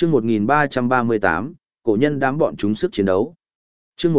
Chương 1338, cổ nhân đám bọn chúng sức chiến đấu. Chương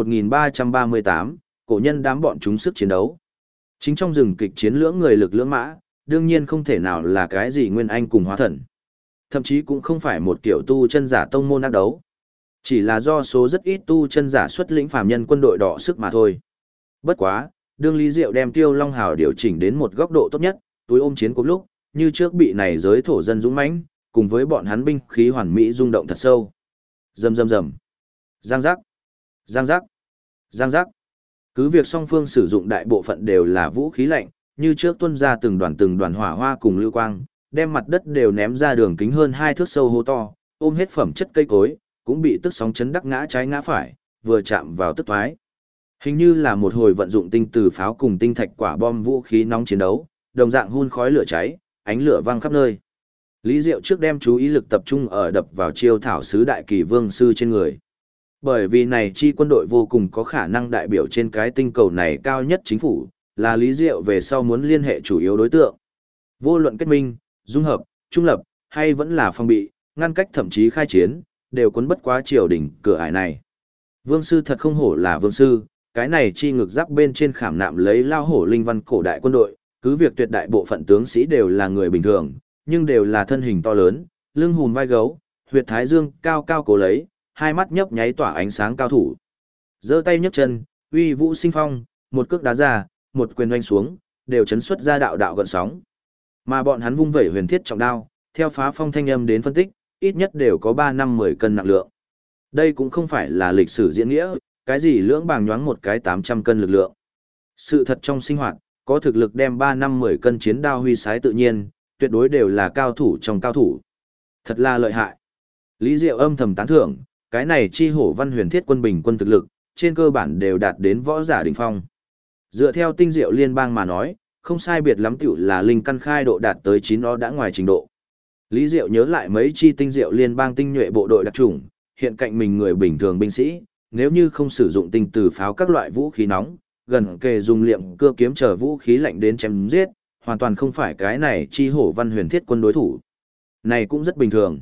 1338, cổ nhân đám bọn chúng sức chiến đấu. Chính trong rừng kịch chiến lưỡng người lực lưỡng mã, đương nhiên không thể nào là cái gì nguyên anh cùng hóa thần. Thậm chí cũng không phải một kiểu tu chân giả tông môn ác đấu. Chỉ là do số rất ít tu chân giả xuất lĩnh phàm nhân quân đội đỏ sức mà thôi. Bất quá, đương Lý Diệu đem Tiêu Long Hào điều chỉnh đến một góc độ tốt nhất, túi ôm chiến cuộc lúc, như trước bị này giới thổ dân dũng mãnh, cùng với bọn hắn binh khí hoàn mỹ rung động thật sâu. Rầm rầm rầm. Giang giác. Giang giác. Giang giác. Cứ việc song phương sử dụng đại bộ phận đều là vũ khí lạnh, như trước tuôn ra từng đoàn hỏa hoa cùng lưu quang, đem mặt đất đều ném ra đường kính hơn 2 thước sâu hố to, ôm hết phẩm chất cây cối, cũng bị tức sóng chấn đắc ngã trái ngã phải, vừa chạm vào tức thoái. Hình như là một hồi vận dụng tinh từ pháo cùng tinh thạch quả bom vũ khí nóng chiến đấu, đồng dạng hun khói lửa cháy, ánh lửa vang khắp nơi. Lý Diệu trước đem chú ý lực tập trung ở đập vào chiêu thảo sứ đại kỳ vương sư trên người. Bởi vì này chi quân đội vô cùng có khả năng đại biểu trên cái tinh cầu này cao nhất chính phủ, là Lý Diệu về sau muốn liên hệ chủ yếu đối tượng. Vô luận kết minh, dung hợp, trung lập, hay vẫn là phòng bị, ngăn cách thậm chí khai chiến, đều cuốn bất quá triều đỉnh cửa ải này. Vương sư thật không hổ là vương sư, cái này chi ngực giáp bên trên khảm nạm lấy lao hổ linh văn cổ đại quân đội, cứ việc tuyệt đại bộ phận tướng sĩ đều là người bình thường, nhưng đều là thân hình to lớn, lưng hùm vai gấu, huyệt thái dương cao cao cố lấy, hai mắt nhấp nháy tỏa ánh sáng cao thủ. Giơ tay nhấc chân, uy vũ sinh phong, một cước đá ra, một quyền oanh xuống, đều chấn xuất ra đạo đạo gợn sóng. Mà bọn hắn vung vẩy huyền thiết trọng đao, theo phá phong thanh âm đến phân tích, ít nhất đều có 3-5-10 cân nặng lượng. Đây cũng không phải là lịch sử diễn nghĩa, cái gì lưỡng bàng nhoáng một cái 800 cân lực lượng. Sự thật trong sinh hoạt, có thực lực đem 3-5-10 cân chiến đao huy sái tự nhiên, tuyệt đối đều là cao thủ trong cao thủ. Thật là lợi hại. Lý Diệu âm thầm tán thưởng, cái này chi hổ văn huyền thiết quân bình quân thực lực, trên cơ bản đều đạt đến võ giả đỉnh phong. Dựa theo tinh diệu liên bang mà nói, không sai biệt lắm tiểu là linh căn khai độ đạt tới 9 nó đã ngoài trình độ. Lý Diệu nhớ lại mấy chi tinh diệu liên bang tinh nhuệ bộ đội đặc chủng, hiện cạnh mình người bình thường binh sĩ, nếu như không sử dụng tinh từ pháo các loại vũ khí nóng, gần kề dùng liệm cưa kiếm chờ vũ khí lạnh đến chém giết, hoàn toàn không phải cái này chi hổ văn huyền thiết quân đối thủ. Này cũng rất bình thường.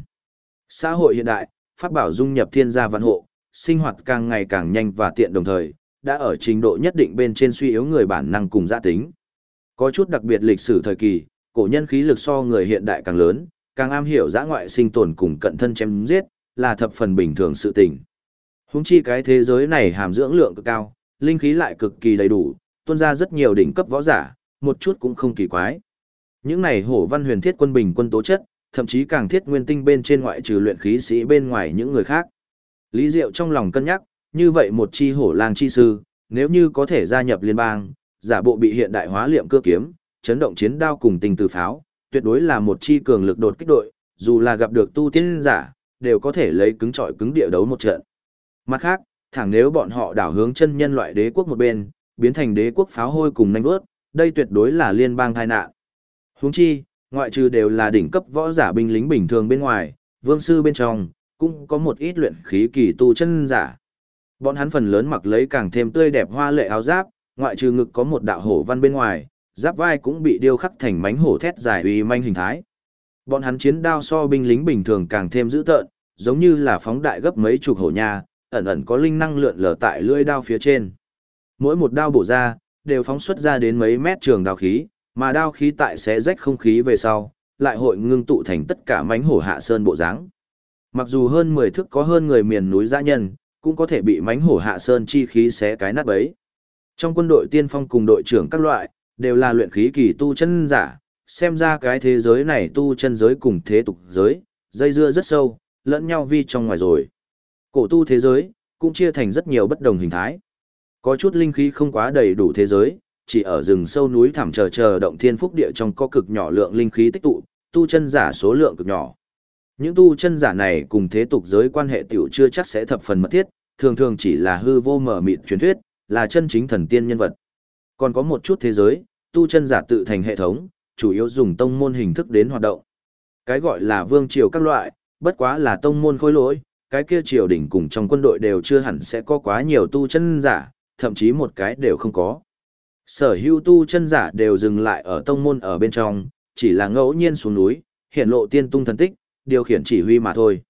Xã hội hiện đại, pháp bảo dung nhập thiên gia vạn hộ, sinh hoạt càng ngày càng nhanh và tiện đồng thời, đã ở trình độ nhất định bên trên suy yếu người bản năng cùng gia tính. Có chút đặc biệt lịch sử thời kỳ, cổ nhân khí lực so người hiện đại càng lớn, càng am hiểu dã ngoại sinh tồn cùng cận thân chém giết, là thập phần bình thường sự tình. Huống chi cái thế giới này hàm dưỡng lượng cực cao, linh khí lại cực kỳ đầy đủ, tuôn ra rất nhiều đỉnh cấp võ giả, một chút cũng không kỳ quái. Những này hổ văn huyền thiết quân bình quân tố chất, thậm chí càng thiết nguyên tinh bên trên ngoại trừ luyện khí sĩ bên ngoài những người khác. Lý Diệu trong lòng cân nhắc, như vậy một chi hổ lang chi sư, nếu như có thể gia nhập liên bang, giả bộ bị hiện đại hóa liệm cưa kiếm, chấn động chiến đao cùng tình từ pháo, tuyệt đối là một chi cường lực đột kích đội, dù là gặp được tu tiên giả, đều có thể lấy cứng trọi cứng địa đấu một trận. Mặt khác, thẳng nếu bọn họ đảo hướng chân nhân loại đế quốc một bên, biến thành đế quốc pháo hôi cùng nanh vớt, đây tuyệt đối là liên bang tai nạn. Huống chi, ngoại trừ đều là đỉnh cấp võ giả binh lính bình thường bên ngoài, vương sư bên trong, cũng có một ít luyện khí kỳ tu chân giả. Bọn hắn phần lớn mặc lấy càng thêm tươi đẹp hoa lệ áo giáp, ngoại trừ ngực có một đạo hổ văn bên ngoài, giáp vai cũng bị điêu khắc thành mánh hổ thét dài uy manh hình thái. Bọn hắn chiến đao so binh lính bình thường càng thêm dữ tợn, giống như là phóng đại gấp mấy chục hổ nha, ẩn ẩn có linh năng lượn lờ tại lưỡi đao phía trên. Mỗi một đao bổ ra, đều phóng xuất ra đến mấy mét trường đao khí, mà đao khí tại xé rách không khí về sau, lại hội ngưng tụ thành tất cả mánh hổ hạ sơn bộ dáng. Mặc dù hơn 10 thước có hơn người miền núi dã nhân, cũng có thể bị mánh hổ hạ sơn chi khí xé cái nát bấy. Trong quân đội tiên phong cùng đội trưởng các loại, đều là luyện khí kỳ tu chân giả, xem ra cái thế giới này tu chân giới cùng thế tục giới, dây dưa rất sâu, lẫn nhau vi trong ngoài rồi. Cổ tu thế giới, cũng chia thành rất nhiều bất đồng hình thái. Có chút linh khí không quá đầy đủ thế giới, chỉ ở rừng sâu núi thẳm chờ động thiên phúc địa trong có cực nhỏ lượng linh khí tích tụ, tu chân giả số lượng cực nhỏ. Những tu chân giả này cùng thế tục giới quan hệ tiểu chưa chắc sẽ thập phần mật thiết, thường thường chỉ là hư vô mờ mịt truyền thuyết, là chân chính thần tiên nhân vật. Còn có một chút thế giới, tu chân giả tự thành hệ thống, chủ yếu dùng tông môn hình thức đến hoạt động. Cái gọi là vương triều các loại, bất quá là tông môn khối lỗi, cái kia triều đỉnh cùng trong quân đội đều chưa hẳn sẽ có quá nhiều tu chân giả, thậm chí một cái đều không có. Sở hữu tu chân giả đều dừng lại ở tông môn ở bên trong, chỉ là ngẫu nhiên xuống núi, hiện lộ tiên tung thần tích, điều khiển chỉ huy mà thôi.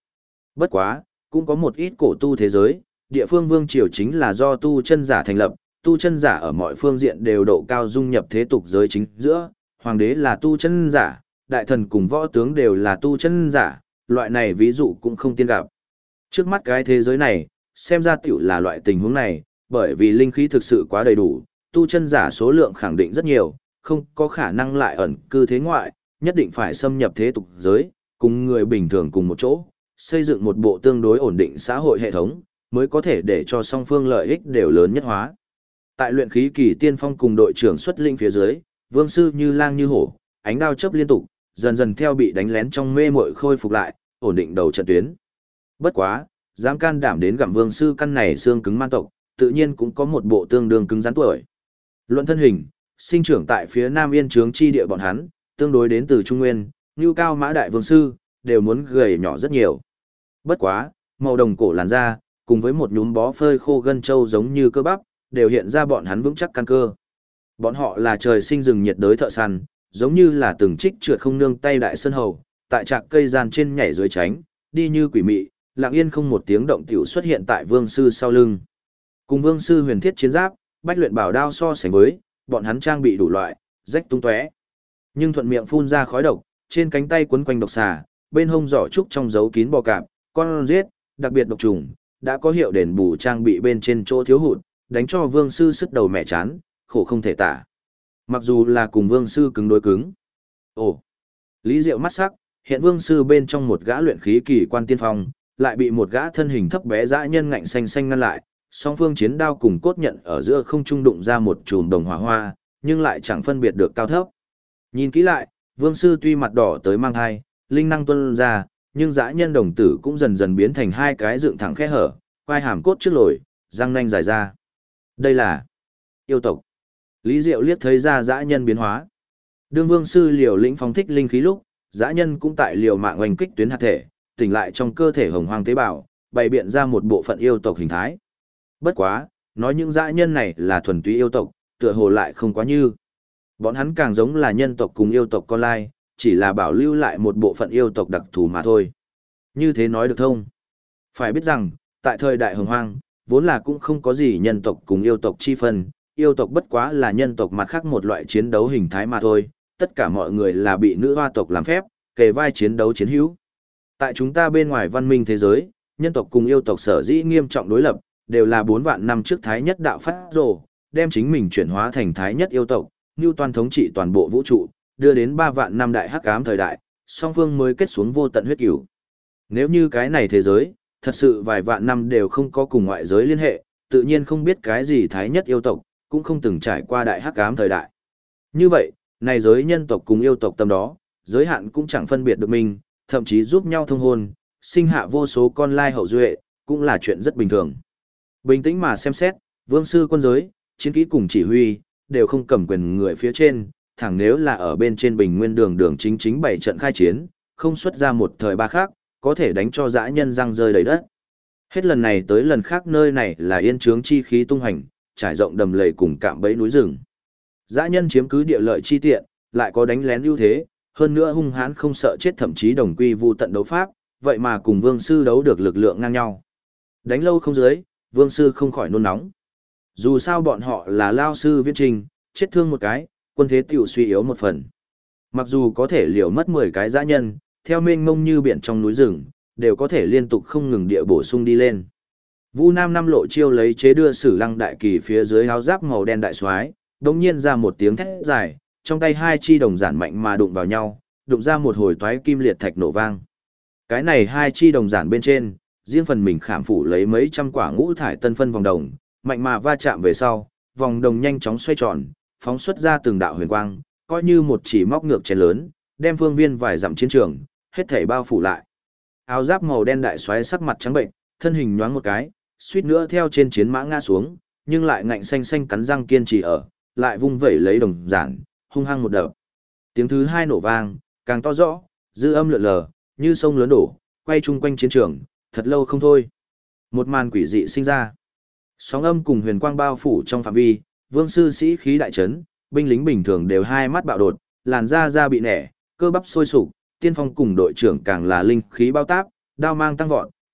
Bất quá, cũng có một ít cổ tu thế giới, địa phương vương triều chính là do tu chân giả thành lập, tu chân giả ở mọi phương diện đều độ cao dung nhập thế tục giới chính giữa, hoàng đế là tu chân giả, đại thần cùng võ tướng đều là tu chân giả, loại này ví dụ cũng không tiên gặp. Trước mắt cái thế giới này, xem ra tiểu là loại tình huống này, bởi vì linh khí thực sự quá đầy đủ, tu chân giả số lượng khẳng định rất nhiều, không có khả năng lại ẩn cư thế ngoại, nhất định phải xâm nhập thế tục giới, cùng người bình thường cùng một chỗ, xây dựng một bộ tương đối ổn định xã hội hệ thống, mới có thể để cho song phương lợi ích đều lớn nhất hóa. Tại luyện khí kỳ tiên phong cùng đội trưởng xuất linh phía dưới, vương sư như lang như hổ, ánh đao chớp liên tục, dần dần theo bị đánh lén trong mê muội khôi phục lại, ổn định đầu trận tuyến. Bất quá, dám can đảm đến gặm vương sư căn này xương cứng man tộc, tự nhiên cũng có một bộ tương đương cứng rắn tuổi. Luận thân hình, sinh trưởng tại phía Nam Yên Trướng chi địa bọn hắn, tương đối đến từ Trung Nguyên, Nưu Cao Mã Đại Vương sư, đều muốn gầy nhỏ rất nhiều. Bất quá, màu đồng cổ làn da, cùng với một nhúm bó phơi khô gân trâu giống như cơ bắp, đều hiện ra bọn hắn vững chắc căn cơ. Bọn họ là trời sinh rừng nhiệt đới thợ săn, giống như là từng trích trượt không nương tay đại sơn hầu, tại trạc cây gian trên nhảy dưới tránh, đi như quỷ mị, lặng yên không một tiếng động tiểu xuất hiện tại vương sư sau lưng. Cùng vương sư huyền thiết chiến giáp, bách luyện bảo đao so sánh với, bọn hắn trang bị đủ loại, rách tung tóe. Nhưng thuận miệng phun ra khói độc, trên cánh tay quấn quanh độc xà, bên hông giỏ trúc trong dấu kín bò cạp, con giết, đặc biệt độc trùng, đã có hiệu đền bù trang bị bên trên chỗ thiếu hụt, đánh cho vương sư sức đầu mẹ chán, khổ không thể tả. Mặc dù là cùng vương sư cứng đối cứng. Ồ, Lý Diệu mắt sắc, hiện vương sư bên trong một gã luyện khí kỳ quan tiên phong, lại bị một gã thân hình thấp bé dã nhân ngạnh xanh xanh ngăn lại, song phương chiến đao cùng cốt nhận ở giữa không trung đụng ra một chùm đồng hỏa hoa, nhưng lại chẳng phân biệt được cao thấp. Nhìn kỹ lại, vương sư tuy mặt đỏ tới mang thai, linh năng tuôn ra, nhưng dã nhân đồng tử cũng dần dần biến thành hai cái dựng thẳng khe hở, quai hàm cốt trước lồi, răng nanh dài ra. Đây là yêu tộc. Lý Diệu liếc thấy ra dã nhân biến hóa. Đương vương sư liều lĩnh phóng thích linh khí lúc, dã nhân cũng tại liều mạng oanh kích tuyến hạt thể, tỉnh lại trong cơ thể hồng hoang tế bào, bày biện ra một bộ phận yêu tộc hình thái. Bất quá, nói những dã nhân này là thuần túy yêu tộc, tựa hồ lại không quá như. Bọn hắn càng giống là nhân tộc cùng yêu tộc con lai, chỉ là bảo lưu lại một bộ phận yêu tộc đặc thù mà thôi. Như thế nói được thông. Phải biết rằng, tại thời đại hồng hoang, vốn là cũng không có gì nhân tộc cùng yêu tộc chi phân, yêu tộc bất quá là nhân tộc mặt khác một loại chiến đấu hình thái mà thôi, tất cả mọi người là bị nữ hoa tộc làm phép, kề vai chiến đấu chiến hữu. Tại chúng ta bên ngoài văn minh thế giới, nhân tộc cùng yêu tộc sở dĩ nghiêm trọng đối lập, đều là 4 vạn năm trước Thái Nhất đạo phát rồ, đem chính mình chuyển hóa thành Thái Nhất yêu tộc, như toàn thống trị toàn bộ vũ trụ, đưa đến 3 vạn năm đại hắc ám thời đại, song phương mới kết xuống vô tận huyết cửu. Nếu như cái này thế giới, thật sự vài vạn năm đều không có cùng ngoại giới liên hệ, tự nhiên không biết cái gì Thái Nhất yêu tộc, cũng không từng trải qua đại hắc ám thời đại. Như vậy, này giới nhân tộc cùng yêu tộc tâm đó, giới hạn cũng chẳng phân biệt được mình, thậm chí giúp nhau thông hôn, sinh hạ vô số con lai hậu duệ, cũng là chuyện rất bình thường. Bình tĩnh mà xem xét, vương sư quân giới, chiến kỹ cùng chỉ huy, đều không cầm quyền người phía trên, thẳng nếu là ở bên trên bình nguyên đường chính chính bảy trận khai chiến, không xuất ra một thời ba khác, có thể đánh cho dã nhân răng rơi đầy đất. Hết lần này tới lần khác nơi này là yên trướng chi khí tung hành, trải rộng đầm lầy cùng cạm bẫy núi rừng. Dã nhân chiếm cứ địa lợi chi tiện, lại có đánh lén ưu thế, hơn nữa hung hãn không sợ chết thậm chí đồng quy vu tận đấu pháp, vậy mà cùng vương sư đấu được lực lượng ngang nhau. Đánh lâu không dưới, vương sư không khỏi nôn nóng. Dù sao bọn họ là lao sư viễn trình, chết thương một cái, quân thế tiểu suy yếu một phần. Mặc dù có thể liều mất 10 cái dã nhân, theo mênh mông như biển trong núi rừng, đều có thể liên tục không ngừng địa bổ sung đi lên. Vu Nam năm lộ chiêu lấy chế đưa Sử Lăng đại kỳ phía dưới áo giáp màu đen đại soái, đột nhiên ra một tiếng thét dài, trong tay hai chi đồng giản mạnh mà đụng vào nhau, đụng ra một hồi toái kim liệt thạch nổ vang. Cái này hai chi đồng giản bên trên, riêng phần mình khảm phủ lấy mấy trăm quả ngũ thải tân phân vòng đồng, mạnh mà va chạm về sau, vòng đồng nhanh chóng xoay tròn, phóng xuất ra từng đạo huyền quang, coi như một chỉ móc ngược chén lớn, đem phương viên vài dặm chiến trường, hết thảy bao phủ lại. Áo giáp màu đen đại xoáy sắc mặt trắng bệnh, thân hình nhoáng một cái, suýt nữa theo trên chiến mã ngã xuống, nhưng lại ngạnh xanh xanh cắn răng kiên trì ở, lại vung vẩy lấy đồng giản, hung hăng một đập. Tiếng thứ hai nổ vang, càng to rõ, dư âm lượn lờ, như sông lớn đổ, quay chung quanh chiến trường, thật lâu không thôi. Một màn quỷ dị sinh ra. Sóng âm cùng huyền quang bao phủ trong phạm vi, vương sư sĩ khí đại trấn, binh lính bình thường đều hai mắt bạo đột, làn da bị nẻ, cơ bắp sôi sục, tiên phong cùng đội trưởng càng là linh khí bao táp, đao mang tăng vọt,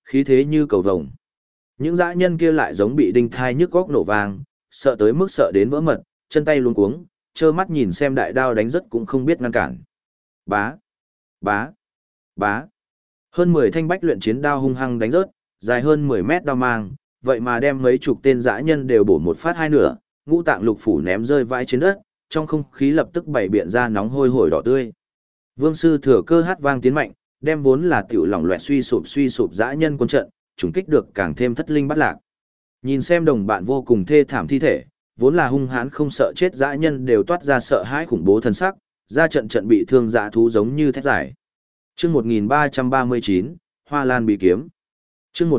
khí thế như cầu vồng. Những dã nhân kia lại giống bị đinh thai nhức góc nổ vang, sợ tới mức sợ đến vỡ mật, chân tay luống cuống, trơ mắt nhìn xem đại đao đánh rất cũng không biết ngăn cản. Bá, bá, bá. Hơn 10 thanh bách luyện chiến đao hung hăng đánh rớt, dài hơn 10 mét đao mang, vậy mà đem mấy chục tên dã nhân đều bổ một phát hai nửa, ngũ tạng lục phủ ném rơi vãi trên đất, trong không khí lập tức bày biện ra nóng hôi hổi đỏ tươi. Vương sư thừa cơ hát vang tiến mạnh, đem vốn là tiểu lỏng loẹt suy sụp dã nhân quân trận, trùng kích được càng thêm thất linh bắt lạc. Nhìn xem đồng bạn vô cùng thê thảm thi thể, vốn là hung hãn không sợ chết dã nhân đều toát ra sợ hãi khủng bố thân sắc, ra trận trận bị thương dã thú giống như thét giải. Chương 1339, Hoa Lan Bí Kiếm. Chương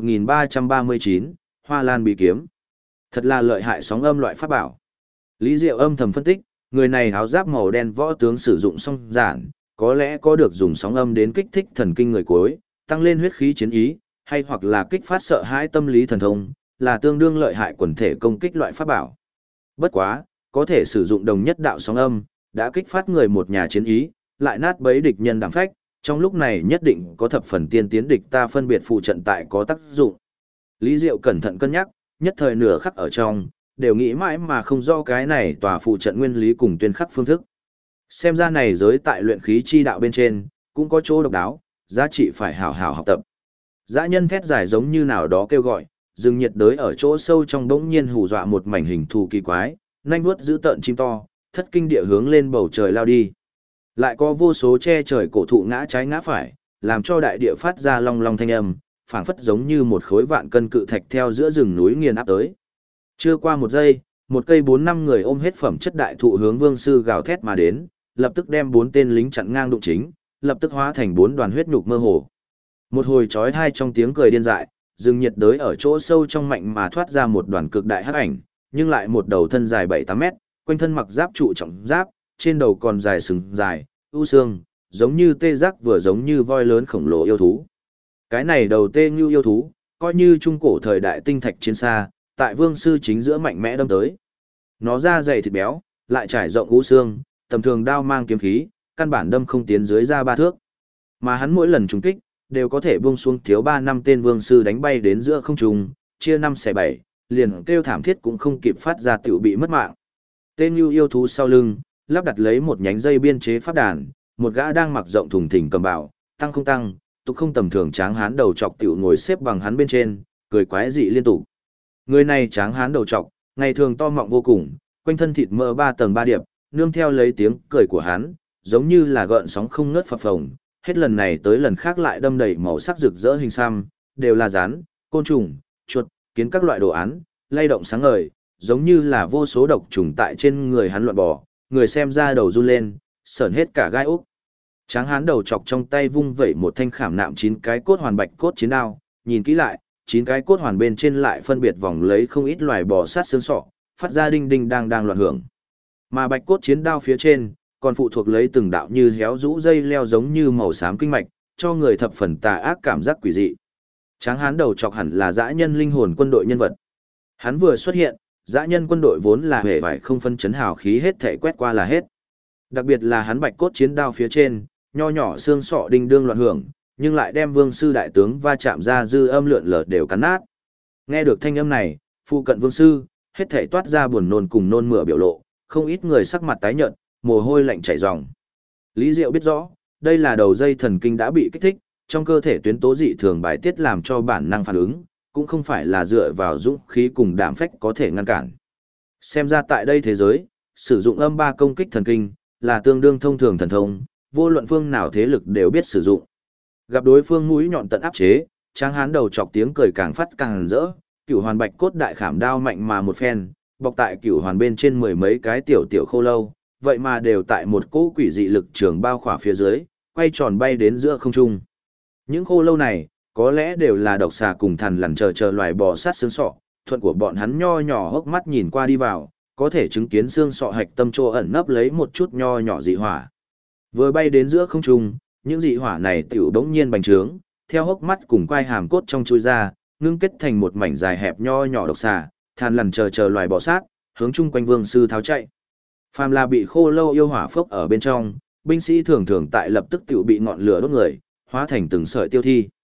1339, Hoa Lan Bí Kiếm. Thật là lợi hại sóng âm loại pháp bảo. Lý Diệu âm thầm phân tích, người này áo giáp màu đen võ tướng sử dụng song giản, có lẽ có được dùng sóng âm đến kích thích thần kinh người cuối, tăng lên huyết khí chiến ý, hay hoặc là kích phát sợ hãi tâm lý thần thông, là tương đương lợi hại quần thể công kích loại pháp bảo. Bất quá, có thể sử dụng đồng nhất đạo sóng âm, đã kích phát người một nhà chiến ý, lại nát bấy địch nhân đảm phách, trong lúc này nhất định có thập phần tiên tiến địch ta phân biệt phụ trận tại có tác dụng. Lý Diệu cẩn thận cân nhắc, nhất thời nửa khắc ở trong, đều nghĩ mãi mà không rõ cái này tòa phụ trận nguyên lý cùng tuyên khắc phương thức. Xem ra này giới tại luyện khí chi đạo bên trên, cũng có chỗ độc đáo, giá trị phải hảo hảo học tập. Dã nhân thét dài giống như nào đó kêu gọi, rừng nhiệt đới ở chỗ sâu trong bỗng nhiên hù dọa một mảnh hình thù kỳ quái, nhanh vuốt giữ tợn chim to, thất kinh địa hướng lên bầu trời lao đi. Lại có vô số che trời cổ thụ ngã trái ngã phải, làm cho đại địa phát ra long long thanh âm, phảng phất giống như một khối vạn cân cự thạch theo giữa rừng núi nghiền áp tới. Chưa qua một giây, một cây 4-5 người ôm hết phẩm chất đại thụ hướng Vương sư gào thét mà đến, lập tức đem 4 tên lính chặn ngang đụng chính, lập tức hóa thành 4 đoàn huyết nhục mơ hồ. Một hồi chói tai trong tiếng cười điên dại, rừng nhiệt đới ở chỗ sâu trong mạnh mà thoát ra một đoàn cực đại hắc ảnh, nhưng lại một đầu thân dài 7-8 mét, quanh thân mặc giáp trụ trọng giáp, trên đầu còn dài sừng dài, ưu xương, giống như tê giác vừa giống như voi lớn khổng lồ yêu thú. Cái này đầu tê như yêu thú, coi như trung cổ thời đại tinh thạch chiến xa, tại Vương sư chính giữa mạnh mẽ đâm tới. Nó da dày thịt béo, lại trải rộng ưu xương, tầm thường đao mang kiếm khí, căn bản đâm không tiến dưới ra 3 thước. Mà hắn mỗi lần trúng kích, đều có thể buông xuống thiếu 3-5 tên Vương sư đánh bay đến giữa không trung, chia 5 xẻ 7, liền kêu thảm thiết cũng không kịp phát ra tiểu bị mất mạng. Tên như yêu thú sau lưng, lắp đặt lấy một nhánh dây biên chế pháp đàn, một gã đang mặc rộng thùng thình cầm bảo, tăng không tăng, tục không tầm thường tráng hán đầu trọc tiểu ngồi xếp bằng hắn bên trên, cười quái dị liên tục. Người này tráng hán đầu trọc, ngày thường to mọng vô cùng, quanh thân thịt mỡ 3 tầng 3 điệp, nương theo lấy tiếng cười của hắn, giống như là gợn sóng không ngớt phập phồng, hết lần này tới lần khác lại đâm đầy màu sắc rực rỡ hình xăm, đều là rắn, côn trùng, chuột, kiến các loại đồ án, lay động sáng ngời, giống như là vô số độc trùng tại trên người hắn loạn bò, người xem ra đầu run lên, sởn hết cả gai ốc. Tráng hán đầu chọc trong tay vung vẩy một thanh khảm nạm 9 cái cốt hoàn bạch cốt chiến đao, nhìn kỹ lại, 9 cái cốt hoàn bên trên lại phân biệt vòng lấy không ít loài bò sát xương sọ, phát ra đinh đinh đang loạn hưởng. Mà bạch cốt chiến đao phía trên, còn phụ thuộc lấy từng đạo như héo rũ dây leo giống như màu xám kinh mạch, cho người thập phần tà ác cảm giác quỷ dị. Tráng hán đầu chọc hẳn là dã nhân linh hồn quân đội nhân vật. Hắn vừa xuất hiện, dã nhân quân đội vốn là hề vải không phân chấn hào khí hết thể quét qua là hết. Đặc biệt là hắn bạch cốt chiến đao phía trên, nho nhỏ xương sọ đinh đương loạn hưởng, nhưng lại đem Vương sư đại tướng va chạm ra dư âm lượn lờ đều cắn nát. Nghe được thanh âm này, phụ cận Vương sư, hết thể toát ra buồn nôn cùng nôn mửa biểu lộ, không ít người sắc mặt tái nhợt, mồ hôi lạnh chảy ròng. Lý Diệu biết rõ, đây là đầu dây thần kinh đã bị kích thích, trong cơ thể tuyến tố dị thường bài tiết làm cho bản năng phản ứng, cũng không phải là dựa vào dũng khí cùng đảm phách có thể ngăn cản. Xem ra tại đây thế giới, sử dụng âm 3 công kích thần kinh, là tương đương thông thường thần thông, vô luận phương nào thế lực đều biết sử dụng. Gặp đối phương mũi nhọn tận áp chế, tráng hán đầu chọc tiếng cười càng phát càng rỡ, cửu hoàn bạch cốt đại khảm đao mạnh mà một phen, bọc tại cửu hoàn bên trên 10 mấy cái tiểu tiểu khô lâu, vậy mà đều tại một cỗ quỷ dị lực trường bao khỏa phía dưới, quay tròn bay đến giữa không trung. Những khô lâu này, có lẽ đều là độc xà cùng thằn lằn chờ loài bò sát xương sọ, thuận của bọn hắn nho nhỏ hốc mắt nhìn qua đi vào, có thể chứng kiến xương sọ hạch tâm trô ẩn nấp lấy một chút nho nhỏ dị hỏa. Vừa bay đến giữa không trung, những dị hỏa này tiểu đống nhiên bành trướng, theo hốc mắt cùng quai hàm cốt trong chui ra, ngưng kết thành một mảnh dài hẹp nho nhỏ độc xà, thằn lằn chờ loài bò sát, hướng chung quanh Vương sư tháo chạy. Phàm là bị khô lâu yêu hỏa phốc ở bên trong, binh sĩ thường thường tại lập tức tiểu bị ngọn lửa đốt người, hóa thành từng sợi tiêu thi.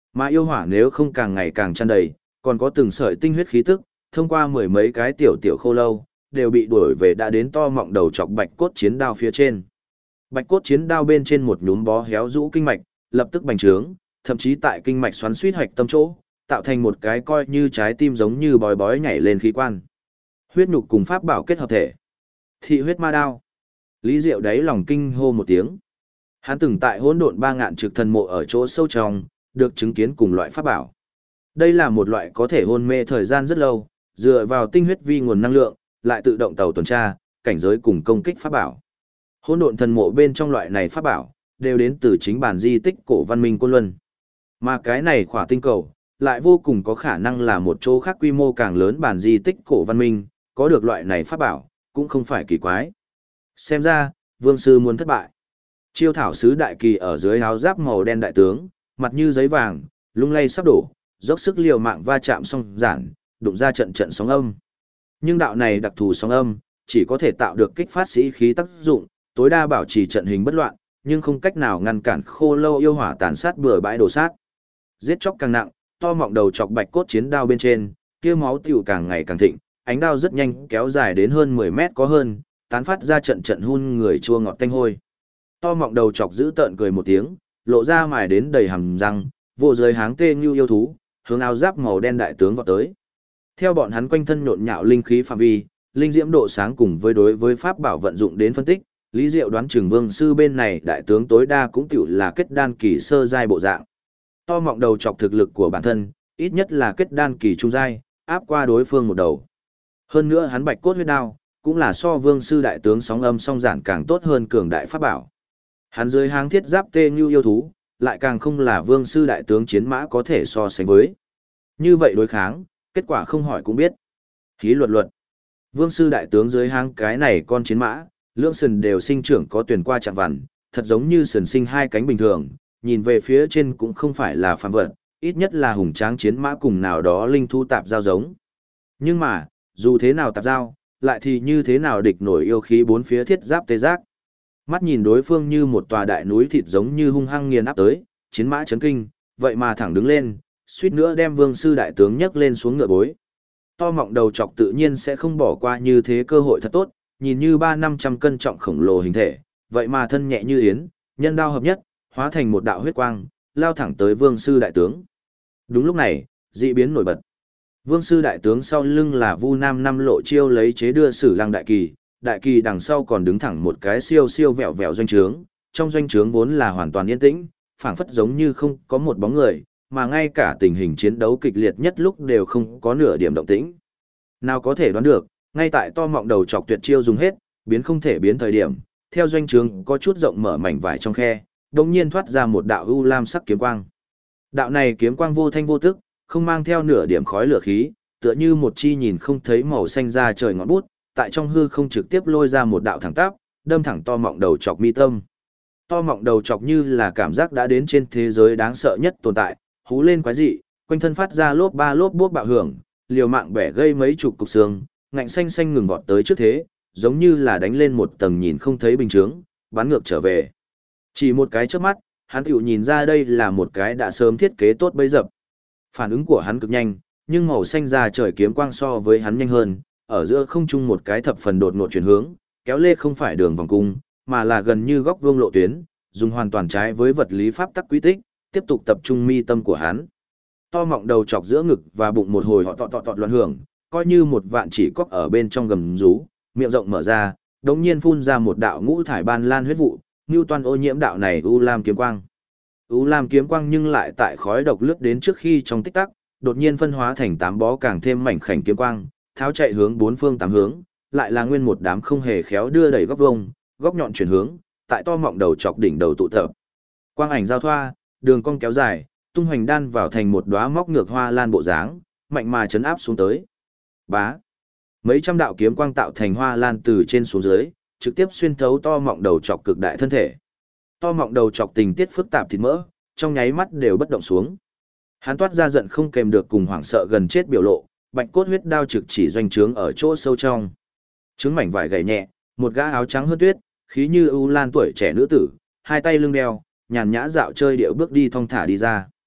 Mà yêu hỏa nếu không càng ngày càng tràn đầy, còn có từng sợi tinh huyết khí tức, thông qua mười mấy cái tiểu tiểu khô lâu, đều bị đuổi về đã đến to mọng đầu chọc bạch cốt chiến đao phía trên. Bạch cốt chiến đao bên trên một nhúm bó héo rũ kinh mạch, lập tức bành trướng, thậm chí tại kinh mạch xoắn xuýt hoạch tâm chỗ, tạo thành một cái coi như trái tim giống như bói bói nhảy lên khí quan. Huyết nhục cùng pháp bảo kết hợp thể. Thị huyết ma đao. Lý Diệu đáy lòng kinh hô một tiếng. Hắn từng tại hỗn độn ba ngạn trực thần mộ ở chỗ sâu trong, được chứng kiến cùng loại pháp bảo. Đây là một loại có thể hôn mê thời gian rất lâu, dựa vào tinh huyết vi nguồn năng lượng, lại tự động tàu tuần tra, cảnh giới cùng công kích pháp bảo. Hỗn độn thần mộ bên trong loại này pháp bảo, đều đến từ chính bản di tích cổ văn minh Côn Luân. Mà cái này khỏa tinh cầu, lại vô cùng có khả năng là một chỗ khác quy mô càng lớn bản di tích cổ văn minh, có được loại này pháp bảo, cũng không phải kỳ quái. Xem ra, vương sư muốn thất bại. Chiêu thảo sứ đại kỳ ở dưới áo giáp màu đen đại tướng, mặt như giấy vàng, lung lay sắp đổ, dốc sức liều mạng va chạm song giản, đụng ra trận trận sóng âm. Nhưng đạo này đặc thù sóng âm, chỉ có thể tạo được kích phát sĩ khí tác dụng, tối đa bảo trì trận hình bất loạn, nhưng không cách nào ngăn cản khô lâu yêu hỏa tàn sát bừa bãi đổ sát. Giết chóc càng nặng, to mọng đầu chọc bạch cốt chiến đao bên trên, kia máu tiểu càng ngày càng thịnh, ánh đao rất nhanh kéo dài đến hơn 10 mét có hơn, tán phát ra trận trận hun người chua ngọt tanh hôi. To mọng đầu chọc giữ tợn cười một tiếng, lộ ra mài đến đầy hàm răng, vô giới háng tê như yêu thú, hướng áo giáp màu đen đại tướng vọt tới. Theo bọn hắn quanh thân nhộn nhạo linh khí phạm vi, linh diễm độ sáng cùng với đối với pháp bảo vận dụng đến phân tích, Lý Diệu đoán chừng vương sư bên này đại tướng tối đa cũng tiểu là kết đan kỳ sơ giai bộ dạng. To mọng đầu chọc thực lực của bản thân, ít nhất là kết đan kỳ trung giai, áp qua đối phương một đầu. Hơn nữa hắn bạch cốt huyết đao, cũng là so vương sư đại tướng sóng âm song giản càng tốt hơn cường đại pháp bảo. Hắn dưới háng thiết giáp tê như yêu thú, lại càng không là vương sư đại tướng chiến mã có thể so sánh với. Như vậy đối kháng, kết quả không hỏi cũng biết. Khí luật luật. Vương sư đại tướng dưới háng cái này con chiến mã, lưỡng sườn đều sinh trưởng có tuyển qua chạm vằn, thật giống như sườn sinh hai cánh bình thường, nhìn về phía trên cũng không phải là phàm vật, ít nhất là hùng tráng chiến mã cùng nào đó linh thu tạp giao giống. Nhưng mà, dù thế nào tạp giao, lại thì như thế nào địch nổi yêu khí bốn phía thiết giáp tê giác. Mắt nhìn đối phương như một tòa đại núi thịt giống như hung hăng nghiền áp tới, chiến mã chấn kinh, vậy mà thẳng đứng lên, suýt nữa đem vương sư đại tướng nhấc lên xuống ngựa bối. To mọng đầu chọc tự nhiên sẽ không bỏ qua như thế cơ hội thật tốt, nhìn như 300-500 cân trọng khổng lồ hình thể, vậy mà thân nhẹ như yến, nhân đao hợp nhất, hóa thành một đạo huyết quang, lao thẳng tới vương sư đại tướng. Đúng lúc này, dị biến nổi bật. Vương sư đại tướng sau lưng là Vu Nam năm lộ chiêu lấy chế đưa Sử Lăng đại kỳ đằng sau còn đứng thẳng một cái siêu siêu vẹo vẹo doanh trướng, trong doanh trướng vốn là hoàn toàn yên tĩnh, phảng phất giống như không có một bóng người, mà ngay cả tình hình chiến đấu kịch liệt nhất lúc đều không có nửa điểm động tĩnh. Nào có thể đoán được, ngay tại to mọng đầu chọc tuyệt chiêu dùng hết, biến không thể biến thời điểm, theo doanh trướng có chút rộng mở mảnh vải trong khe, đột nhiên thoát ra một đạo u lam sắc kiếm quang. Đạo này kiếm quang vô thanh vô tức, không mang theo nửa điểm khói lửa khí, tựa như một chi nhìn không thấy màu xanh ra trời ngọn bút, tại trong hư không trực tiếp lôi ra một đạo thẳng tắp, đâm thẳng to mọng đầu chọc mi tâm. To mọng đầu chọc như là cảm giác đã đến trên thế giới đáng sợ nhất tồn tại, hú lên quái dị, quanh thân phát ra lốp ba lốp bốp bạo hưởng, liều mạng bẻ gây mấy chục cục xương, ngạnh xanh xanh ngừng vọt tới trước thế, giống như là đánh lên một tầng nhìn không thấy bình chướng, bắn ngược trở về. Chỉ một cái chớp mắt, hắn tiểu nhìn ra đây là một cái đã sớm thiết kế tốt bấy dập. Phản ứng của hắn cực nhanh, nhưng màu xanh ra trời kiếm quang so với hắn nhanh hơn, ở giữa không trung một cái thập phần đột ngột chuyển hướng, kéo lê không phải đường vòng cung, mà là gần như góc vuông lộ tuyến, dùng hoàn toàn trái với vật lý pháp tắc quy tích, tiếp tục tập trung mi tâm của hắn. To mọng đầu chọc giữa ngực và bụng một hồi họ tọt loạn hưởng, coi như một vạn chỉ cóc ở bên trong gầm rú, miệng rộng mở ra, đống nhiên phun ra một đạo ngũ thải ban lan huyết vụ, như toàn ô nhiễm đạo này u lam kiếm quang. U lam kiếm quang nhưng lại tại khói độc lướt đến trước khi trong tích tắc, đột nhiên phân hóa thành 8 bó càng thêm mảnh khảnh kiếm quang, tháo chạy hướng bốn phương tám hướng, lại là nguyên một đám không hề khéo đưa đẩy góc vông, góc nhọn chuyển hướng, tại to mọng đầu chọc đỉnh đầu tụ tập. Quang ảnh giao thoa, đường cong kéo dài, tung hoành đan vào thành một đóa móc ngược hoa lan bộ dáng, mạnh mà chấn áp xuống tới. Bá. Mấy trăm đạo kiếm quang tạo thành hoa lan từ trên xuống dưới, trực tiếp xuyên thấu to mọng đầu chọc cực đại thân thể. To mọng đầu chọc tình tiết phức tạp thịt mỡ, trong nháy mắt đều bất động xuống. Hắn toát ra giận không kèm được cùng hoảng sợ gần chết biểu lộ, bạch cốt huyết đao trực chỉ doanh trướng ở chỗ sâu trong. Trứng mảnh vải gầy nhẹ, một gã áo trắng hơn tuyết, khí như ưu lan tuổi trẻ nữ tử, hai tay lưng đeo, nhàn nhã dạo chơi điệu bước đi thong thả đi ra.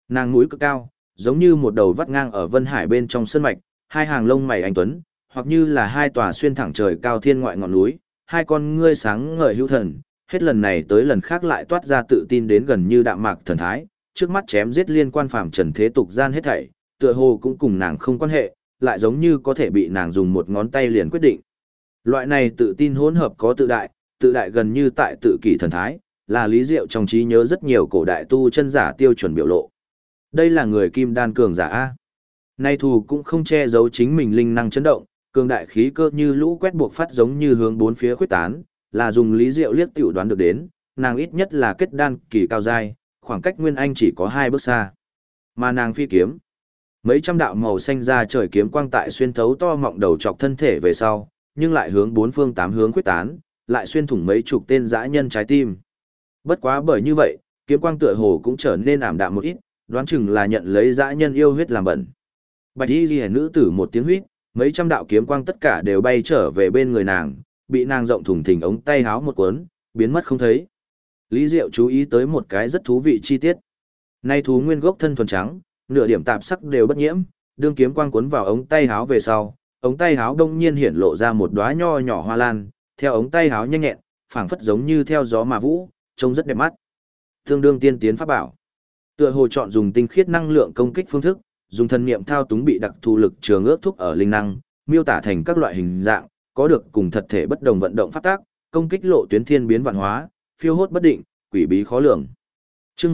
Nàng mũi cực cao, giống như một đầu vắt ngang ở vân hải bên trong sơn mạch, hai hàng lông mày anh tuấn, hoặc như là hai tòa xuyên thẳng trời cao thiên ngoại ngọn núi, hai con ngươi sáng ngời hữu thần, hết lần này tới lần khác lại toát ra tự tin đến gần như đạm mạc thần thái, trước mắt chém giết liên quan phàm trần thế tục gian hết thảy, tựa hồ cũng cùng nàng không quan hệ, lại giống như có thể bị nàng dùng một ngón tay liền quyết định. Loại này tự tin hỗn hợp có tự đại gần như tại tự kỷ thần thái, là Lý Diệu trong trí nhớ rất nhiều cổ đại tu chân giả tiêu chuẩn biểu lộ. Đây là người kim đan cường giả A. Nay thù cũng không che giấu chính mình linh năng chấn động, cường đại khí cơ như lũ quét buộc phát giống như hướng bốn phía khuếch tán, là dùng Lý Diệu liếc tiểu đoán được đến, nàng ít nhất là kết đan kỳ cao giai, khoảng cách Nguyên Anh chỉ có 2 bước xa. Mà nàng phi kiếm, mấy trăm đạo màu xanh ra trời kiếm quang tại xuyên thấu to mọng đầu chọc thân thể về sau, nhưng lại hướng bốn phương tám hướng khuếch tán, lại xuyên thủng mấy chục tên dã nhân trái tim. Bất quá bởi như vậy, kiếm quang tựa hồ cũng trở nên ảm đạm một ít, đoán chừng là nhận lấy dã nhân yêu huyết làm bẩn. Bạch y liễu nữ tử một tiếng huýt, mấy trăm đạo kiếm quang tất cả đều bay trở về bên người nàng, bị nàng rộng thùng thình ống tay háo một cuốn, biến mất không thấy. Lý Diệu chú ý tới một cái rất thú vị chi tiết. Nay thú nguyên gốc thân thuần trắng, nửa điểm tạp sắc đều bất nhiễm, đương kiếm quang cuốn vào ống tay háo về sau, ống tay háo đông nhiên hiển lộ ra một đóa nho nhỏ hoa lan, theo ống tay háo nhanh nhẹn, phảng phất giống như theo gió mà vũ, trông rất đẹp mắt. Tương đương tiên tiến pháp bảo. Tựa hồ chọn dùng tinh khiết năng lượng công kích phương thức, dùng thần niệm thao túng bị đặc thù lực trường ước thúc ở linh năng, miêu tả thành các loại hình dạng, có được cùng thật thể bất đồng vận động pháp tác, công kích lộ tuyến thiên biến vạn hóa, phiêu hốt bất định, quỷ bí khó lường. Chương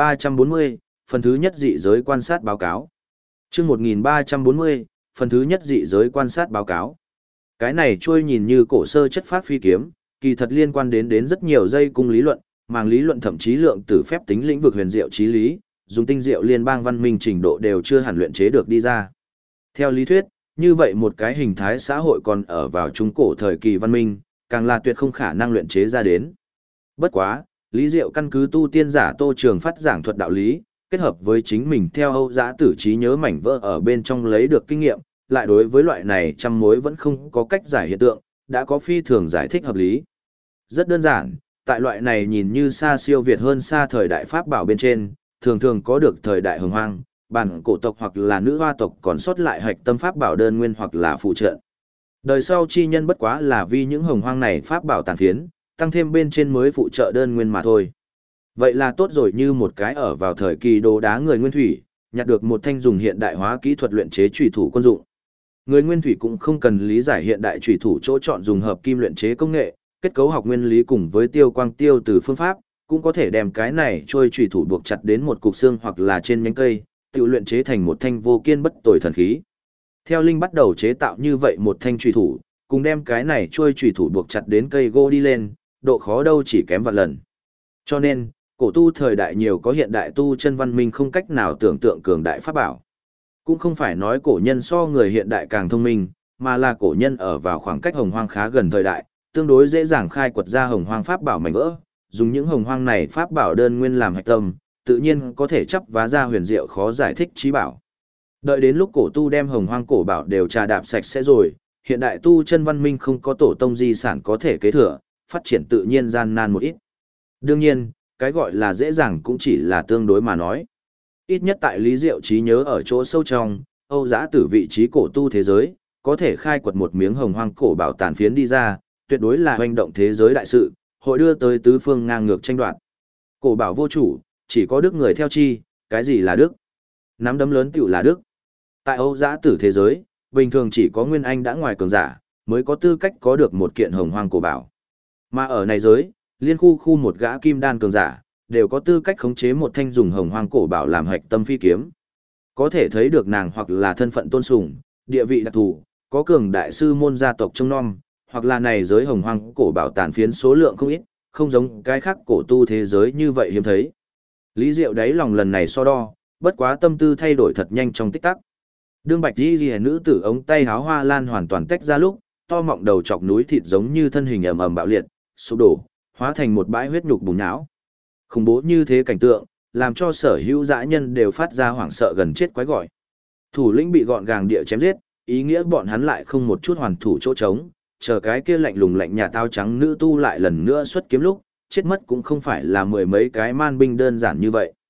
1340, phần thứ nhất dị giới quan sát báo cáo. Chương 1340, phần thứ nhất dị giới quan sát báo cáo. Cái này trôi nhìn như cổ sơ chất phát phi kiếm, kỳ thật liên quan đến rất nhiều dây cung lý luận, màng lý luận thậm chí lượng tử phép tính lĩnh vực huyền diệu trí lý, dùng tinh diệu liên bang văn minh trình độ đều chưa hẳn luyện chế được đi ra. Theo lý thuyết, như vậy một cái hình thái xã hội còn ở vào trung cổ thời kỳ văn minh, càng là tuyệt không khả năng luyện chế ra đến. Bất quá, Lý Diệu căn cứ tu tiên giả Tô Trường phát giảng thuật đạo lý, kết hợp với chính mình theo Âu Dã Tử trí nhớ mảnh vỡ ở bên trong lấy được kinh nghiệm, lại đối với loại này trăm mối vẫn không có cách giải hiện tượng, đã có phi thường giải thích hợp lý. Rất đơn giản, tại loại này nhìn như xa siêu việt hơn xa thời đại pháp bảo bên trên, thường thường có được thời đại hồng hoang, bản cổ tộc hoặc là nữ hoa tộc còn sót lại hạch tâm pháp bảo đơn nguyên hoặc là phụ trợ. Đời sau chi nhân bất quá là vì những hồng hoang này pháp bảo tàn phiến, tăng thêm bên trên mới phụ trợ đơn nguyên mà thôi. Vậy là tốt rồi, như một cái ở vào thời kỳ đồ đá người nguyên thủy, nhặt được một thanh dùng hiện đại hóa kỹ thuật luyện chế chủy thủ quân dụng. Người nguyên thủy cũng không cần lý giải hiện đại chủy thủ chỗ chọn dùng hợp kim luyện chế công nghệ, kết cấu học nguyên lý cùng với tiêu quang tiêu từ phương pháp, cũng có thể đem cái này trôi chủy thủ buộc chặt đến một cục xương hoặc là trên nhánh cây, tự luyện chế thành một thanh vô kiên bất tồi thần khí. Theo Linh bắt đầu chế tạo như vậy một thanh chủy thủ, cùng đem cái này trôi chủy thủ buộc chặt đến cây gỗ đi lên, độ khó đâu chỉ kém vạn lần. Cho nên, cổ tu thời đại nhiều có hiện đại tu chân văn minh không cách nào tưởng tượng cường đại pháp bảo. Cũng không phải nói cổ nhân so người hiện đại càng thông minh, mà là cổ nhân ở vào khoảng cách hồng hoang khá gần thời đại, tương đối dễ dàng khai quật ra hồng hoang pháp bảo mảnh vỡ, dùng những hồng hoang này pháp bảo đơn nguyên làm hạch tâm, tự nhiên có thể chấp vá ra huyền diệu khó giải thích trí bảo. Đợi đến lúc cổ tu đem hồng hoang cổ bảo đều trà đạp sạch sẽ rồi, hiện đại tu chân văn minh không có tổ tông di sản có thể kế thừa, phát triển tự nhiên gian nan một ít. Đương nhiên, cái gọi là dễ dàng cũng chỉ là tương đối mà nói. Ít nhất tại Lý Diệu trí nhớ ở chỗ sâu trong, Âu Dã Tử vị trí cổ tu thế giới, có thể khai quật một miếng hồng hoang cổ bảo tàn phiến đi ra, tuyệt đối là hoành động thế giới đại sự, hội đưa tới tứ phương ngang ngược tranh đoạt. Cổ bảo vô chủ, chỉ có đức người theo chi, cái gì là đức? Nắm đấm lớn tiểu là đức. Tại Âu Dã Tử thế giới, bình thường chỉ có Nguyên Anh đã ngoài cường giả, mới có tư cách có được một kiện hồng hoang cổ bảo. Mà ở này giới, liên khu một gã kim đan cường giả, đều có tư cách khống chế một thanh dùng hồng hoang cổ bảo làm hạch tâm phi kiếm. Có thể thấy được nàng hoặc là thân phận tôn sùng, địa vị đặc thù, có cường đại sư môn gia tộc trông nom, hoặc là này giới hồng hoang cổ bảo tàn phiến số lượng không ít, không giống cái khác cổ tu thế giới như vậy hiếm thấy. Lý Diệu đáy lòng lần này so đo, bất quá tâm tư thay đổi thật nhanh trong tích tắc. Đương bạch y liễu nữ tử ống tay háo hoa lan hoàn toàn tách ra lúc, to mọng đầu chọc núi thịt giống như thân hình ầm ầm bạo liệt, sụp đổ, hóa thành một bãi huyết nhục bùn nhão. Khủng bố như thế cảnh tượng, làm cho sở hữu dã nhân đều phát ra hoảng sợ gần chết quái gọi. Thủ lĩnh bị gọn gàng địa chém giết, ý nghĩa bọn hắn lại không một chút hoàn thủ chỗ trống, chờ cái kia lạnh lùng lạnh nhà tao trắng nữ tu lại lần nữa xuất kiếm lúc, chết mất cũng không phải là mười mấy cái man binh đơn giản như vậy.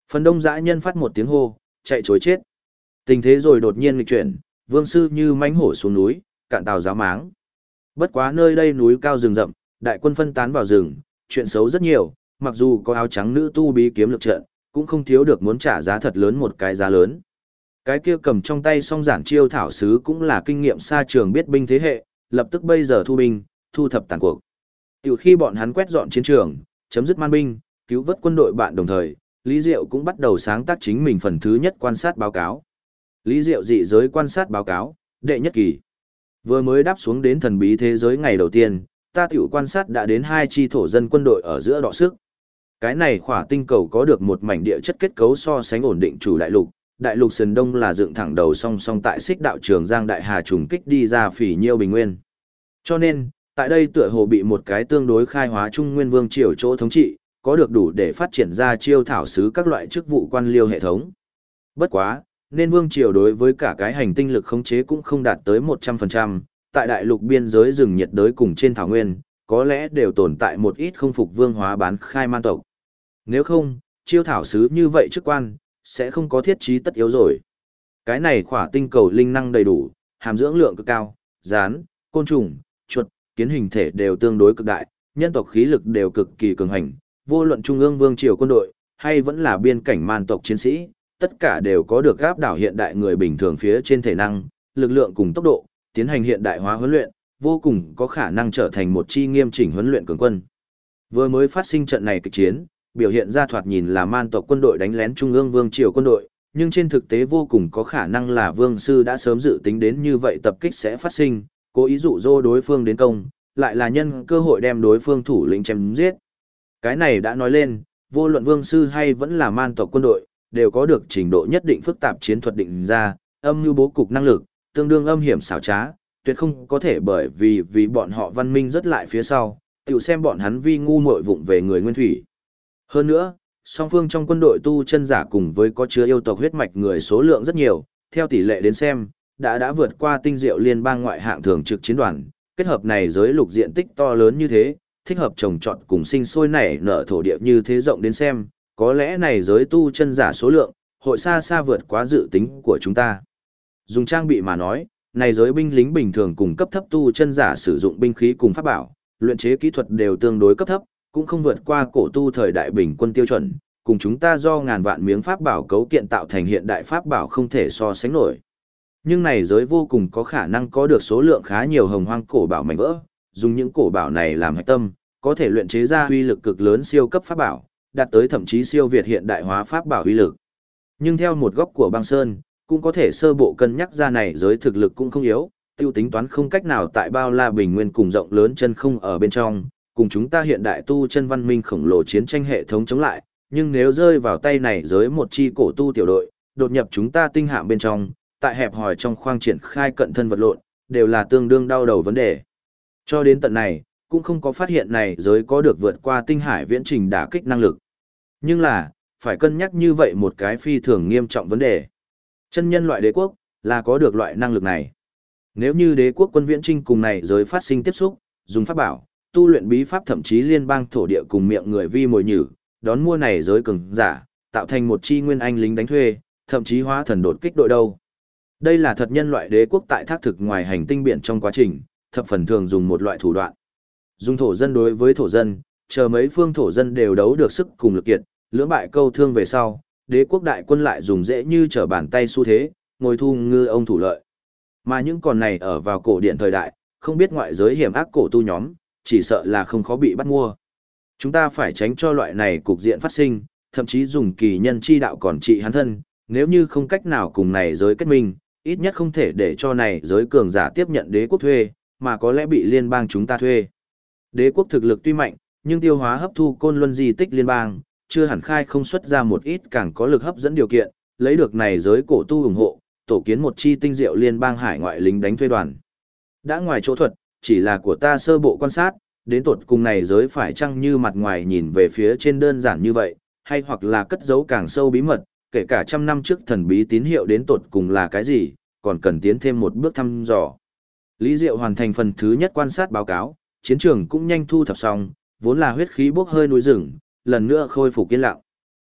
Phần đông dã nhân phát một tiếng hô, chạy chối chết. Tình thế rồi đột nhiên nghịch chuyển, vương sư như mãnh hổ xuống núi, cạn tàu giáo máng. Bất quá nơi đây núi cao rừng rậm, đại quân phân tán vào rừng, chuyện xấu rất nhiều, mặc dù có áo trắng nữ tu bí kiếm lực trận, cũng không thiếu được muốn trả giá thật lớn một cái giá lớn. Cái kia cầm trong tay song giản chiêu thảo sứ cũng là kinh nghiệm xa trường biết binh thế hệ, lập tức bây giờ thu binh, thu thập tàn cuộc. Tiểu khi bọn hắn quét dọn chiến trường, chấm dứt man binh, cứu vớt quân đội bạn đồng thời, Lý Diệu cũng bắt đầu sáng tác chính mình phần thứ nhất quan sát báo cáo. Lý Diệu dị giới quan sát báo cáo, đệ nhất kỳ. Vừa mới đáp xuống đến thần bí thế giới ngày đầu tiên, ta tiểu quan sát đã đến hai chi thổ dân quân đội ở giữa đọ sức. Cái này khỏa tinh cầu có được một mảnh địa chất kết cấu so sánh ổn định chủ đại lục sườn đông là dựng thẳng đầu song song tại xích đạo trường Giang Đại Hà trùng kích đi ra phỉ nhiêu bình nguyên. Cho nên, tại đây tựa hồ bị một cái tương đối khai hóa trung nguyên vương triều chỗ thống trị, có được đủ để phát triển ra chiêu thảo sứ các loại chức vụ quan liêu hệ thống. Bất quá, nên vương triều đối với cả cái hành tinh lực khống chế cũng không đạt tới 100%, tại đại lục biên giới rừng nhiệt đới cùng trên thảo nguyên, có lẽ đều tồn tại một ít không phục vương hóa bán khai man tộc. Nếu không, chiêu thảo sứ như vậy chức quan, sẽ không có thiết trí tất yếu rồi. Cái này khỏa tinh cầu linh năng đầy đủ, hàm dưỡng lượng cực cao, rán, côn trùng, chuột, kiến hình thể đều tương đối cực đại, nhân tộc khí lực đều cực kỳ cường hành, vô luận trung ương vương triều quân đội, hay vẫn là biên cảnh man tộc chiến sĩ, tất cả đều có được áp đảo hiện đại người bình thường phía trên thể năng, lực lượng cùng tốc độ, tiến hành hiện đại hóa huấn luyện, vô cùng có khả năng trở thành một chi nghiêm chỉnh huấn luyện cường quân. Vừa mới phát sinh trận này kịch chiến, biểu hiện ra thoạt nhìn là man tộc quân đội đánh lén trung ương vương triều quân đội, nhưng trên thực tế vô cùng có khả năng là vương sư đã sớm dự tính đến như vậy tập kích sẽ phát sinh, cố ý dụ dỗ đối phương đến công, lại là nhân cơ hội đem đối phương thủ lĩnh chém giết. Cái này đã nói lên, vô luận vương sư hay vẫn là man tộc quân đội, đều có được trình độ nhất định phức tạp chiến thuật định ra, âm mưu bố cục năng lực, tương đương âm hiểm xảo trá, tuyệt không có thể bởi vì bọn họ văn minh rất lại phía sau, tiểu xem bọn hắn vi ngu muội vụng về người nguyên thủy. Hơn nữa, song phương trong quân đội tu chân giả cùng với có chứa yêu tộc huyết mạch người số lượng rất nhiều, theo tỷ lệ đến xem, đã vượt qua tinh diệu liên bang ngoại hạng thường trực chiến đoàn, kết hợp này giới lục diện tích to lớn như thế, thích hợp trồng trọt cùng sinh sôi nảy nở thổ địa như thế rộng đến xem, có lẽ này giới tu chân giả số lượng, hội xa xa vượt quá dự tính của chúng ta. Dùng trang bị mà nói, này giới binh lính bình thường cùng cấp thấp tu chân giả sử dụng binh khí cùng pháp bảo, luyện chế kỹ thuật đều tương đối cấp thấp, cũng không vượt qua cổ tu thời đại bình quân tiêu chuẩn, cùng chúng ta do ngàn vạn miếng pháp bảo cấu kiện tạo thành hiện đại pháp bảo không thể so sánh nổi. Nhưng này giới vô cùng có khả năng có được số lượng khá nhiều hồng hoang cổ bảo mảnh vỡ, dùng những cổ bảo này làm hạch tâm, có thể luyện chế ra uy lực cực lớn siêu cấp pháp bảo, đạt tới thậm chí siêu việt hiện đại hóa pháp bảo uy lực. Nhưng theo một góc của băng sơn, cũng có thể sơ bộ cân nhắc ra này giới thực lực cũng không yếu, tiêu tính toán không cách nào tại bao la bình nguyên cùng rộng lớn chân không ở bên trong, cùng chúng ta hiện đại tu chân văn minh khổng lồ chiến tranh hệ thống chống lại, nhưng nếu rơi vào tay này giới một chi cổ tu tiểu đội, đột nhập chúng ta tinh hạm bên trong, tại hẹp hòi trong khoang triển khai cận thân vật lộn, đều là tương đương đau đầu vấn đề. Cho đến tận này, cũng không có phát hiện này giới có được vượt qua tinh hải viễn trình đả kích năng lực. Nhưng là, phải cân nhắc như vậy một cái phi thường nghiêm trọng vấn đề. Chân nhân loại đế quốc, là có được loại năng lực này. Nếu như đế quốc quân viễn trinh cùng này giới phát sinh tiếp xúc, dùng pháp bảo, tu luyện bí pháp thậm chí liên bang thổ địa cùng miệng người vi mồi nhử, đón mua này giới cường giả, tạo thành một chi nguyên anh lính đánh thuê, thậm chí hóa thần đột kích đội đâu. Đây là thật nhân loại đế quốc tại thác thực ngoài hành tinh biển trong quá trình, thập phần thường dùng một loại thủ đoạn. Dùng thổ dân đối với thổ dân, chờ mấy phương thổ dân đều đấu được sức cùng lực kiệt, lưỡng bại câu thương về sau, đế quốc đại quân lại dùng dễ như trở bàn tay xu thế, ngồi thu ngư ông thủ lợi. Mà những con này ở vào cổ điện thời đại, không biết ngoại giới hiểm ác cổ tu nhóm, chỉ sợ là không khó bị bắt mua. Chúng ta phải tránh cho loại này cục diện phát sinh, thậm chí dùng kỳ nhân chi đạo còn trị hắn thân, nếu như không cách nào cùng này giới kết minh, ít nhất không thể để cho này giới cường giả tiếp nhận đế quốc thuê, mà có lẽ bị liên bang chúng ta thuê. Đế quốc thực lực tuy mạnh, nhưng tiêu hóa hấp thu côn luân di tích liên bang, chưa hẳn khai không xuất ra một ít càng có lực hấp dẫn điều kiện, lấy được này giới cổ tu ủng hộ, tổ kiến một chi tinh diệu liên bang hải ngoại lính đánh thuê đoàn. Đã ngoài chỗ thuật, chỉ là của ta sơ bộ quan sát, đến tột cùng này giới phải chăng như mặt ngoài nhìn về phía trên đơn giản như vậy, hay hoặc là cất giấu càng sâu bí mật, kể cả trăm năm trước thần bí tín hiệu đến tột cùng là cái gì, còn cần tiến thêm một bước thăm dò. Lý Diệu hoàn thành phần thứ nhất quan sát báo cáo, chiến trường cũng nhanh thu thập xong, vốn là huyết khí bốc hơi núi rừng, lần nữa khôi phục yên lặng.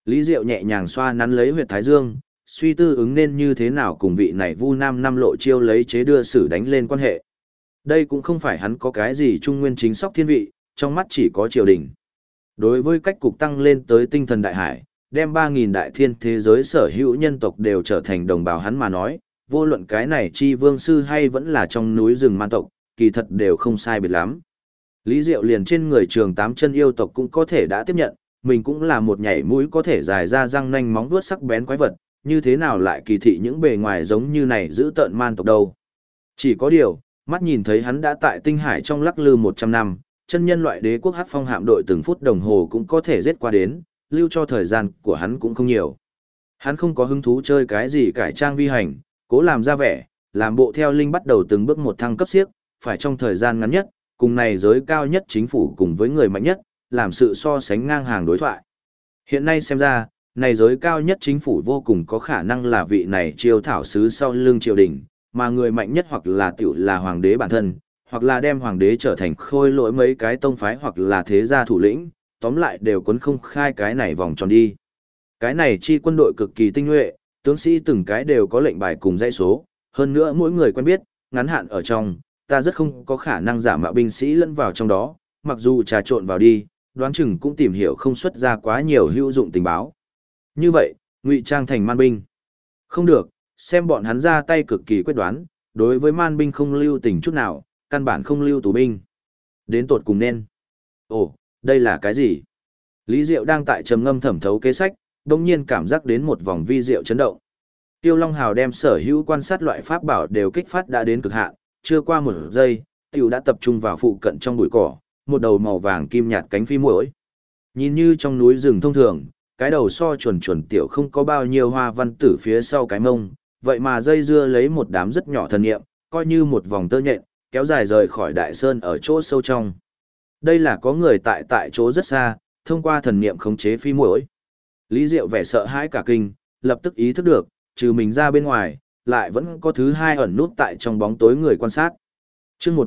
Lý Diệu nhẹ nhàng xoa nắn lấy huyệt thái dương, suy tư ứng nên như thế nào cùng vị này Vu Nam năm lộ chiêu lấy chế đưa sử đánh lên quan hệ. Đây cũng không phải hắn có cái gì trung nguyên chính sóc thiên vị, trong mắt chỉ có triều đình. Đối với cách cục tăng lên tới tinh thần đại hải, đem 3.000 đại thiên thế giới sở hữu nhân tộc đều trở thành đồng bào hắn mà nói, vô luận cái này chi vương sư hay vẫn là trong núi rừng man tộc, kỳ thật đều không sai biệt lắm. Lý Diệu liền trên người trường tám chân yêu tộc cũng có thể đã tiếp nhận, mình cũng là một nhảy mũi có thể dài ra răng nanh móng vuốt sắc bén quái vật, như thế nào lại kỳ thị những bề ngoài giống như này giữ tợn man tộc đâu. Chỉ có điều, mắt nhìn thấy hắn đã tại tinh hải trong lắc lư 100 năm, chân nhân loại đế quốc hắc phong hạm đội từng phút đồng hồ cũng có thể giết qua đến, lưu cho thời gian của hắn cũng không nhiều. Hắn không có hứng thú chơi cái gì cải trang vi hành, cố làm ra vẻ, làm bộ theo linh bắt đầu từng bước một thăng cấp siếc, phải trong thời gian ngắn nhất, cùng này giới cao nhất chính phủ cùng với người mạnh nhất, làm sự so sánh ngang hàng đối thoại. Hiện nay xem ra, này giới cao nhất chính phủ vô cùng có khả năng là vị này chiêu thảo sứ sau lưng triều đình, mà người mạnh nhất hoặc là tiểu là hoàng đế bản thân, hoặc là đem hoàng đế trở thành khôi lỗi mấy cái tông phái hoặc là thế gia thủ lĩnh, tóm lại đều quấn không khai cái này vòng tròn đi. Cái này chi quân đội cực kỳ tinh nhuệ, tướng sĩ từng cái đều có lệnh bài cùng dãy số, hơn nữa mỗi người quen biết, ngắn hạn ở trong, ta rất không có khả năng giả mạo binh sĩ lẫn vào trong đó, mặc dù trà trộn vào đi, đoán chừng cũng tìm hiểu không xuất ra quá nhiều hữu dụng tình báo. Như vậy, ngụy trang thành man binh. Không được, xem bọn hắn ra tay cực kỳ quyết đoán, đối với man binh không lưu tình chút nào, căn bản không lưu tù binh. Đến tột cùng nên. Ồ, đây là cái gì? Lý Diệu đang tại trầm ngâm thẩm thấu kế sách, đồng nhiên cảm giác đến một vòng vi diệu chấn động. Tiêu Long Hào đem sở hữu quan sát loại pháp bảo đều kích phát đã đến cực hạn, chưa qua một giây, tiểu đã tập trung vào phụ cận trong bụi cỏ, một đầu màu vàng kim nhạt cánh phi muỗi. Nhìn như trong núi rừng thông thường, cái đầu so chuẩn chuẩn tiểu không có bao nhiêu hoa văn tử phía sau cái mông, vậy mà dây dưa lấy một đám rất nhỏ thần niệm, coi như một vòng tơ nhện, kéo dài rời khỏi đại sơn ở chỗ sâu trong. Đây là có người tại chỗ rất xa, thông qua thần niệm khống chế phi muỗi. Lý Diệu vẻ sợ hãi cả kinh, lập tức ý thức được, trừ mình ra bên ngoài, lại vẫn có thứ hai ẩn nút tại trong bóng tối người quan sát. Chương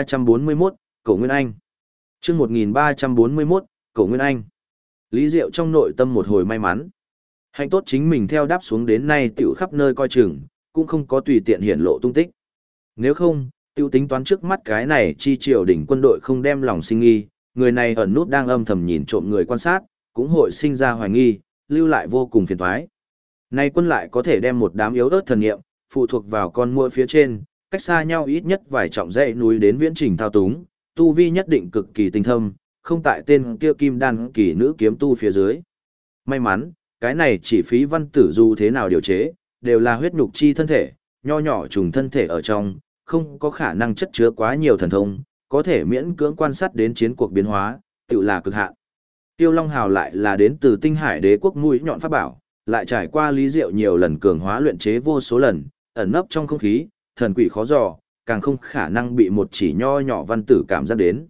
1341, Cổ Nguyên Anh. Chương 1341, Cổ Nguyên Anh. Lý Diệu trong nội tâm một hồi may mắn. Hạnh tốt chính mình theo đáp xuống đến nay tiểu khắp nơi coi chừng, cũng không có tùy tiện hiển lộ tung tích. Nếu không, tiêu tính toán trước mắt cái này chi triều đỉnh quân đội không đem lòng sinh nghi, người này ẩn nút đang âm thầm nhìn trộm người quan sát, cũng hội sinh ra hoài nghi, lưu lại vô cùng phiền toái. Nay quân lại có thể đem một đám yếu ớt thần nghiệm, phụ thuộc vào con muỗi phía trên, cách xa nhau ít nhất vài trọng dãy núi đến viễn trình thao túng, tu vi nhất định cực kỳ tinh thâm, không tại tên kia kim đan kỳ nữ kiếm tu phía dưới. May mắn, cái này chỉ phí văn tử dù thế nào điều chế, đều là huyết nhục chi thân thể, nho nhỏ trùng thân thể ở trong, không có khả năng chất chứa quá nhiều thần thông, có thể miễn cưỡng quan sát đến chiến cuộc biến hóa, tự là cực hạn. Tiêu Long Hào lại là đến từ tinh hải đế quốc mũi nhọn pháp bảo, lại trải qua Lý Diệu nhiều lần cường hóa luyện chế vô số lần, ẩn nấp trong không khí, thần quỷ khó dò, càng không khả năng bị một chỉ nho nhỏ văn tử cảm giác đến.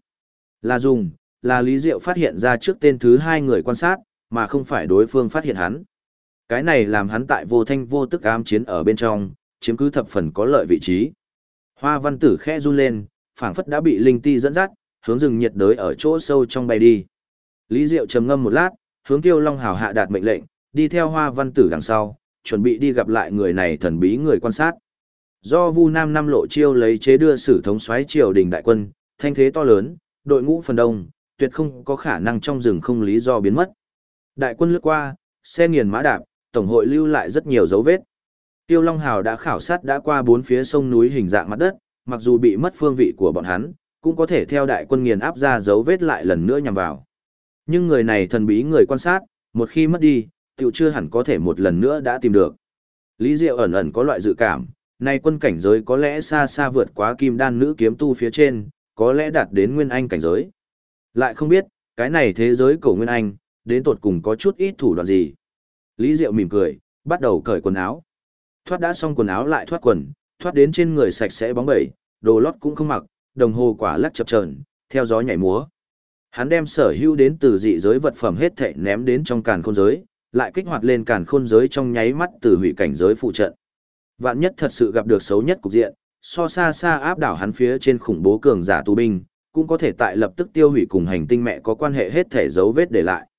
Là Lý Diệu phát hiện ra trước tên thứ hai người quan sát, mà không phải đối phương phát hiện hắn. Cái này làm hắn tại vô thanh vô tức ám chiến ở bên trong, chiếm cứ thập phần có lợi vị trí. Hoa văn tử khẽ run lên, phảng phất đã bị linh ti dẫn dắt, hướng rừng nhiệt đới ở chỗ sâu trong bay đi. Lý Diệu trầm ngâm một lát, hướng Tiêu Long Hào hạ đạt mệnh lệnh, đi theo Hoa văn tử đằng sau, chuẩn bị đi gặp lại người này thần bí người quan sát. Do Vu Nam năm lộ chiêu lấy chế đưa sử thống soái triều đình đại quân, thanh thế to lớn, đội ngũ phần đông, tuyệt không có khả năng trong rừng không lý do biến mất. Đại quân lướt qua, xe nghiền mã đạp, tổng hội lưu lại rất nhiều dấu vết. Tiêu Long Hào đã khảo sát đã qua bốn phía sông núi hình dạng mặt đất, mặc dù bị mất phương vị của bọn hắn, cũng có thể theo đại quân nghiền áp ra dấu vết lại lần nữa nhằm vào. Nhưng người này thần bí người quan sát, một khi mất đi, tiểu chưa hẳn có thể một lần nữa đã tìm được. Lý Diệu ẩn ẩn có loại dự cảm, nay quân cảnh giới có lẽ xa xa vượt quá kim đan nữ kiếm tu phía trên, có lẽ đạt đến nguyên anh cảnh giới. Lại không biết, cái này thế giới cổ nguyên anh, đến tột cùng có chút ít thủ đoạn gì. Lý Diệu mỉm cười, bắt đầu cởi quần áo. Thoát đã xong quần áo lại thoát quần, thoát đến trên người sạch sẽ bóng bẩy, đồ lót cũng không mặc, đồng hồ quả lắc chập chờn, theo gió nhảy múa. Hắn đem sở hữu đến từ dị giới vật phẩm hết thảy ném đến trong càn khôn giới, lại kích hoạt lên càn khôn giới trong nháy mắt từ hủy cảnh giới phụ trận. Vạn nhất thật sự gặp được xấu nhất cục diện, so xa xa áp đảo hắn phía trên khủng bố cường giả tù binh, cũng có thể tại lập tức tiêu hủy cùng hành tinh mẹ có quan hệ hết thể dấu vết để lại.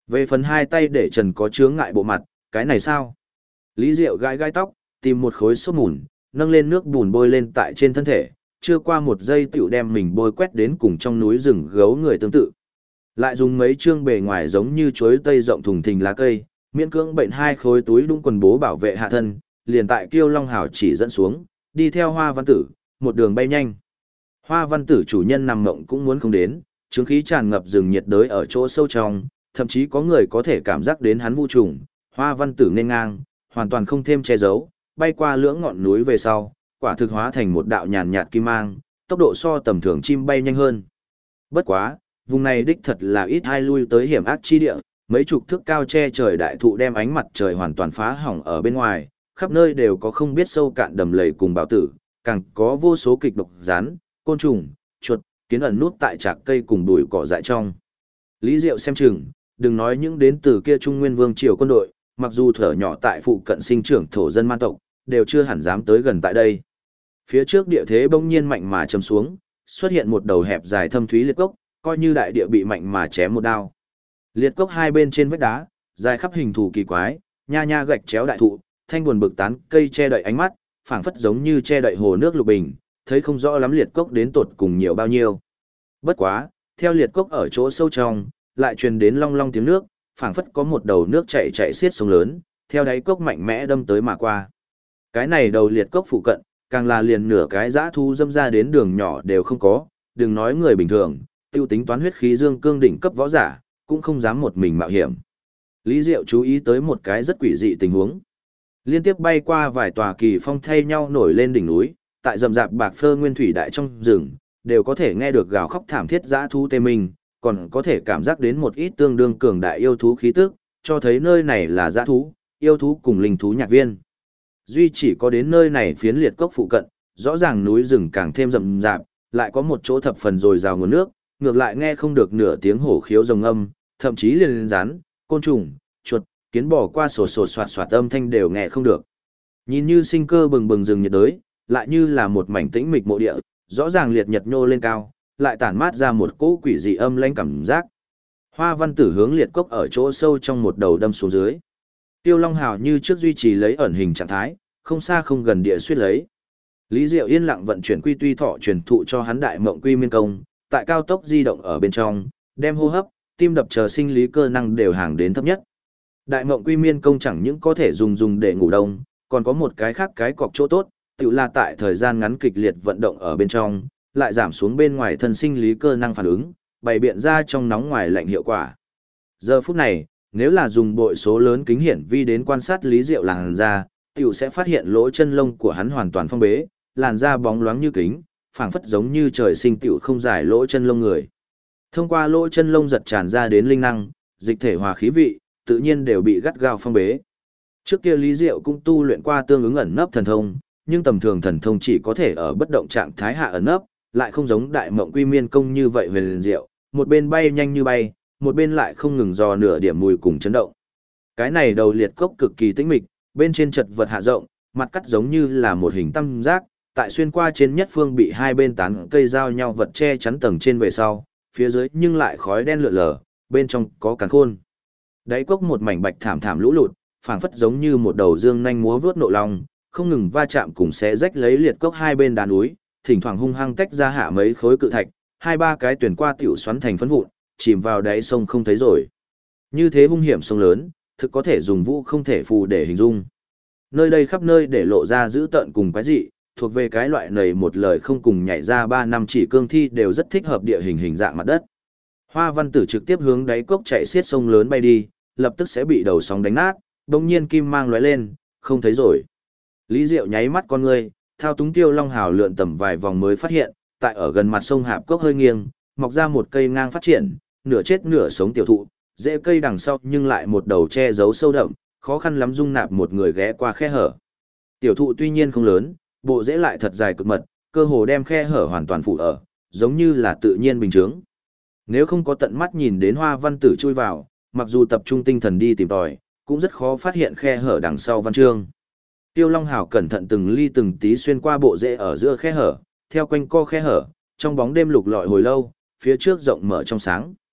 Về phần hai tay để trần có chướng ngại bộ mặt, cái này sao? Lý Diệu gãi gãi tóc, tìm một khối xốp mùn, nâng lên nước bùn bôi lên tại trên thân thể, chưa qua một giây tiểu đem mình bôi quét đến cùng trong núi rừng gấu người tương tự. Lại dùng mấy chương bề ngoài giống như chuối tây rộng thùng thình lá cây, miễn cưỡng bệnh hai khối túi đũng quần bố bảo vệ hạ thân, liền tại Kiêu Long Hào chỉ dẫn xuống, đi theo Hoa Văn Tử, một đường bay nhanh. Hoa Văn Tử chủ nhân nằm mộng cũng muốn không đến, chứng khí tràn ngập rừng nhiệt đới ở chỗ sâu trong, thậm chí có người có thể cảm giác đến hắn vu trùng. Hoa Văn Tử nên ngang, hoàn toàn không thêm che giấu, bay qua lưỡng ngọn núi về sau, quả thực hóa thành một đạo nhàn nhạt kim mang, tốc độ so tầm thường chim bay nhanh hơn. Bất quá, vùng này đích thật là ít ai lui tới hiểm ác chi địa, mấy chục thước cao che trời đại thụ đem ánh mặt trời hoàn toàn phá hỏng ở bên ngoài, khắp nơi đều có không biết sâu cạn đầm lầy cùng bào tử, càng có vô số kịch độc rắn, côn trùng, chuột, kiến ẩn nút tại trạc cây cùng bụi cỏ dại trong. Lý Diệu xem chừng, đừng nói những đến từ kia Trung Nguyên Vương triều quân đội, mặc dù thở nhỏ tại phụ cận sinh trưởng thổ dân man tộc, đều chưa hẳn dám tới gần tại đây. Phía trước địa thế bỗng nhiên mạnh mà chầm xuống, xuất hiện một đầu hẹp dài thâm thúy liệt cốc, coi như đại địa bị mạnh mà chém một đao. Liệt cốc hai bên trên vách đá, dài khắp hình thù kỳ quái, nha nha gạch chéo đại thụ, thanh buồn bực tán cây che đậy ánh mắt, phảng phất giống như che đậy hồ nước lục bình, thấy không rõ lắm liệt cốc đến tột cùng nhiều bao nhiêu. Bất quá, theo liệt cốc ở chỗ sâu trong, lại truyền đến long long tiếng nước, phảng phất có một đầu nước chảy chảy xiết sông lớn, theo đáy cốc mạnh mẽ đâm tới mà qua. Cái này đầu liệt cốc phụ cận, càng là liền nửa cái dã thu dâm ra đến đường nhỏ đều không có, đừng nói người bình thường, tiêu tính toán huyết khí dương cương đỉnh cấp võ giả, cũng không dám một mình mạo hiểm. Lý Diệu chú ý tới một cái rất quỷ dị tình huống. Liên tiếp bay qua vài tòa kỳ phong thay nhau nổi lên đỉnh núi, tại rậm rạp bạc phơ nguyên thủy đại trong rừng, đều có thể nghe được gào khóc thảm thiết dã thú tê mình, còn có thể cảm giác đến một ít tương đương cường đại yêu thú khí tức, cho thấy nơi này là dã thú, yêu thú cùng linh thú nhạc viên. Duy chỉ có đến nơi này phiến liệt cốc phụ cận, rõ ràng núi rừng càng thêm rậm rạp, lại có một chỗ thập phần dồi dào nguồn nước, ngược lại nghe không được nửa tiếng hổ khiếu rồng âm, thậm chí liền rắn, côn trùng, chuột, kiến bò qua sổ sổ soạt soạt âm thanh đều nghe không được. Nhìn như sinh cơ bừng bừng rừng nhiệt đới, lại như là một mảnh tĩnh mịch mộ địa, rõ ràng liệt nhật nhô lên cao, lại tản mát ra một cỗ quỷ dị âm lãnh cảm giác. Hoa Văn Tử hướng liệt cốc ở chỗ sâu trong một đầu đâm xuống dưới. Tiêu Long Hào như trước duy trì lấy ẩn hình trạng thái, không xa không gần địa suýt lấy. Lý Diệu yên lặng vận chuyển quy tuy thọ truyền thụ cho hắn đại mộng quy miên công, tại cao tốc di động ở bên trong, đem hô hấp, tim đập chờ sinh lý cơ năng đều hàng đến thấp nhất. Đại mộng quy miên công chẳng những có thể dùng để ngủ đông, còn có một cái khác cái cọc chỗ tốt, tự là tại thời gian ngắn kịch liệt vận động ở bên trong, lại giảm xuống bên ngoài thân sinh lý cơ năng phản ứng, bày biện ra trong nóng ngoài lạnh hiệu quả. Giờ phút này, nếu là dùng bội số lớn kính hiển vi đến quan sát Lý Diệu làn da, tiểu sẽ phát hiện lỗ chân lông của hắn hoàn toàn phong bế, làn da bóng loáng như kính, phảng phất giống như trời sinh tiểu không dài lỗ chân lông người. Thông qua lỗ chân lông giật tràn ra đến linh năng, dịch thể hòa khí vị, tự nhiên đều bị gắt gao phong bế. Trước kia Lý Diệu cũng tu luyện qua tương ứng ẩn nấp thần thông, nhưng tầm thường thần thông chỉ có thể ở bất động trạng thái hạ ẩn nấp, lại không giống đại mộng quy miên công như vậy huyền diệu, một bên bay nhanh như bay, một bên lại không ngừng dò nửa điểm mùi cùng chấn động. Cái này đầu liệt cốc cực kỳ tĩnh mịch, bên trên chật vật hạ rộng, mặt cắt giống như là một hình tam giác, tại xuyên qua trên nhất phương bị hai bên tán cây giao nhau vật che chắn tầng trên về sau, phía dưới nhưng lại khói đen lượn lờ, bên trong có càn khôn. Đáy cốc một mảnh bạch thảm thảm lũ lụt, phảng phất giống như một đầu dương nhanh múa vướt nộ long, không ngừng va chạm cùng xé rách lấy liệt cốc hai bên đá núi, thỉnh thoảng hung hăng tách ra hạ mấy khối cự thạch, hai ba cái tuyển qua tiểu xoắn thành phấn vụn, chìm vào đáy sông không thấy rồi. Như thế hung hiểm sông lớn, thực có thể dùng vũ không thể phù để hình dung. Nơi đây khắp nơi để lộ ra dữ tợn cùng quái dị, thuộc về cái loại này một lời không cùng nhảy ra 3 năm chỉ cương thi đều rất thích hợp địa hình dạng mặt đất. Hoa Văn Tử trực tiếp hướng đáy cốc chạy xiết sông lớn bay đi, lập tức sẽ bị đầu sóng đánh nát, đồng nhiên kim mang lóe lên, không thấy rồi. Lý Diệu nháy mắt con người, thao túng Tiêu Long Hào lượn tầm vài vòng mới phát hiện, tại ở gần mặt sông Hạp Cốc hơi nghiêng, mọc ra một cây ngang phát triển, nửa chết nửa sống tiểu thụ, rễ cây đằng sau nhưng lại một đầu che giấu sâu đậm, khó khăn lắm dung nạp một người ghé qua khe hở. Tiểu thụ tuy nhiên không lớn, bộ rễ lại thật dài cực mật, cơ hồ đem khe hở hoàn toàn phủ ở, giống như là tự nhiên bình thường. Nếu không có tận mắt nhìn đến Hoa Văn Tử chui vào, mặc dù tập trung tinh thần đi tìm tòi, cũng rất khó phát hiện khe hở đằng sau văn chương. Tiêu Long Hào cẩn thận từng ly từng tí xuyên qua bộ rễ ở giữa khe hở, theo quanh co khe hở, trong bóng đêm lục lọi hồi lâu, phía trước rộng mở trong sáng.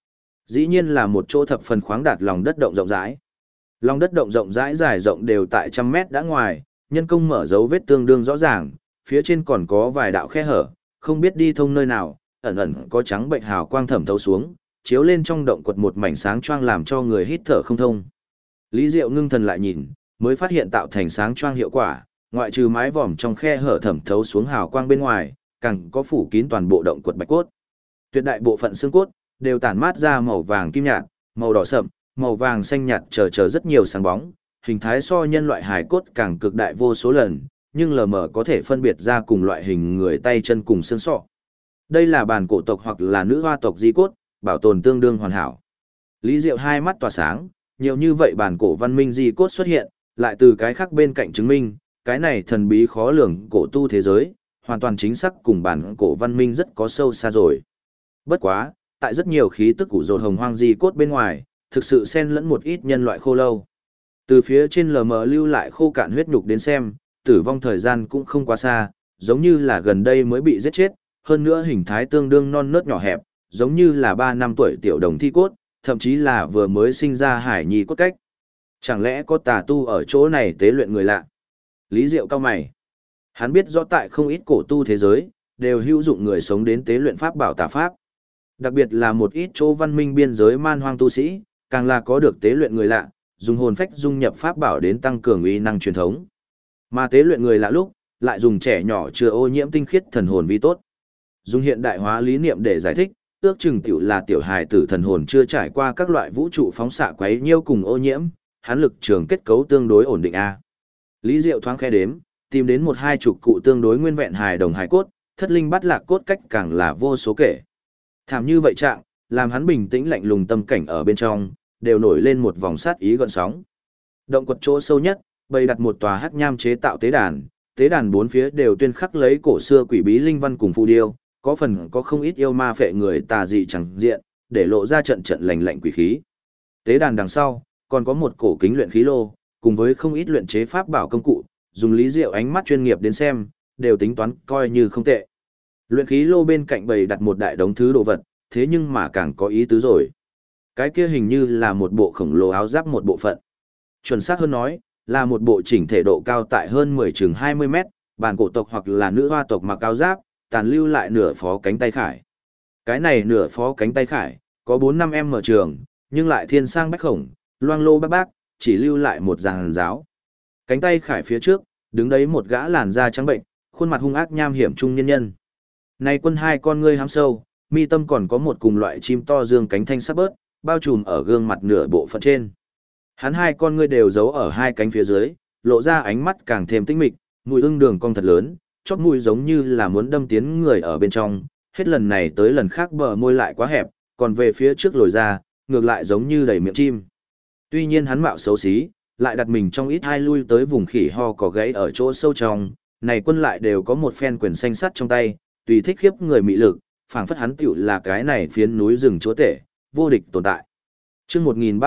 Dĩ nhiên là một chỗ thập phần khoáng đạt lòng đất động rộng rãi. Lòng đất động rộng rãi dài rộng đều tại trăm mét đã ngoài, nhân công mở dấu vết tương đương rõ ràng, phía trên còn có vài đạo khe hở, không biết đi thông nơi nào, ẩn ẩn có trắng bệnh hào quang thẩm thấu xuống, chiếu lên trong động quật một mảnh sáng choang làm cho người hít thở không thông. Lý Diệu ngưng thần lại nhìn, mới phát hiện tạo thành sáng choang hiệu quả, ngoại trừ mái vòm trong khe hở thẩm thấu xuống hào quang bên ngoài, càng có phủ kín toàn bộ động quật bạch cốt. Tuyệt đại bộ phận xương cốt đều tản mát ra màu vàng kim nhạt, màu đỏ sậm, màu vàng xanh nhạt chờ rất nhiều sáng bóng, hình thái so nhân loại hài cốt càng cực đại vô số lần, nhưng lờ mờ có thể phân biệt ra cùng loại hình người tay chân cùng xương sọ. Đây là bản cổ tộc hoặc là nữ hoa tộc di cốt, bảo tồn tương đương hoàn hảo. Lý Diệu hai mắt tỏa sáng, nhiều như vậy bản cổ văn minh di cốt xuất hiện, lại từ cái khác bên cạnh chứng minh, cái này thần bí khó lường cổ tu thế giới, hoàn toàn chính xác cùng bản cổ văn minh rất có sâu xa rồi. Bất quá, tại rất nhiều khí tức củ rột hồng hoang di cốt bên ngoài, thực sự xen lẫn một ít nhân loại khô lâu. Từ phía trên lờ mờ lưu lại khô cạn huyết nhục đến xem, tử vong thời gian cũng không quá xa, giống như là gần đây mới bị giết chết, hơn nữa hình thái tương đương non nớt nhỏ hẹp, giống như là 3 năm tuổi tiểu đồng thi cốt, thậm chí là vừa mới sinh ra hải nhi cốt cách. Chẳng lẽ có tà tu ở chỗ này tế luyện người lạ? Lý Diệu cao mày. Hắn biết rõ tại không ít cổ tu thế giới, đều hữu dụng người sống đến tế luyện pháp bảo tà pháp. Đặc biệt là một ít chỗ văn minh biên giới man hoang tu sĩ, càng là có được tế luyện người lạ, dùng hồn phách dung nhập pháp bảo đến tăng cường uy năng truyền thống. Mà tế luyện người lạ lúc, lại dùng trẻ nhỏ chưa ô nhiễm tinh khiết thần hồn vi tốt. Dùng hiện đại hóa lý niệm để giải thích, ước chừng tiểu là tiểu hài tử thần hồn chưa trải qua các loại vũ trụ phóng xạ quấy nhiêu cùng ô nhiễm, hắn lực trường kết cấu tương đối ổn định a. Lý Diệu thoáng khẽ đếm, tìm đến một hai chục cụ tương đối nguyên vẹn hài đồng hài cốt, thất linh bắt lạc cốt cách càng là vô số kể. Thảm như vậy trạng, làm hắn bình tĩnh lạnh lùng tâm cảnh ở bên trong, đều nổi lên một vòng sát ý gợn sóng. Động quật chỗ sâu nhất, bày đặt một tòa hắc nham chế tạo tế đàn bốn phía đều tuyên khắc lấy cổ xưa quỷ bí linh văn cùng phù điêu, có phần có không ít yêu ma phệ người tà dị chẳng diện, để lộ ra trận trận lạnh lạnh quỷ khí. Tế đàn đằng sau, còn có một cổ kính luyện khí lô, cùng với không ít luyện chế pháp bảo công cụ, dùng Lý Diệu ánh mắt chuyên nghiệp đến xem, đều tính toán coi như không tệ. Luyện khí lô bên cạnh bày đặt một đại đống thứ đồ vật, thế nhưng mà càng có ý tứ rồi. Cái kia hình như là một bộ khổng lồ áo giáp một bộ phận. Chuẩn xác hơn nói, là một bộ chỉnh thể độ cao tại hơn 20 mét, bản cổ tộc hoặc là nữ hoa tộc mặc áo giáp, tàn lưu lại nửa phó cánh tay khải. Cái này nửa phó cánh tay khải, có 4-5 m trường, nhưng lại thiên sang bách khổng, loang lô bác bác, chỉ lưu lại một dàn giáo. Cánh tay khải phía trước, đứng đấy một gã làn da trắng bệnh, khuôn mặt hung ác nham hiểm trung nhân nhân. Này quân hai con ngươi hám sâu, mi tâm còn có một cùng loại chim to dương cánh thanh sắc bớt, bao trùm ở gương mặt nửa bộ phận trên. Hắn hai con ngươi đều giấu ở hai cánh phía dưới, lộ ra ánh mắt càng thêm tinh mịch, mùi ưng đường cong thật lớn, chóp mũi giống như là muốn đâm tiến người ở bên trong, hết lần này tới lần khác bờ môi lại quá hẹp, còn về phía trước lồi ra, ngược lại giống như đầy miệng chim. Tuy nhiên hắn mạo xấu xí, lại đặt mình trong ít hai lui tới vùng khỉ ho cỏ gáy ở chỗ sâu trong, này quân lại đều có một phen quyền xanh sắt trong tay, tùy thích khiếp người mị lực, phảng phất hắn tiểu là cái này phiến núi rừng chúa tể, vô địch tồn tại. Chương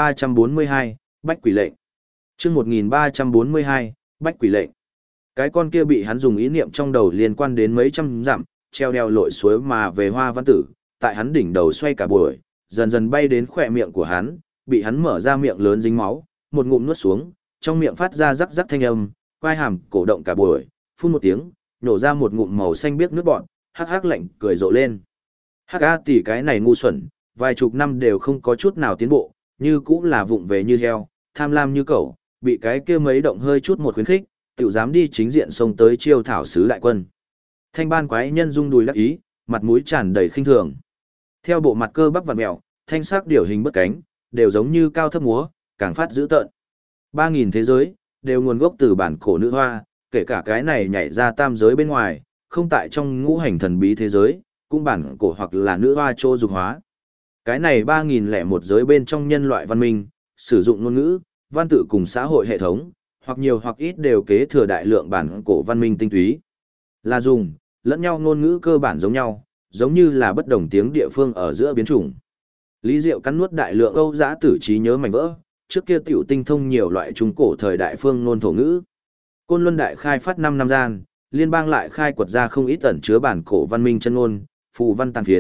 1342, Bách Quỷ Lệnh. Chương 1342, Bách Quỷ Lệnh. Cái con kia bị hắn dùng ý niệm trong đầu liên quan đến mấy trăm dặm, treo đeo lội suối mà về Hoa Văn Tử, tại hắn đỉnh đầu xoay cả buổi, dần dần bay đến khỏe miệng của hắn, bị hắn mở ra miệng lớn dính máu, một ngụm nuốt xuống, trong miệng phát ra rắc rắc thanh âm, quai hàm cổ động cả buổi, phun một tiếng, nhổ ra một ngụm màu xanh biếc nước bọt, hắc hắc lạnh cười rộ lên. Hắc a tỷ cái này ngu xuẩn, vài chục năm đều không có chút nào tiến bộ, như cũng là vụng về như heo, tham lam như cẩu, bị cái kia mấy động hơi chút một khuyến khích, tiểu dám đi chính diện xông tới chiêu thảo sứ đại quân. Thanh ban quái nhân rung đùi đắc ý, mặt mũi tràn đầy khinh thường. Theo bộ mặt cơ bắp vặn mèo, thanh sắc điều hình bất cánh, đều giống như cao thấp múa, càng phát dữ tợn. 3000 thế giới, đều nguồn gốc từ bản cổ nữ hoa, kể cả cái này nhảy ra tam giới bên ngoài, không tại trong ngũ hành thần bí thế giới, cũng bản cổ hoặc là nữ hoa trô dục hóa. Cái này 3001 giới bên trong nhân loại văn minh, sử dụng ngôn ngữ, văn tự cùng xã hội hệ thống, hoặc nhiều hoặc ít đều kế thừa đại lượng bản cổ văn minh tinh túy. Là dùng, lẫn nhau ngôn ngữ cơ bản giống nhau, giống như là bất đồng tiếng địa phương ở giữa biến chủng. Lý Diệu cắn nuốt đại lượng Âu dã tử trí nhớ mảnh vỡ, trước kia tiểu tinh thông nhiều loại trung cổ thời đại phương ngôn thổ ngữ. Côn Luân đại khai phát 5 năm gian, liên bang lại khai quật ra không ít ẩn chứa bản cổ văn minh chân ngôn, phù văn tàn phiến,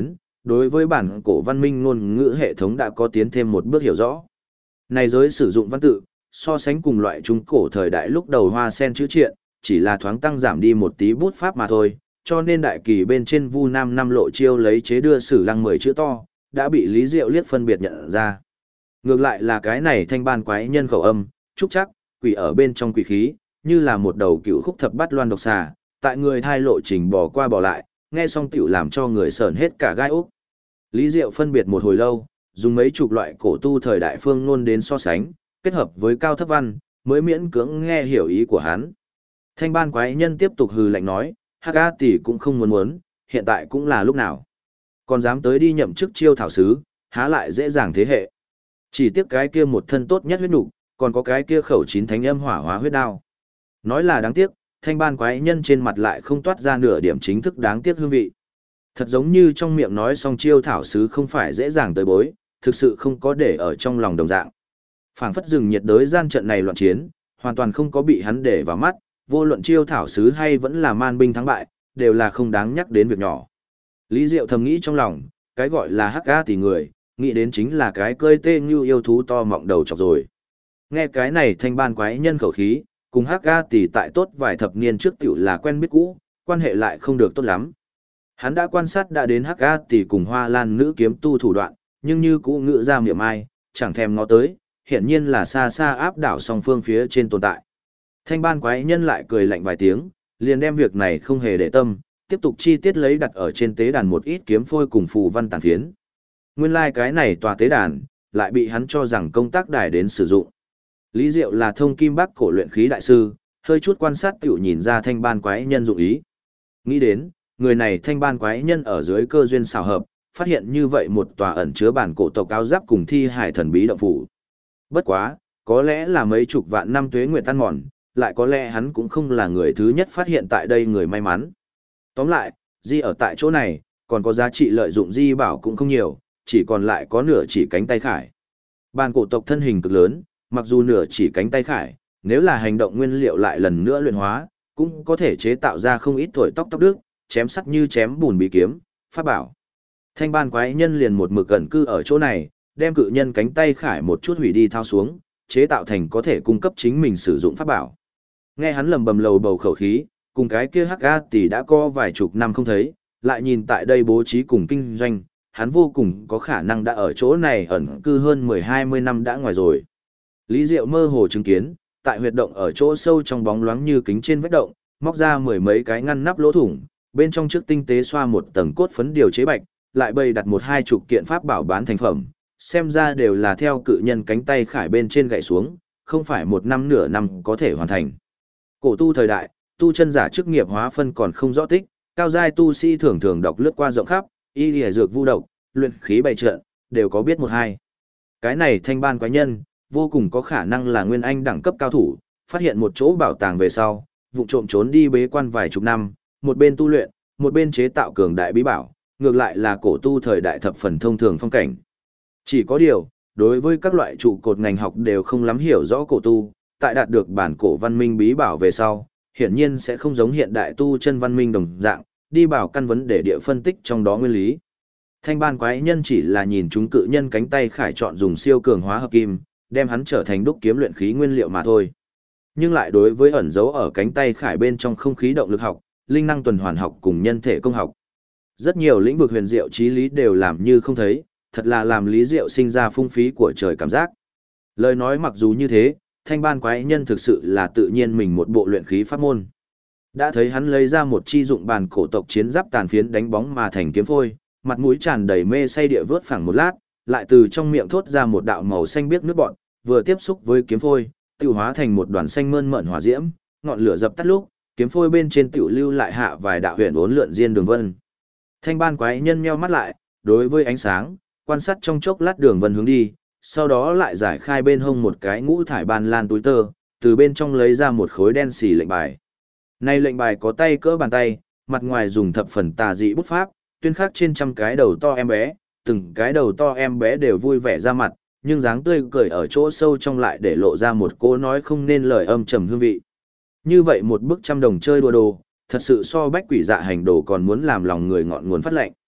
đối với bản cổ văn minh ngôn ngữ hệ thống đã có tiến thêm một bước hiểu rõ. Này giới sử dụng văn tự, so sánh cùng loại trung cổ thời đại lúc đầu hoa sen chữ triện, chỉ là thoáng tăng giảm đi một tí bút pháp mà thôi, cho nên đại kỳ bên trên Vu Nam năm lộ chiêu lấy chế đưa Sử Lăng 10 chữ to, đã bị Lý Diệu liếc phân biệt nhận ra. Ngược lại là cái này thanh ban quái nhân khẩu âm, trúc chắc, quỷ ở bên trong quỷ khí, như là một đầu cựu khúc thập bát loan độc xà, tại người thai lộ trình bỏ qua bỏ lại, nghe xong tiểu làm cho người sởn hết cả gai ốc. Lý Diệu phân biệt một hồi lâu, dùng mấy chục loại cổ tu thời đại phương ngôn đến so sánh, kết hợp với cao thấp văn, mới miễn cưỡng nghe hiểu ý của hắn. Thanh ban quái nhân tiếp tục hừ lạnh nói, Hắc A tỷ cũng không muốn, hiện tại cũng là lúc nào. Còn dám tới đi nhậm chức chiêu thảo sứ, há lại dễ dàng thế hệ. Chỉ tiếc cái kia một thân tốt nhất huyết nục, còn có cái kia khẩu chín thánh âm hỏa hóa huyết đao. Nói là đáng tiếc, thanh ban quái nhân trên mặt lại không toát ra nửa điểm chính thức đáng tiếc hương vị. Thật giống như trong miệng nói xong chiêu thảo sứ không phải dễ dàng tới bối, thực sự không có để ở trong lòng đồng dạng. Phảng phất rừng nhiệt đới gian trận này loạn chiến, hoàn toàn không có bị hắn để vào mắt, vô luận chiêu thảo sứ hay vẫn là man binh thắng bại, đều là không đáng nhắc đến việc nhỏ. Lý Diệu thầm nghĩ trong lòng, cái gọi là hắc ga tỷ người, nghĩ đến chính là cái cơi tê như yêu thú to mọng đầu chọc rồi. Nghe cái này thanh ban quái nhân khẩu khí, cùng hắc ga tỷ tại tốt vài thập niên trước tiểu là quen biết cũ, quan hệ lại không được tốt lắm. Hắn đã quan sát đã đến hắc ga tỷ cùng hoa lan nữ kiếm tu thủ đoạn, nhưng như cũ ngự ra miệng ai, chẳng thèm ngó tới, hiển nhiên là xa xa áp đảo song phương phía trên tồn tại. Thanh ban quái nhân lại cười lạnh vài tiếng, liền đem việc này không hề để tâm, tiếp tục chi tiết lấy đặt ở trên tế đàn một ít kiếm phôi cùng phù văn tàn phiến. Nguyên lai cái này tòa tế đàn, lại bị hắn cho rằng công tác đài đến sử dụng. Lý Diệu là thông kim bắc cổ luyện khí đại sư, hơi chút quan sát tiểu nhìn ra thanh ban quái nhân dụng ý. Nghĩ đến, người này thanh ban quái nhân ở dưới cơ duyên xào hợp, phát hiện như vậy một tòa ẩn chứa bản cổ tộc áo giáp cùng thi hải thần bí động phủ. Bất quá, có lẽ là mấy chục vạn năm tuế nguyệt tan mòn, lại có lẽ hắn cũng không là người thứ nhất phát hiện tại đây người may mắn. Tóm lại, Di ở tại chỗ này, còn có giá trị lợi dụng Di bảo cũng không nhiều, chỉ còn lại có nửa chỉ cánh tay khải. Bản cổ tộc thân hình cực lớn, mặc dù nửa chỉ cánh tay khải, nếu là hành động nguyên liệu lại lần nữa luyện hóa, cũng có thể chế tạo ra không ít thổi tóc đức, chém sắt như chém bùn bí kiếm, pháp bảo. Thanh ban quái nhân liền một mực gần cư ở chỗ này, đem cự nhân cánh tay khải một chút hủy đi thao xuống, chế tạo thành có thể cung cấp chính mình sử dụng pháp bảo. Nghe hắn lầm bầm lầu bầu khẩu khí, cùng cái kia hắc ga tỷ đã có vài chục năm không thấy, lại nhìn tại đây bố trí cùng kinh doanh, hắn vô cùng có khả năng đã ở chỗ này ẩn cư hơn 10-20 năm đã ngoài rồi. Lý Diệu mơ hồ chứng kiến, tại huyệt động ở chỗ sâu trong bóng loáng như kính trên vách động, móc ra mười mấy cái ngăn nắp lỗ thủng, bên trong trước tinh tế xoa một tầng cốt phấn điều chế bạch, lại bày đặt một hai chục kiện pháp bảo bán thành phẩm, xem ra đều là theo cự nhân cánh tay khải bên trên gãy xuống, không phải một năm nửa năm có thể hoàn thành. Cổ tu thời đại, tu chân giả chức nghiệp hóa phân còn không rõ tích, cao giai tu sĩ thường thường đọc lướt qua rộng khắp, y lìa dược vu độc, luyện khí bày trận, đều có biết một hai. Cái này thanh ban quái nhân, vô cùng có khả năng là nguyên anh đẳng cấp cao thủ, phát hiện một chỗ bảo tàng về sau, vụ trộm trốn đi bế quan vài chục năm, một bên tu luyện, một bên chế tạo cường đại bí bảo, ngược lại là cổ tu thời đại thập phần thông thường phong cảnh. Chỉ có điều, đối với các loại trụ cột ngành học đều không lắm hiểu rõ cổ tu, tại đạt được bản cổ văn minh bí bảo về sau, hiển nhiên sẽ không giống hiện đại tu chân văn minh đồng dạng, đi bảo căn vấn để địa phân tích trong đó nguyên lý. Thanh ban quái nhân chỉ là nhìn chúng cự nhân cánh tay khải chọn dùng siêu cường hóa hợp kim, đem hắn trở thành đúc kiếm luyện khí nguyên liệu mà thôi. Nhưng lại đối với ẩn dấu ở cánh tay khải bên trong không khí động lực học, linh năng tuần hoàn học cùng nhân thể công học. Rất nhiều lĩnh vực huyền diệu trí lý đều làm như không thấy, thật là làm Lý Diệu sinh ra phung phí của trời cảm giác. Lời nói mặc dù như thế, thanh ban quái nhân thực sự là tự nhiên mình một bộ luyện khí pháp môn. Đã thấy hắn lấy ra một chi dụng bàn cổ tộc chiến giáp tàn phiến đánh bóng mà thành kiếm phôi, mặt mũi tràn đầy mê say địa vớt phẳng một lát, lại từ trong miệng thốt ra một đạo màu xanh biếc nước bọt, vừa tiếp xúc với kiếm phôi, tiêu hóa thành một đoàn xanh mơn mởn hỏa diễm, ngọn lửa dập tắt lúc, kiếm phôi bên trên tiểu lưu lại hạ vài đạo huyền uốn lượn diên đường vân. Thanh ban quái nhân nheo mắt lại, đối với ánh sáng, quan sát trong chốc lát đường vân hướng đi, sau đó lại giải khai bên hông một cái ngũ thải ban lan túi tơ, từ bên trong lấy ra một khối đen xì lệnh bài. Nay lệnh bài có tay cỡ bàn tay, mặt ngoài dùng thập phần tà dị bút pháp, tuyên khắc trên trăm cái đầu to em bé, từng cái đầu to em bé đều vui vẻ ra mặt, nhưng dáng tươi cười ở chỗ sâu trong lại để lộ ra một cô nói không nên lời âm trầm hương vị. Như vậy một bức trăm đồng chơi đùa đồ, thật sự so bách quỷ dạ hành đồ còn muốn làm lòng người ngọn nguồn phát lệnh.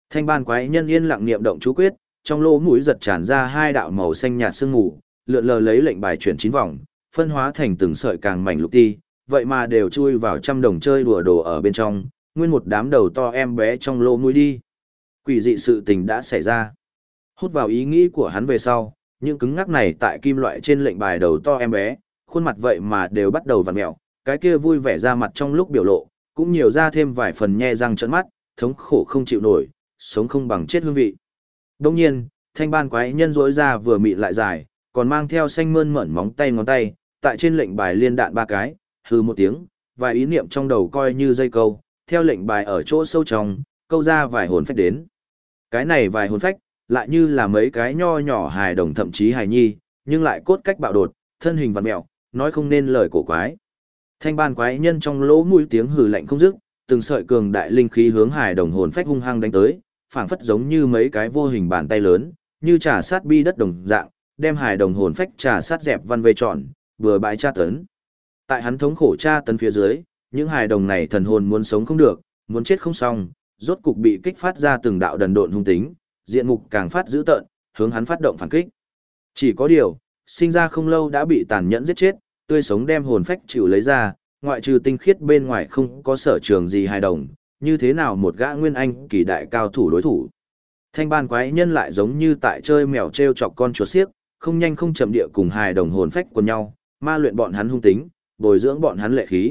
Thanh ban quái nhân yên lặng niệm động chú quyết, trong lỗ mũi giật tràn ra hai đạo màu xanh nhạt sương mù, lượn lờ lấy lệnh bài chuyển 9 vòng, phân hóa thành từng sợi càng mảnh lục ti, vậy mà đều chui vào trăm đồng chơi đùa đồ ở bên trong, nguyên một đám đầu to em bé trong lỗ mũi đi. Quỷ dị sự tình đã xảy ra. Hút vào ý nghĩ của hắn về sau, những cứng ngắc này tại kim loại trên lệnh bài đầu to em bé, khuôn mặt vậy mà đều bắt đầu vặn mẹo, cái kia vui vẻ ra mặt trong lúc biểu lộ, cũng nhiều ra thêm vài phần nhe răng trợn mắt, thống khổ không chịu nổi, sống không bằng chết hương vị. Đồng nhiên, thanh ban quái nhân rỗi ra vừa mịn lại dài, còn mang theo xanh mơn mởn móng tay ngón tay, tại trên lệnh bài liên đạn 3 cái, hừ một tiếng, vài ý niệm trong đầu coi như dây câu, theo lệnh bài ở chỗ sâu trong, câu ra vài hồn phách đến. Cái này vài hồn phách, lại như là mấy cái nho nhỏ hài đồng thậm chí hài nhi, nhưng lại cốt cách bạo đột, thân hình vặn mẹo, nói không nên lời cổ quái. Thanh ban quái nhân trong lỗ mũi tiếng hừ lạnh không dứt, từng sợi cường đại linh khí hướng hài đồng hồn phách hung hăng đánh tới, phảng phất giống như mấy cái vô hình bàn tay lớn, như trà sát bi đất đồng dạng, đem hài đồng hồn phách trà sát dẹp văn vây tròn, vừa bãi tra tấn. Tại hắn thống khổ tra tấn phía dưới, những hài đồng này thần hồn muốn sống không được, muốn chết không xong, rốt cục bị kích phát ra từng đạo đần độn hung tính, diện mục càng phát dữ tợn, hướng hắn phát động phản kích. Chỉ có điều, sinh ra không lâu đã bị tàn nhẫn giết chết, tươi sống đem hồn phách chịu lấy ra, ngoại trừ tinh khiết bên ngoài không có sở trường gì hài đồng, như thế nào một gã nguyên anh kỳ đại cao thủ đối thủ. Thanh ban quái nhân lại giống như tại chơi mèo treo chọc con chuột xiếc, không nhanh không chậm địa cùng hài đồng hồn phách của nhau, ma luyện bọn hắn hung tính, bồi dưỡng bọn hắn lệ khí.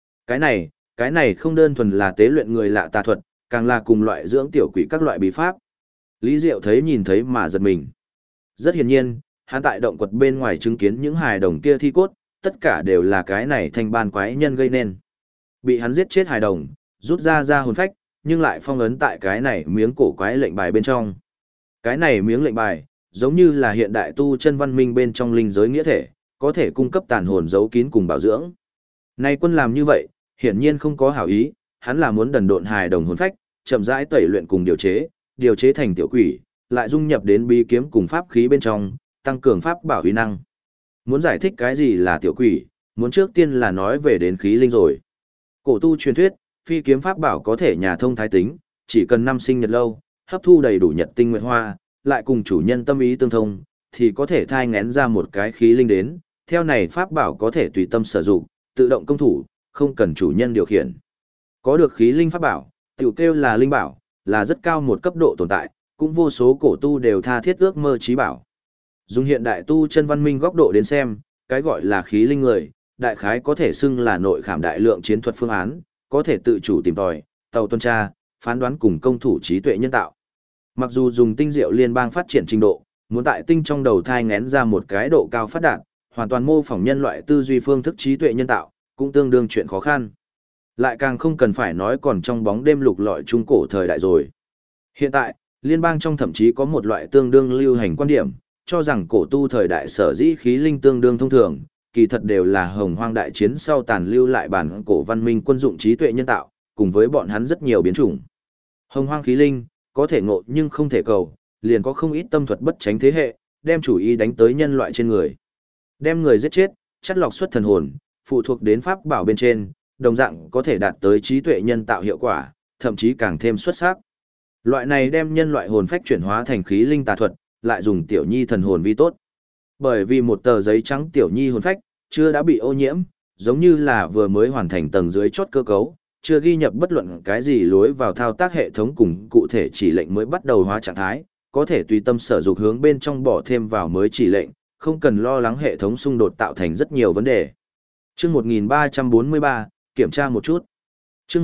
Cái này không đơn thuần là tế luyện người lạ tà thuật, càng là cùng loại dưỡng tiểu quỷ các loại bí pháp. Lý Diệu thấy nhìn thấy mà giật mình. Rất hiển nhiên, hắn tại động quật bên ngoài chứng kiến những hài đồng kia thi cốt, tất cả đều là cái này thanh ban quái nhân gây nên. Bị hắn giết chết hài đồng, rút ra hồn phách, nhưng lại phong ấn tại cái này miếng cổ quái lệnh bài bên trong. Cái này miếng lệnh bài, giống như là hiện đại tu chân văn minh bên trong linh giới nghĩa thể, có thể cung cấp tàn hồn giấu kín cùng bảo dưỡng. Nay quân làm như vậy, hiển nhiên không có hảo ý, hắn là muốn đần độn hài đồng hồn phách, chậm rãi tẩy luyện cùng điều chế thành tiểu quỷ, lại dung nhập đến bí kiếm cùng pháp khí bên trong, tăng cường pháp bảo uy năng. Muốn giải thích cái gì là tiểu quỷ, muốn trước tiên là nói về đến khí linh rồi. Cổ tu truyền thuyết, phi kiếm pháp bảo có thể nhà thông thái tính, chỉ cần năm sinh nhật lâu, hấp thu đầy đủ nhật tinh nguyệt hoa, lại cùng chủ nhân tâm ý tương thông, thì có thể thai ngén ra một cái khí linh đến, theo này pháp bảo có thể tùy tâm sử dụng, tự động công thủ, không cần chủ nhân điều khiển. Có được khí linh pháp bảo, tiểu kêu là linh bảo, là rất cao một cấp độ tồn tại, cũng vô số cổ tu đều tha thiết ước mơ trí bảo. Dùng hiện đại tu chân văn minh góc độ đến xem, cái gọi là khí linh người, đại khái có thể xưng là nội khảm đại lượng chiến thuật phương án, có thể tự chủ tìm tòi, tàu tuần tra, phán đoán cùng công thủ trí tuệ nhân tạo. Mặc dù dùng tinh diệu liên bang phát triển trình độ, muốn tại tinh trong đầu thai ngén ra một cái độ cao phát đạt, hoàn toàn mô phỏng nhân loại tư duy phương thức trí tuệ nhân tạo, cũng tương đương chuyện khó khăn. Lại càng không cần phải nói còn trong bóng đêm lục lọi trung cổ thời đại rồi. Hiện tại, liên bang trong thậm chí có một loại tương đương lưu hành quan điểm, cho rằng cổ tu thời đại sở dĩ khí linh tương đương thông thường, kỳ thật đều là hồng hoang đại chiến sau tàn lưu lại bản cổ văn minh quân dụng trí tuệ nhân tạo, cùng với bọn hắn rất nhiều biến chủng. Hồng hoang khí linh, có thể ngộ nhưng không thể cầu, liền có không ít tâm thuật bất tránh thế hệ, đem chủ ý đánh tới nhân loại trên người. Đem người giết chết, chắt lọc xuất thần hồn, phụ thuộc đến pháp bảo bên trên, đồng dạng có thể đạt tới trí tuệ nhân tạo hiệu quả, thậm chí càng thêm xuất sắc. Loại này đem nhân loại hồn phách chuyển hóa thành khí linh tà thuật, lại dùng tiểu nhi thần hồn vi tốt. Bởi vì một tờ giấy trắng tiểu nhi hồn phách, chưa đã bị ô nhiễm, giống như là vừa mới hoàn thành tầng dưới chốt cơ cấu, chưa ghi nhập bất luận cái gì lối vào thao tác hệ thống cùng cụ thể chỉ lệnh mới bắt đầu hóa trạng thái, có thể tùy tâm sở dục hướng bên trong bỏ thêm vào mới chỉ lệnh, không cần lo lắng hệ thống xung đột tạo thành rất nhiều vấn đề. Chương 1343, kiểm tra một chút. Chương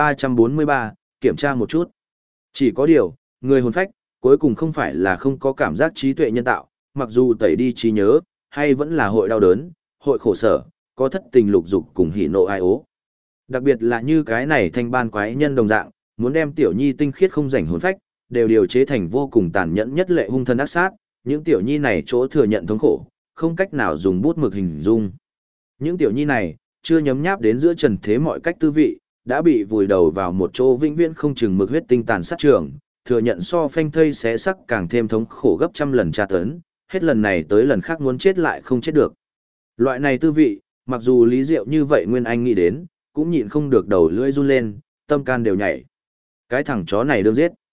1343, kiểm tra một chút. Chỉ có điều, người hồn phách, cuối cùng không phải là không có cảm giác trí tuệ nhân tạo, mặc dù tẩy đi trí nhớ, hay vẫn là hội đau đớn, hội khổ sở, có thất tình lục dục cùng hỉ nộ ai ố. Đặc biệt là như cái này thanh ban quái nhân đồng dạng, muốn đem tiểu nhi tinh khiết không rảnh hồn phách, đều điều chế thành vô cùng tàn nhẫn nhất lệ hung thân ác sát, những tiểu nhi này chỗ thừa nhận thống khổ, không cách nào dùng bút mực hình dung. Những tiểu nhi này, chưa nhấm nháp đến giữa trần thế mọi cách tư vị, đã bị vùi đầu vào một chỗ vĩnh viễn không chừng mực huyết tinh tàn sát trường, thừa nhận so phanh thây xé sắc càng thêm thống khổ gấp trăm lần tra tấn, hết lần này tới lần khác muốn chết lại không chết được. Loại này tư vị, mặc dù lý diệu như vậy Nguyên Anh nghĩ đến, cũng nhịn không được đầu lưỡi run lên, tâm can đều nhảy. Cái thằng chó này đương giết.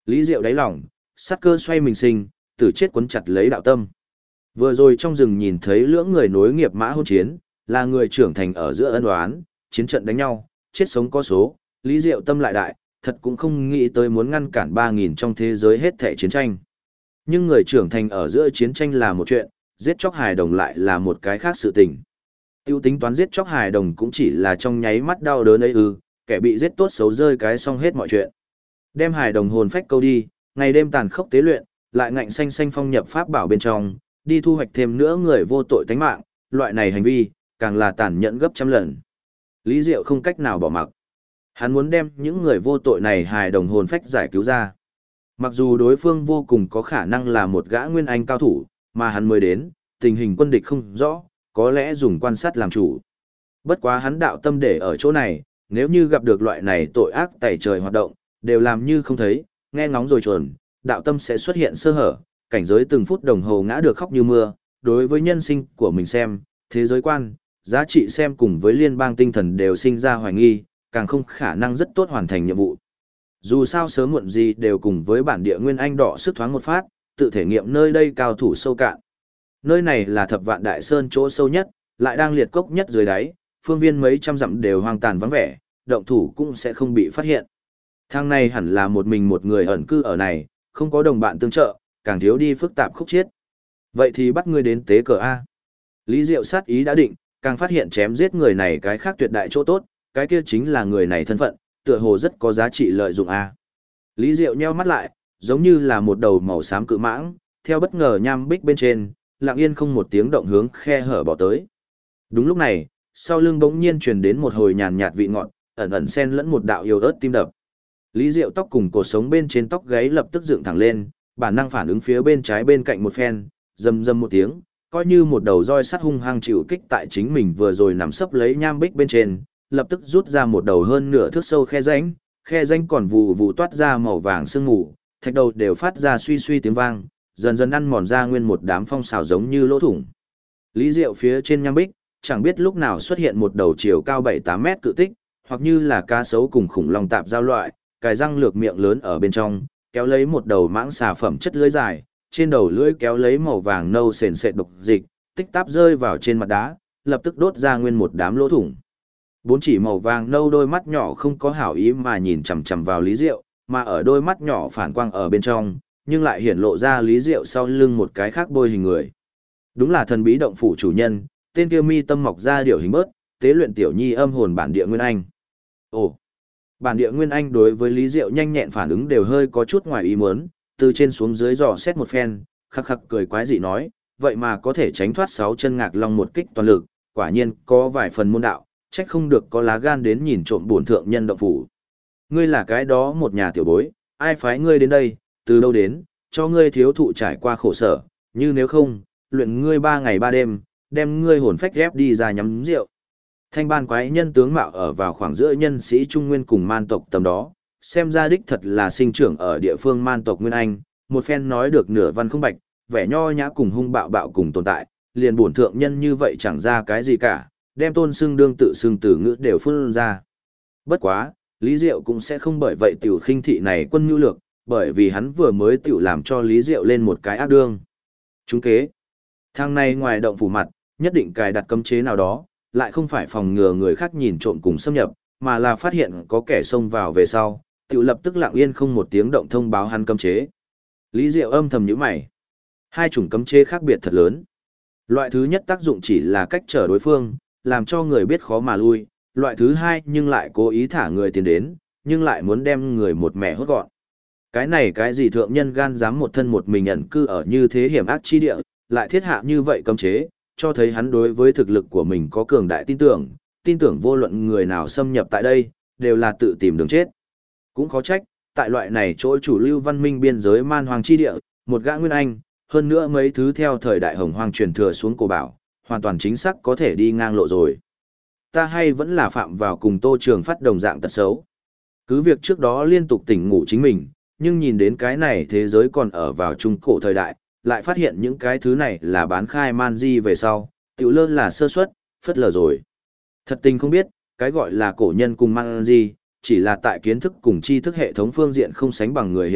Lý Diệu đáy lòng, sát cơ xoay mình sinh, tử chết quấn chặt lấy đạo tâm. Vừa rồi trong rừng nhìn thấy lưỡng người nối nghiệp mã hôn chiến, là người trưởng thành ở giữa ân oán, chiến trận đánh nhau, chết sống có số, Lý Diệu tâm lại đại, thật cũng không nghĩ tới muốn ngăn cản 3.000 trong thế giới hết thảy chiến tranh. Nhưng người trưởng thành ở giữa chiến tranh là một chuyện, giết chóc hài đồng lại là một cái khác sự tình. Tiêu tính toán giết chóc hài đồng cũng chỉ là trong nháy mắt đau đớn ấy kẻ bị giết tốt xấu rơi cái xong hết mọi chuyện. Đem hài đồng hồn phách câu đi, ngày đêm tàn khốc tế luyện, lại ngạnh xanh xanh phong nhập pháp bảo bên trong, đi thu hoạch thêm nữa người vô tội tánh mạng, loại này hành vi, càng là tàn nhẫn gấp trăm lần. Lý Diệu không cách nào bỏ mặc. Hắn muốn đem những người vô tội này hài đồng hồn phách giải cứu ra. Mặc dù đối phương vô cùng có khả năng là một gã nguyên anh cao thủ, mà hắn mới đến, tình hình quân địch không rõ, có lẽ dùng quan sát làm chủ. Bất quá hắn đạo tâm để ở chỗ này, nếu như gặp được loại này tội ác tày trời hoạt động, đều làm như không thấy, nghe ngóng rồi chuồn, đạo tâm sẽ xuất hiện sơ hở, cảnh giới từng phút đồng hồ ngã được khóc như mưa, đối với nhân sinh của mình xem, thế giới quan, giá trị xem cùng với liên bang tinh thần đều sinh ra hoài nghi, càng không khả năng rất tốt hoàn thành nhiệm vụ. Dù sao sớm muộn gì đều cùng với bản địa nguyên anh đỏ sức thoáng một phát, tự thể nghiệm nơi đây cao thủ sâu cạn. Nơi này là Thập Vạn Đại Sơn chỗ sâu nhất, lại đang liệt cốc nhất dưới đáy, phương viên mấy trăm dặm đều hoang tàn vắng vẻ, động thủ cũng sẽ không bị phát hiện. Thang này hẳn là một mình một người ẩn cư ở này, không có đồng bạn tương trợ, càng thiếu đi phức tạp khúc chiết. Vậy thì bắt ngươi đến tế cờ A. Lý Diệu sát ý đã định, càng phát hiện chém giết người này cái khác tuyệt đại chỗ tốt, cái kia chính là người này thân phận, tựa hồ rất có giá trị lợi dụng A. Lý Diệu nheo mắt lại, giống như là một đầu màu xám cự mãng, theo bất ngờ nham bích bên trên, lặng yên không một tiếng động hướng khe hở bỏ tới. Đúng lúc này, sau lưng bỗng nhiên truyền đến một hồi nhàn nhạt vị ngọt, ẩn ẩn xen lẫn một đạo yêu ớt tim đập. Lý Diệu tóc cùng cột sống bên trên tóc gáy lập tức dựng thẳng lên, bản năng phản ứng phía bên trái bên cạnh một phen, rầm rầm một tiếng, coi như một đầu roi sắt hung hăng chịu kích tại chính mình vừa rồi nằm sấp lấy nham bích bên trên, lập tức rút ra một đầu hơn nửa thước sâu khe rãnh còn vù vù toát ra màu vàng sương mù, thạch đầu đều phát ra suy suy tiếng vang, dần dần ăn mòn ra nguyên một đám phong xào giống như lỗ thủng. Lý Diệu phía trên nham bích, chẳng biết lúc nào xuất hiện một đầu chiều cao 7-8 mét cự tích, hoặc như là cá sấu cùng khủng long tạp giao loại, cài răng lược miệng lớn ở bên trong, kéo lấy một đầu mãng xà phẩm chất lưỡi dài, trên đầu lưỡi kéo lấy màu vàng nâu sền sệt độc dịch, tích táp rơi vào trên mặt đá, lập tức đốt ra nguyên một đám lỗ thủng. Bốn chỉ màu vàng nâu đôi mắt nhỏ không có hảo ý mà nhìn chằm chằm vào Lý Diệu, mà ở đôi mắt nhỏ phản quang ở bên trong, nhưng lại hiển lộ ra Lý Diệu sau lưng một cái khác bôi hình người. Đúng là thần bí động phủ chủ nhân, tên kia mi tâm mọc ra điều hình bớt, tế luyện tiểu nhi âm hồn bản địa Nguyên Anh. Ồ, bản địa Nguyên Anh đối với Lý Diệu nhanh nhẹn phản ứng đều hơi có chút ngoài ý muốn, từ trên xuống dưới dò xét một phen, khắc khắc cười quái dị nói, vậy mà có thể tránh thoát 6 chân ngạc long một kích toàn lực, quả nhiên có vài phần môn đạo, trách không được có lá gan đến nhìn trộm bổn thượng nhân động phủ. Ngươi là cái đó một nhà tiểu bối, ai phái ngươi đến đây, từ đâu đến, cho ngươi thiếu thụ trải qua khổ sở, như nếu không, luyện ngươi 3 ngày 3 đêm, đem ngươi hồn phách ghép đi ra nhắm rượu. Thanh ban quái nhân tướng mạo ở vào khoảng giữa nhân sĩ Trung Nguyên cùng man tộc tầm đó, xem ra đích thật là sinh trưởng ở địa phương man tộc Nguyên Anh, một phen nói được nửa văn không bạch, vẻ nho nhã cùng hung bạo bạo cùng tồn tại, liền bổn thượng nhân như vậy chẳng ra cái gì cả, đem tôn xưng đương tự xưng từ ngữ đều phun ra. Bất quá, Lý Diệu cũng sẽ không bởi vậy tiểu khinh thị này quân nhu lược, bởi vì hắn vừa mới tiểu làm cho Lý Diệu lên một cái ác đương. Chúng kế. Thang này ngoài động phủ mặt, nhất định cài đặt cấm chế nào đó, lại không phải phòng ngừa người khác nhìn trộm cùng xâm nhập, mà là phát hiện có kẻ xông vào về sau, tiểu lập tức lặng yên không một tiếng động thông báo hắn cấm chế. Lý Diệu âm thầm nhíu mày. Hai chủng cấm chế khác biệt thật lớn. Loại thứ nhất tác dụng chỉ là cách trở đối phương, làm cho người biết khó mà lui, loại thứ hai nhưng lại cố ý thả người tiến đến, nhưng lại muốn đem người một mẻ hốt gọn. Cái này cái gì thượng nhân gan dám một thân một mình ẩn cư ở như thế hiểm ác chi địa, lại thiết hạ như vậy cấm chế, cho thấy hắn đối với thực lực của mình có cường đại tin tưởng vô luận người nào xâm nhập tại đây, đều là tự tìm đường chết. Cũng khó trách, tại loại này chỗ chủ lưu văn minh biên giới man hoàng chi địa, một gã Nguyên Anh, hơn nữa mấy thứ theo thời đại hồng hoang truyền thừa xuống cổ bảo, hoàn toàn chính xác có thể đi ngang lộ rồi. Ta hay vẫn là phạm vào cùng Tô Trường Phát đồng dạng tật xấu. Cứ việc trước đó liên tục tỉnh ngủ chính mình, nhưng nhìn đến cái này thế giới còn ở vào trung cổ thời đại, lại phát hiện những cái thứ này là bán khai man di về sau, tiểu lơ là sơ suất, phất lờ rồi. Thật tình không biết, cái gọi là cổ nhân cùng man di, chỉ là tại kiến thức cùng tri thức hệ thống phương diện không sánh bằng người hiện đại,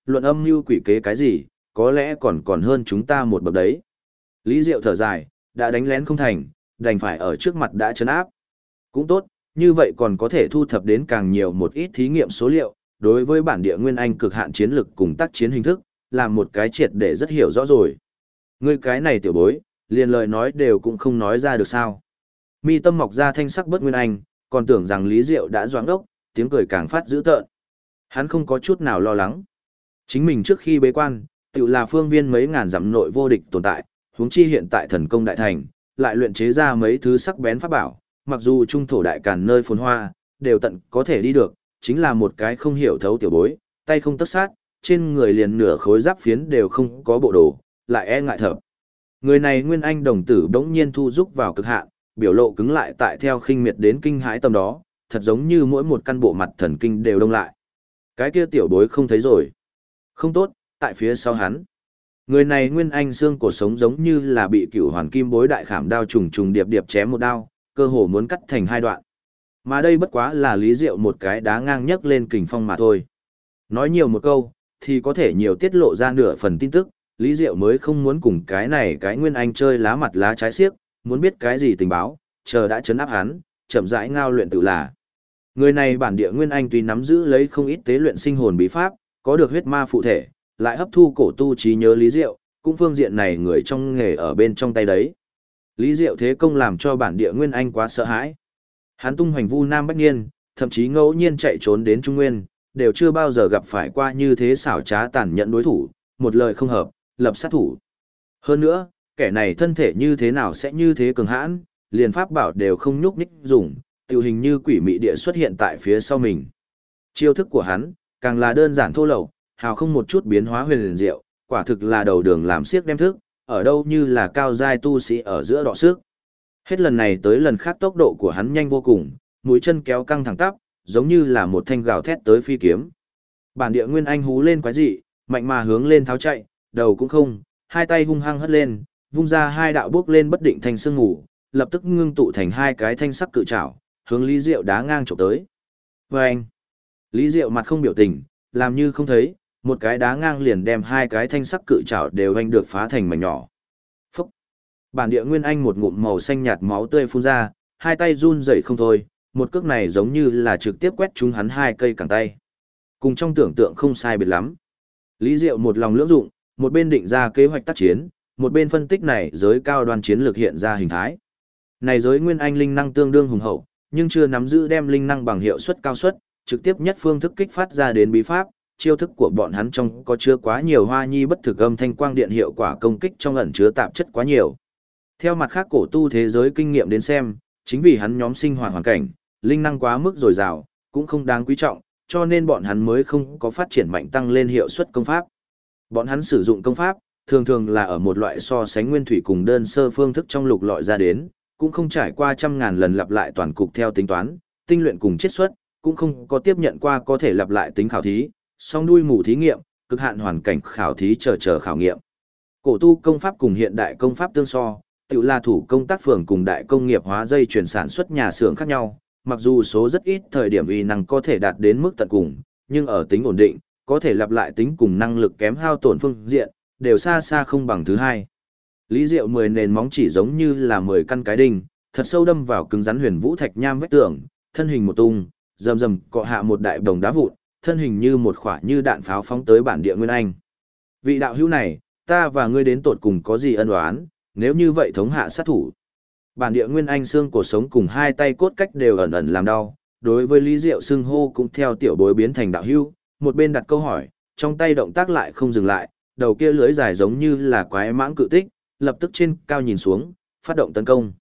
luận âm mưu quỷ kế cái gì, có lẽ còn hơn chúng ta một bậc đấy. Lý Diệu thở dài, đã đánh lén không thành, đành phải ở trước mặt đã trấn áp. Cũng tốt, như vậy còn có thể thu thập đến càng nhiều một ít thí nghiệm số liệu, đối với bản địa Nguyên Anh cực hạn chiến lực cùng tác chiến hình thức, làm một cái triệt để rất hiểu rõ rồi. Ngươi cái này tiểu bối, liền lời nói đều cũng không nói ra được sao. Mi tâm mọc ra thanh sắc bất Nguyên Anh, còn tưởng rằng Lý Diệu đã doãn đốc, tiếng cười càng phát dữ tợn. Hắn không có chút nào lo lắng. Chính mình trước khi bế quan, tự là phương viên mấy ngàn dặm nội vô địch tồn tại, huống chi hiện tại thần công đại thành, lại luyện chế ra mấy thứ sắc bén pháp bảo, mặc dù trung thổ đại càn nơi phồn hoa, đều tận có thể đi được, chính là một cái không hiểu thấu tiểu bối, tay không tất sát, trên người liền nửa khối giáp phiến đều không có bộ đồ, lại e ngại thở. Người này Nguyên Anh đồng tử bỗng nhiên thu rúc vào cực hạn, biểu lộ cứng lại tại theo khinh miệt đến kinh hãi tầm đó, thật giống như mỗi một căn bộ mặt thần kinh đều đông lại. Cái kia tiểu bối không thấy rồi. Không tốt, tại phía sau hắn. Người này Nguyên Anh xương cổ sống giống như là bị cửu hoàn kim bối đại khảm đao trùng trùng điệp điệp chém một đao, cơ hồ muốn cắt thành hai đoạn. Mà đây bất quá là Lý Diệu một cái đá ngang nhấc lên kình phong mà thôi. Nói nhiều một câu, thì có thể nhiều tiết lộ ra nửa phần tin tức, Lý Diệu mới không muốn cùng cái này cái Nguyên Anh chơi lá mặt lá trái xiếc, muốn biết cái gì tình báo, chờ đã chấn áp hắn, chậm rãi ngao luyện tự là. Người này bản địa Nguyên Anh tuy nắm giữ lấy không ít tế luyện sinh hồn bí pháp, có được huyết ma phụ thể, lại hấp thu cổ tu trí nhớ Lý Diệu, cũng phương diện này người trong nghề ở bên trong tay đấy. Lý Diệu thế công làm cho bản địa Nguyên Anh quá sợ hãi. Hắn tung hoành vu Nam Bách Niên, thậm chí ngẫu nhiên chạy trốn đến Trung Nguyên, đều chưa bao giờ gặp phải qua như thế xảo trá tàn nhẫn đối thủ, một lời không hợp, lập sát thủ. Hơn nữa, kẻ này thân thể như thế nào sẽ như thế cường hãn, liền pháp bảo đều không nhúc nhích dùng, tiểu hình như quỷ mị địa xuất hiện tại phía sau mình. Chiêu thức của hắn, càng là đơn giản thô lậu, hào không một chút biến hóa huyền liền diệu, quả thực là đầu đường làm xiếc đem thức, ở đâu như là cao giai tu sĩ ở giữa đọ sức. Hết lần này tới lần khác tốc độ của hắn nhanh vô cùng, mũi chân kéo căng thẳng tắp, giống như là một thanh gào thét tới phi kiếm. Bản địa Nguyên Anh hú lên quái dị, mạnh mà hướng lên tháo chạy, đầu cũng không, hai tay hung hăng hất lên, vung ra hai đạo bước lên bất định thành sương ngủ, lập tức ngưng tụ thành hai cái thanh sắc cự trảo, hướng Lý Diệu đá ngang chụp tới. Vâng! Lý Diệu mặt không biểu tình, làm như không thấy, một cái đá ngang liền đem hai cái thanh sắc cự trảo đều anh được phá thành mảnh nhỏ. Phúc! Bản địa Nguyên Anh một ngụm màu xanh nhạt máu tươi phun ra, hai tay run rẩy không thôi, một cước này giống như là trực tiếp quét trúng hắn hai cây cẳng tay. Cùng trong tưởng tượng không sai biệt lắm. Lý Diệu một lòng lưỡng dụng, một bên định ra kế hoạch tác chiến, một bên phân tích này giới cao đoan chiến lược hiện ra hình thái. Này giới Nguyên Anh linh năng tương đương hùng hậu, nhưng chưa nắm giữ đem linh năng bằng hiệu suất cao suất, trực tiếp nhất phương thức kích phát ra đến bí pháp, chiêu thức của bọn hắn trong có chứa quá nhiều hoa nhi bất thực âm thanh quang điện hiệu quả công kích trong ẩn chứa tạp chất quá nhiều. Theo mặt khác cổ tu thế giới kinh nghiệm đến xem, chính vì hắn nhóm sinh hoạt hoàn cảnh, linh năng quá mức dồi dào, cũng không đáng quý trọng, cho nên bọn hắn mới không có phát triển mạnh tăng lên hiệu suất công pháp. Bọn hắn sử dụng công pháp, thường thường là ở một loại so sánh nguyên thủy cùng đơn sơ phương thức trong lục lọi ra đến, cũng không trải qua trăm ngàn lần lặp lại toàn cục theo tính toán, tinh luyện cùng chiết xuất, cũng không có tiếp nhận qua có thể lặp lại tính khảo thí, song đuôi mù thí nghiệm, cực hạn hoàn cảnh khảo thí chờ khảo nghiệm. Cổ tu công pháp cùng hiện đại công pháp tương so, tự là thủ công tác phường cùng đại công nghiệp hóa dây chuyển sản xuất nhà xưởng khác nhau, mặc dù số rất ít thời điểm uy năng có thể đạt đến mức tận cùng, nhưng ở tính ổn định, có thể lặp lại tính cùng năng lực kém hao tổn phương diện, đều xa xa không bằng thứ hai. Lý Diệu 10 nền móng chỉ giống như là 10 căn cái đinh, thật sâu đâm vào cứng rắn huyền vũ thạch nham vách tường, thân hình một tung, rầm rầm cọ hạ một đại đồng đá vụn, thân hình như một quả như đạn pháo phóng tới bản địa Nguyên Anh. Vị đạo hữu này, ta và ngươi đến tột cùng có gì ân oán, nếu như vậy thống hạ sát thủ. Bản địa Nguyên Anh xương cổ sống cùng hai tay cốt cách đều ẩn ẩn làm đau, đối với Lý Diệu xưng hô cũng theo tiểu bối biến thành đạo hữu, một bên đặt câu hỏi, trong tay động tác lại không dừng lại, đầu kia lưỡi dài giống như là quái mãng cự tích, lập tức trên cao nhìn xuống, phát động tấn công.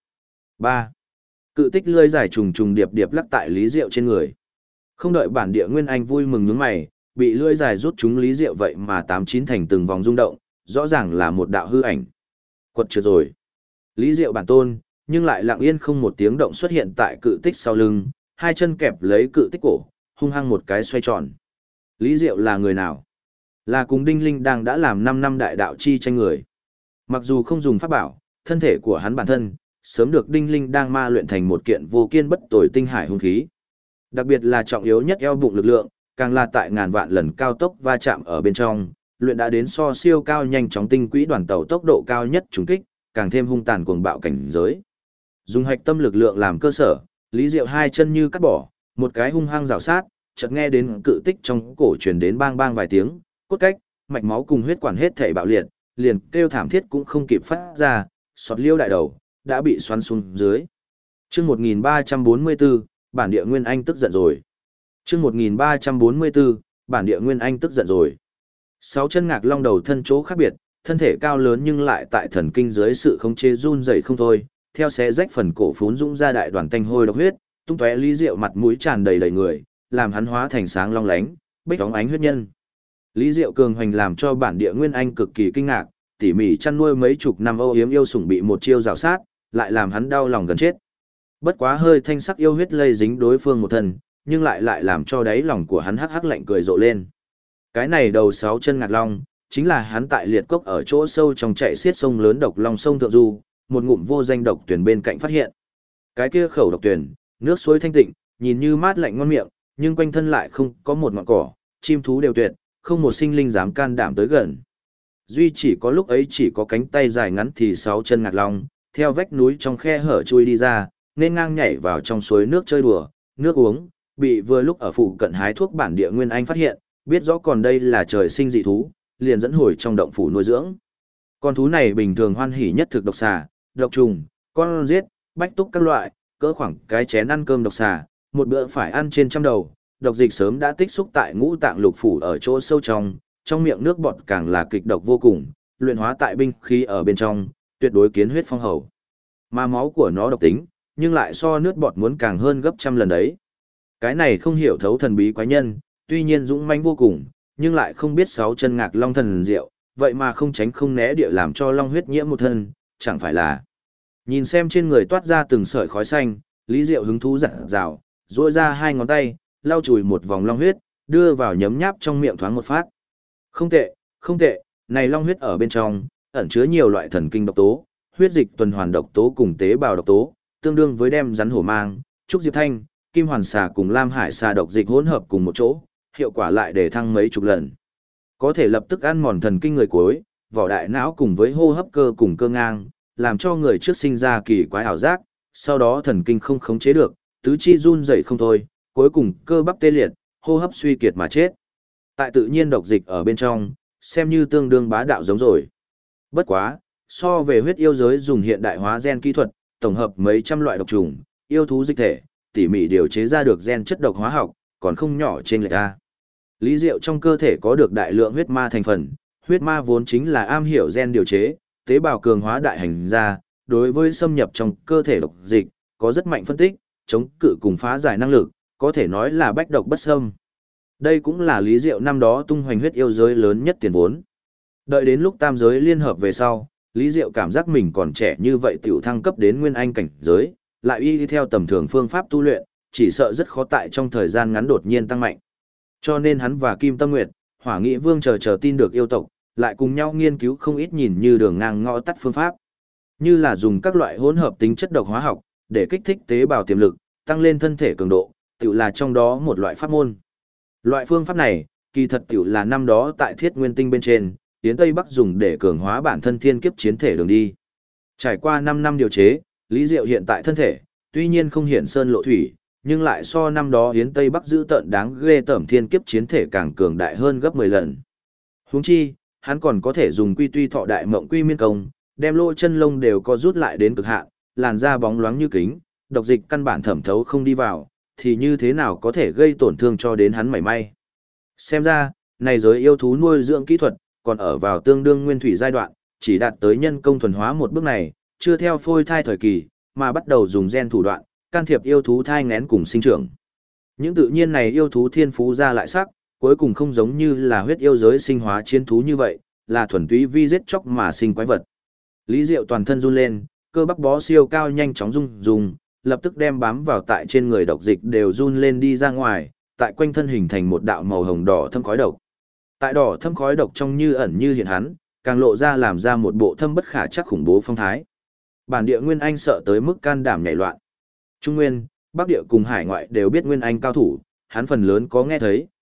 3. Cự tích lưỡi dài trùng trùng điệp điệp lắc tại Lý Diệu trên người. Không đợi bản địa Nguyên Anh vui mừng nhướng mày, bị lưỡi dài rút chúng Lý Diệu vậy mà 89 thành từng vòng rung động, rõ ràng là một đạo hư ảnh. Quật trượt rồi. Lý Diệu bản tôn, nhưng lại lặng yên không một tiếng động xuất hiện tại cự tích sau lưng, hai chân kẹp lấy cự tích cổ, hung hăng một cái xoay tròn. Lý Diệu là người nào? Là cùng Đinh Linh đang đã làm 5 năm đại đạo chi tranh người. Mặc dù không dùng pháp bảo, thân thể của hắn bản thân, sớm được Đinh Linh đang ma luyện thành một kiện vô kiên bất tồi tinh hải hung khí. Đặc biệt là trọng yếu nhất eo bụng lực lượng, càng là tại ngàn vạn lần cao tốc va chạm ở bên trong, luyện đã đến so siêu cao nhanh chóng tinh quỹ đoàn tàu tốc độ cao nhất trùng kích, càng thêm hung tàn cuồng bạo cảnh giới. Dùng hạch tâm lực lượng làm cơ sở, Lý Diệu hai chân như cắt bỏ, một cái hung hăng rào sát, chợt nghe đến cự tích trong cổ truyền đến bang bang vài tiếng, cốt cách, mạch máu cùng huyết quản hết thảy bạo liệt, liền kêu thảm thiết cũng không kịp phát ra, sọt liêu đại đầu, đã bị xoắn xuống dưới. Chương 1344, bản địa Nguyên Anh tức giận rồi. Chương 1344, bản địa Nguyên Anh tức giận rồi. Sáu chân ngạc long đầu thân chỗ khác biệt, thân thể cao lớn nhưng lại tại thần kinh dưới sự khống chế run rẩy không thôi, theo xé rách phần cổ phún dũng ra đại đoàn tanh hôi độc huyết, tung tóe Lý Diệu mặt mũi tràn đầy đầy người, làm hắn hóa thành sáng long lánh, bích bóng ánh huyết nhân. Lý Diệu cường hoành làm cho bản địa Nguyên Anh cực kỳ kinh ngạc, tỉ mỉ chăn nuôi mấy chục năm âu yếm yêu sủng bị một chiêu rào sát, lại làm hắn đau lòng gần chết. Bất quá hơi thanh sắc yêu huyết lây dính đối phương một thân, nhưng lại làm cho đáy lòng của hắn hắc hắc lạnh cười rộ lên. Cái này đầu sáu chân ngạc long, chính là hắn tại liệt cốc ở chỗ sâu trong chạy xiết sông lớn độc long sông thượng du, một ngụm vô danh độc tuyển bên cạnh phát hiện. Cái kia khẩu độc tuyển, nước suối thanh tịnh, nhìn như mát lạnh ngon miệng, nhưng quanh thân lại không có một ngọn cỏ, chim thú đều tuyệt, không một sinh linh dám can đảm tới gần. Duy chỉ có lúc ấy chỉ có cánh tay dài ngắn thì sáu chân ngạc long, theo vách núi trong khe hở chui đi ra, nên ngang nhảy vào trong suối nước chơi đùa, nước uống, bị vừa lúc ở phụ cận hái thuốc bản địa Nguyên Anh phát hiện, biết rõ còn đây là trời sinh dị thú, liền dẫn hồi trong động phủ nuôi dưỡng. Con thú này bình thường hoan hỉ nhất thực độc xà, độc trùng, con giết, bách túc các loại, cỡ khoảng cái chén ăn cơm độc xà, một bữa phải ăn trên trăm đầu, độc dịch sớm đã tích xúc tại ngũ tạng lục phủ ở chỗ sâu trong miệng nước bọt càng là kịch độc vô cùng, luyện hóa tại binh khí ở bên trong, tuyệt đối kiến huyết phong hầu. Mà máu của nó độc tính, nhưng lại so nước bọt muốn càng hơn gấp trăm lần đấy. Cái này không hiểu thấu thần bí quái nhân, tuy nhiên dũng mãnh vô cùng, nhưng lại không biết sáu chân ngạc long thần diệu, vậy mà không tránh không né địa làm cho long huyết nhiễm một thân, chẳng phải là. Nhìn xem trên người toát ra từng sợi khói xanh, Lý Diệu hứng thú dặn dào, duỗi ra hai ngón tay, lau chùi một vòng long huyết, đưa vào nhấm nháp trong miệng thoáng một phát. Không tệ, không tệ, này long huyết ở bên trong, ẩn chứa nhiều loại thần kinh độc tố, huyết dịch tuần hoàn độc tố cùng tế bào độc tố, tương đương với đem rắn hổ mang, trúc diệp thanh, kim hoàn xà cùng lam hải xà độc dịch hỗn hợp cùng một chỗ, hiệu quả lại để thăng mấy chục lần. Có thể lập tức ăn mòn thần kinh người cuối, vỏ đại não cùng với hô hấp cơ cùng cơ ngang, làm cho người trước sinh ra kỳ quái ảo giác, sau đó thần kinh không khống chế được, tứ chi run rẩy không thôi, cuối cùng cơ bắp tê liệt, hô hấp suy kiệt mà chết. Tại tự nhiên độc dịch ở bên trong, xem như tương đương bá đạo giống rồi. Bất quá, so về huyết yêu giới dùng hiện đại hóa gen kỹ thuật, tổng hợp mấy trăm loại độc trùng, yêu thú dịch thể, tỉ mỉ điều chế ra được gen chất độc hóa học, còn không nhỏ trên lệch a. Lý Diệu trong cơ thể có được đại lượng huyết ma thành phần, huyết ma vốn chính là am hiểu gen điều chế, tế bào cường hóa đại hành ra, đối với xâm nhập trong cơ thể độc dịch, có rất mạnh phân tích, chống cự cùng phá giải năng lực, có thể nói là bách độc bất xâm. Đây cũng là Lý Diệu năm đó tung hoành huyết yêu giới lớn nhất tiền vốn. Đợi đến lúc tam giới liên hợp về sau, Lý Diệu cảm giác mình còn trẻ như vậy tiểu thăng cấp đến nguyên anh cảnh giới, lại y theo tầm thường phương pháp tu luyện, chỉ sợ rất khó tại trong thời gian ngắn đột nhiên tăng mạnh. Cho nên hắn và Kim Tâm Nguyệt, Hỏa Nghị Vương chờ tin được yêu tộc, lại cùng nhau nghiên cứu không ít nhìn như đường ngang ngõ tắt phương pháp. Như là dùng các loại hỗn hợp tính chất độc hóa học, để kích thích tế bào tiềm lực, tăng lên thân thể cường độ, tiểu là trong đó một loại pháp môn. Loại phương pháp này, kỳ thật tiểu là năm đó tại Thiết Nguyên Tinh bên trên, Tiến Tây Bắc dùng để cường hóa bản thân thiên kiếp chiến thể đường đi. Trải qua 5 năm điều chế, Lý Diệu hiện tại thân thể, tuy nhiên không hiển sơn lộ thủy, nhưng lại so năm đó Yến Tây Bắc giữ tợn đáng ghê tởm thiên kiếp chiến thể càng cường đại hơn gấp 10 lần. Huống chi, hắn còn có thể dùng quy tuy thọ đại mộng quy miên công, đem lỗ chân lông đều co rút lại đến cực hạn, làn da bóng loáng như kính, độc dịch căn bản thẩm thấu không đi vào, thì như thế nào có thể gây tổn thương cho đến hắn mảy may. Xem ra, này giới yêu thú nuôi dưỡng kỹ thuật, còn ở vào tương đương nguyên thủy giai đoạn, chỉ đạt tới nhân công thuần hóa một bước này, chưa theo phôi thai thời kỳ, mà bắt đầu dùng gen thủ đoạn, can thiệp yêu thú thai nghén cùng sinh trưởng. Những tự nhiên này yêu thú thiên phú ra lại sắc, cuối cùng không giống như là huyết yêu giới sinh hóa chiến thú như vậy, là thuần túy vi giết chóc mà sinh quái vật. Lý Diệu toàn thân run lên, cơ bắp bó siêu cao nhanh chóng rung, lập tức đem bám vào tại trên người độc dịch đều run lên đi ra ngoài, tại quanh thân hình thành một đạo màu hồng đỏ thâm khói độc. Tại đỏ thâm khói độc trong như ẩn như hiện hắn, càng lộ ra làm ra một bộ thâm bất khả chắc khủng bố phong thái. Bản địa Nguyên Anh sợ tới mức can đảm nhảy loạn. Trung Nguyên, Bắc địa cùng hải ngoại đều biết Nguyên Anh cao thủ, hắn phần lớn có nghe thấy,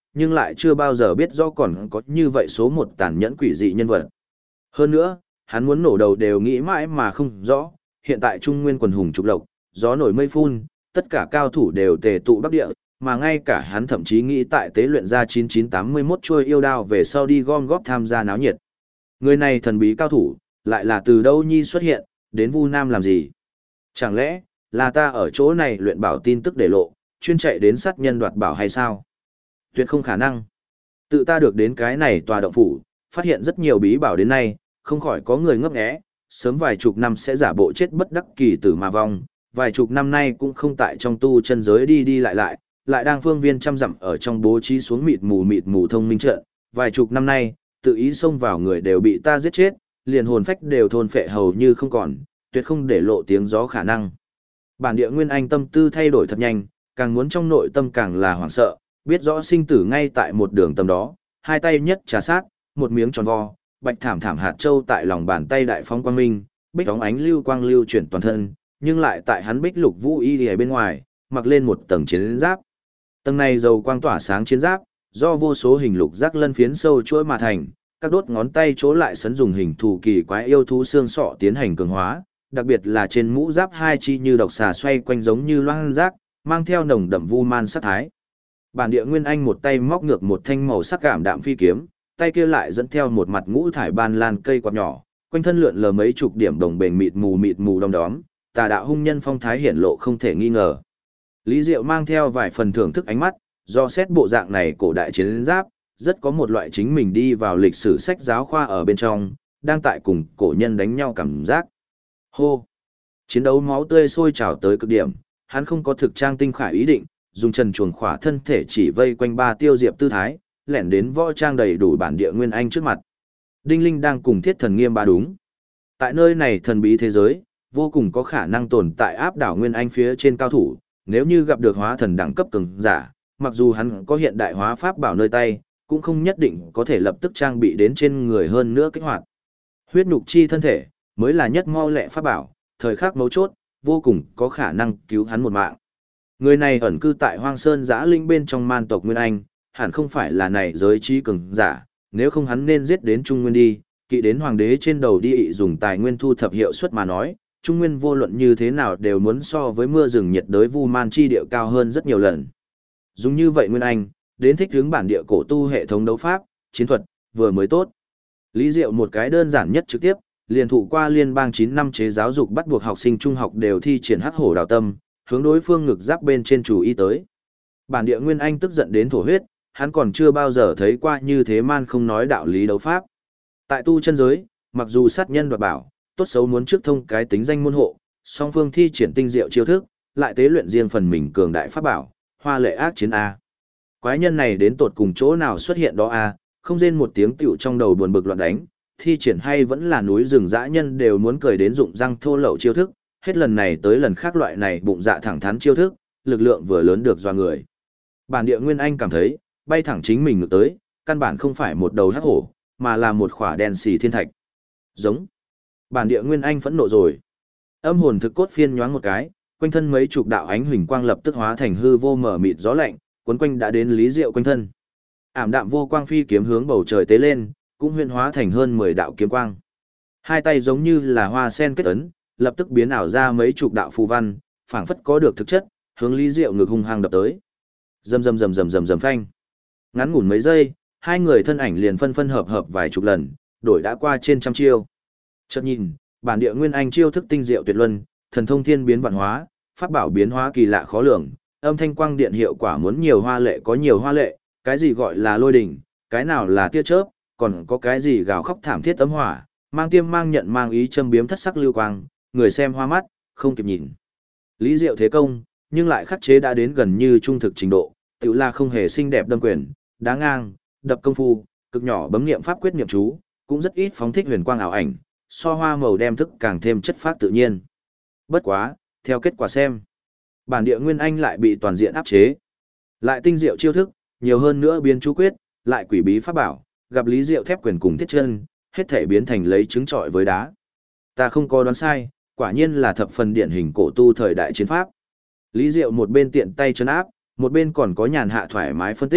nhưng lại chưa bao giờ biết rõ còn có như vậy số một tàn nhẫn quỷ dị nhân vật. Hơn nữa, hắn muốn nổ đầu đều nghĩ mãi mà không rõ, hiện tại Trung Nguyên quần hùng trục lộc, gió nổi mây phun, tất cả cao thủ đều tề tụ Bắc Địa, mà ngay cả hắn thậm chí nghĩ tại tế luyện ra 9981 chuôi yêu đao về sau đi gom góp tham gia náo nhiệt. Người này thần bí cao thủ, lại là từ đâu nhi xuất hiện, đến Vu Nam làm gì? Chẳng lẽ, là ta ở chỗ này luyện bảo tin tức để lộ, chuyên chạy đến sát nhân đoạt bảo hay sao? Tuyệt không khả năng. Tự ta được đến cái này tòa động phủ, phát hiện rất nhiều bí bảo đến nay, không khỏi có người ngấp nghé, sớm vài chục năm sẽ giả bộ chết bất đắc kỳ tử mà vong, vài chục năm nay cũng không tại trong tu chân giới đi đi lại, lại đang phương viên trăm dặm ở trong bố trí xuống mịt mù thông minh trận, vài chục năm nay, tự ý xông vào người đều bị ta giết chết, liền hồn phách đều thôn phệ hầu như không còn, tuyệt không để lộ tiếng gió khả năng. Bản địa Nguyên Anh tâm tư thay đổi thật nhanh, càng muốn trong nội tâm càng là hoảng sợ, biết rõ sinh tử ngay tại một đường tầm đó, hai tay nhất trà sát, một miếng tròn vo, bạch thảm thảm hạt châu tại lòng bàn tay đại phóng quang minh, bích óng ánh lưu quang lưu chuyển toàn thân, nhưng lại tại hắn bích lục vũ y ở bên ngoài, mặc lên một tầng chiến giáp. Tầng này dầu quang tỏa sáng chiến giáp, do vô số hình lục giác lân phiến sâu chuỗi mà thành, các đốt ngón tay chỗ lại sấn dùng hình thù kỳ quái yêu thú xương sọ tiến hành cường hóa, đặc biệt là trên mũ giáp hai chi như độc xà xoay quanh giống như loang rác, mang theo nồng đậm vu man sát thái. Bản địa Nguyên Anh một tay móc ngược một thanh màu sắc cảm đạm phi kiếm, tay kia lại dẫn theo một mặt ngũ thải ban lan cây quạt nhỏ, quanh thân lượn lờ mấy chục điểm đồng bền mịt mù đom đóm, tà đạo hung nhân phong thái hiển lộ không thể nghi ngờ. Lý Diệu mang theo vài phần thưởng thức ánh mắt, do xét bộ dạng này cổ đại chiến giáp, rất có một loại chính mình đi vào lịch sử sách giáo khoa ở bên trong, đang tại cùng cổ nhân đánh nhau cảm giác. Hô! Chiến đấu máu tươi sôi trào tới cực điểm, hắn không có thực trang tinh khải ý định, dùng trần chuồng khỏa thân thể chỉ vây quanh ba tiêu diệp tư thái, lẻn đến võ trang đầy đủ bản địa Nguyên Anh trước mặt. Đinh Linh đang cùng Thiết Thần Nghiêm bá đúng. Tại nơi này thần bí thế giới, vô cùng có khả năng tồn tại áp đảo Nguyên Anh phía trên cao thủ, nếu như gặp được hóa thần đẳng cấp cường giả, mặc dù hắn có hiện đại hóa pháp bảo nơi tay, cũng không nhất định có thể lập tức trang bị đến trên người hơn nữa kích hoạt. Huyết nhục chi thân thể, mới là nhất mau lẹ pháp bảo, thời khắc mấu chốt, vô cùng có khả năng cứu hắn một mạng. Người này ẩn cư tại Hoang Sơn Giã Linh bên trong man tộc Nguyên Anh, hẳn không phải là này giới trí cường giả, nếu không hắn nên giết đến Trung Nguyên đi, kỵ đến hoàng đế trên đầu đi dùng tài nguyên thu thập hiệu suất mà nói, Trung Nguyên vô luận như thế nào đều muốn so với mưa rừng nhiệt đới vu man chi địa cao hơn rất nhiều lần. Dùng như vậy Nguyên Anh, đến thích hướng bản địa cổ tu hệ thống đấu pháp, chiến thuật, vừa mới tốt. Lý Diệu một cái đơn giản nhất trực tiếp, liền thụ qua liên bang 9 năm chế giáo dục bắt buộc học sinh trung học đều thi triển hắc hổ đào tâm, hướng đối phương ngực giáp bên trên chủ y tới. Bản địa Nguyên Anh tức giận đến thổ huyết, hắn còn chưa bao giờ thấy qua như thế man không nói đạo lý đấu pháp. Tại tu chân giới, mặc dù sát nhân đoạt bảo, tốt xấu muốn trước thông cái tính danh môn hộ, song phương thi triển tinh diệu chiêu thức, lại tế luyện riêng phần mình cường đại pháp bảo, hoa lệ ác chiến a. Quái nhân này đến tột cùng chỗ nào xuất hiện đó a, không rên một tiếng tiểu trong đầu buồn bực loạn đánh, thi triển hay vẫn là núi rừng dã nhân đều muốn cười đến rụng răng thô lậu chiêu thức, hết lần này tới lần khác loại này bụng dạ thẳng thắn chiêu thức, lực lượng vừa lớn được doa người. Bản địa Nguyên Anh cảm thấy, bay thẳng chính mình ngược tới, căn bản không phải một đầu hắc hổ, mà là một khỏa đen xì thiên thạch. Giống. Bản địa Nguyên Anh phẫn nộ rồi. Âm hồn thực cốt phiên nhoáng một cái, quanh thân mấy chục đạo ánh huỳnh quang lập tức hóa thành hư vô mở mịt gió lạnh, cuốn quanh đã đến Lý Diệu quanh thân. Ảm đạm vô quang phi kiếm hướng bầu trời tế lên, cũng huyễn hóa thành hơn 10 đạo kiếm quang. Hai tay giống như là hoa sen kết ấn, lập tức biến ảo ra mấy chục đạo phù văn, phảng phất có được thực chất, hướng Lý Diệu ngực hung hăng đập tới. Rầm rầm rầm rầm rầm rầm phanh. Ngắn ngủn mấy giây, hai người thân ảnh liền phân hợp hợp vài chục lần, đổi đã qua trên trăm chiêu. Chợt nhìn, bản địa Nguyên Anh chiêu thức tinh diệu tuyệt luân, thần thông thiên biến vạn hóa, pháp bảo biến hóa kỳ lạ khó lường, âm thanh quang điện hiệu quả muốn nhiều hoa lệ có nhiều hoa lệ, cái gì gọi là lôi đỉnh, cái nào là tia chớp, còn có cái gì gào khóc thảm thiết tấm hỏa, mang tiêm mang nhận mang ý châm biếm thất sắc lưu quang, người xem hoa mắt, không kịp nhìn. Lý Diệu thế công, nhưng lại khắc chế đã đến gần như trung thực trình độ, tự là không hề xinh đẹp đâm quyền, đá ngang, đập công phu, cực nhỏ bấm niệm pháp quyết niệm chú, cũng rất ít phóng thích huyền quang ảo ảnh, so hoa màu đem thức càng thêm chất phác tự nhiên. Bất quá, theo kết quả xem, bản địa Nguyên Anh lại bị toàn diện áp chế. Lại tinh diệu chiêu thức, nhiều hơn nữa biến chú quyết, lại quỷ bí pháp bảo, gặp Lý Diệu thép quyền cùng thiết chân, hết thể biến thành lấy trứng trọi với đá. Ta không có đoán sai, quả nhiên là thập phần điển hình cổ tu thời đại chiến pháp. Lý Diệu một bên tiện tay trấn áp, một bên còn có nhàn hạ thoải mái phân tích,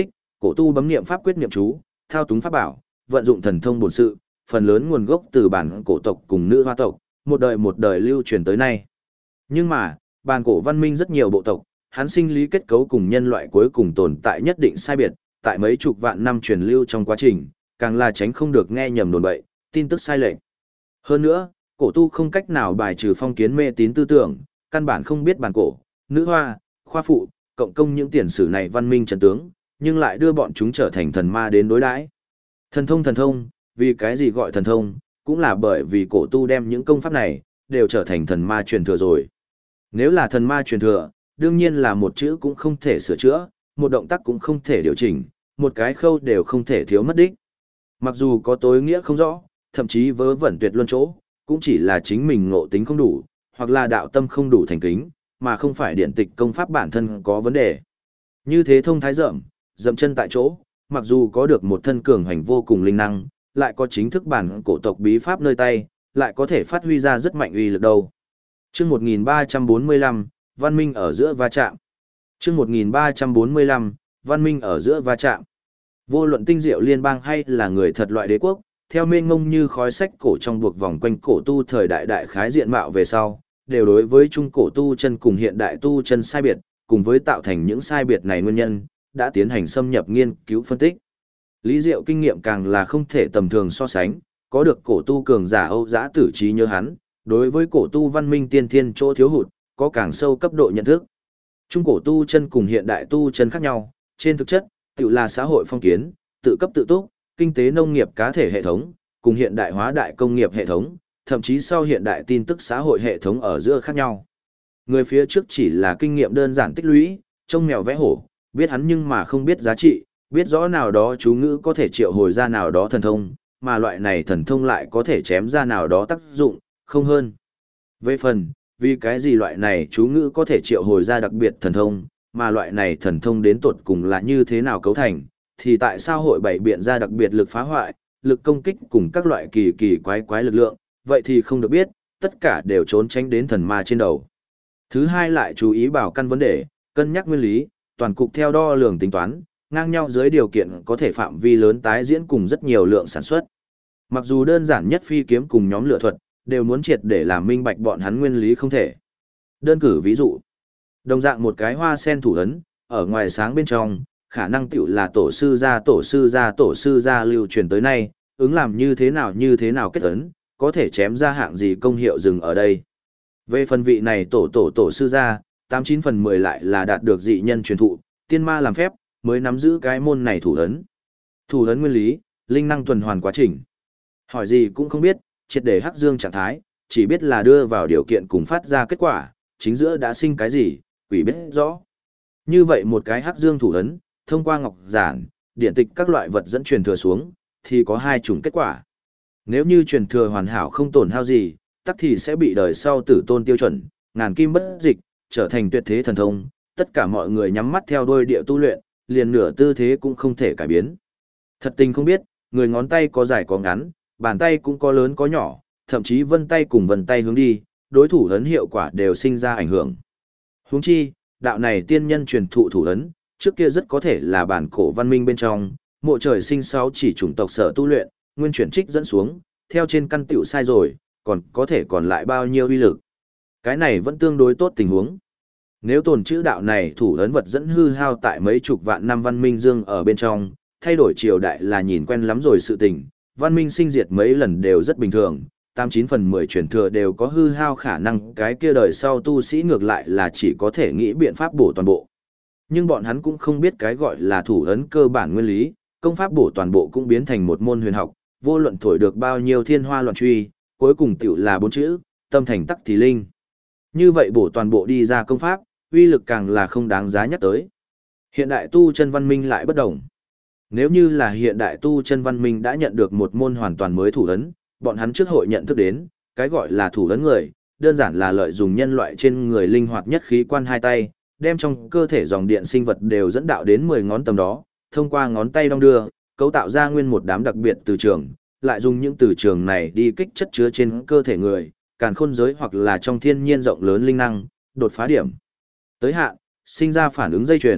cổ tu bấm niệm pháp quyết niệm chú, thao túng pháp bảo, vận dụng thần thông bổn sự, phần lớn nguồn gốc từ bản cổ tộc cùng nữ hoa tộc, một đời lưu truyền tới nay. Nhưng mà, bản cổ văn minh rất nhiều bộ tộc, hắn sinh lý kết cấu cùng nhân loại cuối cùng tồn tại nhất định sai biệt, tại mấy chục vạn năm truyền lưu trong quá trình, càng là tránh không được nghe nhầm đồn bậy, tin tức sai lệch. Hơn nữa, cổ tu không cách nào bài trừ phong kiến mê tín tư tưởng, căn bản không biết bản cổ, nữ hoa, khoa phụ, cộng công những tiền sử này văn minh trận tướng, nhưng lại đưa bọn chúng trở thành thần ma đến đối đãi. Thần thông, vì cái gì gọi thần thông, cũng là bởi vì cổ tu đem những công pháp này, đều trở thành thần ma truyền thừa rồi. Nếu là thần ma truyền thừa, đương nhiên là một chữ cũng không thể sửa chữa, một động tác cũng không thể điều chỉnh, một cái khâu đều không thể thiếu mất đích. Mặc dù có tối nghĩa không rõ, thậm chí vớ vẩn tuyệt luân chỗ, cũng chỉ là chính mình ngộ tính không đủ, hoặc là đạo tâm không đủ thành kính, mà không phải điển tịch công pháp bản thân có vấn đề. Như thế thông thái dậm chân tại chỗ, mặc dù có được một thân cường hành vô cùng linh năng, lại có chính thức bản cổ tộc bí pháp nơi tay, lại có thể phát huy ra rất mạnh uy lực đâu. Chương 1345, văn minh ở giữa va chạm. Chương 1345, văn minh ở giữa va chạm. Vô luận tinh diệu liên bang hay là người thật loại đế quốc, theo mênh ngông như khói sách cổ trong buộc vòng quanh cổ tu thời đại đại khái diện mạo về sau, đều đối với trung cổ tu chân cùng hiện đại tu chân sai biệt, cùng với tạo thành những sai biệt này nguyên nhân, đã tiến hành xâm nhập nghiên cứu phân tích. Lý Diệu kinh nghiệm càng là không thể tầm thường so sánh, có được cổ tu cường giả Âu Dã Tử trí nhớ hắn, đối với cổ tu văn minh tiên thiên chỗ thiếu hụt, có càng sâu cấp độ nhận thức. Trung cổ tu chân cùng hiện đại tu chân khác nhau, trên thực chất, tự là xã hội phong kiến, tự cấp tự túc, kinh tế nông nghiệp cá thể hệ thống, cùng hiện đại hóa đại công nghiệp hệ thống, thậm chí sau hiện đại tin tức xã hội hệ thống ở giữa khác nhau. Người phía trước chỉ là kinh nghiệm đơn giản tích lũy, trông mèo vẽ hổ, biết hắn nhưng mà không biết giá trị, biết rõ nào đó chú ngữ có thể triệu hồi ra nào đó thần thông, mà loại này thần thông lại có thể chém ra nào đó tác dụng, không hơn. Về phần, vì cái gì loại này chú ngữ có thể triệu hồi ra đặc biệt thần thông, mà loại này thần thông đến tột cùng là như thế nào cấu thành, thì tại sao hội bày biện ra đặc biệt lực phá hoại, lực công kích cùng các loại kỳ kỳ quái lực lượng, vậy thì không được biết, tất cả đều trốn tránh đến thần ma trên đầu. Thứ hai lại chú ý bảo căn vấn đề, cân nhắc nguyên lý, toàn cục theo đo lường tính toán, ngang nhau dưới điều kiện có thể phạm vi lớn tái diễn cùng rất nhiều lượng sản xuất. Mặc dù đơn giản nhất phi kiếm cùng nhóm lựa thuật, đều muốn triệt để làm minh bạch bọn hắn nguyên lý không thể. Đơn cử ví dụ, đồng dạng một cái hoa sen thủ ấn, ở ngoài sáng bên trong, khả năng tiểu là tổ sư gia lưu truyền tới nay, ứng làm như thế nào kết ấn, có thể chém ra hạng gì công hiệu dừng ở đây. Về phần vị này tổ sư gia, 89 phần 10 lại là đạt được dị nhân truyền thụ, tiên ma làm phép, mới nắm giữ cái môn này thủ ấn. Thủ ấn nguyên lý, linh năng tuần hoàn quá trình. Hỏi gì cũng không biết, triệt để hắc dương trạng thái, chỉ biết là đưa vào điều kiện cùng phát ra kết quả, chính giữa đã sinh cái gì, quỷ biết rõ. Như vậy một cái hắc dương thủ ấn, thông qua ngọc giản, điện tịch các loại vật dẫn truyền thừa xuống, thì có hai chủng kết quả. Nếu như truyền thừa hoàn hảo không tổn hao gì, tắc thì sẽ bị đời sau tử tôn tiêu chuẩn, ngàn kim bất dịch, trở thành tuyệt thế thần thông, tất cả mọi người nhắm mắt theo đuôi địa tu luyện, liền nửa tư thế cũng không thể cải biến. Thật tình không biết, người ngón tay có dài có ngắn, bàn tay cũng có lớn có nhỏ, thậm chí vân tay cùng vân tay hướng đi, đối thủ ấn hiệu quả đều sinh ra ảnh hưởng. Huống chi, đạo này tiên nhân truyền thụ thủ ấn, trước kia rất có thể là bản cổ văn minh bên trong, mộ trời sinh sáu chỉ chủng tộc sở tu luyện, nguyên chuyển trích dẫn xuống, theo trên căn tiểu sai rồi, còn có thể còn lại bao nhiêu uy lực. Cái này vẫn tương đối tốt tình huống. Nếu tồn chữ đạo này thủ ấn vật dẫn hư hao tại mấy chục vạn năm văn minh dương ở bên trong, thay đổi triều đại là nhìn quen lắm rồi sự tình, văn minh sinh diệt mấy lần đều rất bình thường, 89 phần 10 truyền thừa đều có hư hao khả năng, cái kia đời sau tu sĩ ngược lại là chỉ có thể nghĩ biện pháp bổ toàn bộ. Nhưng bọn hắn cũng không biết cái gọi là thủ ấn cơ bản nguyên lý, công pháp bổ toàn bộ cũng biến thành một môn huyền học, vô luận thổi được bao nhiêu thiên hoa loạn truy, cuối cùng tiểu là bốn chữ, tâm thành tắc thì linh. Như vậy bổ toàn bộ đi ra công pháp, uy lực càng là không đáng giá nhắc tới. Hiện đại tu chân văn minh lại bất đồng. Nếu như là hiện đại tu chân văn minh đã nhận được một môn hoàn toàn mới thủ ấn, bọn hắn trước hội nhận thức đến, cái gọi là thủ ấn người, đơn giản là lợi dụng nhân loại trên người linh hoạt nhất khí quan hai tay, đem trong cơ thể dòng điện sinh vật đều dẫn đạo đến 10 ngón tầm đó, thông qua ngón tay đong đưa, cấu tạo ra nguyên một đám đặc biệt từ trường, lại dùng những từ trường này đi kích chất chứa trên cơ thể người, càn khôn giới hoặc là trong thiên nhiên rộng lớn linh năng, đột phá điểm. Tới hạn, sinh ra phản ứng dây chuyền,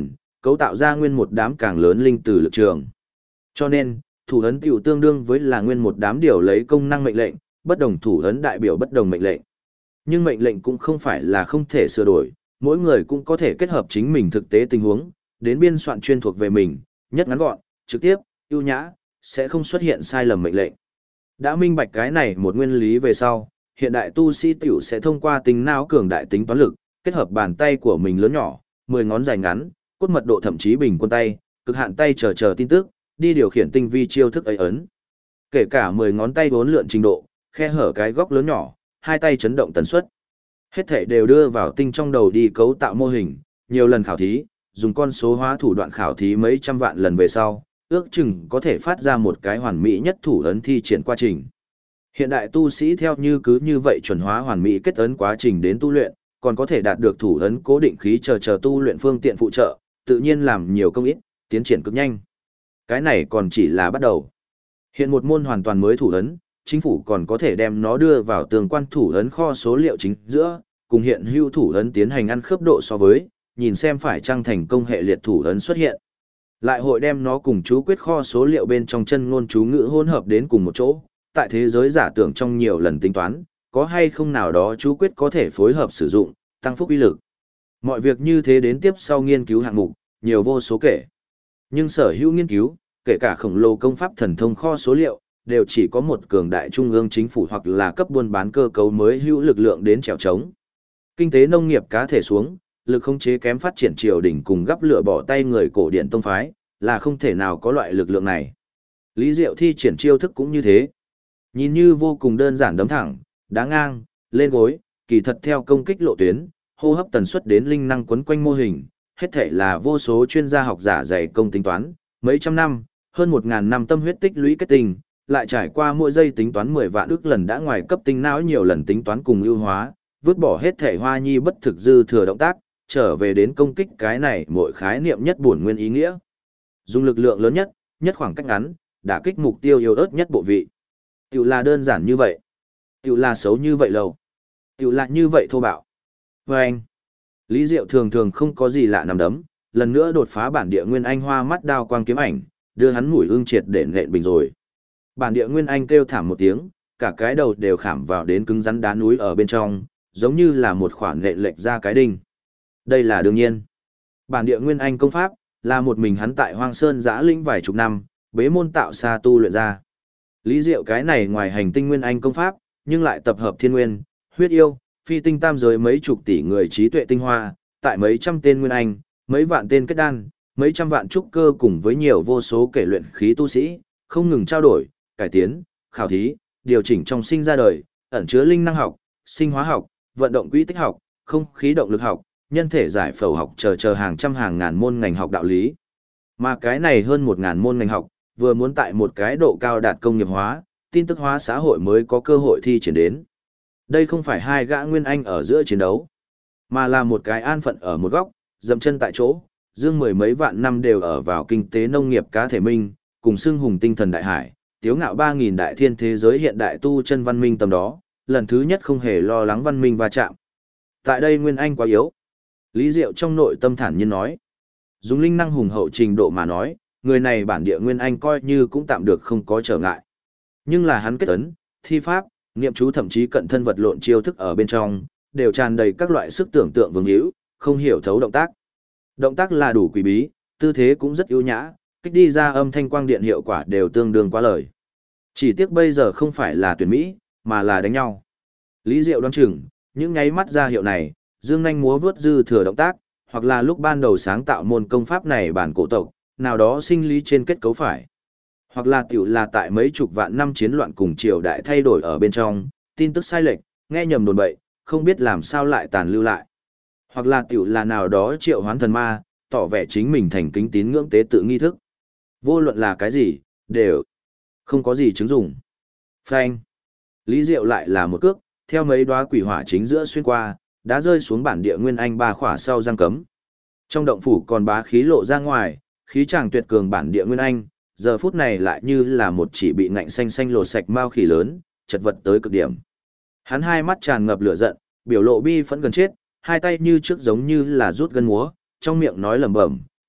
cấu tạo ra nguyên một đám càng lớn linh từ lực trường. Cho nên, thủ ấn tiểu tương đương với là nguyên một đám điều lấy công năng mệnh lệnh, bất đồng thủ ấn đại biểu bất đồng mệnh lệnh. Nhưng mệnh lệnh cũng không phải là không thể sửa đổi, mỗi người cũng có thể kết hợp chính mình thực tế tình huống, đến biên soạn chuyên thuộc về mình, nhất ngắn gọn, trực tiếp, ưu nhã, sẽ không xuất hiện sai lầm mệnh lệnh. Đã minh bạch cái này một nguyên lý về sau, hiện đại tu sĩ tiểu sẽ thông qua tính não cường đại tính toán lực, kết hợp bàn tay của mình lớn nhỏ, 10 ngón dài ngắn, cốt mật độ thậm chí bình quân tay, cực hạn tay chờ tin tức, đi điều khiển tinh vi chiêu thức ấy ấn. Kể cả 10 ngón tay vốn lượn trình độ, khe hở cái góc lớn nhỏ, hai tay chấn động tần suất. Hết thể đều đưa vào tinh trong đầu đi cấu tạo mô hình, nhiều lần khảo thí, dùng con số hóa thủ đoạn khảo thí mấy trăm vạn lần về sau, ước chừng có thể phát ra một cái hoàn mỹ nhất thủ ấn thi triển quá trình. Hiện đại tu sĩ theo như vậy chuẩn hóa hoàn mỹ kết ấn quá trình đến tu luyện, còn có thể đạt được thủ ấn cố định khí chờ tu luyện phương tiện phụ trợ, tự nhiên làm nhiều công ít, tiến triển cực nhanh. Cái này còn chỉ là bắt đầu. Hiện một môn hoàn toàn mới thủ ấn, chính phủ còn có thể đem nó đưa vào tương quan thủ ấn kho số liệu chính giữa, cùng hiện hữu thủ ấn tiến hành ăn khớp độ so với, nhìn xem phải chăng thành công hệ liệt thủ ấn xuất hiện. Lại hội đem nó cùng chú quyết kho số liệu bên trong chân ngôn chú ngữ hỗn hợp đến cùng một chỗ, tại thế giới giả tưởng trong nhiều lần tính toán, có hay không nào đó chú quyết có thể phối hợp sử dụng, tăng phúc uy lực. Mọi việc như thế đến tiếp sau nghiên cứu hạng mục, nhiều vô số kể. Nhưng sở hữu nghiên cứu, kể cả khổng lồ công pháp thần thông kho số liệu, đều chỉ có một cường đại trung ương chính phủ hoặc là cấp buôn bán cơ cấu mới hữu lực lượng đến trèo trống. Kinh tế nông nghiệp cá thể xuống, lực khống chế kém phát triển triều đình cùng gấp lửa bỏ tay người cổ điển tông phái, là không thể nào có loại lực lượng này. Lý Diệu thi triển chiêu thức cũng như thế. Nhìn như vô cùng đơn giản đấm thẳng, đá ngang, lên gối, kỳ thật theo công kích lộ tuyến, hô hấp tần suất đến linh năng quấn quanh mô hình, hết thể là vô số chuyên gia học giả dày công tính toán, mấy trăm năm, hơn 1000 năm tâm huyết tích lũy kết tinh, lại trải qua mỗi giây tính toán 10 vạn ước lần đã ngoài cấp tinh não nhiều lần tính toán cùng ưu hóa, vứt bỏ hết thể hoa nhi bất thực dư thừa động tác, trở về đến công kích cái này mỗi khái niệm nhất bổn nguyên ý nghĩa. Dùng lực lượng lớn nhất, nhất khoảng cách ngắn, đả kích mục tiêu yếu ớt nhất bộ vị. Tiểu là đơn giản như vậy. Tiểu là xấu như vậy lâu. Tiểu là như vậy thô bạo. Và anh, Lý Diệu thường thường không có gì lạ nằm đấm, lần nữa đột phá bản địa nguyên anh hoa mắt đao quang kiếm ảnh, đưa hắn mũi ương triệt để nện bình rồi. Bản địa nguyên anh kêu thảm một tiếng, cả cái đầu đều khảm vào đến cứng rắn đá núi ở bên trong, giống như là một khoản nện lệch ra cái đinh. Đây là đương nhiên. Bản địa nguyên anh công pháp, là một mình hắn tại Hoang Sơn giã lĩnh vài chục năm, bế môn tạo xa tu luyện ra. Lý Diệu cái này ngoài hành tinh nguyên anh công pháp, nhưng lại tập hợp thiên nguyên, huyết yêu, phi tinh tam giới mấy chục tỷ người trí tuệ tinh hoa, tại mấy trăm tên nguyên anh, mấy vạn tên kết đan, mấy trăm vạn trúc cơ cùng với nhiều vô số kể luyện khí tu sĩ, không ngừng trao đổi, cải tiến, khảo thí, điều chỉnh trong sinh ra đời, ẩn chứa linh năng học, sinh hóa học, vận động quỹ tích học, không khí động lực học, nhân thể giải phẫu học chờ hàng trăm hàng ngàn môn ngành học đạo lý. Mà cái này hơn 1000 môn ngành học, vừa muốn tại một cái độ cao đạt công nghiệp hóa, tin tức hóa xã hội mới có cơ hội thi triển đến. Đây không phải hai gã nguyên anh ở giữa chiến đấu, mà là một cái an phận ở một góc, dậm chân tại chỗ, dương mười mấy vạn năm đều ở vào kinh tế nông nghiệp cá thể minh, cùng xưng hùng tinh thần đại hải, tiếu ngạo 3000 đại thiên thế giới hiện đại tu chân văn minh tầm đó, lần thứ nhất không hề lo lắng văn minh va chạm. Tại đây nguyên anh quá yếu. Lý Diệu trong nội tâm thản nhiên nói. Dùng linh năng hùng hậu trình độ mà nói, người này bản địa nguyên anh coi như cũng tạm được không có trở ngại. Nhưng là hắn kết ấn, thi pháp, niệm chú thậm chí cận thân vật lộn chiêu thức ở bên trong, đều tràn đầy các loại sức tưởng tượng vương hữu, không hiểu thấu động tác. Động tác là đủ quỷ bí, tư thế cũng rất ưu nhã, kích đi ra âm thanh quang điện hiệu quả đều tương đương quá lời. Chỉ tiếc bây giờ không phải là tuyển Mỹ, mà là đánh nhau. Lý Diệu đoán chừng, những nháy mắt ra hiệu này, dương nhanh múa vướt dư thừa động tác, hoặc là lúc ban đầu sáng tạo môn công pháp này bản cổ tộc, nào đó sinh lý trên kết cấu phải. Hoặc là tiểu là tại mấy chục vạn năm chiến loạn cùng triều đại thay đổi ở bên trong, tin tức sai lệch, nghe nhầm đồn bậy, không biết làm sao lại tàn lưu lại. Hoặc là tiểu là nào đó triệu hoán thần ma, tỏ vẻ chính mình thành kính tín ngưỡng tế tự nghi thức. Vô luận là cái gì, đều không có gì chứng dụng. Phanh. Lý Diệu lại là một cước, theo mấy đóa quỷ hỏa chính giữa xuyên qua, đã rơi xuống bản địa nguyên anh ba khỏa sau giang cấm. Trong động phủ còn bá khí lộ ra ngoài, khí chàng tuyệt cường bản địa nguyên anh, giờ phút này lại như là một chỉ bị ngạnh xanh xanh lột sạch mao khỉ lớn, chật vật tới cực điểm. Hắn hai mắt tràn ngập lửa giận, biểu lộ bi phẫn gần chết, hai tay như trước giống như là rút gân múa, trong miệng nói lẩm bẩm,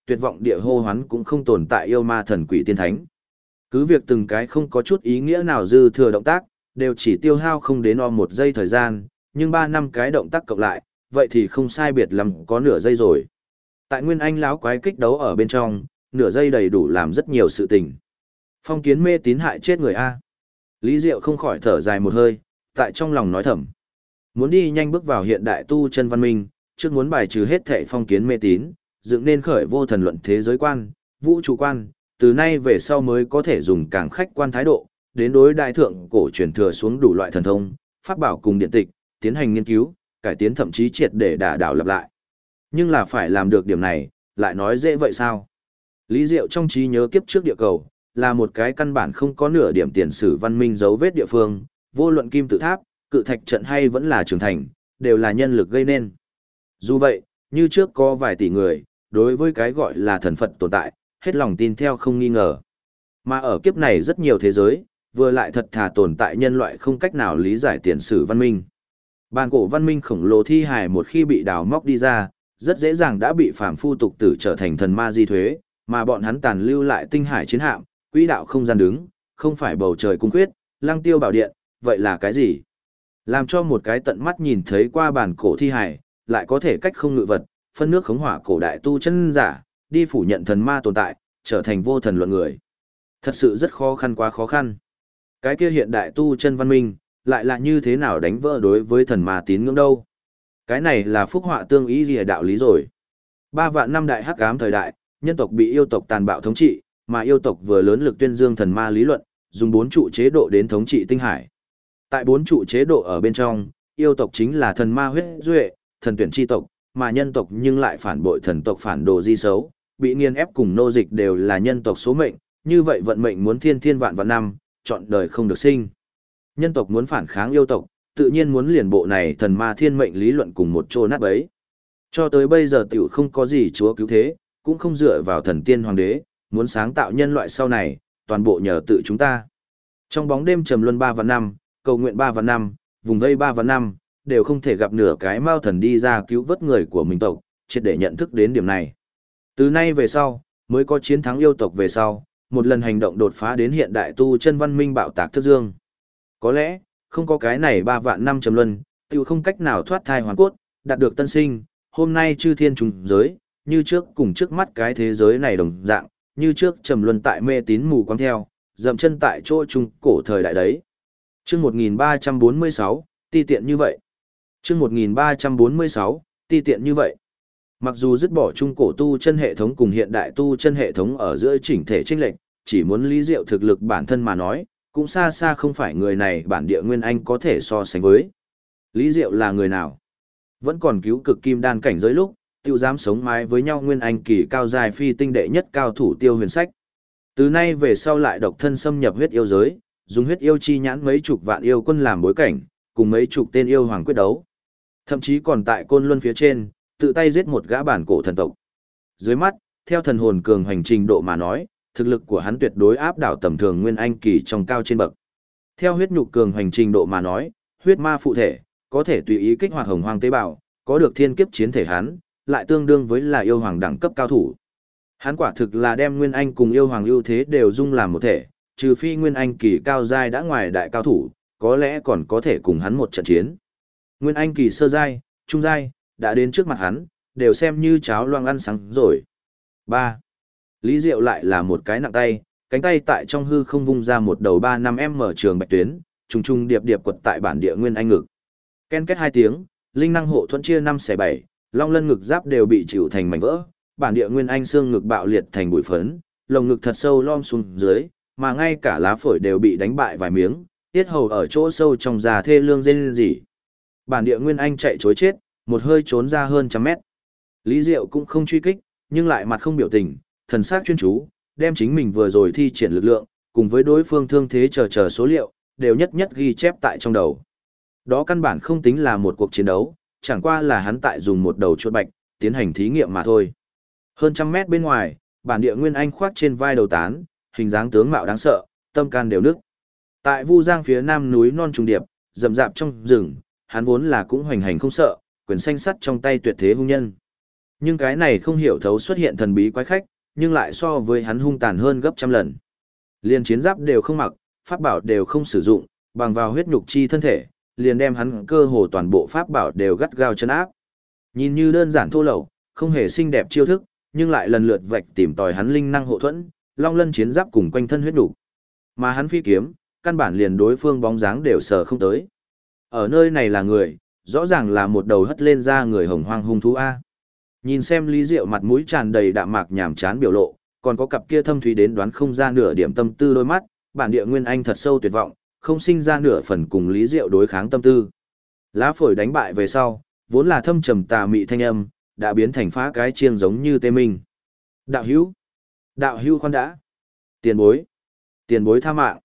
tuyệt vọng địa hô hoán cũng không tồn tại yêu ma thần quỷ tiên thánh. Cứ việc từng cái không có chút ý nghĩa nào dư thừa động tác, đều chỉ tiêu hao không đến một giây thời gian, nhưng 3 năm cái động tác cộng lại, vậy thì không sai biệt lắm có nửa giây rồi. Tại Nguyên Anh lão quái kích đấu ở bên trong, nửa giây đầy đủ làm rất nhiều sự tình. Phong kiến mê tín hại chết người A. Lý Diệu không khỏi thở dài một hơi, tại trong lòng nói thầm. Muốn đi nhanh bước vào hiện đại tu chân văn minh, trước muốn bài trừ hết thệ phong kiến mê tín, dựng nên khởi vô thần luận thế giới quan, vũ trụ quan, từ nay về sau mới có thể dùng càng khách quan thái độ, đến đối đại thượng cổ truyền thừa xuống đủ loại thần thông, pháp bảo cùng điện tịch, tiến hành nghiên cứu, cải tiến thậm chí triệt để đả đảo lặp lại. Nhưng là phải làm được điểm này, lại nói dễ vậy sao? Lý Diệu trong trí nhớ kiếp trước địa cầu, là một cái căn bản không có nửa điểm tiền sử văn minh dấu vết địa phương, vô luận kim tự tháp, cự thạch trận hay vẫn là trường thành, đều là nhân lực gây nên. Dù vậy, như trước có vài tỷ người, đối với cái gọi là thần Phật tồn tại, hết lòng tin theo không nghi ngờ. Mà ở kiếp này rất nhiều thế giới, vừa lại thật thà tồn tại nhân loại không cách nào lý giải tiền sử văn minh. Bàn cổ văn minh khổng lồ thi hài một khi bị đào móc đi ra, rất dễ dàng đã bị phàm phu tục tử trở thành thần ma di thuế, mà bọn hắn tàn lưu lại tinh hải chiến hạm, quỹ đạo không gian đứng, không phải bầu trời cung khuyết, lăng tiêu bảo điện, vậy là cái gì? Làm cho một cái tận mắt nhìn thấy qua bản cổ thi hài, lại có thể cách không ngự vật, phân nước khống hỏa cổ đại tu chân giả, đi phủ nhận thần ma tồn tại, trở thành vô thần luận người. Thật sự rất khó khăn quá khó khăn. Cái kia hiện đại tu chân văn minh, lại là như thế nào đánh vỡ đối với thần ma tín ngưỡng đâu? Cái này là phúc họa tương ý gì đạo lý rồi. 3 vạn năm đại hắc ám thời đại, nhân tộc bị yêu tộc tàn bạo thống trị, mà yêu tộc vừa lớn lực tuyên dương thần ma lý luận, dùng 4 trụ chế độ đến thống trị tinh hải. Tại 4 trụ chế độ ở bên trong, yêu tộc chính là thần ma huyết duệ, thần tuyển chi tộc, mà nhân tộc nhưng lại phản bội thần tộc phản đồ di xấu, bị nghiền ép cùng nô dịch đều là nhân tộc số mệnh, như vậy vận mệnh muốn thiên thiên vạn vạn năm, chọn đời không được sinh. Nhân tộc muốn phản kháng yêu tộc, tự nhiên muốn liền bộ này thần ma thiên mệnh lý luận cùng một chỗ nát bấy. Cho tới bây giờ tiểu không có gì chúa cứu thế, cũng không dựa vào thần tiên hoàng đế, muốn sáng tạo nhân loại sau này, toàn bộ nhờ tự chúng ta. Trong bóng đêm trầm luân 3 vạn năm, cầu nguyện 3 vạn năm, vùng vây 3 vạn năm, đều không thể gặp nửa cái mao thần đi ra cứu vớt người của mình tộc, triệt để nhận thức đến điểm này. Từ nay về sau, mới có chiến thắng yêu tộc về sau, một lần hành động đột phá đến hiện đại tu chân văn minh bạo tạc thức dương. Có lẽ, không có cái này 3 vạn năm trầm luân, tiêu không cách nào thoát thai hoàn cốt, đạt được tân sinh, hôm nay chư thiên trùng giới, như trước cùng trước mắt cái thế giới này đồng dạng, như trước trầm luân tại mê tín mù quáng theo, dậm chân tại chỗ trung cổ thời đại đấy. Chương 1346, ti tiện như vậy. Chương 1346, ti tiện như vậy. Mặc dù dứt bỏ trung cổ tu chân hệ thống cùng hiện đại tu chân hệ thống ở giữa chỉnh thể chênh lệch, chỉ muốn Lý Diệu thực lực bản thân mà nói, cũng xa xa không phải người này bản địa Nguyên Anh có thể so sánh với. Lý Diệu là người nào? Vẫn còn cứu cực kim đan cảnh giới lúc, tiêu dám sống mái với nhau Nguyên Anh kỳ cao dài phi tinh đệ nhất cao thủ Tiêu Huyền Sách. Từ nay về sau lại độc thân xâm nhập huyết yêu giới, dùng huyết yêu chi nhãn mấy chục vạn yêu quân làm bối cảnh, cùng mấy chục tên yêu hoàng quyết đấu. Thậm chí còn tại Côn Luân phía trên, tự tay giết một gã bản cổ thần tộc. Dưới mắt, theo thần hồn cường hành trình độ mà nói, thực lực của hắn tuyệt đối áp đảo tầm thường Nguyên Anh kỳ trong cao trên bậc. Theo huyết nhục cường hành trình độ mà nói, huyết ma phụ thể, có thể tùy ý kích hoạt hồng hoang tế bào, có được thiên kiếp chiến thể hắn, lại tương đương với là yêu hoàng đẳng cấp cao thủ. Hắn quả thực là đem Nguyên Anh cùng yêu hoàng ưu thế đều dung làm một thể, trừ phi Nguyên Anh kỳ cao giai đã ngoài đại cao thủ, có lẽ còn có thể cùng hắn một trận chiến. Nguyên Anh kỳ sơ giai, trung giai, đã đến trước mặt hắn, đều xem như cháo loang ăn sáng rồi. 3. Lý Diệu lại là một cái nặng tay, cánh tay tại trong hư không vung ra một đầu 3-5m trường bạch tuyến, trùng trùng điệp điệp quật tại bản địa Nguyên Anh ngực. Ken kết 2 tiếng, linh năng hộ thuẫn chia 5/7, long lân ngực giáp đều bị chịu thành mảnh vỡ, bản địa Nguyên Anh xương ngực bạo liệt thành bụi phấn, lồng ngực thật sâu lom xuống dưới, mà ngay cả lá phổi đều bị đánh bại vài miếng, tiết hầu ở chỗ sâu trong da thê lương rên rỉ. Bản địa Nguyên Anh chạy chối chết, một hơi trốn ra hơn 100 mét. Lý Diệu cũng không truy kích, nhưng lại mặt không biểu tình, thần sắc chuyên chú, đem chính mình vừa rồi thi triển lực lượng, cùng với đối phương thương thế chờ số liệu, đều nhất nhất ghi chép tại trong đầu. Đó căn bản không tính là một cuộc chiến đấu, chẳng qua là hắn tại dùng một đầu chuột bạch, tiến hành thí nghiệm mà thôi. Hơn 100 mét bên ngoài, bản địa Nguyên Anh khoác trên vai đầu tán, hình dáng tướng mạo đáng sợ, tâm can đều nức. Tại Vu Giang phía nam núi non trùng điệp, rậm rạp trong rừng, hắn vốn là cũng hoành hành không sợ, quyền xanh sắt trong tay tuyệt thế hung nhân. Nhưng cái này không hiểu thấu xuất hiện thần bí quái khách, nhưng lại so với hắn hung tàn hơn gấp trăm lần. Liền chiến giáp đều không mặc, pháp bảo đều không sử dụng, bằng vào huyết nhục chi thân thể, liền đem hắn cơ hồ toàn bộ pháp bảo đều gắt gao chân áp. Nhìn như đơn giản thô lậu, không hề xinh đẹp chiêu thức, nhưng lại lần lượt vạch tìm tòi hắn linh năng hộ thuẫn, long lân chiến giáp cùng quanh thân huyết nhục. Mà hắn phi kiếm, căn bản liền đối phương bóng dáng đều sờ không tới. Ở nơi này là người, rõ ràng là một đầu hất lên ra người hồng hoang hung thú a. Nhìn xem Lý Diệu mặt mũi tràn đầy đạm mạc nhàm chán biểu lộ, còn có cặp kia thâm thúy đến đoán không ra nửa điểm tâm tư đôi mắt, bản địa nguyên anh thật sâu tuyệt vọng, không sinh ra nửa phần cùng Lý Diệu đối kháng tâm tư. Lá phổi đánh bại về sau, vốn là thâm trầm tà mị thanh âm, đã biến thành phá cái chiêng giống như tê minh. Đạo hữu khoan đã. Tiền bối tha mạng.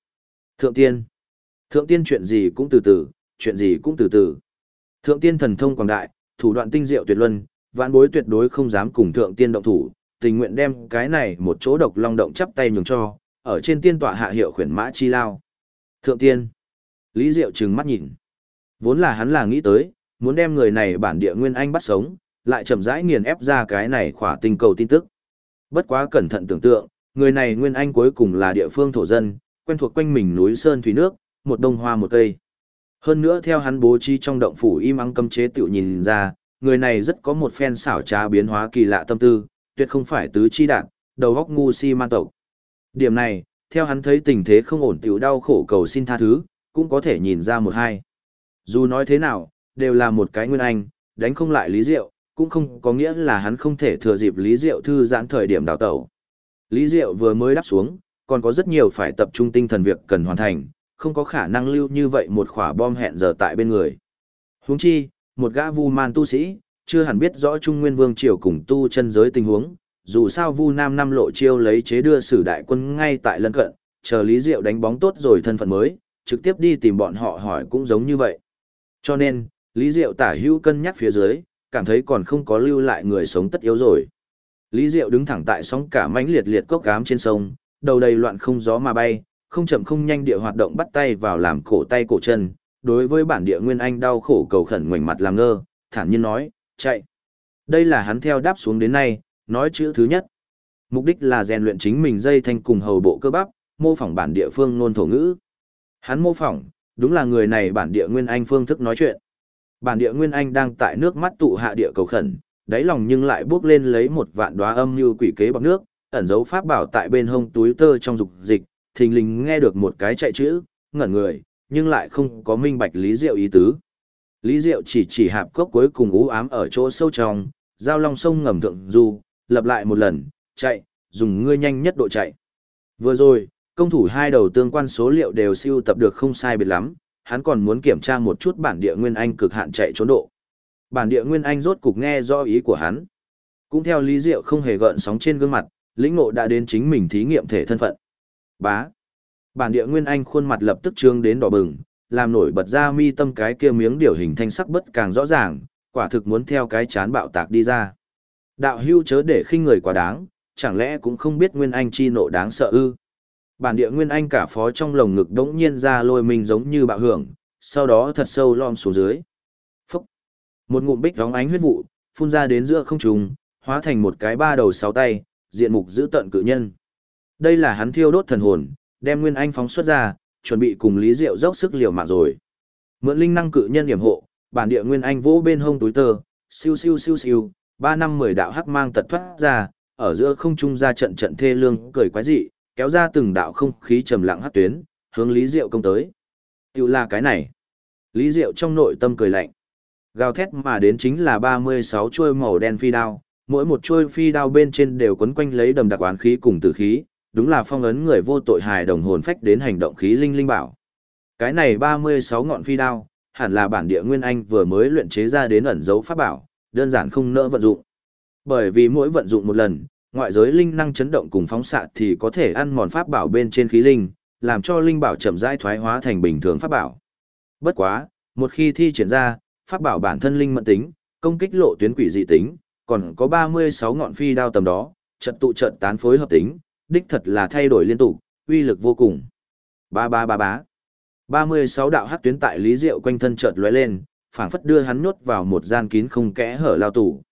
Thượng tiên chuyện gì cũng từ từ, chuyện gì cũng từ từ. Thượng tiên thần thông quảng đại, thủ đoạn tinh diệu tuyệt luân, vạn bối tuyệt đối không dám cùng thượng tiên động thủ, tình nguyện đem cái này một chỗ độc long động chắp tay nhường cho, ở trên tiên tọa hạ hiệu khuyển mã chi lao. Thượng tiên. Lý Diệu trừng mắt nhìn. Vốn là hắn là nghĩ tới, muốn đem người này bản địa nguyên anh bắt sống, lại chậm rãi nghiền ép ra cái này khỏa tinh cầu tin tức. Bất quá cẩn thận tưởng tượng, người này nguyên anh cuối cùng là địa phương thổ dân, quen thuộc quanh mình núi sơn thủy nước, một đông hoa một cây. Hơn nữa theo hắn bố trí trong động phủ im ắng cấm chế tiểu nhìn ra, người này rất có một phen xảo trá biến hóa kỳ lạ tâm tư, tuyệt không phải tứ chi đạn, đầu góc ngu si man tộc. Điểm này, theo hắn thấy tình thế không ổn tiểu đau khổ cầu xin tha thứ, cũng có thể nhìn ra một hai. Dù nói thế nào, đều là một cái nguyên anh, đánh không lại Lý Diệu, cũng không có nghĩa là hắn không thể thừa dịp Lý Diệu thư giãn thời điểm đào tẩu. Lý Diệu vừa mới đáp xuống, còn có rất nhiều phải tập trung tinh thần việc cần hoàn thành, không có khả năng lưu như vậy một khỏa bom hẹn giờ tại bên người. Huống chi, một gã Vu Man tu sĩ, chưa hẳn biết rõ Trung Nguyên Vương triều cùng tu chân giới tình huống, dù sao Vu Nam năm lộ chiêu lấy chế đưa sử đại quân ngay tại lân cận, chờ Lý Diệu đánh bóng tốt rồi thân phận mới, trực tiếp đi tìm bọn họ hỏi cũng giống như vậy. Cho nên, Lý Diệu tả hữu cân nhắc phía dưới, cảm thấy còn không có lưu lại người sống tất yếu rồi. Lý Diệu đứng thẳng tại sóng cả mãnh liệt liệt cốc ám trên sông, đầu đầy loạn không gió mà bay, không chậm không nhanh địa hoạt động bắt tay vào làm cổ tay cổ chân, đối với bản địa nguyên anh đau khổ cầu khẩn ngoảnh mặt làm ngơ, thản nhiên nói, chạy. Đây là hắn theo đáp xuống đến nay, nói chữ thứ nhất. Mục đích là rèn luyện chính mình dây thanh cùng hầu bộ cơ bắp, mô phỏng bản địa phương ngôn thổ ngữ. Hắn mô phỏng, đúng là người này bản địa nguyên anh phương thức nói chuyện. Bản địa nguyên anh đang tại nước mắt tụ hạ địa cầu khẩn, đáy lòng nhưng lại bước lên lấy một vạn đóa âm như quỷ kế bọc nước, ẩn dấu pháp bảo tại bên hông túi tơ trong dục dịch, thình lình nghe được một cái chạy chữ, ngẩn người, nhưng lại không có minh bạch Lý Diệu ý tứ. Lý Diệu chỉ hạp cốc cuối cùng u ám ở chỗ sâu trong, giao long sông ngầm thượng du, lặp lại một lần, chạy, dùng ngươi nhanh nhất độ chạy. Vừa rồi, công thủ hai đầu tương quan số liệu đều siêu tập được không sai biệt lắm, hắn còn muốn kiểm tra một chút bản địa nguyên anh cực hạn chạy trốn độ. Bản địa nguyên anh rốt cục nghe rõ ý của hắn. Cũng theo Lý Diệu không hề gợn sóng trên gương mặt, lĩnh ngộ đã đến chính mình thí nghiệm thể thân phận. Bá. Bản địa nguyên anh khuôn mặt lập tức trương đến đỏ bừng, làm nổi bật ra mi tâm cái kia miếng điều hình thanh sắc bất càng rõ ràng, quả thực muốn theo cái chán bạo tạc đi ra. Đạo hưu chớ để khinh người quá đáng, chẳng lẽ cũng không biết nguyên anh chi nộ đáng sợ ư? Bản địa nguyên anh cả phó trong lồng ngực đống nhiên ra lôi mình giống như bạo hưởng, sau đó thật sâu lom xuống dưới. Phúc! Một ngụm bích vóng ánh huyết vụ, phun ra đến giữa không trung, hóa thành một cái ba đầu sáu tay, diện mục dữ tợn cự nhân. Đây là hắn thiêu đốt thần hồn, đem nguyên anh phóng xuất ra, chuẩn bị cùng Lý Diệu dốc sức liều mạng rồi. Mượn linh năng cự nhân điểm hộ, bản địa nguyên anh vỗ bên hông túi tơ, siêu siêu siêu siêu, 3-5-10 đạo hắc mang tật thoát ra, ở giữa không trung ra trận trận thê lương cười quái dị, kéo ra từng đạo không khí trầm lặng hắc tuyến, hướng Lý Diệu công tới. Tiểu là cái này. Lý Diệu trong nội tâm cười lạnh. Gào thét mà đến chính là 36 chuôi màu đen phi đao, mỗi một chuôi phi đao bên trên đều quấn quanh lấy đầm đặc oán khí cùng tử khí, đúng là phong ấn người vô tội hài đồng hồn phách đến hành động khí linh linh bảo. Cái này 36 ngọn phi đao, hẳn là bản địa nguyên anh vừa mới luyện chế ra đến ẩn dấu pháp bảo, đơn giản không nỡ vận dụng. Bởi vì mỗi vận dụng một lần, ngoại giới linh năng chấn động cùng phóng xạ thì có thể ăn mòn pháp bảo bên trên khí linh, làm cho linh bảo chậm rãi thoái hóa thành bình thường pháp bảo. Bất quá, một khi thi triển ra, pháp bảo bản thân linh mẫn tính, công kích lộ tuyến quỷ dị tính, còn có 36 ngọn phi đao tầm đó, trận tụ trận tán phối hợp tính, đích thật là thay đổi liên tục, uy lực vô cùng. Ba ba ba bá. 36 đạo hắc tuyến tại Lý Diệu quanh thân chợt lóe lên, phảng phất đưa hắn nhốt vào một gian kín không kẽ hở lao tù.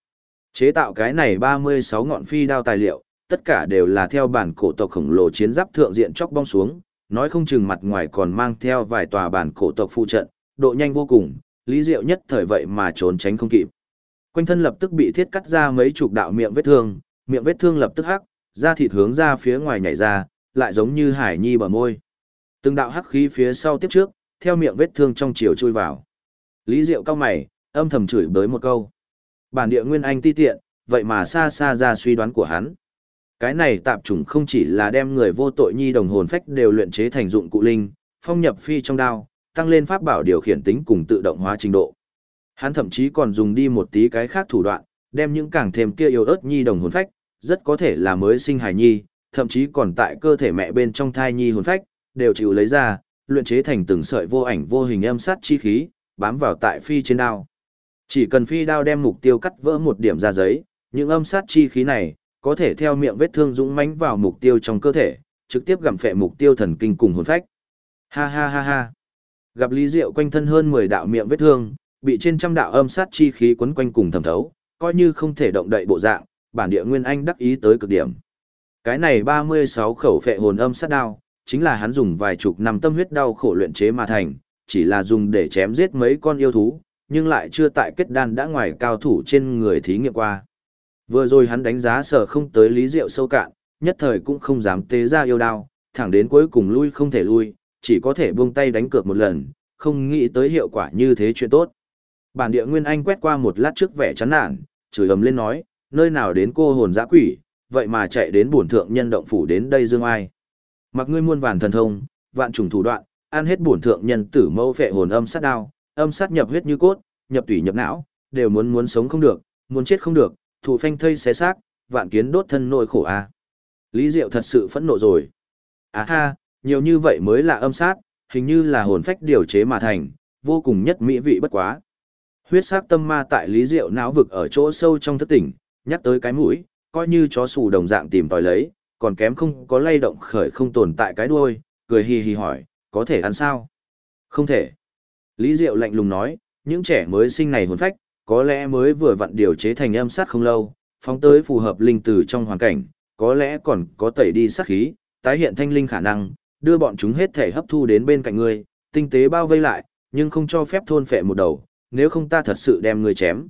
Chế tạo cái này 36 ngọn phi đao tài liệu, tất cả đều là theo bản cổ tộc khổng lồ chiến giáp thượng diện chóc bong xuống, nói không chừng mặt ngoài còn mang theo vài tòa bản cổ tộc phụ trận, độ nhanh vô cùng, Lý Diệu nhất thời vậy mà trốn tránh không kịp. Quanh thân lập tức bị thiết cắt ra mấy chục đạo miệng vết thương lập tức hắc, da thịt hướng ra phía ngoài nhảy ra, lại giống như hải nhi bờ môi. Từng đạo hắc khí phía sau tiếp trước, theo miệng vết thương trong chiều chui vào. Lý Diệu cau mày, âm thầm chửi bới một câu. Bản địa nguyên anh ti tiện, vậy mà xa xa ra suy đoán của hắn. Cái này tạp chủng không chỉ là đem người vô tội nhi đồng hồn phách đều luyện chế thành dụng cụ linh, phong nhập phi trong đao, tăng lên pháp bảo điều khiển tính cùng tự động hóa trình độ. Hắn thậm chí còn dùng đi một tí cái khác thủ đoạn, đem những càng thêm kia yếu ớt nhi đồng hồn phách, rất có thể là mới sinh hài nhi, thậm chí còn tại cơ thể mẹ bên trong thai nhi hồn phách, đều chịu lấy ra, luyện chế thành từng sợi vô ảnh vô hình âm sát chi khí, bám vào tại phi trên đao. Chỉ cần phi đao đem mục tiêu cắt vỡ một điểm ra giấy, những âm sát chi khí này có thể theo miệng vết thương dũng mãnh vào mục tiêu trong cơ thể, trực tiếp gặm phệ mục tiêu thần kinh cùng hồn phách. Ha ha ha ha. Gặp Lý Diệu quanh thân hơn 10 đạo miệng vết thương, bị trên trăm đạo âm sát chi khí quấn quanh cùng thẩm thấu, coi như không thể động đậy bộ dạng, bản địa nguyên anh đắc ý tới cực điểm. Cái này 36 khẩu phệ hồn âm sát đao, chính là hắn dùng vài chục năm tâm huyết đau khổ luyện chế mà thành, chỉ là dùng để chém giết mấy con yêu thú, nhưng lại chưa tại kết đan đã ngoài cao thủ trên người thí nghiệm qua. Vừa rồi hắn đánh giá sở không tới Lý Diệu sâu cạn, nhất thời cũng không dám tế ra yêu đao, thẳng đến cuối cùng lui không thể lui, chỉ có thể buông tay đánh cược một lần, không nghĩ tới hiệu quả như thế chuyện tốt. Bản địa Nguyên Anh quét qua một lát trước vẻ chán nản, chửi ầm lên nói, nơi nào đến cô hồn dã quỷ, vậy mà chạy đến bổn thượng nhân động phủ đến đây dương ai. Mặc ngươi muôn vàn thần thông, vạn trùng thủ đoạn, ăn hết bổn thượng nhân tử mâu phệ hồn âm sát đao, âm sát nhập huyết như cốt, nhập tủy nhập não, đều muốn sống không được, muốn chết không được, thủ phanh thây xé xác, vạn kiến đốt thân nỗi khổ a. Lý Diệu thật sự phẫn nộ rồi. À ha, nhiều như vậy mới là âm sát, hình như là hồn phách điều chế mà thành, vô cùng nhất mỹ vị bất quá. Huyết sắc tâm ma tại Lý Diệu não vực ở chỗ sâu trong thức tỉnh, nhắc tới cái mũi, coi như chó sù đồng dạng tìm tòi lấy, còn kém không có lay động khởi không tồn tại cái đuôi, cười hì hì hỏi, có thể ăn sao? Không thể. Lý Diệu lạnh lùng nói, những trẻ mới sinh này hồn phách, có lẽ mới vừa vặn điều chế thành âm sát không lâu, phóng tới phù hợp linh từ trong hoàn cảnh, có lẽ còn có tẩy đi sát khí, tái hiện thanh linh khả năng, đưa bọn chúng hết thể hấp thu đến bên cạnh ngươi, tinh tế bao vây lại, nhưng không cho phép thôn phệ một đầu, nếu không ta thật sự đem ngươi chém.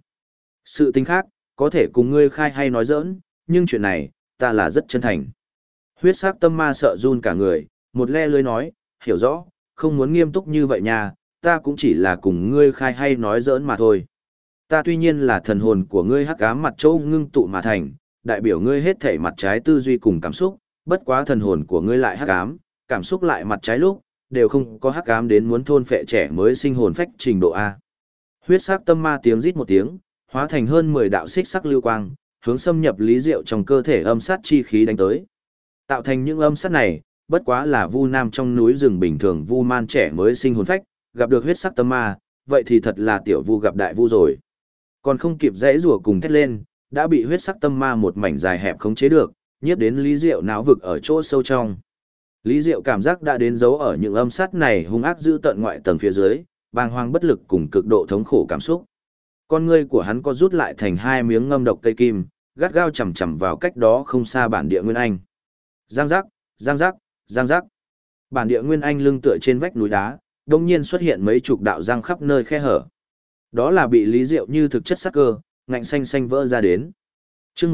Sự tình khác, có thể cùng ngươi khai hay nói giỡn, nhưng chuyện này, ta là rất chân thành. Huyết sắc tâm ma sợ run cả người, một le lưới nói, hiểu rõ, không muốn nghiêm túc như vậy nha, ta cũng chỉ là cùng ngươi khai hay nói giỡn mà thôi. Ta tuy nhiên là thần hồn của ngươi hắc ám mặt châu ngưng tụ mà thành, đại biểu ngươi hết thể mặt trái tư duy cùng cảm xúc, bất quá thần hồn của ngươi lại hắc ám, cảm xúc lại mặt trái lúc, đều không có hắc ám đến muốn thôn phệ trẻ mới sinh hồn phách trình độ A. Huyết sắc tâm ma tiếng rít một tiếng, hóa thành hơn 10 đạo xích sắc lưu quang, hướng xâm nhập Lý Diệu trong cơ thể âm sát chi khí đánh tới. Tạo thành những âm sát này, bất quá là vu nam trong núi rừng bình thường vu man trẻ mới sinh hồn phách, gặp được huyết sắc tâm ma, vậy thì thật là tiểu vu gặp đại vu rồi. Còn không kịp dãy rủa cùng thét lên, đã bị huyết sắc tâm ma một mảnh dài hẹp khống chế được, nhiếp đến Lý Diệu não vực ở chỗ sâu trong. Lý Diệu cảm giác đã đến dấu ở những âm sát này hung ác giữ tận ngoại tầng phía dưới, bàng hoàng bất lực cùng cực độ thống khổ cảm xúc. Con ngươi của hắn có rút lại thành hai miếng ngâm độc cây kim, gắt gao chầm chầm vào cách đó không xa bản địa Nguyên Anh. Giang giác, giang giác, giang giác. Bản địa Nguyên Anh lưng tựa trên vách núi đá, đột nhiên xuất hiện mấy chục đạo răng khắp nơi khe hở. Đó là bị Lý Diệu như thực chất sắc cơ, ngạnh xanh xanh vỡ ra đến. Chương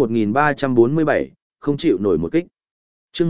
1347, không chịu nổi một kích. Chương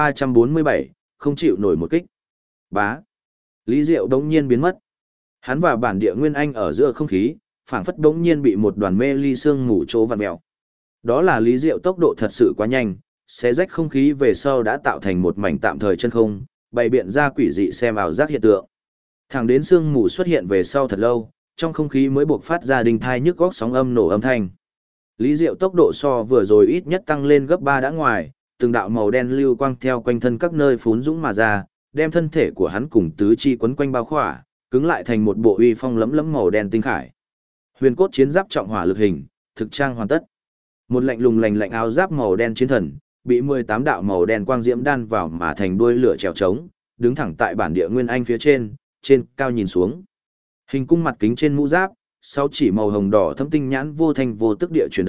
1347, không chịu nổi một kích. Bá. Lý Diệu đống nhiên biến mất. Hắn và bản địa Nguyên Anh ở giữa không khí, phảng phất đống nhiên bị một đoàn mê ly sương mù chỗ vặn mèo. Đó là Lý Diệu tốc độ thật sự quá nhanh, xé rách không khí về sau đã tạo thành một mảnh tạm thời chân không, bày biện ra quỷ dị xem ảo giác hiện tượng. Thẳng đến sương mù xuất hiện về sau thật lâu, trong không khí mới buộc phát ra đinh thai nhức góc sóng âm nổ âm thanh. Lý Diệu tốc độ so vừa rồi ít nhất tăng lên gấp 3 đã ngoài, từng đạo màu đen lưu quang theo quanh thân các nơi phún dũng mà ra, đem thân thể của hắn cùng tứ chi quấn quanh bao khỏa, cứng lại thành một bộ uy phong lẫm lẫm màu đen tinh khải. Huyền cốt chiến giáp trọng hỏa lực hình, thực trang hoàn tất. Một lạnh lùng lạnh áo giáp màu đen chiến thần, bị 18 đạo màu đen quang diễm đan vào mà thành đuôi lửa trèo trống, đứng thẳng tại bản địa Nguyên Anh phía trên cao nhìn xuống. Hình cung mặt kính trên mũ giáp, sáu chỉ màu hồng đỏ thâm tinh nhãn vô thanh vô tức địa chuyển động,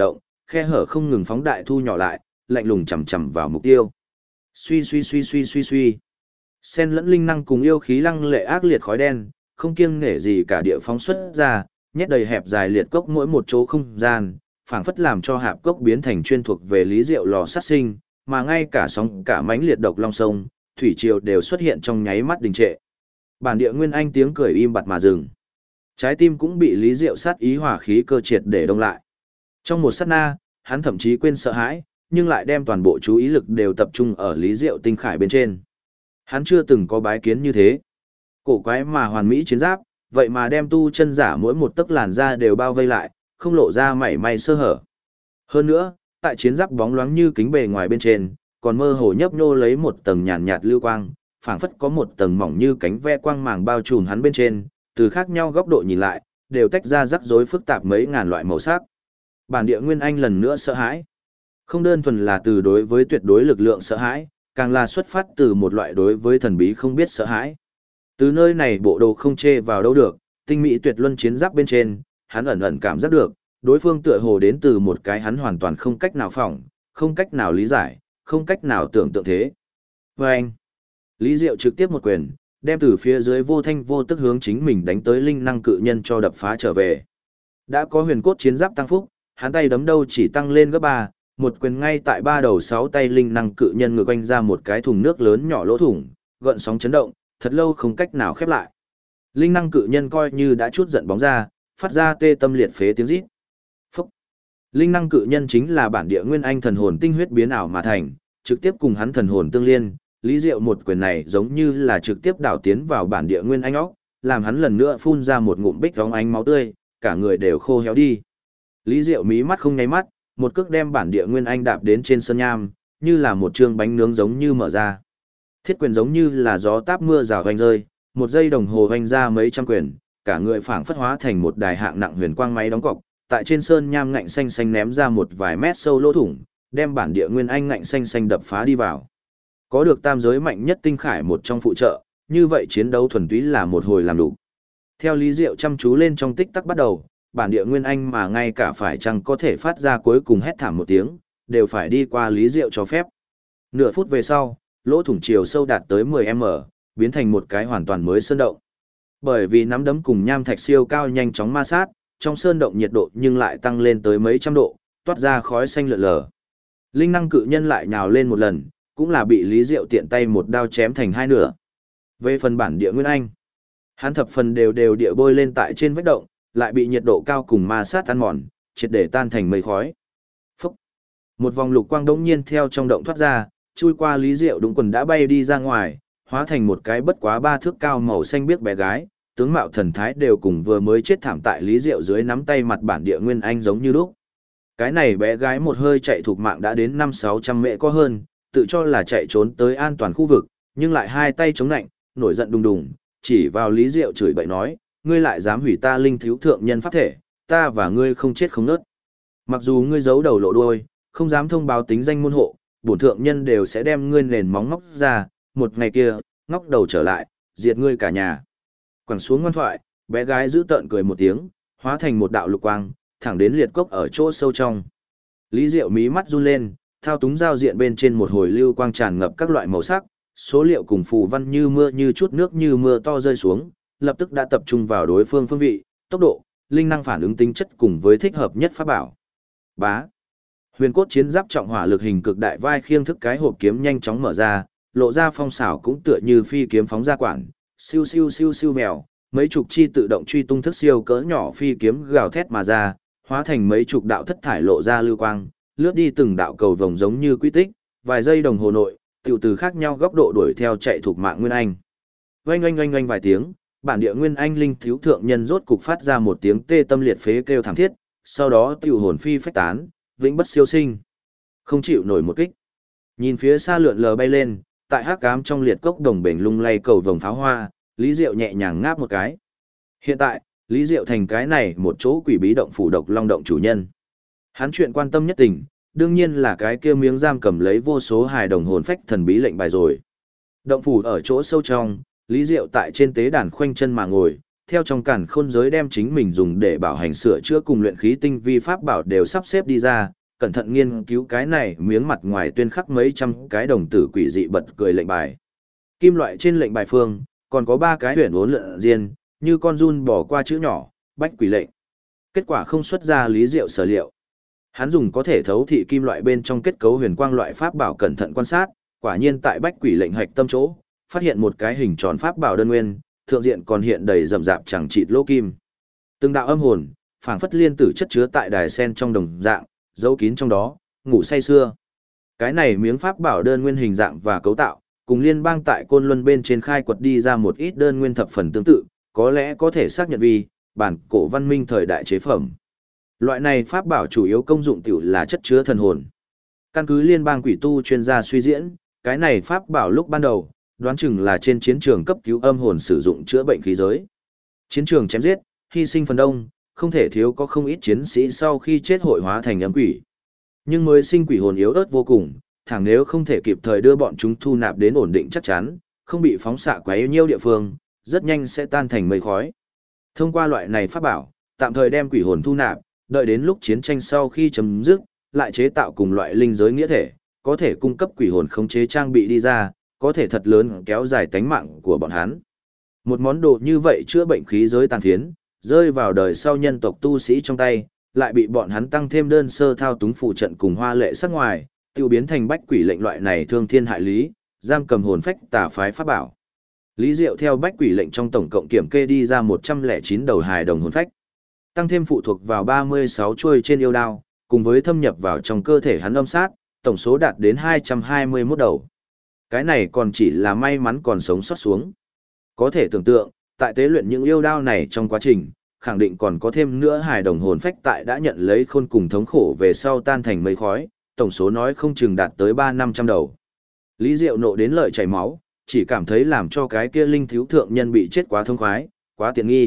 khe hở không ngừng phóng đại thu nhỏ lại, lạnh lùng chầm chầm vào mục tiêu. Suy suy suy suy suy suy. Xen lẫn linh năng cùng yêu khí lăng lệ ác liệt khói đen, không kiêng nể gì cả địa phóng xuất ra, nhét đầy hẹp dài liệt cốc mỗi một chỗ không gian, phảng phất làm cho hạp cốc biến thành chuyên thuộc về lý diệu lò sát sinh, mà ngay cả sóng cả mãnh liệt độc long sông, thủy triều đều xuất hiện trong nháy mắt đình trệ. Bản địa nguyên anh tiếng cười im bặt mà dừng. Trái tim cũng bị lý diệu sát ý hỏa khí cơ triệt để đông lại. Trong một sát na, hắn thậm chí quên sợ hãi, nhưng lại đem toàn bộ chú ý lực đều tập trung ở lý diệu tinh khải bên trên. Hắn chưa từng có bái kiến như thế. Cổ quái mà hoàn mỹ chiến giáp, vậy mà đem tu chân giả mỗi một tấc làn da đều bao vây lại, không lộ ra mảy may sơ hở. Hơn nữa, tại chiến giáp bóng loáng như kính bề ngoài bên trên, còn mơ hồ nhấp nhô lấy một tầng nhàn nhạt lưu quang, phảng phất có một tầng mỏng như cánh ve quang màng bao trùm hắn bên trên, từ khác nhau góc độ nhìn lại, đều tách ra rắc rối phức tạp mấy ngàn loại màu sắc. Bản địa nguyên anh lần nữa sợ hãi. Không đơn thuần là từ đối với tuyệt đối lực lượng sợ hãi, càng là xuất phát từ một loại đối với thần bí không biết sợ hãi. Từ nơi này bộ đồ không chê vào đâu được, tinh mỹ tuyệt luân chiến giáp bên trên, hắn ẩn ẩn cảm giác được, đối phương tựa hồ đến từ một cái hắn hoàn toàn không cách nào phỏng, không cách nào lý giải, không cách nào tưởng tượng thế. Và anh, Lý Diệu trực tiếp một quyền, đem từ phía dưới vô thanh vô tức hướng chính mình đánh tới linh năng cự nhân cho đập phá trở về. Đã có huyền cốt chiến giáp tăng phúc, hắn tay đấm đâu chỉ tăng lên gấp 3, một quyền ngay tại ba đầu 6 tay linh năng cự nhân ngược quanh ra một cái thùng nước lớn nhỏ lỗ thủng, gợn sóng chấn động, thật lâu không cách nào khép lại. Linh năng cự nhân coi như đã chút giận bóng ra, phát ra tê tâm liệt phế tiếng rít. Phúc! Linh năng cự nhân chính là bản địa nguyên anh thần hồn tinh huyết biến ảo mà thành, trực tiếp cùng hắn thần hồn tương liên. Lý Diệu một quyền này giống như là trực tiếp đảo tiến vào bản địa nguyên anh óc, làm hắn lần nữa phun ra một ngụm bích vóng ánh máu tươi, cả người đều khô héo đi. Lý Diệu mí mắt không nháy mắt, một cước đem bản địa nguyên anh đạp đến trên sơn nham, như là một trương bánh nướng giống như mở ra. Thiết quyền giống như là gió táp mưa rào hoành rơi, một giây đồng hồ hoành ra mấy trăm quyền, cả người phảng phất hóa thành một đài hạng nặng huyền quang máy đóng cọc, tại trên sơn nham ngạnh xanh xanh ném ra một vài mét sâu lỗ thủng, đem bản địa nguyên anh ngạnh xanh xanh đập phá đi vào. Có được tam giới mạnh nhất tinh khải một trong phụ trợ, như vậy chiến đấu thuần túy là một hồi làm đủ. Theo Lý Diệu chăm chú lên trong tích tắc bắt đầu, bản địa nguyên anh mà ngay cả phải chăng có thể phát ra cuối cùng hét thảm một tiếng, đều phải đi qua Lý Diệu cho phép. Nửa phút về sau, lỗ thủng chiều sâu đạt tới 10m, biến thành một cái hoàn toàn mới sơn động. Bởi vì nắm đấm cùng nham thạch siêu cao nhanh chóng ma sát, trong sơn động nhiệt độ nhưng lại tăng lên tới mấy trăm độ, toát ra khói xanh lượn lờ. Linh năng cự nhân lại nhào lên một lần, cũng là bị Lý Diệu tiện tay một đao chém thành hai nửa. Về phần bản địa nguyên anh, hắn thập phần đều địa bôi lên tại trên vách động, lại bị nhiệt độ cao cùng ma sát ăn mòn, triệt để tan thành mây khói. Phúc! Một vòng lục quang đống nhiên theo trong động thoát ra, chui qua Lý Diệu đúng quần đã bay đi ra ngoài, hóa thành một cái bất quá 3 thước cao màu xanh biếc bé gái, tướng mạo thần thái đều cùng vừa mới chết thảm tại Lý Diệu dưới nắm tay mặt bản địa nguyên anh giống như lúc. Cái này bé gái một hơi chạy thuộc mạng đã đến 500-600 mệ có hơn, tự cho là chạy trốn tới an toàn khu vực, nhưng lại hai tay chống nạnh, nổi giận đùng đùng, chỉ vào Lý Diệu chửi bậy nói, ngươi lại dám hủy ta linh thiếu thượng nhân pháp thể, ta và ngươi không chết không nớt. Mặc dù ngươi giấu đầu lộ đuôi, không dám thông báo tính danh môn hộ, bổn thượng nhân đều sẽ đem ngươi nền móng ngóc ra, một ngày kia, ngóc đầu trở lại, diệt ngươi cả nhà. Quẳng xuống ngoan thoại, bé gái giữ tợn cười một tiếng, hóa thành một đạo lục quang, thẳng đến liệt cốc ở chỗ sâu trong. Lý Diệu mí mắt run lên, thao túng giao diện bên trên một hồi lưu quang tràn ngập các loại màu sắc, số liệu cùng phù văn như mưa như chút nước như mưa to rơi xuống, lập tức đã tập trung vào đối phương phương vị, tốc độ, linh năng phản ứng tính chất cùng với thích hợp nhất pháp bảo. Bá. Huyền cốt chiến giáp trọng hỏa lực hình cực đại vai khiêng thức cái hộp kiếm nhanh chóng mở ra, lộ ra phong xảo cũng tựa như phi kiếm phóng ra quản, siêu siêu siêu siêu vèo, mấy chục chi tự động truy tung thức siêu cỡ nhỏ phi kiếm gào thét mà ra, hóa thành mấy chục đạo thất thải lộ ra lưu quang, lướt đi từng đạo cầu vồng giống như quy tích, vài giây đồng hồ nội, tiểu từ khác nhau góc độ đuổi theo chạy thuộc mạng Nguyên Anh. Oanh oanh oanh oanh vài tiếng, bản địa Nguyên Anh linh thiếu thượng nhân rốt cục phát ra một tiếng tê tâm liệt phế kêu thảm thiết, sau đó tiểu hồn phi phách tán, vĩnh bất siêu sinh. Không chịu nổi một kích. Nhìn phía xa lượn lờ bay lên, tại hắc ám trong liệt cốc đồng bền lung lay cầu vồng pháo hoa, Lý Diệu nhẹ nhàng ngáp một cái. Hiện tại, Lý Diệu thành cái này một chỗ quỷ bí động phủ độc long động chủ nhân. Hắn chuyện quan tâm nhất tình, đương nhiên là cái kia miếng giam cầm lấy vô số hài đồng hồn phách thần bí lệnh bài rồi. Động phủ ở chỗ sâu trong, Lý Diệu tại trên tế đàn khoanh chân mà ngồi, theo trong càn khôn giới đem chính mình dùng để bảo hành sửa chữa cùng luyện khí tinh vi pháp bảo đều sắp xếp đi ra, cẩn thận nghiên cứu cái này miếng mặt ngoài tuyên khắc mấy trăm cái đồng tử quỷ dị bật cười lệnh bài. Kim loại trên lệnh bài phương, còn có 3 cái huyền uốn lượn riêng, như con giun bỏ qua chữ nhỏ, bách quỷ lệnh. Kết quả không xuất ra Lý Diệu sở liệu. Hắn dùng có thể thấu thị kim loại bên trong kết cấu huyền quang loại pháp bảo cẩn thận quan sát, quả nhiên tại bách quỷ lệnh hạch tâm chỗ, phát hiện một cái hình tròn pháp bảo đơn nguyên, thượng diện còn hiện đầy rậm rạp chẳng chịt lỗ kim. Từng đạo âm hồn, phảng phất liên tử chất chứa tại đài sen trong đồng dạng, giấu kín trong đó, ngủ say sưa. Cái này miếng pháp bảo đơn nguyên hình dạng và cấu tạo, cùng liên bang tại Côn Luân bên trên khai quật đi ra một ít đơn nguyên thập phần tương tự, có lẽ có thể xác nhận vì bản cổ văn minh thời đại chế phẩm. Loại này pháp bảo chủ yếu công dụng tiểu là chất chứa thần hồn. Căn cứ liên bang quỷ tu chuyên gia suy diễn, cái này pháp bảo lúc ban đầu, đoán chừng là trên chiến trường cấp cứu âm hồn sử dụng chữa bệnh khí giới. Chiến trường chém giết, hy sinh phần đông, không thể thiếu có không ít chiến sĩ sau khi chết hội hóa thành âm quỷ. Nhưng mới sinh quỷ hồn yếu ớt vô cùng, thẳng nếu không thể kịp thời đưa bọn chúng thu nạp đến ổn định chắc chắn, không bị phóng xạ quá yếu nhiêu địa phương, rất nhanh sẽ tan thành mây khói. Thông qua loại này pháp bảo, tạm thời đem quỷ hồn thu nạp, đợi đến lúc chiến tranh sau khi chấm dứt, lại chế tạo cùng loại linh giới nghĩa thể, có thể cung cấp quỷ hồn khống chế trang bị đi ra, có thể thật lớn kéo dài tánh mạng của bọn hắn. Một món đồ như vậy chữa bệnh khí giới tàn phiến, rơi vào đời sau nhân tộc tu sĩ trong tay, lại bị bọn hắn tăng thêm đơn sơ thao túng phụ trận cùng hoa lệ sắc ngoài, tiêu biến thành bách quỷ lệnh loại này thương thiên hại lý, giam cầm hồn phách tà phái pháp bảo. Lý Diệu theo bách quỷ lệnh trong tổng cộng kiểm kê đi ra 109 đầu hài đồng hồn phách, tăng thêm phụ thuộc vào 36 chuôi trên yêu đao, cùng với thâm nhập vào trong cơ thể hắn âm sát, tổng số đạt đến 221 đầu. Cái này còn chỉ là may mắn còn sống sót xuống. Có thể tưởng tượng, tại tế luyện những yêu đao này trong quá trình, khẳng định còn có thêm nữa hài đồng hồn phách tại đã nhận lấy khôn cùng thống khổ về sau tan thành mây khói, tổng số nói không chừng đạt tới 300-500 đầu. Lý Diệu nộ đến lợi chảy máu, chỉ cảm thấy làm cho cái kia linh thiếu thượng nhân bị chết quá thông khoái, quá tiện nghi.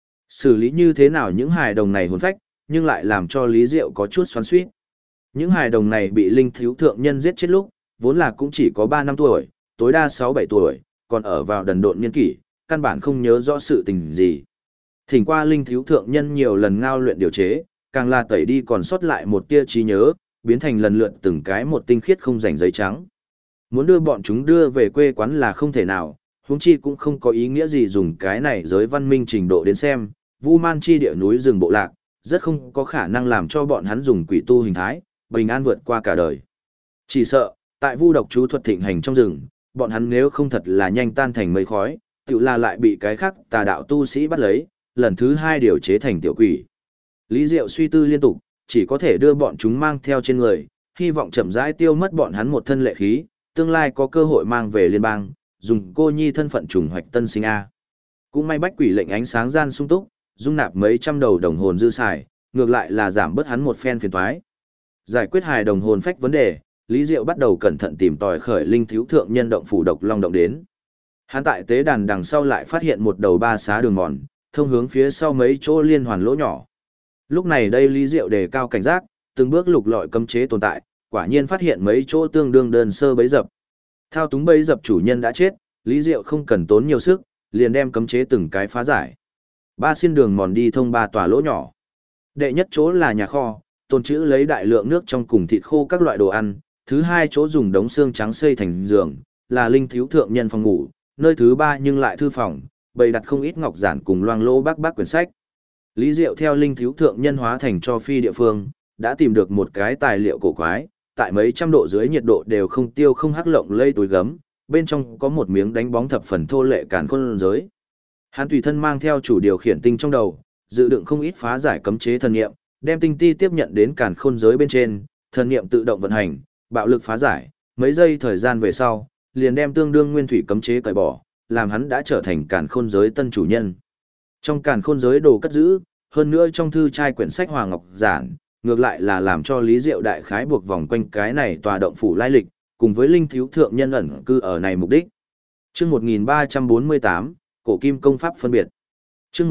Xử lý như thế nào những hài đồng này hồn phách, nhưng lại làm cho Lý Diệu có chút xoắn xuýt. Những hài đồng này bị linh thiếu thượng nhân giết chết lúc, vốn là cũng chỉ có 3 năm tuổi, tối đa 6-7 tuổi, còn ở vào đần độn niên kỷ, căn bản không nhớ rõ sự tình gì. Thỉnh qua linh thiếu thượng nhân nhiều lần ngao luyện điều chế, càng là tẩy đi còn sót lại một tia trí nhớ, biến thành lần lượt từng cái một tinh khiết không rảnh giấy trắng. Muốn đưa bọn chúng đưa về quê quán là không thể nào, huống chi cũng không có ý nghĩa gì dùng cái này giới văn minh trình độ đến xem, Vu Man chi địa núi rừng bộ lạc, rất không có khả năng làm cho bọn hắn dùng quỷ tu hình thái, bình an vượt qua cả đời. Chỉ sợ, tại vu độc chú thuật thịnh hành trong rừng, bọn hắn nếu không thật là nhanh tan thành mây khói, tự là lại bị cái khác tà đạo tu sĩ bắt lấy, lần thứ 2 điều chế thành tiểu quỷ. Lý Diệu suy tư liên tục, chỉ có thể đưa bọn chúng mang theo trên người, hy vọng chậm rãi tiêu mất bọn hắn một thân lệ khí, tương lai có cơ hội mang về liên bang, dùng cô nhi thân phận trùng hoạch tân sinh A. Cũng may bách quỷ lệnh ánh sáng gian sung túc, dung nạp mấy trăm đầu đồng hồn dư xài, ngược lại là giảm bớt hắn một phen phiền toái. Giải quyết hài đồng hồn phách vấn đề, Lý Diệu bắt đầu cẩn thận tìm tòi khởi linh thiếu thượng nhân động phủ độc long động đến. Hắn tại tế đàn đằng sau lại phát hiện một đầu 3 xá đường mòn, thông hướng phía sau mấy chỗ liên hoàn lỗ nhỏ. Lúc này đây Lý Diệu đề cao cảnh giác, từng bước lục lọi cấm chế tồn tại, quả nhiên phát hiện mấy chỗ tương đương đơn sơ bẫy dập. Thao túng bẫy dập chủ nhân đã chết, Lý Diệu không cần tốn nhiều sức, liền đem cấm chế từng cái phá giải. 3 xiên đường mòn đi thông 3 tòa lỗ nhỏ. Đệ nhất chỗ là nhà kho, tồn trữ lấy đại lượng nước trong cùng thịt khô các loại đồ ăn. Thứ 2 chỗ dùng đống xương trắng xây thành giường, là linh thiếu thượng nhân phòng ngủ. Nơi thứ 3 nhưng lại thư phòng, bày đặt không ít ngọc giản cùng loang lỗ bác quyển sách. Lý Diệu theo linh thiếu thượng nhân hóa thành cho phi địa phương, đã tìm được một cái tài liệu cổ quái, tại mấy trăm độ dưới nhiệt độ đều không tiêu không hắc lộng lây túi gấm, bên trong có một miếng đánh bóng thập phần thô lệ càn khôn giới. Hắn tùy thân mang theo chủ điều khiển tinh trong đầu, dự định không ít phá giải cấm chế thần niệm, đem tinh ti tiếp nhận đến càn khôn giới bên trên, thần niệm tự động vận hành, bạo lực phá giải, mấy giây thời gian về sau, liền đem tương đương nguyên thủy cấm chế cởi bỏ, làm hắn đã trở thành càn khôn giới tân chủ nhân. Trong càn khôn giới đồ cất giữ, hơn nữa trong thư trai quyển sách Hoàng Ngọc Giản, ngược lại là làm cho Lý Diệu đại khái buộc vòng quanh cái này tòa động phủ lai lịch, cùng với linh thiếu thượng nhân ẩn cư ở này mục đích. Chương 1348, Cổ Kim công pháp phân biệt. Chương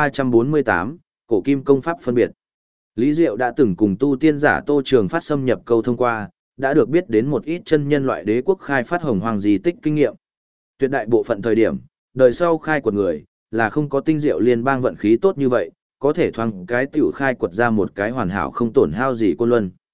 1348, Cổ Kim công pháp phân biệt. Lý Diệu đã từng cùng tu tiên giả Tô Trường Phát xâm nhập câu thông qua, đã được biết đến một ít chân nhân loại đế quốc khai phát hồng hoàng di tích kinh nghiệm. Tuyệt đại bộ phận thời điểm, đời sau khai quật người, là không có tinh diệu liên bang vận khí tốt như vậy, có thể thoáng cái tiểu khai quật ra một cái hoàn hảo không tổn hao gì Côn Luân.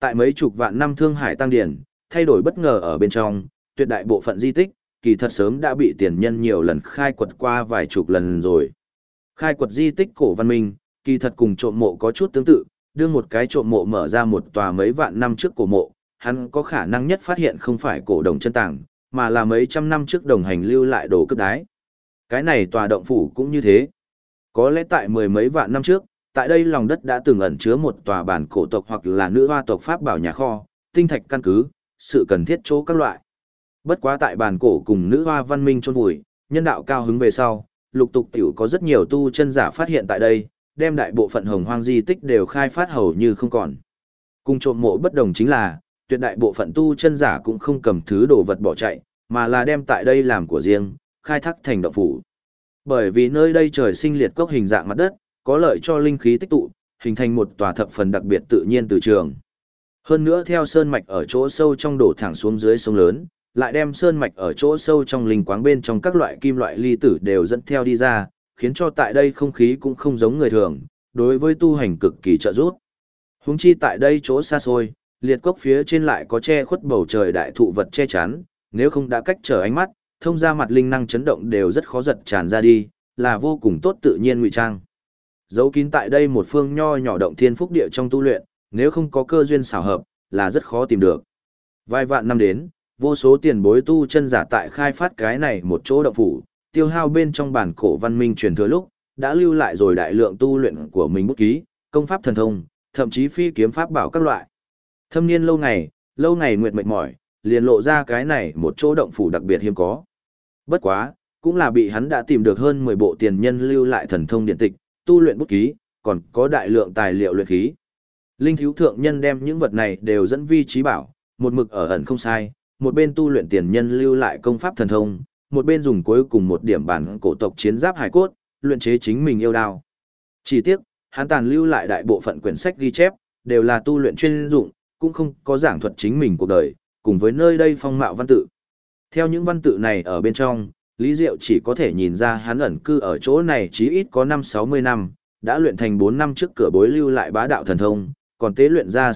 Tại mấy chục vạn năm Thương Hải Tăng Điển, thay đổi bất ngờ ở bên trong, tuyệt đại bộ phận di tích, kỳ thật sớm đã bị tiền nhân nhiều lần khai quật qua vài chục lần rồi. Khai quật di tích cổ văn minh, kỳ thật cùng trộm mộ có chút tương tự, đương một cái trộm mộ mở ra một tòa mấy vạn năm trước cổ mộ, hắn có khả năng nhất phát hiện không phải cổ đồng chân tàng, mà là mấy trăm năm trước đồng hành lưu lại đồ cướp đái. Cái này tòa động phủ cũng như thế. Có lẽ tại mười mấy vạn năm trước, tại đây lòng đất đã từng ẩn chứa một tòa bản cổ tộc hoặc là nữ hoa tộc pháp bảo nhà kho, tinh thạch căn cứ, sự cần thiết chỗ các loại. Bất quá tại bản cổ cùng nữ hoa văn minh chôn vùi, nhân đạo cao hứng về sau, lục tục tiểu có rất nhiều tu chân giả phát hiện tại đây, đem đại bộ phận hồng hoang di tích đều khai phát hầu như không còn. Cùng trộm mộ bất đồng chính là, tuyệt đại bộ phận tu chân giả cũng không cầm thứ đồ vật bỏ chạy, mà là đem tại đây làm của riêng, khai thác thành động phủ. Bởi vì nơi đây trời sinh liệt cốc hình dạng mặt đất, có lợi cho linh khí tích tụ, hình thành một tòa thập phần đặc biệt tự nhiên từ trường. Hơn nữa theo sơn mạch ở chỗ sâu trong đổ thẳng xuống dưới sông lớn, lại đem sơn mạch ở chỗ sâu trong linh quáng bên trong các loại kim loại ly tử đều dẫn theo đi ra, khiến cho tại đây không khí cũng không giống người thường, đối với tu hành cực kỳ trợ giúp. Huống chi tại đây chỗ xa xôi, liệt cốc phía trên lại có che khuất bầu trời đại thụ vật che chắn, nếu không đã cách trở ánh mắt, thông ra mặt linh năng chấn động đều rất khó giật tràn ra đi, là vô cùng tốt tự nhiên ngụy trang. Giấu kín tại đây một phương nho nhỏ động thiên phúc địa trong tu luyện, nếu không có cơ duyên xảo hợp, là rất khó tìm được. Vài vạn năm đến, vô số tiền bối tu chân giả tại khai phát cái này một chỗ động phủ, tiêu hao bên trong bản cổ văn minh truyền thừa lúc, đã lưu lại rồi đại lượng tu luyện của mình bút ký, công pháp thần thông, thậm chí phi kiếm pháp bảo các loại. Thâm niên lâu ngày nguyệt mệt mỏi, liền lộ ra cái này một chỗ động phủ đặc biệt hiếm có. Bất quá, cũng là bị hắn đã tìm được hơn 10 bộ tiền nhân lưu lại thần thông điện tịch, tu luyện bút ký, còn có đại lượng tài liệu luyện khí. Linh thiếu thượng nhân đem những vật này đều dẫn vi trí bảo, một mực ở ẩn không sai, một bên tu luyện tiền nhân lưu lại công pháp thần thông, một bên dùng cuối cùng một điểm bản cổ tộc chiến giáp hải cốt, luyện chế chính mình yêu đao. Chỉ tiếc, hắn tàn lưu lại đại bộ phận quyển sách ghi chép, đều là tu luyện chuyên dụng, cũng không có giảng thuật chính mình cuộc đời, cùng với nơi đây phong mạo văn tự. Theo những văn tự này ở bên trong, Lý Diệu chỉ có thể nhìn ra hắn ẩn cư ở chỗ này chí ít có 5-60 năm, đã luyện thành 4 năm trước cửa bối lưu lại bá đạo thần thông, còn tế luyện ra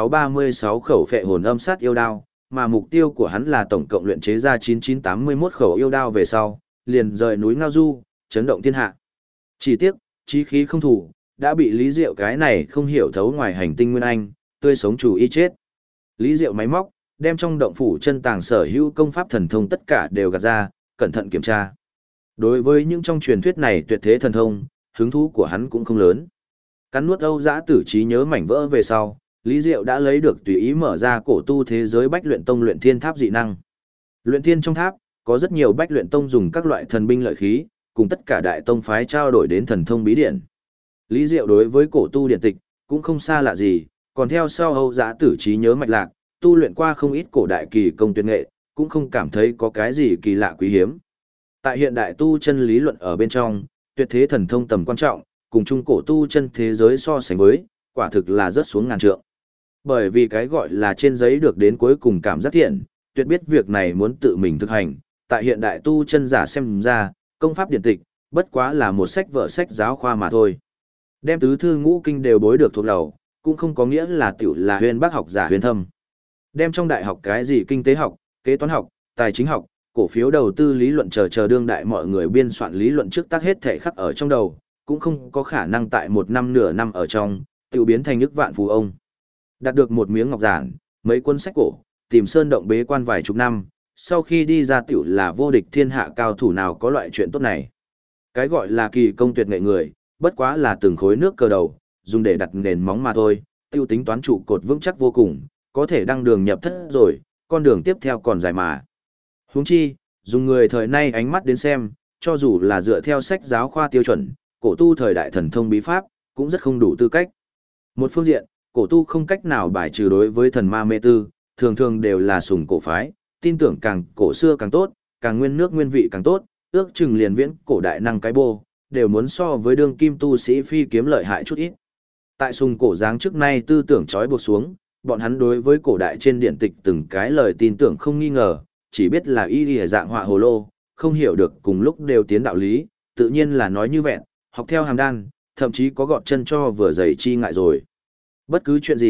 6636 khẩu phệ hồn âm sát yêu đao, mà mục tiêu của hắn là tổng cộng luyện chế ra 9981 khẩu yêu đao về sau, liền rời núi Ngao Du, chấn động thiên hạ. Chỉ tiếc, chí khí không thủ, đã bị Lý Diệu cái này không hiểu thấu ngoài hành tinh Nguyên Anh, tươi sống chủ y chết. Lý Diệu máy móc, đem trong động phủ chân tàng sở hữu công pháp thần thông tất cả đều gạt ra, cẩn thận kiểm tra. Đối với những trong truyền thuyết này tuyệt thế thần thông, hứng thú của hắn cũng không lớn. Cắn nuốt Âu Dã Tử trí nhớ mảnh vỡ về sau, Lý Diệu đã lấy được tùy ý mở ra cổ tu thế giới Bách Luyện Tông luyện thiên tháp dị năng. Luyện thiên trong tháp, có rất nhiều Bách Luyện Tông dùng các loại thần binh lợi khí, cùng tất cả đại tông phái trao đổi đến thần thông bí điển. Lý Diệu đối với cổ tu điện tịch, cũng không xa lạ gì, còn theo sau Âu Dã Tử trí nhớ mạch lạc, tu luyện qua không ít cổ đại kỳ công tuyệt nghệ, cũng không cảm thấy có cái gì kỳ lạ quý hiếm. Tại hiện đại tu chân lý luận ở bên trong, tuyệt thế thần thông tầm quan trọng, cùng trung cổ tu chân thế giới so sánh với, quả thực là rất xuống ngàn trượng. Bởi vì cái gọi là trên giấy được đến cuối cùng cảm giác thiện, tuyệt biết việc này muốn tự mình thực hành, tại hiện đại tu chân giả xem ra, công pháp điển tịch, bất quá là một sách vở sách giáo khoa mà thôi. Đem tứ thư ngũ kinh đều bối được thuộc đầu, cũng không có nghĩa là tiểu là huyền bác học giả huyền thâm. Đem trong đại học cái gì kinh tế học, kế toán học, tài chính học, cổ phiếu đầu tư lý luận chờ đương đại mọi người biên soạn lý luận trước tác hết thể khắc ở trong đầu, cũng không có khả năng tại một năm nửa năm ở trong, tiểu biến thành ức vạn phú ông. Đạt được một miếng ngọc giản, mấy cuốn sách cổ, tìm sơn động bế quan vài chục năm, sau khi đi ra tiểu là vô địch thiên hạ cao thủ nào có loại chuyện tốt này. Cái gọi là kỳ công tuyệt nghệ người, bất quá là từng khối nước cờ đầu, dùng để đặt nền móng mà thôi, tiêu tính toán trụ cột vững chắc vô cùng, có thể đăng đường nhập thất rồi, con đường tiếp theo còn dài mà. Huống chi, dùng người thời nay ánh mắt đến xem, cho dù là dựa theo sách giáo khoa tiêu chuẩn, cổ tu thời đại thần thông bí pháp, cũng rất không đủ tư cách. Một phương diện, cổ tu không cách nào bài trừ đối với thần ma mê tư, thường thường đều là sùng cổ phái, tin tưởng càng cổ xưa càng tốt, càng nguyên nước nguyên vị càng tốt, ước chừng liền viễn cổ đại năng cái bô, đều muốn so với đương kim tu sĩ phi kiếm lợi hại chút ít. Tại sùng cổ giáng trước nay tư tưởng trói buộc xuống, bọn hắn đối với cổ đại trên điển tịch từng cái lời tin tưởng không nghi ngờ, chỉ biết là y dạng họa hồ lô, không hiểu được cùng lúc đều tiến đạo lý, tự nhiên là nói như vẹn, học theo hàm đan, thậm chí có gọt chân cho vừa dày chi ngại rồi. Bất cứ chuyện gì,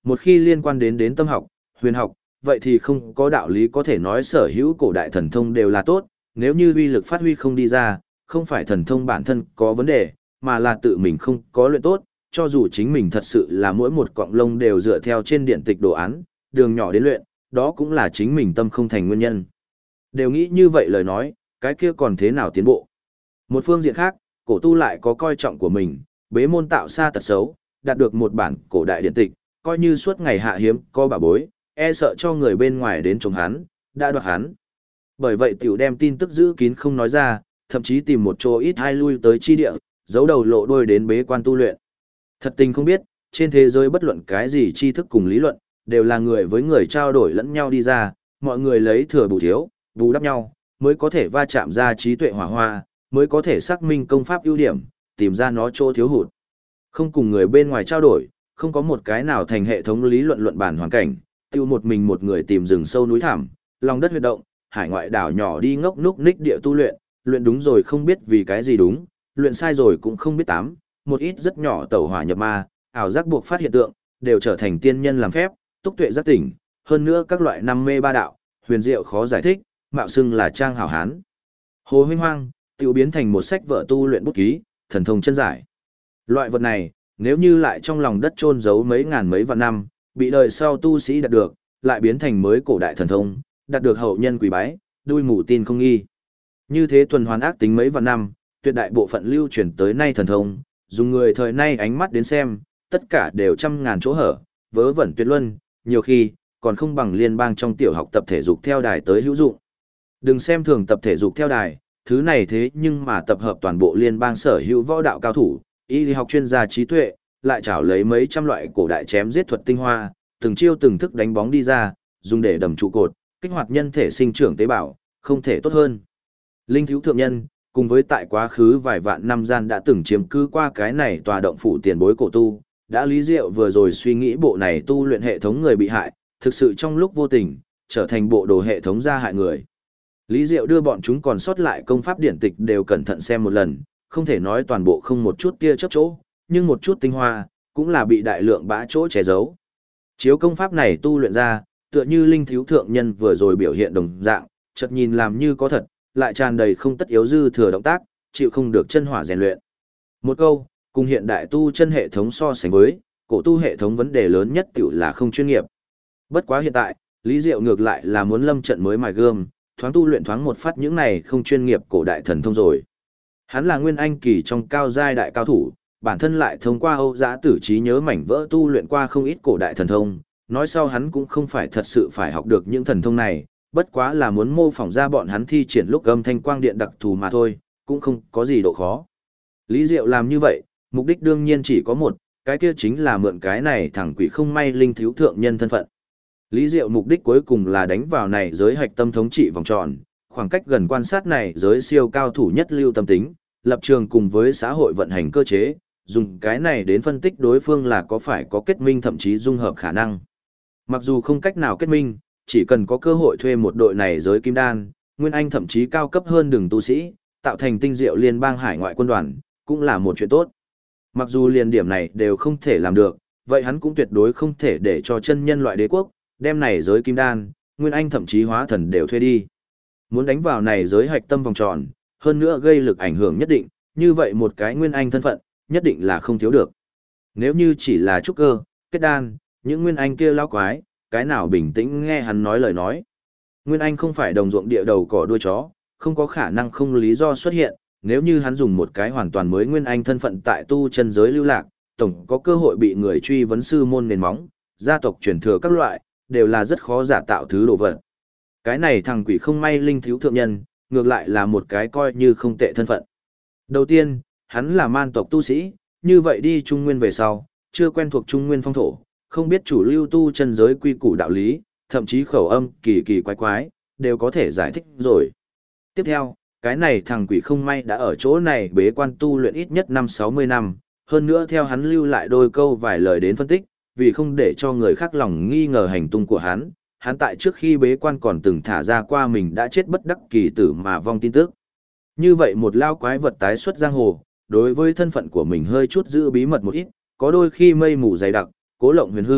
Một khi liên quan đến tâm học, huyền học, vậy thì không có đạo lý có thể nói sở hữu cổ đại thần thông đều là tốt, nếu như uy lực phát huy không đi ra, không phải thần thông bản thân có vấn đề, mà là tự mình không có luyện tốt, cho dù chính mình thật sự là mỗi một cọng lông đều dựa theo trên điện tịch đồ án, đường nhỏ đến luyện, đó cũng là chính mình tâm không thành nguyên nhân. Đều nghĩ như vậy lời nói, cái kia còn thế nào tiến bộ. Một phương diện khác, cổ tu lại có coi trọng của mình, bế môn tạo xa tật xấu, đạt được một bản cổ đại điện tịch, coi như suốt ngày hạ hiếm có bà bối, e sợ cho người bên ngoài đến chống hắn, đã đoạt hắn. Bởi vậy tiểu đem tin tức giữ kín không nói ra, thậm chí tìm một chỗ ít hai lui tới chi địa, giấu đầu lộ đuôi đến bế quan tu luyện. Thật tình không biết, trên thế giới bất luận cái gì tri thức cùng lý luận, đều là người với người trao đổi lẫn nhau đi ra, mọi người lấy thừa bù thiếu, bù đắp nhau, mới có thể va chạm ra trí tuệ hỏa hoa, mới có thể xác minh công pháp ưu điểm, tìm ra nó chỗ thiếu hụt. Không cùng người bên ngoài trao đổi, không có một cái nào thành hệ thống lý luận luận bản hoàn cảnh, tiêu một mình một người tìm rừng sâu núi thẳm, lòng đất huyệt động, hải ngoại đảo nhỏ đi ngốc núc ních địa tu luyện, luyện đúng rồi không biết vì cái gì đúng, luyện sai rồi cũng không biết tám, một ít rất nhỏ tẩu hỏa nhập ma, ảo giác buộc phát hiện tượng, đều trở thành tiên nhân làm phép, túc tuệ giác tỉnh, hơn nữa các loại năm mê ba đạo, huyền diệu khó giải thích, mạo xưng là trang hảo hán. Hồ Huynh Hoang, tiêu biến thành một sách vở tu luyện bút ký, thần thông chân giải. Loại vật này, nếu như lại trong lòng đất chôn giấu mấy ngàn mấy vạn năm, bị đời sau tu sĩ đạt được, lại biến thành mới cổ đại thần thông, đạt được hậu nhân quỳ bái, đuôi mù tin không nghi. Như thế tuần hoàn ác tính mấy vạn năm, tuyệt đại bộ phận lưu truyền tới nay thần thông, dùng người thời nay ánh mắt đến xem, tất cả đều trăm ngàn chỗ hở, vớ vẩn tuyệt luân, nhiều khi, còn không bằng liên bang trong tiểu học tập thể dục theo đài tới hữu dụng. Đừng xem thường tập thể dục theo đài, thứ này thế nhưng mà tập hợp toàn bộ liên bang sở hữu võ đạo cao thủ, y học chuyên gia trí tuệ, lại trảo lấy mấy trăm loại cổ đại chém giết thuật tinh hoa, từng chiêu từng thức đánh bóng đi ra, dùng để đầm trụ cột, kích hoạt nhân thể sinh trưởng tế bào, không thể tốt hơn. Linh thiếu thượng nhân, cùng với tại quá khứ vài vạn năm gian đã từng chiếm cứ qua cái này tòa động phủ tiền bối cổ tu, đã lý diệu vừa rồi suy nghĩ bộ này tu luyện hệ thống người bị hại, thực sự trong lúc vô tình, trở thành bộ đồ hệ thống gia hại người. Lý Diệu đưa bọn chúng còn sót lại công pháp điển tịch đều cẩn thận xem một lần, không thể nói toàn bộ không một chút tia chớp chỗ, nhưng một chút tinh hoa, cũng là bị đại lượng bã chỗ che giấu. Chiếu công pháp này tu luyện ra, tựa như linh thiếu thượng nhân vừa rồi biểu hiện đồng dạng, chợt nhìn làm như có thật, lại tràn đầy không tất yếu dư thừa động tác, chịu không được chân hỏa rèn luyện. Một câu, cùng hiện đại tu chân hệ thống so sánh với, cổ tu hệ thống vấn đề lớn nhất tiểu là không chuyên nghiệp. Bất quá hiện tại, Lý Diệu ngược lại là muốn lâm trận mới mài gươm, thoáng tu luyện thoáng một phát những này không chuyên nghiệp cổ đại thần thông rồi. Hắn là nguyên anh kỳ trong cao giai đại cao thủ, bản thân lại thông qua Âu Dã Tử trí nhớ mảnh vỡ tu luyện qua không ít cổ đại thần thông, nói sau hắn cũng không phải thật sự phải học được những thần thông này, bất quá là muốn mô phỏng ra bọn hắn thi triển lúc âm thanh quang điện đặc thù mà thôi, cũng không có gì độ khó. Lý Diệu làm như vậy, mục đích đương nhiên chỉ có một, cái kia chính là mượn cái này thằng quỷ không may linh thiếu thượng nhân thân phận. Lý Diệu mục đích cuối cùng là đánh vào này giới hạch tâm thống trị vòng tròn, khoảng cách gần quan sát này giới siêu cao thủ nhất lưu tâm tính, lập trường cùng với xã hội vận hành cơ chế, dùng cái này đến phân tích đối phương là có phải có kết minh thậm chí dung hợp khả năng. Mặc dù không cách nào kết minh, chỉ cần có cơ hội thuê một đội này giới kim đan, nguyên anh thậm chí cao cấp hơn đường tu sĩ, tạo thành tinh diệu liên bang hải ngoại quân đoàn, cũng là một chuyện tốt. Mặc dù liền điểm này đều không thể làm được, vậy hắn cũng tuyệt đối không thể để cho chân nhân loại đế quốc, đem này giới kim đan, nguyên anh thậm chí hóa thần đều thuê đi. Muốn đánh vào này giới hạch tâm vòng tròn, hơn nữa gây lực ảnh hưởng nhất định, như vậy một cái nguyên anh thân phận, nhất định là không thiếu được. Nếu như chỉ là trúc cơ, kết đan, những nguyên anh kia lao quái, cái nào bình tĩnh nghe hắn nói lời nói. Nguyên anh không phải đồng ruộng địa đầu cỏ đuôi chó, không có khả năng không lý do xuất hiện, nếu như hắn dùng một cái hoàn toàn mới nguyên anh thân phận tại tu chân giới lưu lạc, tổng có cơ hội bị người truy vấn sư môn nền móng, gia tộc truyền thừa các loại, đều là rất khó giả tạo thứ đồ vật. Cái này thằng quỷ không may linh thiếu thượng nhân, ngược lại là một cái coi như không tệ thân phận. Đầu tiên, hắn là man tộc tu sĩ, như vậy đi Trung Nguyên về sau, chưa quen thuộc Trung Nguyên phong thổ, không biết chủ lưu tu chân giới quy củ đạo lý, thậm chí khẩu âm kỳ kỳ quái quái, đều có thể giải thích rồi. Tiếp theo, cái này thằng quỷ không may đã ở chỗ này bế quan tu luyện ít nhất 50-60 năm, hơn nữa theo hắn lưu lại đôi câu vài lời đến phân tích, vì không để cho người khác lòng nghi ngờ hành tung của hắn tại trước khi bế quan còn từng thả ra qua mình đã chết bất đắc kỳ tử mà vong tin tức. Như vậy một lao quái vật tái xuất giang hồ, đối với thân phận của mình hơi chút giữ bí mật một ít, có đôi khi mây mù dày đặc, cố lộng huyền hư,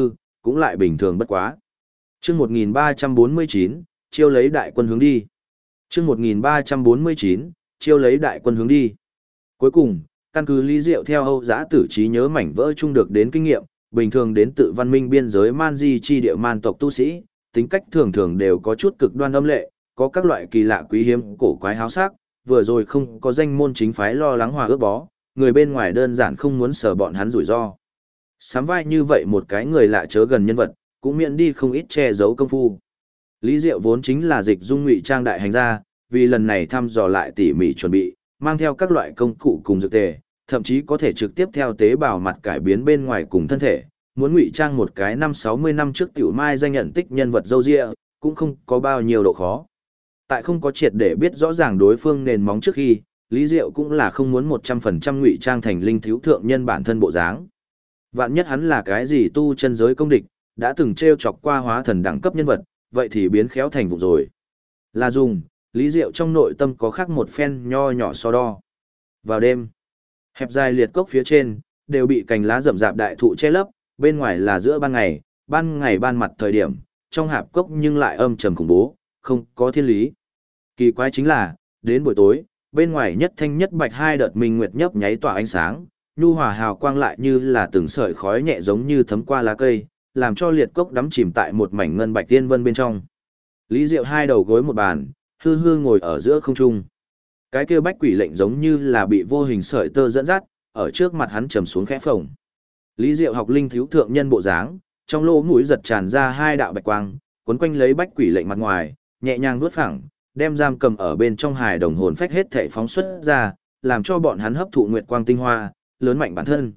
cũng lại bình thường bất quá. Chương 1349, chiêu lấy đại quân hướng đi. Chương 1349, chiêu lấy đại quân hướng đi. Cuối cùng, căn cứ Lý Diệu theo Âu Giã Tử trí nhớ mảnh vỡ chung được đến kinh nghiệm, bình thường đến tự văn minh biên giới Man Di chi địa man tộc tu sĩ, tính cách thường thường đều có chút cực đoan âm lệ, có các loại kỳ lạ quý hiếm, cổ quái háo sắc, vừa rồi không có danh môn chính phái lo lắng hòa ước bó, người bên ngoài đơn giản không muốn sở bọn hắn rủi ro. Sắm vai như vậy một cái người lạ chớ gần nhân vật, cũng miễn đi không ít che giấu công phu. Lý Diệu vốn chính là dịch dung ngụy trang đại hành gia, vì lần này thăm dò lại tỉ mỉ chuẩn bị, mang theo các loại công cụ cùng dược tề, thậm chí có thể trực tiếp theo tế bào mặt cải biến bên ngoài cùng thân thể, muốn ngụy trang một cái 50-60 năm trước tiểu mai danh nhận tích nhân vật dâu dịa, cũng không có bao nhiêu độ khó. Tại không có triệt để biết rõ ràng đối phương nền móng trước khi, Lý Diệu cũng là không muốn 100% ngụy trang thành linh thiếu thượng nhân bản thân bộ dáng. Vạn nhất hắn là cái gì tu chân giới công địch, đã từng treo chọc qua hóa thần đẳng cấp nhân vật, vậy thì biến khéo thành vụ rồi. Là dùng, Lý Diệu trong nội tâm có khác một phen nho nhỏ so đo. Vào đêm, hẹp dài liệt cốc phía trên, đều bị cành lá rậm rạp đại thụ che lấp, bên ngoài là giữa ban ngày ban mặt thời điểm, trong hạp cốc nhưng lại âm trầm khủng bố, không có thiên lý. Kỳ quái chính là, đến buổi tối, bên ngoài nhất thanh nhất bạch hai đợt minh nguyệt nhấp nháy tỏa ánh sáng, nhu hòa hào quang lại như là từng sợi khói nhẹ giống như thấm qua lá cây, làm cho liệt cốc đắm chìm tại một mảnh ngân bạch tiên vân bên trong. Lý Diệu hai đầu gối một bàn, hư hư ngồi ở giữa không trung. Cái kia bách quỷ lệnh giống như là bị vô hình sợi tơ dẫn dắt, ở trước mặt hắn trầm xuống khẽ phồng. Lý Diệu học linh thiếu thượng nhân bộ dáng, trong lỗ mũi giật tràn ra hai đạo bạch quang, quấn quanh lấy bách quỷ lệnh mặt ngoài, nhẹ nhàng vuốt phẳng, đem giam cầm ở bên trong hài đồng hồn phách hết thảy phóng xuất ra, làm cho bọn hắn hấp thụ nguyệt quang tinh hoa, lớn mạnh bản thân.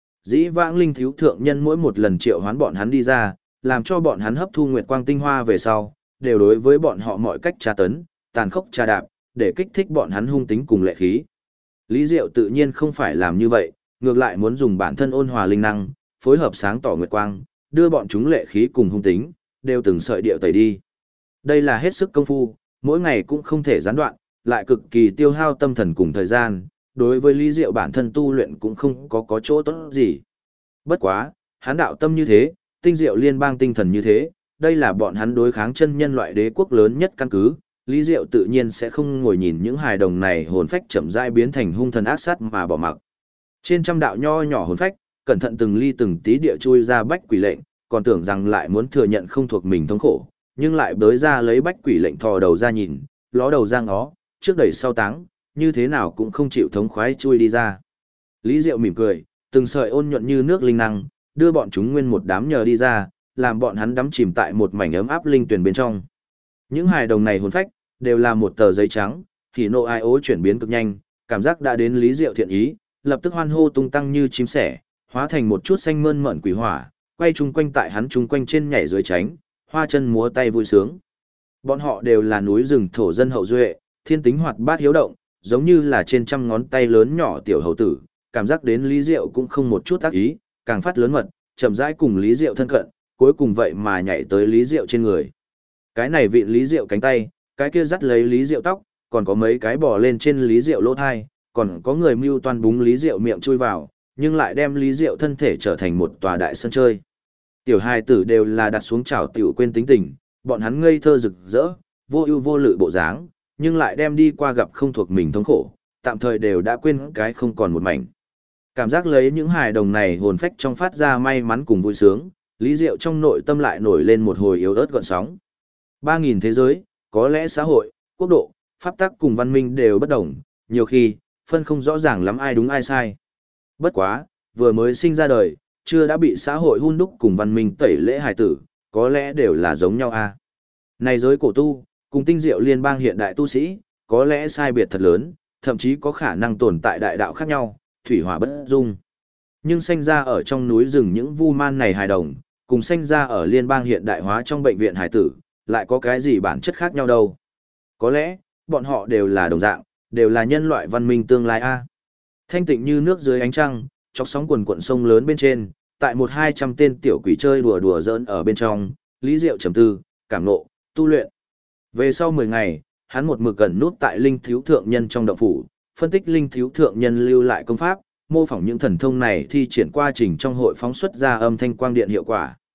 Dĩ vãng linh thiếu thượng nhân mỗi một lần triệu hoán bọn hắn đi ra, làm cho bọn hắn hấp thu nguyệt quang tinh hoa về sau, đều đối với bọn họ mọi cách tra tấn, tàn khốc tra đạp, để kích thích bọn hắn hung tính cùng lệ khí. Lý Diệu tự nhiên không phải làm như vậy, ngược lại muốn dùng bản thân ôn hòa linh năng, phối hợp sáng tỏ nguyệt quang, đưa bọn chúng lệ khí cùng hung tính, đều từng sợi điệu tẩy đi. Đây là hết sức công phu, mỗi ngày cũng không thể gián đoạn, lại cực kỳ tiêu hao tâm thần cùng thời gian, đối với Lý Diệu bản thân tu luyện cũng không có chỗ tốt gì. Bất quá, hắn đạo tâm như thế, tinh diệu liên bang tinh thần như thế, đây là bọn hắn đối kháng chân nhân loại đế quốc lớn nhất căn cứ, Lý Diệu tự nhiên sẽ không ngồi nhìn những hài đồng này hồn phách chậm rãi biến thành hung thần ác sát mà bỏ mặc. Trên trăm đạo nho nhỏ hồn phách, cẩn thận từng ly từng tí địa chui ra bách quỷ lệnh, còn tưởng rằng lại muốn thừa nhận không thuộc mình thống khổ, nhưng lại bới ra lấy bách quỷ lệnh thò đầu ra nhìn, ló đầu ra ngó, trước đẩy sau táng, như thế nào cũng không chịu thống khoái chui đi ra. Lý Diệu mỉm cười, từng sợi ôn nhuận như nước linh năng, đưa bọn chúng nguyên một đám nhờ đi ra, làm bọn hắn đắm chìm tại một mảnh ấm áp linh tuyển bên trong. Những hài đồng này hồn phách, đều là một tờ giấy trắng, thì nộ ai ố chuyển biến cực nhanh, cảm giác đã đến Lý Diệu thiện ý, lập tức hoan hô tung tăng như chim sẻ, hóa thành một chút xanh mơn mởn quỷ hỏa, quay chung quanh tại hắn chung quanh trên nhảy dưới tránh, hoa chân múa tay vui sướng. Bọn họ đều là núi rừng thổ dân hậu duệ, thiên tính hoạt bát hiếu động, giống như là trên trăm ngón tay lớn nhỏ tiểu hầu tử, cảm giác đến Lý Diệu cũng không một chút ác ý, càng phát lớn mật, chậm rãi cùng Lý Diệu thân cận, cuối cùng vậy mà nhảy tới Lý Diệu trên người. Cái này vịn Lý Diệu cánh tay, cái kia dắt lấy Lý Diệu tóc, còn có mấy cái bò lên trên Lý Diệu lỗ thai, còn có người mưu toan búng Lý Diệu miệng chui vào, nhưng lại đem Lý Diệu thân thể trở thành một tòa đại sân chơi. Tiểu hài tử đều là đặt xuống chảo tiểu quên tính tình, bọn hắn ngây thơ rực rỡ, vô ưu vô lự bộ dáng, nhưng lại đem đi qua gặp không thuộc mình thống khổ, tạm thời đều đã quên cái không còn một mảnh. Cảm giác lấy những hài đồng này hồn phách trong phát ra may mắn cùng vui sướng, Lý Diệu trong nội tâm lại nổi lên một hồi yếu ớt gợn sóng. 3.000 thế giới, có lẽ xã hội, quốc độ, pháp tắc cùng văn minh đều bất đồng, nhiều khi, phân không rõ ràng lắm ai đúng ai sai. Bất quá, vừa mới sinh ra đời, chưa đã bị xã hội hun đúc cùng văn minh tẩy lễ hài tử, có lẽ đều là giống nhau a. Này giới cổ tu, cùng tinh diệu liên bang hiện đại tu sĩ, có lẽ sai biệt thật lớn, thậm chí có khả năng tồn tại đại đạo khác nhau, thủy hỏa bất dung. Nhưng sinh ra ở trong núi rừng những vu man này hài đồng, cùng sinh ra ở liên bang hiện đại hóa trong bệnh viện hài tử, lại có cái gì bản chất khác nhau đâu. Có lẽ, bọn họ đều là đồng dạng, đều là nhân loại văn minh tương lai a. Thanh tịnh như nước dưới ánh trăng, chọc sóng quần cuộn sông lớn bên trên, tại 100-200 tên tiểu quỷ chơi đùa đùa giỡn ở bên trong, Lý Diệu trầm tư, cảm nộ, tu luyện. Về sau 10 ngày, hắn một mực gần nút tại linh thiếu thượng nhân trong động phủ, phân tích linh thiếu thượng nhân lưu lại công pháp, mô phỏng những thần thông này thi triển qua trình trong hội phóng xuất ra âm thanh quang điện hiệu quả.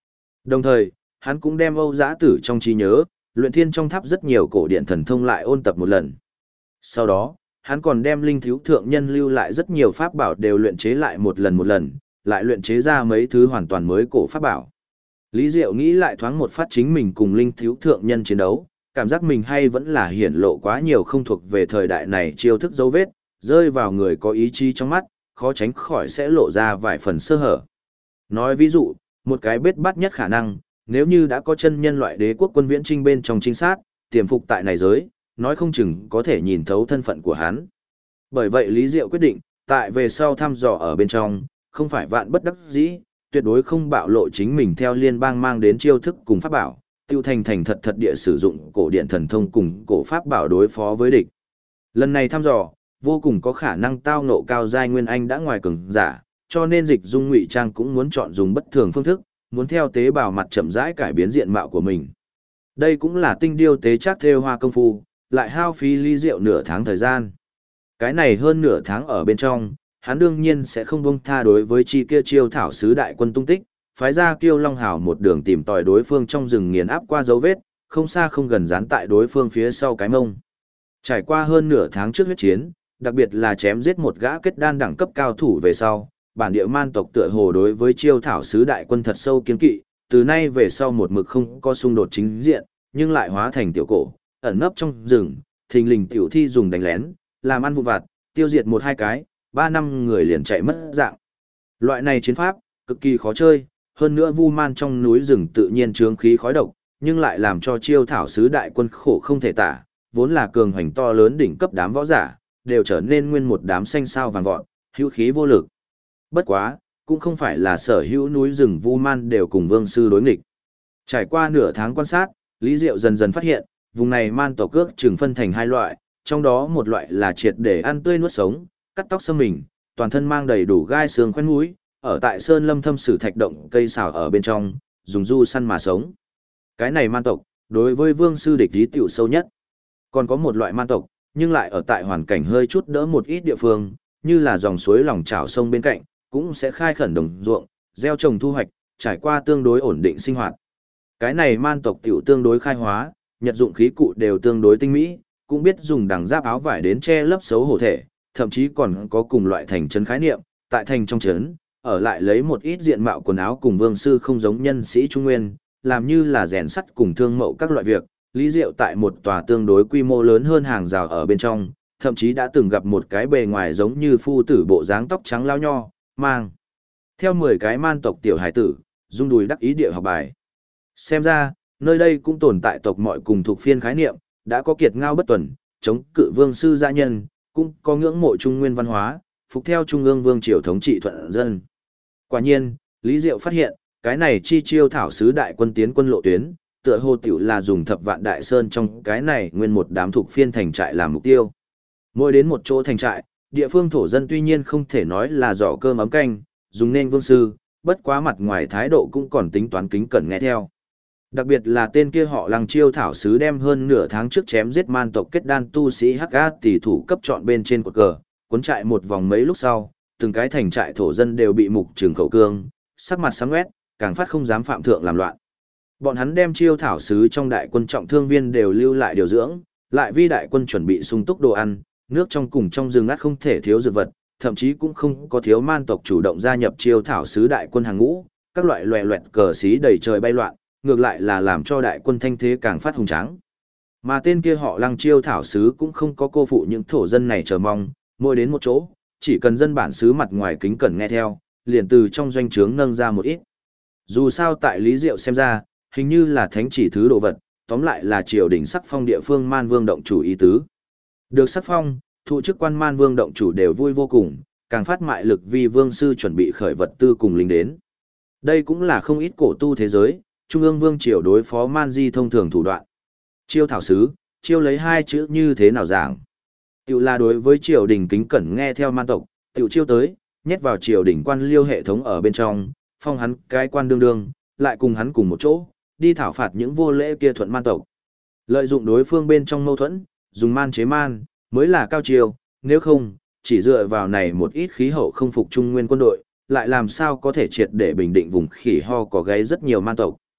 Đồng thời, hắn cũng đem Âu Giã Tử trong trí nhớ, luyện thiên trong tháp rất nhiều cổ điện thần thông lại ôn tập một lần. Sau đó, hắn còn đem linh thiếu thượng nhân lưu lại rất nhiều pháp bảo đều luyện chế lại một lần, lại luyện chế ra mấy thứ hoàn toàn mới cổ pháp bảo. Lý Diệu nghĩ lại thoáng một phát chính mình cùng linh thiếu thượng nhân chiến đấu, cảm giác mình hay vẫn là hiển lộ quá nhiều không thuộc về thời đại này chiêu thức dấu vết, rơi vào người có ý chí trong mắt, khó tránh khỏi sẽ lộ ra vài phần sơ hở. Nói ví dụ, một cái bết bát nhất khả năng, nếu như đã có chân nhân loại đế quốc quân viễn trinh bên trong trinh sát, tiềm phục tại này giới, nói không chừng có thể nhìn thấu thân phận của hắn. Bởi vậy Lý Diệu quyết định, tại về sau thăm dò ở bên trong, không phải vạn bất đắc dĩ, tuyệt đối không bạo lộ chính mình theo liên bang mang đến chiêu thức cùng pháp bảo, tiêu thành thành thật thật địa sử dụng cổ điện thần thông cùng cổ pháp bảo đối phó với địch. Lần này thăm dò, vô cùng có khả năng tao ngộ cao giai nguyên anh đã ngoài cường giả, cho nên Dịch Dung ngụy trang cũng muốn chọn dùng bất thường phương thức, muốn theo tế bào mặt chậm rãi cải biến diện mạo của mình. Đây cũng là tinh điêu tế chắc thêu hoa công phu, lại hao phí Lý Diệu nửa tháng thời gian. Cái này hơn nửa tháng ở bên trong, hắn đương nhiên sẽ không buông tha đối với chi kia chiêu thảo sứ đại quân tung tích, phái ra Kiêu Long Hào một đường tìm tòi đối phương trong rừng nghiền áp qua dấu vết, không xa không gần dán tại đối phương phía sau cái mông. Trải qua hơn nửa tháng trước huyết chiến, đặc biệt là chém giết một gã kết đan đẳng cấp cao thủ về sau, bản địa man tộc tựa hồ đối với chiêu thảo sứ đại quân thật sâu kiên kỵ, từ nay về sau một mực không có xung đột chính diện, nhưng lại hóa thành tiểu cổ, ẩn nấp trong rừng, thình lình tiểu thi dùng đánh lén, làm ăn vụn vặt, tiêu diệt một hai cái, 3 năm người liền chạy mất dạng. Loại này chiến pháp, cực kỳ khó chơi, hơn nữa vu man trong núi rừng tự nhiên chướng khí khói độc, nhưng lại làm cho chiêu thảo sứ đại quân khổ không thể tả, vốn là cường hoành to lớn đỉnh cấp đám võ giả, đều trở nên nguyên một đám xanh sao vàng vọt, hữu khí vô lực. Bất quá, cũng không phải là sở hữu núi rừng vu man đều cùng vương sư đối nghịch. Trải qua nửa tháng quan sát, Lý Diệu dần dần phát hiện, vùng này man tộc cước chừng phân thành hai loại, trong đó một loại là triệt để ăn tươi nuốt sống, cắt tóc xâm mình, toàn thân mang đầy đủ gai xương khoét mũi, ở tại sơn lâm thâm sử thạch động cây xào ở bên trong, dùng du săn mà sống. Cái này man tộc, đối với vương sư địch ý tiểu sâu nhất. Còn có một loại man tộc, nhưng lại ở tại hoàn cảnh hơi chút đỡ một ít địa phương, như là dòng suối lòng trào sông bên cạnh, cũng sẽ khai khẩn đồng ruộng, gieo trồng thu hoạch, trải qua tương đối ổn định sinh hoạt. Cái này man tộc tiểu tương đối khai hóa, nhật dụng khí cụ đều tương đối tinh mỹ, cũng biết dùng đằng giáp áo vải đến che lấp xấu hổ thể, thậm chí còn có cùng loại thành trấn khái niệm, tại thành trong trấn, ở lại lấy một ít diện mạo quần áo cùng vương sư không giống nhân sĩ trung nguyên, làm như là rèn sắt cùng thương mậu các loại việc. Lý Diệu tại một tòa tương đối quy mô lớn hơn hàng rào ở bên trong, thậm chí đã từng gặp một cái bề ngoài giống như phu tử bộ dáng tóc trắng lao nho, mang theo 10 cái man tộc tiểu hải tử, rung đùi đắc ý địa học bài. Xem ra, nơi đây cũng tồn tại tộc mọi cùng thuộc phiên khái niệm, đã có kiệt ngao bất tuần, chống cự vương sư gia nhân, cũng có ngưỡng mộ trung nguyên văn hóa, phục theo trung ương vương triều thống trị thuận dân. Quả nhiên, Lý Diệu phát hiện, cái này chi chiêu thảo sứ đại quân tiến quân lộ tuyến, tựa hồ tiểu là dùng thập vạn đại sơn trong cái này nguyên một đám thuộc phiên thành trại làm mục tiêu. Mỗi đến một chỗ thành trại, địa phương thổ dân tuy nhiên không thể nói là giỏ cơm ấm canh, dùng nên vương sư, bất quá mặt ngoài thái độ cũng còn tính toán kính cẩn nghe theo. Đặc biệt là tên kia họ Lăng chiêu thảo sứ đem hơn nửa tháng trước chém giết man tộc kết đan tu sĩ HK tỷ thủ cấp chọn bên trên cột cờ, cuốn trại một vòng mấy lúc sau, từng cái thành trại thổ dân đều bị mục trừng khẩu cương, sắc mặt sáng quét, càng phát không dám phạm thượng làm loạn. Bọn hắn đem chiêu thảo sứ trong đại quân trọng thương viên đều lưu lại điều dưỡng, lại vi đại quân chuẩn bị sung túc đồ ăn, nước trong cùng trong rừng ắt không thể thiếu dược vật, thậm chí cũng không có thiếu man tộc chủ động gia nhập chiêu thảo sứ đại quân hàng ngũ, các loại loè loẹt cờ xí đầy trời bay loạn, ngược lại là làm cho đại quân thanh thế càng phát hùng tráng. Mà tên kia họ Lăng chiêu thảo sứ cũng không có cô phụ những thổ dân này chờ mong, mỗi đến một chỗ, chỉ cần dân bản xứ mặt ngoài kính cẩn nghe theo, liền từ trong doanh trướng nâng ra một ít. Dù sao tại Lý Diệu xem ra, hình như là thánh chỉ thứ đồ vật, tóm lại là triều đình sắc phong địa phương man vương động chủ ý tứ. Được sắc phong, thụ chức quan man vương động chủ đều vui vô cùng, càng phát mại lực vì vương sư chuẩn bị khởi vật tư cùng lính đến. Đây cũng là không ít cổ tu thế giới, trung ương vương triều đối phó man di thông thường thủ đoạn. Chiêu thảo sứ, chiêu lấy hai chữ như thế nào giảng. Tiểu là đối với triều đình kính cẩn nghe theo man tộc, tiểu chiêu tới, nhét vào triều đình quan liêu hệ thống ở bên trong, phong hắn cái quan đương đương, lại cùng hắn cùng một chỗ, đi thảo phạt những vô lễ kia thuận man tộc. Lợi dụng đối phương bên trong mâu thuẫn, dùng man chế man, mới là cao chiêu, nếu không, chỉ dựa vào này một ít khí hậu không phục trung nguyên quân đội, lại làm sao có thể triệt để bình định vùng khỉ ho có gáy rất nhiều man tộc.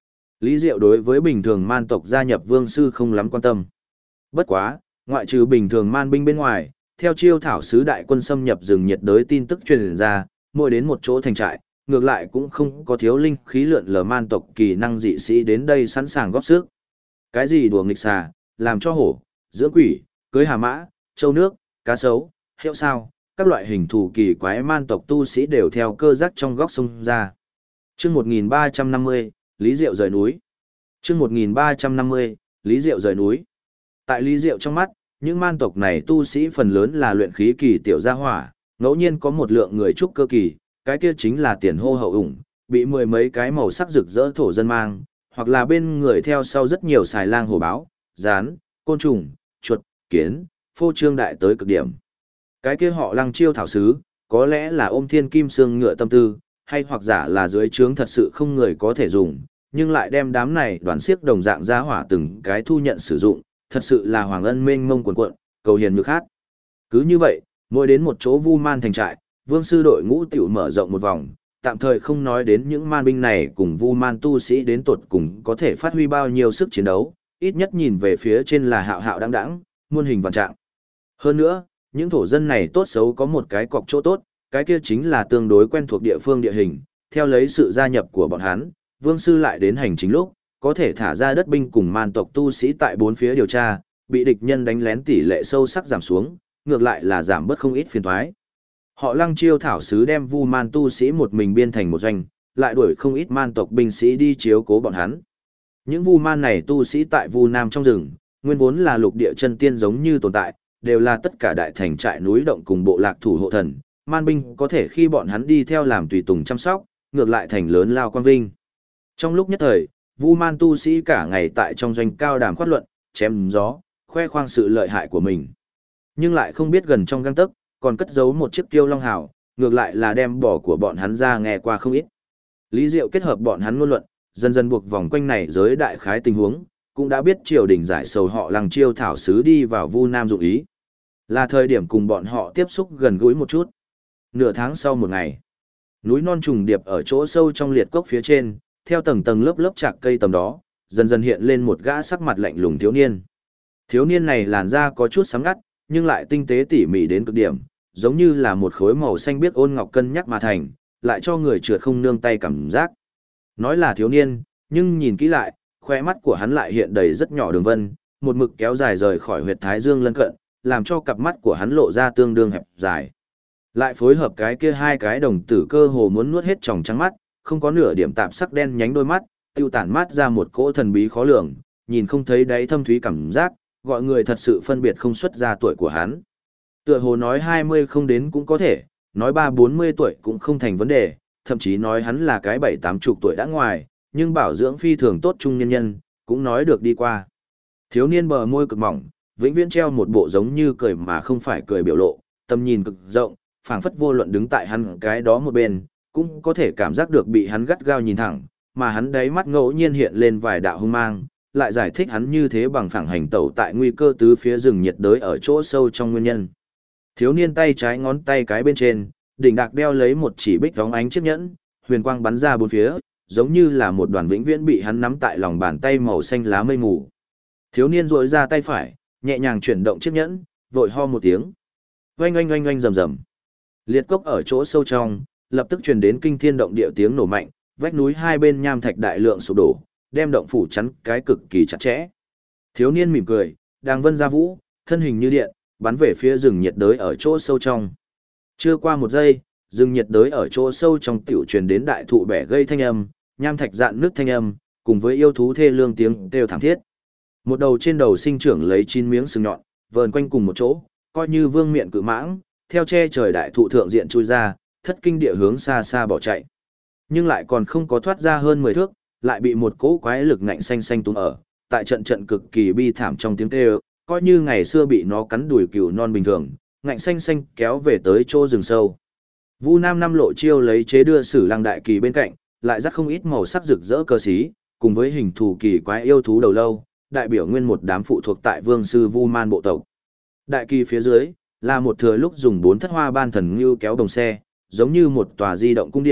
Lý Diệu đối với bình thường man tộc gia nhập vương sư không lắm quan tâm. Bất quá, ngoại trừ bình thường man binh bên ngoài, theo chiêu thảo sứ đại quân xâm nhập rừng nhiệt đới tin tức truyền ra, mỗi đến một chỗ thành trại, ngược lại cũng không có thiếu linh khí lượn lờ man tộc kỳ năng dị sĩ đến đây sẵn sàng góp sức. Cái gì đùa nghịch xà, làm cho hổ, dưỡng quỷ, cưới hà mã, châu nước, cá sấu, hiệu sao, các loại hình thù kỳ quái man tộc tu sĩ đều theo cơ giác trong góc sông ra. Chương 1350, Lý Diệu rời núi. Chương 1350, Lý Diệu rời núi. Tại Lý Diệu trong mắt, những man tộc này tu sĩ phần lớn là luyện khí kỳ tiểu gia hỏa, ngẫu nhiên có một lượng người trúc cơ kỳ, cái kia chính là tiền hô hậu ủng, bị mười mấy cái màu sắc rực rỡ thổ dân mang, hoặc là bên người theo sau rất nhiều xài lang hổ báo, rán, côn trùng, chuột, kiến, phô trương đại tới cực điểm. Cái kia họ Lăng Chiêu thảo sứ, có lẽ là ôm thiên kim xương ngựa tâm tư, hay hoặc giả là dưới trướng thật sự không người có thể dùng, nhưng lại đem đám này đoàn xiếc đồng dạng giá hỏa từng cái thu nhận sử dụng, thật sự là hoàng ân mênh mông quần cuộn, cầu hiền nhược hát. Cứ như vậy, mỗi đến một chỗ vu man thành trại, vương sư đội ngũ tiểu mở rộng một vòng, tạm thời không nói đến những man binh này cùng vu man tu sĩ đến tột cùng có thể phát huy bao nhiêu sức chiến đấu, ít nhất nhìn về phía trên là hạo hạo đãng đãng, muôn hình vạn trạng. Hơn nữa, những thổ dân này tốt xấu có một cái cọc chỗ tốt, cái kia chính là tương đối quen thuộc địa phương địa hình, theo lấy sự gia nhập của bọn hắn, vương sư lại đến hành chính lúc, có thể thả ra đất binh cùng man tộc tu sĩ tại bốn phía điều tra, bị địch nhân đánh lén tỷ lệ sâu sắc giảm xuống, ngược lại là giảm bớt không ít phiền toái. Họ Lăng Chiêu thảo sứ đem vu man tu sĩ một mình biên thành một doanh, lại đuổi không ít man tộc binh sĩ đi chiếu cố bọn hắn. Những vu man này tu sĩ tại vu nam trong rừng, nguyên vốn là lục địa chân tiên giống như tồn tại, đều là tất cả đại thành trại núi động cùng bộ lạc thủ hộ thần, man binh có thể khi bọn hắn đi theo làm tùy tùng chăm sóc, ngược lại thành lớn lao quan vinh. Trong lúc nhất thời, vu man tu sĩ cả ngày tại trong doanh cao đàm khoát luận, chém gió, khoe khoang sự lợi hại của mình. Nhưng lại không biết gần trong gang tấc, còn cất giấu một chiếc tiêu long hào, ngược lại là đem bỏ của bọn hắn ra nghe qua không ít. Lý Diệu kết hợp bọn hắn ngôn luận, dần dần buộc vòng quanh này giới đại khái tình huống, cũng đã biết triều đình giải sầu họ Lăng Chiêu thảo sứ đi vào vu nam dụng ý. Là thời điểm cùng bọn họ tiếp xúc gần gũi một chút. Nửa tháng sau một ngày, núi non trùng điệp ở chỗ sâu trong liệt cốc phía trên, theo tầng tầng lớp lớp chạc cây tầm đó, dần dần hiện lên một gã sắc mặt lạnh lùng thiếu niên. Thiếu niên này làn da có chút sáng ngắt, nhưng lại tinh tế tỉ mỉ đến cực điểm, giống như là một khối màu xanh biếc ôn ngọc cân nhắc mà thành, lại cho người trượt không nương tay cảm giác. Nói là thiếu niên, nhưng nhìn kỹ lại, khoe mắt của hắn lại hiện đầy rất nhỏ đường vân, một mực kéo dài rời khỏi huyệt thái dương lân cận, làm cho cặp mắt của hắn lộ ra tương đương hẹp dài. Lại phối hợp cái kia hai cái đồng tử cơ hồ muốn nuốt hết tròng trắng mắt, không có nửa điểm tạp sắc đen nhánh đôi mắt, tiêu tản mát ra một cỗ thần bí khó lường, nhìn không thấy đáy thâm thúy cảm giác, gọi người thật sự phân biệt không xuất ra tuổi của hắn. Tựa hồ nói 20 không đến cũng có thể, nói 3-40 tuổi cũng không thành vấn đề, thậm chí nói hắn là cái 7-80 tuổi đã ngoài, nhưng bảo dưỡng phi thường tốt trung nhân nhân, cũng nói được đi qua. Thiếu niên bờ môi cực mỏng, vĩnh viễn treo một bộ giống như cười mà không phải cười biểu lộ, tầm nhìn cực rộng, phảng phất vô luận đứng tại hắn cái đó một bên, cũng có thể cảm giác được bị hắn gắt gao nhìn thẳng, mà hắn đáy mắt ngẫu nhiên hiện lên vài đạo hung mang, lại giải thích hắn như thế bằng phẳng hành tẩu tại nguy cơ tứ phía rừng nhiệt đới ở chỗ sâu trong nguyên nhân. Thiếu niên tay trái ngón tay cái bên trên, đỉnh đạc đeo lấy một chỉ bích vóng ánh chiếc nhẫn, huyền quang bắn ra bốn phía, giống như là một đoàn vĩnh viễn bị hắn nắm tại lòng bàn tay màu xanh lá mây mù. Thiếu niên duỗi ra tay phải, nhẹ nhàng chuyển động chiếc nhẫn, vội ho một tiếng. Oanh oanh oanh oanh rầm rầm. Liệt cốc ở chỗ sâu trong, lập tức truyền đến kinh thiên động địa tiếng nổ mạnh, vách núi hai bên nham thạch đại lượng sụp đổ, đem động phủ chắn cái cực kỳ chặt chẽ. Thiếu niên mỉm cười, đang vân ra vũ, thân hình như điện, bắn về phía rừng nhiệt đới ở chỗ sâu trong. Chưa qua một giây, rừng nhiệt đới ở chỗ sâu trong tiểu truyền đến đại thụ bẻ gây thanh âm, nham thạch dạn nước thanh âm, cùng với yêu thú thê lương tiếng kêu thảm thiết. Một đầu trên đầu sinh trưởng lấy 9 miếng sừng nhọn, vờn quanh cùng một chỗ, coi như vương miện cự mãng, theo che trời đại thụ thượng diện chui ra, thất kinh địa hướng xa xa bỏ chạy. Nhưng lại còn không có thoát ra hơn 10 thước, lại bị một cỗ quái lực ngạnh xanh xanh túm ở, tại trận trận cực kỳ bi thảm trong tiếng kêu, coi như ngày xưa bị nó cắn đuổi cừu non bình thường, ngạnh xanh xanh kéo về tới chỗ rừng sâu. Vu Nam năm lộ chiêu lấy chế đưa Sử Lăng đại kỳ bên cạnh, lại dắt không ít màu sắc rực rỡ cờ xí, cùng với hình thù kỳ quái yêu thú đầu lâu, đại biểu nguyên một đám phụ thuộc tại Vương sư Vu Man bộ tộc. Đại kỳ phía dưới là một thừa lúc dùng 4 thất hoa ban thần ngưu kéo đồng xe, giống như một tòa di động cung điện,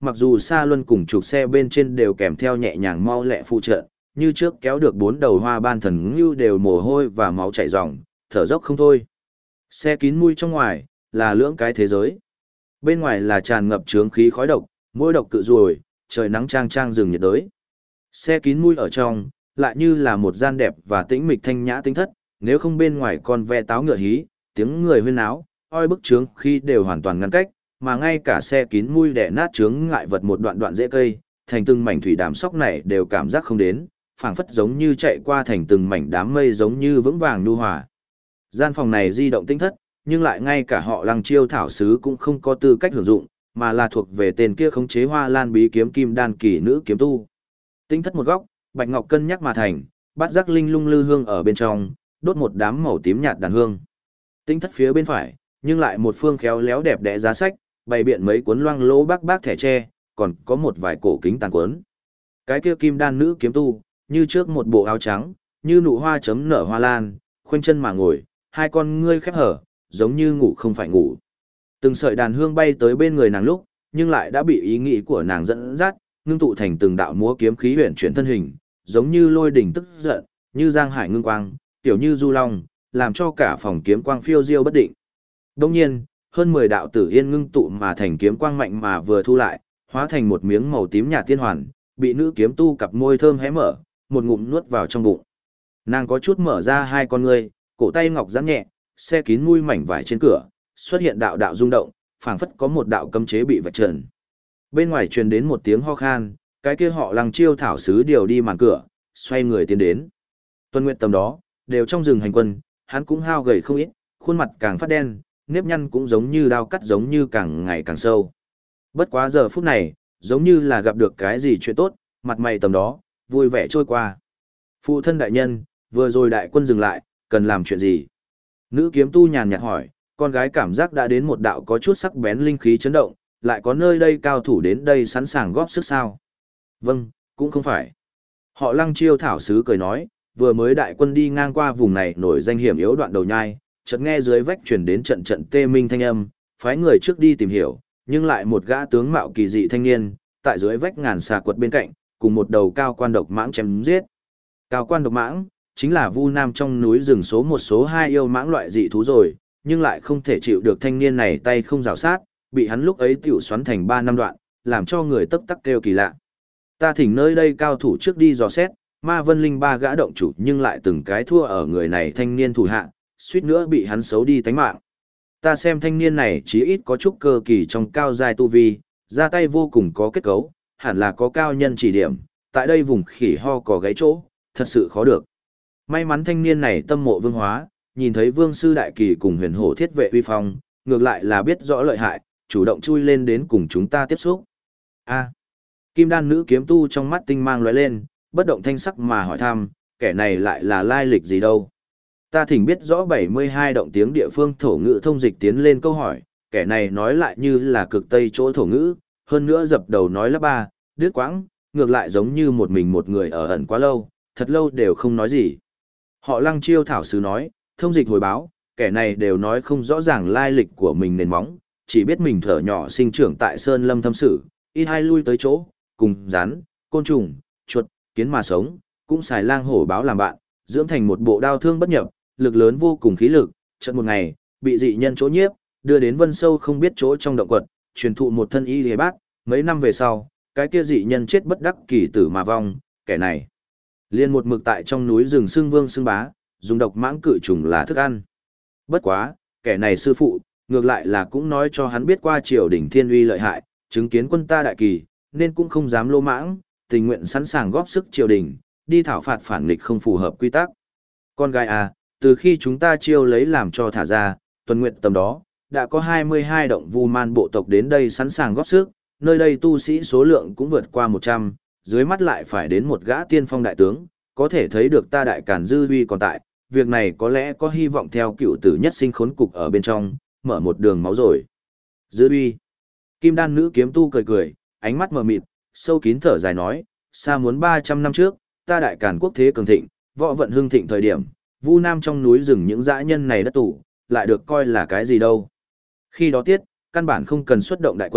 mặc dù Sa Luân cùng trục xe bên trên đều kèm theo nhẹ nhàng mau lẹ phụ trợ, như trước kéo được 4 đầu hoa ban thần ngưu đều mồ hôi và máu chảy ròng, thở dốc không thôi. Xe kín mui trong ngoài, là lưỡng cái thế giới. Bên ngoài là tràn ngập chướng khí khói độc, mỗi độc cự ruồi, trời nắng trang trang rừng nhiệt đới. Xe kín mui ở trong, lại như là một gian đẹp và tĩnh mịch thanh nhã tinh thất, nếu không bên ngoài con ve táo ngựa hí, tiếng người huyên náo, oi bức trướng khi đều hoàn toàn ngăn cách, mà ngay cả xe kín mui đẻ nát chướng ngại vật một đoạn đoạn rễ cây, thành từng mảnh thủy đàm sóc này đều cảm giác không đến, phảng phất giống như chạy qua thành từng mảnh đám mây giống như vững vàng nhu hòa. Gian phòng này di động tinh thất, nhưng lại ngay cả họ Lăng Chiêu thảo sứ cũng không có tư cách hưởng dụng, mà là thuộc về tên kia khống chế Hoa Lan bí kiếm kim đan kỳ nữ kiếm tu. Tinh thất một góc, bạch ngọc cân nhắc mà thành, bát giác linh lung lư hương ở bên trong, đốt một đám màu tím nhạt đàn hương. Tinh thất phía bên phải, nhưng lại một phương khéo léo đẹp đẽ giá sách, bày biện mấy cuốn loang lỗ bác thẻ tre, còn có một vài cổ kính tàn cuốn. Cái kia kim đan nữ kiếm tu, như trước một bộ áo trắng, như nụ hoa chấm nở hoa lan, khoanh chân mà ngồi, hai con ngươi khép hở, giống như ngủ không phải ngủ. Từng sợi đàn hương bay tới bên người nàng lúc, nhưng lại đã bị ý nghĩ của nàng dẫn dắt, ngưng tụ thành từng đạo múa kiếm khí huyền chuyển thân hình, giống như lôi đỉnh tức giận, như giang hải ngưng quang, tiểu như du long, làm cho cả phòng kiếm quang phiêu diêu bất định. Đồng nhiên, hơn 10 đạo tử yên ngưng tụ mà thành kiếm quang mạnh mà vừa thu lại, hóa thành một miếng màu tím nhạt tiên hoàn, bị nữ kiếm tu cặp môi thơm hé mở, một ngụm nuốt vào trong bụng. Nàng có chút mở ra hai con ngươi, cổ tay ngọc giãn nhẹ, xe kín mui mảnh vải trên cửa, xuất hiện đạo đạo rung động, phảng phất có một đạo cấm chế bị vạch trần. Bên ngoài truyền đến một tiếng ho khan, cái kia họ Lăng Chiêu thảo sứ điều đi màn cửa, xoay người tiến đến. Tuân Nguyệt tầm đó, đều trong rừng hành quân, hắn cũng hao gầy không ít, khuôn mặt càng phát đen, nếp nhăn cũng giống như đao cắt giống như càng ngày càng sâu. Bất quá giờ phút này, giống như là gặp được cái gì chuyện tốt, mặt mày tầm đó, vui vẻ trôi qua. Phụ thân đại nhân, vừa rồi đại quân dừng lại, cần làm chuyện gì? Nữ kiếm tu nhàn nhạt hỏi, con gái cảm giác đã đến một đạo có chút sắc bén linh khí chấn động, lại có nơi đây cao thủ đến đây sẵn sàng góp sức sao? Vâng, cũng không phải. Họ Lăng Chiêu thảo sứ cười nói, vừa mới đại quân đi ngang qua vùng này nổi danh hiểm yếu đoạn đầu nhai, chợt nghe dưới vách truyền đến trận trận tê minh thanh âm, phái người trước đi tìm hiểu, nhưng lại một gã tướng mạo kỳ dị thanh niên, tại dưới vách ngàn xà quật bên cạnh, cùng một đầu cao quan độc mãng chém giết. Cao quan độc mãng, chính là Vu Nam trong núi rừng số một số 2 yêu mãng loại dị thú rồi, nhưng lại không thể chịu được thanh niên này tay không rào sát, bị hắn lúc ấy tiểu xoắn thành 3 năm đoạn, làm cho người tấp tắc kêu kỳ lạ. Ta thỉnh nơi đây cao thủ trước đi dò xét, Ma Vân Linh 3 gã động chủ nhưng lại từng cái thua ở người này thanh niên thủ hạ, suýt nữa bị hắn xấu đi tánh mạng. Ta xem thanh niên này chí ít có chút cơ kỳ trong cao giai tu vi, ra tay vô cùng có kết cấu, hẳn là có cao nhân chỉ điểm, tại đây vùng khỉ ho có gáy chỗ, thật sự khó được. May mắn thanh niên này tâm mộ vương hóa, nhìn thấy vương sư đại kỳ cùng huyền hổ thiết vệ uy phong, ngược lại là biết rõ lợi hại, chủ động chui lên đến cùng chúng ta tiếp xúc. A. Kim đan nữ kiếm tu trong mắt tinh mang lóe lên, bất động thanh sắc mà hỏi thăm, kẻ này lại là lai lịch gì đâu. Ta thỉnh biết rõ 72 động tiếng địa phương thổ ngữ thông dịch tiến lên câu hỏi, kẻ này nói lại như là cực tây chỗ thổ ngữ, hơn nữa dập đầu nói lắp ba, đứt quãng, ngược lại giống như một mình một người ở ẩn quá lâu, thật lâu đều không nói gì. Họ Lăng Chiêu thảo sứ nói, thông dịch hồi báo, kẻ này đều nói không rõ ràng lai lịch của mình nền móng, chỉ biết mình thở nhỏ sinh trưởng tại Sơn Lâm thâm sử, ít hai lui tới chỗ, cùng rắn, côn trùng, chuột, kiến mà sống, cũng xài lang hổ báo làm bạn, dưỡng thành một bộ đao thương bất nhập, lực lớn vô cùng khí lực, chợt một ngày, bị dị nhân chỗ nhiếp, đưa đến Vân Sâu không biết chỗ trong động quật, truyền thụ một thân y hề bát, mấy năm về sau, cái kia dị nhân chết bất đắc kỳ tử mà vong, kẻ này liên một mực tại trong núi rừng xưng vương xưng bá, dùng độc mãng cự trùng là thức ăn. Bất quá, kẻ này sư phụ, ngược lại là cũng nói cho hắn biết qua triều đình thiên uy lợi hại, chứng kiến quân ta đại kỳ, nên cũng không dám lô mãng, tình nguyện sẵn sàng góp sức triều đình, đi thảo phạt phản nghịch không phù hợp quy tắc. Con gái à, từ khi chúng ta chiêu lấy làm cho thả ra, tuần nguyện tầm đó, đã có 22 động vu man bộ tộc đến đây sẵn sàng góp sức, nơi đây tu sĩ số lượng cũng vượt qua 100, dưới mắt lại phải đến một gã tiên phong đại tướng, có thể thấy được ta đại càn dư uy còn tại, việc này có lẽ có hy vọng theo cựu tử nhất sinh khốn cục ở bên trong, mở một đường máu rồi. Dư uy. Kim đan nữ kiếm tu cười cười, ánh mắt mờ mịt, sâu kín thở dài nói, xa muốn 300 năm trước, ta đại càn quốc thế cường thịnh, võ vận hưng thịnh thời điểm, Vu Nam trong núi rừng những dã nhân này đất tủ, lại được coi là cái gì đâu. Khi đó tiết, căn bản không cần xuất động đại quân,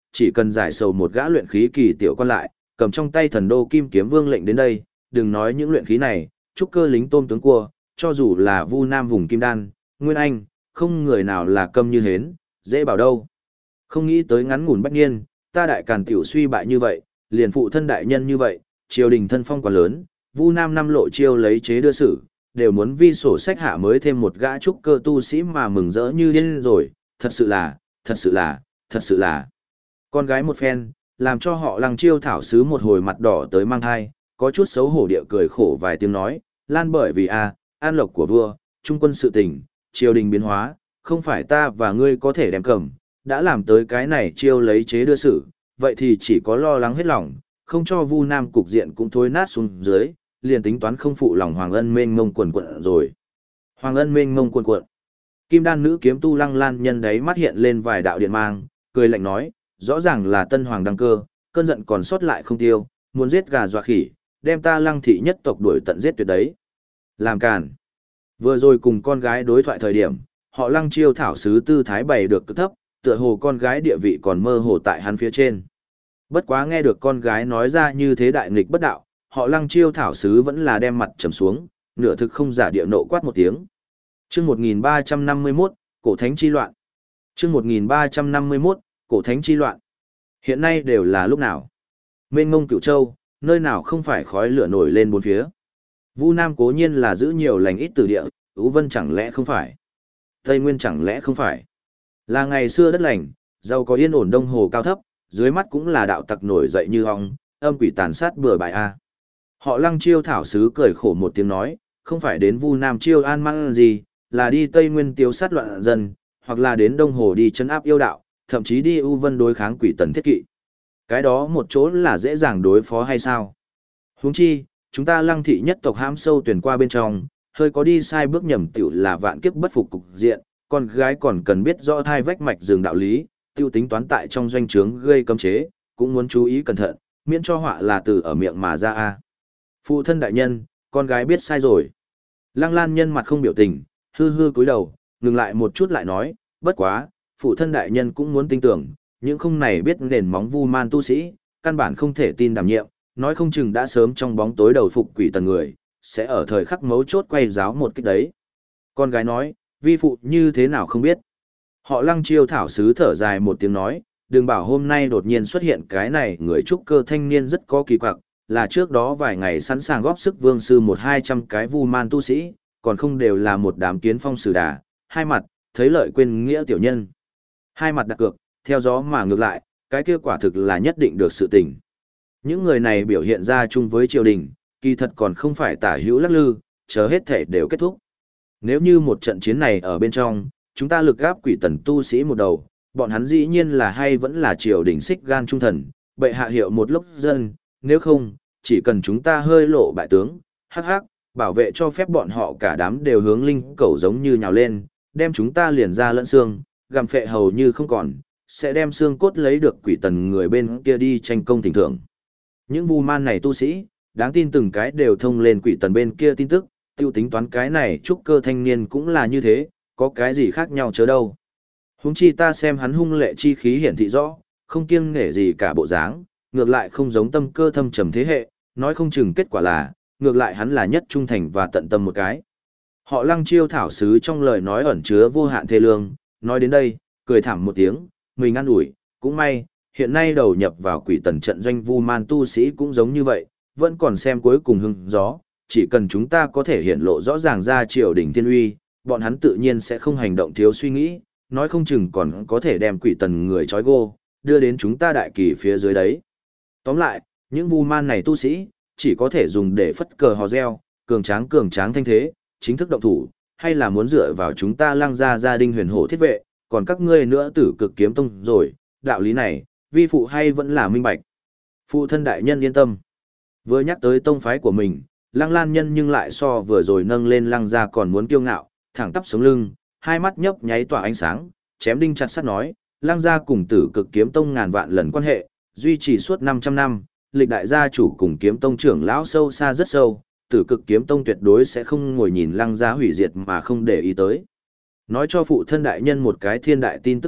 chỉ cần giải sầu một gã luyện khí kỳ tiểu quan lại, cầm trong tay thần đô kim kiếm vương lệnh đến đây, đừng nói những luyện khí này, trúc cơ lính tôm tướng cua, cho dù là Vu Nam vùng Kim Đan, Nguyên Anh, không người nào là câm như hến, dễ bảo đâu. Không nghĩ tới ngắn ngủn bách niên, ta đại càn tiểu suy bại như vậy, liền phụ thân đại nhân như vậy, triều đình thân phong quá lớn, Vu Nam năm lộ chiêu lấy chế đưa sử, đều muốn vi sổ sách hạ mới thêm một gã trúc cơ tu sĩ mà mừng rỡ như điên rồi, thật sự là, thật sự là, thật sự là. Con gái một phen, làm cho họ Lăng Chiêu thảo sứ một hồi mặt đỏ tới mang thai, có chút xấu hổ địa cười khổ vài tiếng nói, Lan bởi vì an lộc của vua, trung quân sự tình, triều đình biến hóa, không phải ta và ngươi có thể đem cầm, đã làm tới cái này chiêu lấy chế đưa sử, vậy thì chỉ có lo lắng hết lòng, không cho Vu Nam cục diện cũng thối nát xuống dưới, liền tính toán không phụ lòng Hoàng Ân mênh mông quần quận rồi. Hoàng Ân mênh mông quần quận. Kim đan nữ kiếm tu Lăng Lan nhân đấy mắt hiện lên vài đạo điện mang, cười lạnh nói, rõ ràng là tân hoàng đăng cơ, cơn giận còn sót lại không tiêu, muốn giết gà dọa khỉ, đem ta Lăng thị nhất tộc đuổi tận giết tuyệt đấy. Làm càn. Vừa rồi cùng con gái đối thoại thời điểm, họ Lăng Chiêu thảo sứ tư thái bày được cực thấp, tựa hồ con gái địa vị còn mơ hồ tại hắn phía trên. Bất quá nghe được con gái nói ra như thế đại nghịch bất đạo, họ Lăng Chiêu thảo sứ vẫn là đem mặt trầm xuống, nửa thực không giả địa nộ quát một tiếng. Chương 1351, Cổ Thánh chi loạn. Chương 1351, Cổ Thánh chi loạn. Hiện nay đều là lúc nào? Mênh mông Cửu Châu, nơi nào không phải khói lửa nổi lên bốn phía. Vu Nam cố nhiên là giữ nhiều lành ít từ địa, Ú Vân chẳng lẽ không phải? Tây Nguyên chẳng lẽ không phải? Là ngày xưa đất lành, giàu có yên ổn đông hồ cao thấp, dưới mắt cũng là đạo tặc nổi dậy như ong, âm quỷ tàn sát bừa bãi a. Họ Lăng Chiêu thảo sứ cười khổ một tiếng nói, không phải đến Vu Nam chiêu an mang gì, là đi Tây Nguyên tiêu sát loạn dân, hoặc là đến Đông Hồ đi trấn áp yêu đạo, thậm chí đi U Vân đối kháng quỷ tần thiết kỵ. Cái đó một chỗ là dễ dàng đối phó hay sao? Huống chi, chúng ta Lăng thị nhất tộc hãm sâu tuyển qua bên trong, hơi có đi sai bước nhầm tiểu là vạn kiếp bất phục cục diện, con gái còn cần biết rõ thai vách mạch rừng đạo lý, tiêu tính toán tại trong doanh trướng gây cấm chế, cũng muốn chú ý cẩn thận, miễn cho họa là từ ở miệng mà ra a. Phụ thân đại nhân, con gái biết sai rồi. Lăng Lan nhân mặt không biểu tình, hư hư cúi đầu, ngừng lại một chút lại nói, bất quá, phụ thân đại nhân cũng muốn tin tưởng, những không này biết nền móng vu man tu sĩ, căn bản không thể tin đảm nhiệm, nói không chừng đã sớm trong bóng tối đầu phục quỷ tần người, sẽ ở thời khắc mấu chốt quay giáo một kích đấy. Con gái nói, vi phụ như thế nào không biết. Họ Lăng Chiêu thảo sứ thở dài một tiếng nói, đừng bảo hôm nay đột nhiên xuất hiện cái này người trúc cơ thanh niên rất có kỳ quặc, là trước đó vài ngày sẵn sàng góp sức vương sư 100-200 cái vu man tu sĩ, còn không đều là một đám kiến phong sử đà, hai mặt, thấy lợi quên nghĩa tiểu nhân. Hai mặt đặt cược, theo gió mà ngược lại, cái kia quả thực là nhất định được sự tình. Những người này biểu hiện ra chung với triều đình, kỳ thật còn không phải tả hữu lắc lư, chờ hết thể đều kết thúc. Nếu như một trận chiến này ở bên trong, chúng ta lực gáp quỷ tần tu sĩ một đầu, bọn hắn dĩ nhiên là hay vẫn là triều đình xích gan trung thần, bệ hạ hiệu một lúc dân, nếu không, chỉ cần chúng ta hơi lộ bại tướng, hắc hắc, bảo vệ cho phép bọn họ cả đám đều hướng linh cẩu giống như nhào lên, đem chúng ta liền ra lẫn xương, gặm phệ hầu như không còn, sẽ đem xương cốt lấy được quỷ tần người bên kia đi tranh công thỉnh thưởng. Những vu man này tu sĩ, đáng tin từng cái đều thông lên quỷ tần bên kia tin tức, tiêu tính toán cái này trúc cơ thanh niên cũng là như thế, có cái gì khác nhau chớ đâu. Huống chi ta xem hắn hung lệ chi khí hiển thị rõ, không kiêng nể gì cả bộ dáng, ngược lại không giống tâm cơ thâm trầm thế hệ, nói không chừng kết quả là, ngược lại hắn là nhất trung thành và tận tâm một cái. Họ Lăng Chiêu thảo sứ trong lời nói ẩn chứa vô hạn thê lương, nói đến đây, cười thảm một tiếng, mình ăn ủi, cũng may, hiện nay đầu nhập vào quỷ tần trận doanh vu man tu sĩ cũng giống như vậy, vẫn còn xem cuối cùng hưng gió, chỉ cần chúng ta có thể hiện lộ rõ ràng ra triều đình thiên uy, bọn hắn tự nhiên sẽ không hành động thiếu suy nghĩ, nói không chừng còn có thể đem quỷ tần người trói gô, đưa đến chúng ta đại kỳ phía dưới đấy. Tóm lại, những vu man này tu sĩ, chỉ có thể dùng để phất cờ hò reo, cường tráng thanh thế, chính thức động thủ, hay là muốn dựa vào chúng ta Lăng gia đình huyền hổ thiết vệ, còn các ngươi nữa tử cực kiếm tông rồi, đạo lý này, vi phụ hay vẫn là minh bạch. Phụ thân đại nhân yên tâm. Vừa nhắc tới tông phái của mình, Lăng Lan nhân nhưng lại so vừa rồi nâng lên Lăng gia còn muốn kiêu ngạo, thẳng tắp sống lưng, hai mắt nhấp nháy tỏa ánh sáng, chém đinh chặt sắt nói, Lăng gia cùng tử cực kiếm tông ngàn vạn lần quan hệ, duy trì suốt 500 năm, lịch đại gia chủ cùng kiếm tông trưởng lão sâu xa rất sâu, tử cực kiếm tông tuyệt đối sẽ không ngồi nhìn Lăng gia hủy diệt mà không để ý tới. Nói cho phụ thân đại nhân một cái thiên đại tin tức tốt,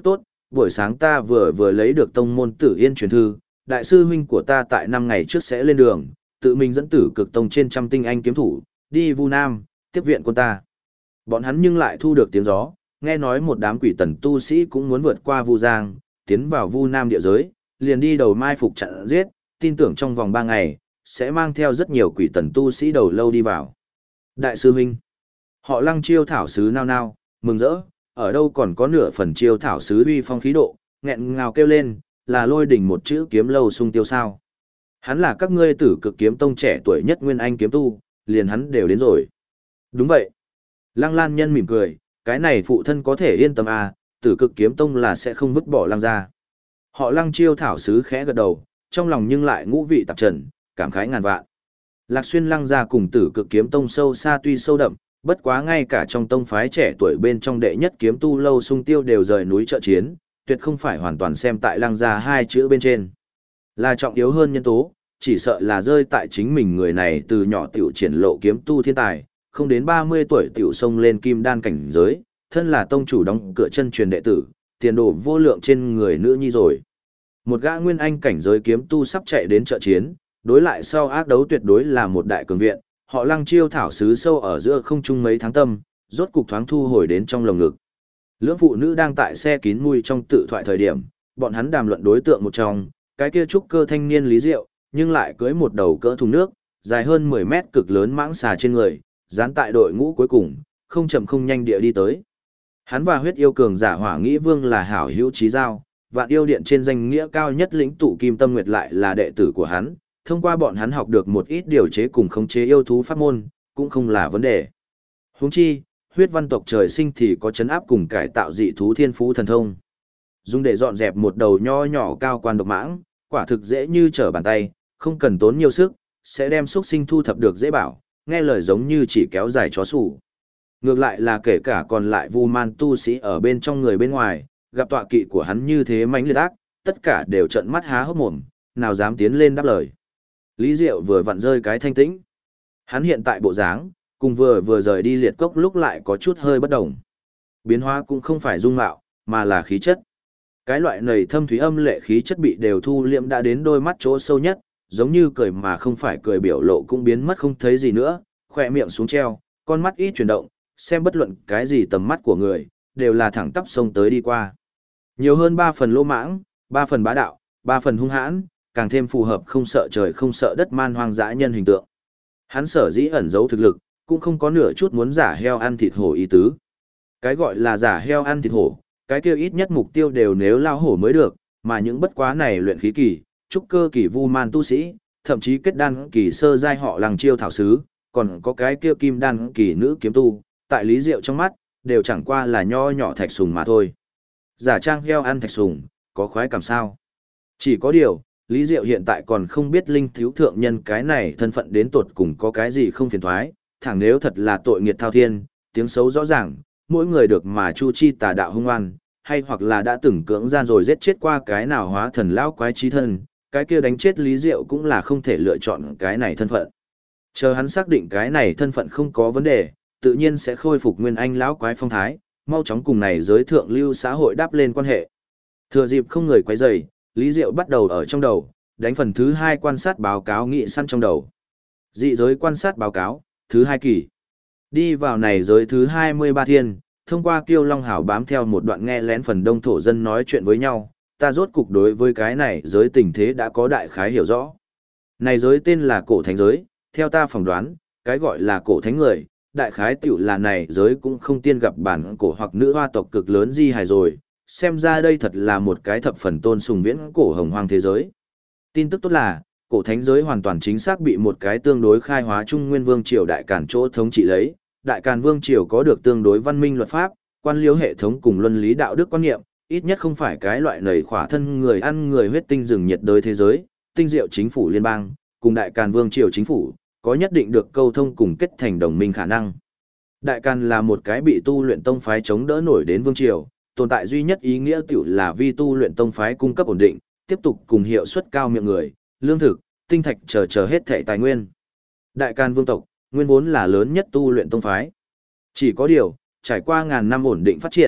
buổi sáng ta vừa lấy được tông môn Tử Yên truyền thư, đại sư huynh của ta tại 5 ngày trước sẽ lên đường, tự mình dẫn Tử Cực Tông trên trăm tinh anh kiếm thủ, đi Vu Nam, tiếp viện quân ta. Bọn hắn nhưng lại thu được tiếng gió, nghe nói một đám quỷ tần tu sĩ cũng muốn vượt qua Vu Giang, tiến vào Vu Nam địa giới, liền đi đầu mai phục chặn giết, tin tưởng trong vòng 3 ngày, sẽ mang theo rất nhiều quỷ tần tu sĩ đầu lâu đi vào. Đại sư huynh, họ Lăng chiêu thảo sứ nao nao, mừng rỡ, ở đâu còn có nửa phần chiêu thảo sứ uy phong khí độ, nghẹn ngào kêu lên, là Lôi đỉnh một chữ kiếm lâu sung tiêu sao. Hắn là các ngươi Tử Cực kiếm tông trẻ tuổi nhất nguyên anh kiếm tu, liền hắn đều đến rồi. Đúng vậy. Lăng Lan Nhân mỉm cười, cái này phụ thân có thể yên tâm à, Tử Cực kiếm tông là sẽ không vứt bỏ Lăng ra. Họ Lăng chiêu thảo sứ khẽ gật đầu, trong lòng nhưng lại ngũ vị tạp trần, cảm khái ngàn vạn. Lạc Xuyên Lăng ra cùng Tử Cực kiếm tông sâu xa tuy sâu đậm, bất quá ngay cả trong tông phái trẻ tuổi bên trong đệ nhất kiếm tu lâu sung tiêu đều rời núi trợ chiến, tuyệt không phải hoàn toàn xem tại Lăng ra hai chữ bên trên. Là trọng yếu hơn nhân tố, chỉ sợ là rơi tại chính mình người này từ nhỏ tiểu triển lộ kiếm tu thiên tài, không đến 30 tuổi tiểu xông lên kim đan cảnh giới, thân là tông chủ đóng cửa chân truyền đệ tử, tiền đồ vô lượng trên người nữ nhi rồi. Một gã nguyên anh cảnh giới kiếm tu sắp chạy đến trợ chiến, đối lại sau ác đấu tuyệt đối là một đại cường viện, họ Lăng chiêu thảo sứ sâu ở giữa không trung mấy tháng tâm, rốt cục thoáng thu hồi đến trong lồng ngực. Lưỡng phụ nữ đang tại xe kín mùi trong tự thoại thời điểm, bọn hắn đàm luận đối tượng một trong, cái kia trúc cơ thanh niên Lý Diệu, nhưng lại cưới một đầu cỡ thùng nước, dài hơn 10 mét cực lớn mãng xà trên người, dán tại đội ngũ cuối cùng, không chậm không nhanh địa đi tới. Hắn và huyết yêu cường giả Hỏa Nghĩ Vương là hảo hữu chí giao, Vạn Yêu Điện trên danh nghĩa cao nhất lĩnh tụ Kim Tâm Nguyệt lại là đệ tử của hắn, thông qua bọn hắn học được một ít điều chế cùng khống chế yêu thú pháp môn, cũng không là vấn đề. Huống chi, huyết văn tộc trời sinh thì có chấn áp cùng cải tạo dị thú thiên phú thần thông. Dùng để dọn dẹp một đầu nho nhỏ cao quan độc mãng, quả thực dễ như trở bàn tay, không cần tốn nhiều sức, sẽ đem xuất sinh thu thập được dễ bảo, nghe lời giống như chỉ kéo dài chó sủ. Ngược lại là kể cả còn lại Vu Man tu sĩ ở bên trong người bên ngoài, gặp tọa kỵ của hắn như thế mãnh liệt ác, tất cả đều trợn mắt há hốc mồm, nào dám tiến lên đáp lời. Lý Diệu vừa vặn rơi cái thanh tĩnh. Hắn hiện tại bộ dáng, cùng vừa rời đi liệt cốc lúc lại có chút hơi bất đồng. Biến hóa cũng không phải dung mạo, mà là khí chất. Cái loại nầy thâm thúy âm lệ khí chất bị đều thu liệm đã đến đôi mắt chỗ sâu nhất, giống như cười mà không phải cười biểu lộ cũng biến mất không thấy gì nữa, khỏe miệng xuống treo, con mắt ít chuyển động, xem bất luận cái gì tầm mắt của người, đều là thẳng tắp sông tới đi qua. Nhiều hơn 3 phần lỗ mãng, 3 phần bá đạo, 3 phần hung hãn, càng thêm phù hợp không sợ trời không sợ đất man hoang dã nhân hình tượng. Hắn sở dĩ ẩn giấu thực lực, cũng không có nửa chút muốn giả heo ăn thịt hổ ý tứ. Cái gọi là giả heo ăn thịt hổ, cái kia ít nhất mục tiêu đều nếu lao hổ mới được, mà những bất quá này luyện khí kỳ, trúc cơ kỳ Vu Man tu sĩ, thậm chí kết đan kỳ sơ giai họ Lăng chiêu thảo sứ, còn có cái kia kim đan kỳ nữ kiếm tu, tại Lý Diệu trong mắt, đều chẳng qua là nho nhỏ thạch sùng mà thôi. Giả trang heo ăn thạch sùng, có khoái cảm sao? Chỉ có điều, Lý Diệu hiện tại còn không biết linh thiếu thượng nhân cái này thân phận đến tột cùng có cái gì không phiền thoái, thẳng nếu thật là tội nghiệt thao thiên, tiếng xấu rõ ràng, mỗi người được mà chu chi tà đạo hung oan, hay hoặc là đã từng cưỡng gian rồi giết chết qua cái nào hóa thần lão quái trí thân, cái kia đánh chết Lý Diệu cũng là không thể lựa chọn cái này thân phận. Chờ hắn xác định cái này thân phận không có vấn đề, tự nhiên sẽ khôi phục nguyên anh lão quái phong thái, mau chóng cùng này giới thượng lưu xã hội đáp lên quan hệ. Thừa dịp không người quấy rầy, Lý Diệu bắt đầu ở trong đầu, đánh phần thứ 2 quan sát báo cáo nghị săn trong đầu. Dị giới quan sát báo cáo, thứ 2 kỳ. Đi vào này giới thứ 23 thiên, thông qua Kiêu Long Hảo bám theo một đoạn nghe lén phần đông thổ dân nói chuyện với nhau, ta rốt cục đối với cái này giới tình thế đã có đại khái hiểu rõ. Này giới tên là cổ thánh giới, theo ta phỏng đoán, cái gọi là cổ thánh người, đại khái tiểu là này giới cũng không tiên gặp bản cổ hoặc nữ hoa tộc cực lớn di hài rồi, xem ra đây thật là một cái thập phần tôn sùng viễn cổ hồng hoang thế giới. Tin tức tốt là, cổ thánh giới hoàn toàn chính xác bị một cái tương đối khai hóa trung nguyên vương triều đại càn chỗ thống trị lấy, đại càn vương triều có được tương đối văn minh luật pháp, quan liếu hệ thống cùng luân lý đạo đức quan niệm, ít nhất không phải cái loại nầy khỏa thân người ăn người huyết tinh rừng nhiệt đới thế giới, tinh diệu chính phủ liên bang, cùng đại càn vương triều chính phủ, có nhất định được câu thông cùng kết thành đồng minh khả năng. Đại càn là một cái bị tu luyện tông phái chống đỡ nổi đến vương triều, tồn tại duy nhất ý nghĩa tiểu là vi tu luyện tông phái cung cấp ổn định, tiếp tục cùng hiệu suất cao miệng người, lương thực, tinh thạch chờ hết thảy tài nguyên. Đại Càn vương tộc, nguyên vốn là lớn nhất tu luyện tông phái. Chỉ có điều, trải qua ngàn năm ổn định phát triển,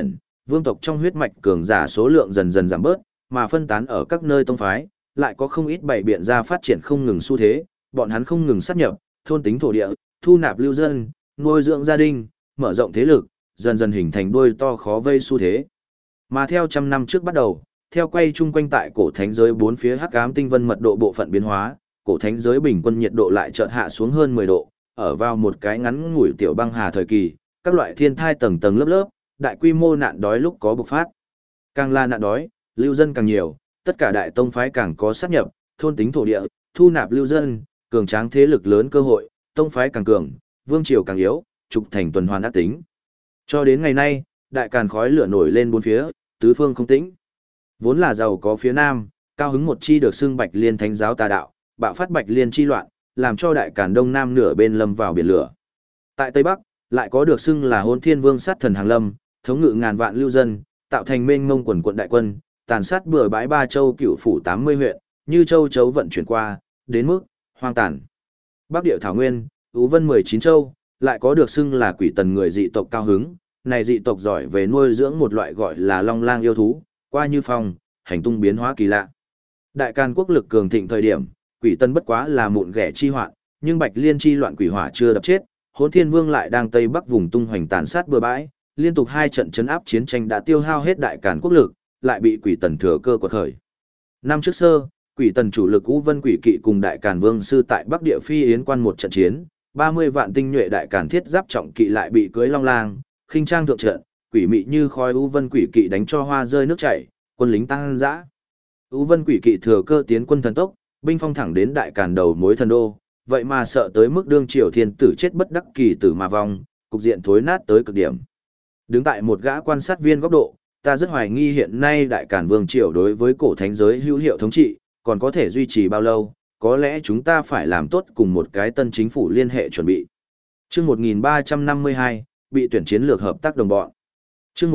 vương tộc trong huyết mạch cường giả số lượng dần dần giảm bớt, mà phân tán ở các nơi tông phái, lại có không ít bảy biện ra phát triển không ngừng xu thế, bọn hắn không ngừng sát nhập, thôn tính thổ địa, thu nạp lưu dân, nuôi dưỡng gia đình, mở rộng thế lực, dần dần hình thành đuôi to khó vây xu thế. Mà theo trăm năm trước bắt đầu, theo quay chung quanh tại cổ thánh giới bốn phía hắc ám tinh vân mật độ bộ phận biến hóa, cổ thánh giới bình quân nhiệt độ lại chợt hạ xuống hơn 10 độ, ở vào một cái ngắn ngủi tiểu băng hà thời kỳ, các loại thiên thai tầng tầng lớp lớp, đại quy mô nạn đói lúc có bộc phát. Càng là nạn đói, lưu dân càng nhiều, tất cả đại tông phái càng có sát nhập, thôn tính thổ địa, thu nạp lưu dân, cường tráng thế lực lớn cơ hội, tông phái càng cường, vương triều càng yếu, trục thành tuần hoàn ác tính. Cho đến ngày nay, đại càn khói lửa nổi lên bốn phía, tứ phương không tĩnh. Vốn là giàu có phía nam, cao hứng một chi được xưng Bạch Liên Thánh giáo tà đạo, bạo phát Bạch Liên chi loạn, làm cho đại càn đông nam nửa bên lâm vào biển lửa. Tại Tây Bắc, lại có được xưng là Hôn Thiên Vương sát thần hàng lâm, thống ngự ngàn vạn lưu dân, tạo thành mênh mông quần quận đại quân, tàn sát bừa bãi ba châu cửu phủ 80 huyện, như châu chấu vận chuyển qua, đến mức hoang tàn. Bắc Địa Thảo Nguyên, Ú Vân 19 châu, lại có được xưng là quỷ tần người dị tộc cao hứng, này dị tộc giỏi về nuôi dưỡng một loại gọi là long lang yêu thú, qua như phong, hành tung biến hóa kỳ lạ. Đại Càn quốc lực cường thịnh thời điểm, quỷ tần bất quá là mụn ghẻ chi hoạn, nhưng Bạch Liên chi loạn quỷ hỏa chưa đập chết, Hỗn Thiên Vương lại đang Tây Bắc vùng tung hoành tàn sát bừa bãi, liên tục hai trận chấn áp chiến tranh đã tiêu hao hết Đại Càn quốc lực, lại bị quỷ tần thừa cơ quật khởi. Năm trước sơ, quỷ tần chủ lực Ú Vân Quỷ Kỵ cùng Đại Càn Vương sư tại Bắc Địa Phi Yến quan một trận chiến, 30 vạn tinh nhuệ Đại Càn thiết giáp trọng kỵ lại bị cưỡi long lang, khinh trang thượng trận, quỷ mị như khói Ú Vân Quỷ Kỵ đánh cho hoa rơi nước chảy, quân lính tăng dã. Ú Vân Quỷ Kỵ thừa cơ tiến quân thần tốc, binh phong thẳng đến Đại Càn đầu mối thần đô, vậy mà sợ tới mức đương triều thiên tử chết bất đắc kỳ tử mà vong, cục diện thối nát tới cực điểm. Đứng tại một gã quan sát viên góc độ, ta rất hoài nghi hiện nay Đại Càn vương triều đối với cổ thánh giới hữu hiệu thống trị, còn có thể duy trì bao lâu, có lẽ chúng ta phải làm tốt cùng một cái tân chính phủ liên hệ chuẩn bị. Chương 1352, bị tuyển chiến lược hợp tác đồng bọn. Chương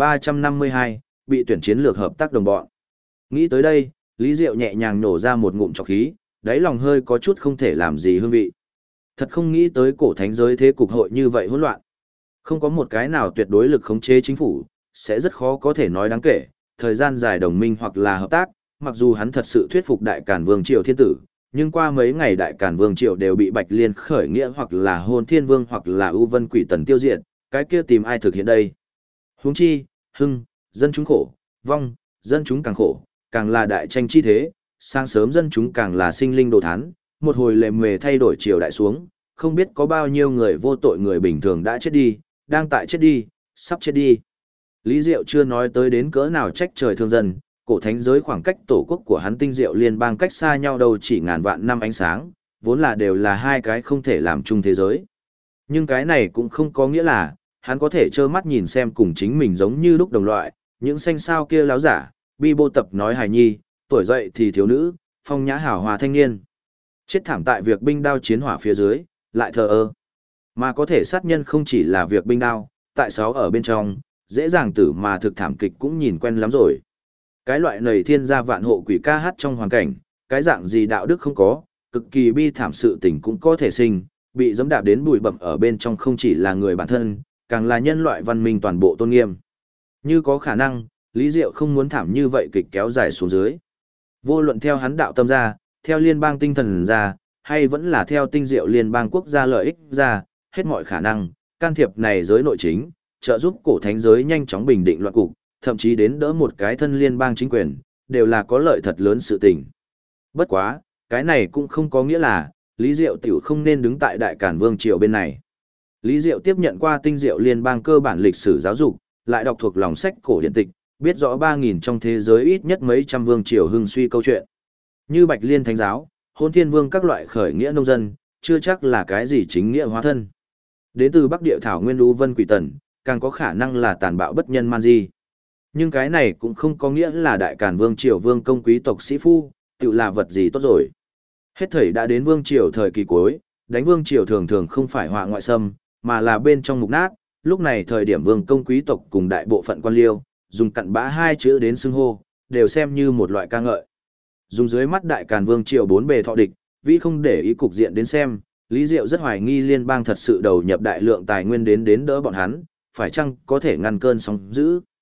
1352, bị tuyển chiến lược hợp tác đồng bọn. Nghĩ tới đây, Lý Diệu nhẹ nhàng nổ ra một ngụm trọc khí, đáy lòng hơi có chút không thể làm gì hương vị. Thật không nghĩ tới cổ thánh giới thế cục hội như vậy hỗn loạn. Không có một cái nào tuyệt đối lực khống chế chính phủ, sẽ rất khó có thể nói đáng kể, thời gian dài đồng minh hoặc là hợp tác, mặc dù hắn thật sự thuyết phục Đại Càn Vương triều thiên tử, nhưng qua mấy ngày Đại Càn Vương triều đều bị Bạch Liên khởi nghĩa hoặc là Hôn Thiên Vương hoặc là Ưu Vân Quỷ Tần tiêu diệt, cái kia tìm ai thực hiện đây? Huống chi, hưng, dân chúng khổ, vong, dân chúng càng khổ, càng là đại tranh chi thế, sáng sớm dân chúng càng là sinh linh đồ thán, một hồi lệ mề thay đổi triều đại xuống, không biết có bao nhiêu người vô tội người bình thường đã chết đi, đang tại chết đi, sắp chết đi. Lý Diệu chưa nói tới đến cỡ nào trách trời thương dân, cổ thánh giới khoảng cách tổ quốc của hắn Tinh Diệu liên bang cách xa nhau đâu chỉ ngàn vạn năm ánh sáng, vốn là đều là hai cái không thể làm chung thế giới. Nhưng cái này cũng không có nghĩa là, hắn có thể trơ mắt nhìn xem cùng chính mình giống như lúc đồng loại, những xanh sao kia láo giả, bi bô tập nói hài nhi, tuổi dậy thì thiếu nữ, phong nhã hảo hòa thanh niên. Chết thảm tại việc binh đao chiến hỏa phía dưới, lại thờ ơ. Mà có thể sát nhân không chỉ là việc binh đao, tại sáu ở bên trong, dễ dàng tử mà thực thảm kịch cũng nhìn quen lắm rồi. Cái loại nầy thiên gia vạn hộ quỷ ca hát trong hoàn cảnh, cái dạng gì đạo đức không có, cực kỳ bi thảm sự tình cũng có thể sinh, bị giẫm đạp đến bụi bặm ở bên trong không chỉ là người bản thân, càng là nhân loại văn minh toàn bộ tôn nghiêm. Như có khả năng, Lý Diệu không muốn thảm như vậy kịch kéo dài xuống dưới. Vô luận theo hắn đạo tâm ra, theo liên bang tinh thần ra, hay vẫn là theo tinh diệu liên bang quốc gia lợi ích ra, hết mọi khả năng, can thiệp này giới nội chính, trợ giúp cổ thánh giới nhanh chóng bình định loạn cục, thậm chí đến đỡ một cái thân liên bang chính quyền, đều là có lợi thật lớn sự tình. Bất quá, cái này cũng không có nghĩa là, Lý Diệu tiểu không nên đứng tại Đại Càn Vương triều bên này. Lý Diệu tiếp nhận qua tinh diệu liên bang cơ bản lịch sử giáo dục, lại đọc thuộc lòng sách cổ điển tịch, biết rõ 3.000 trong thế giới ít nhất mấy trăm vương triều hưng suy câu chuyện. Như Bạch Liên Thánh giáo, Hôn Thiên Vương các loại khởi nghĩa nông dân, chưa chắc là cái gì chính nghĩa hóa thân. Đến từ Bắc Địa Thảo Nguyên Ú Vân Quỷ Tần, càng có khả năng là tàn bạo bất nhân man di. Nhưng cái này cũng không có nghĩa là Đại Càn Vương triều vương công quý tộc sĩ phu, tự là vật gì tốt rồi. Hết thảy đã đến vương triều thời kỳ cuối, đánh vương triều thường thường không phải họa ngoại xâm, mà là bên trong mục nát, lúc này thời điểm vương công quý tộc cùng đại bộ phận quan liêu, dùng cặn bã hai chữ đến xưng hô, đều xem như một loại ca ngợi. Dùng dưới mắt Đại Càn Vương triều bốn bề thọ địch, vĩ không để ý cục diện đến xem, Lý Diệu rất hoài nghi liên bang thật sự đầu nhập đại lượng tài nguyên đến đỡ bọn hắn, phải chăng có thể ngăn cơn sóng dữ.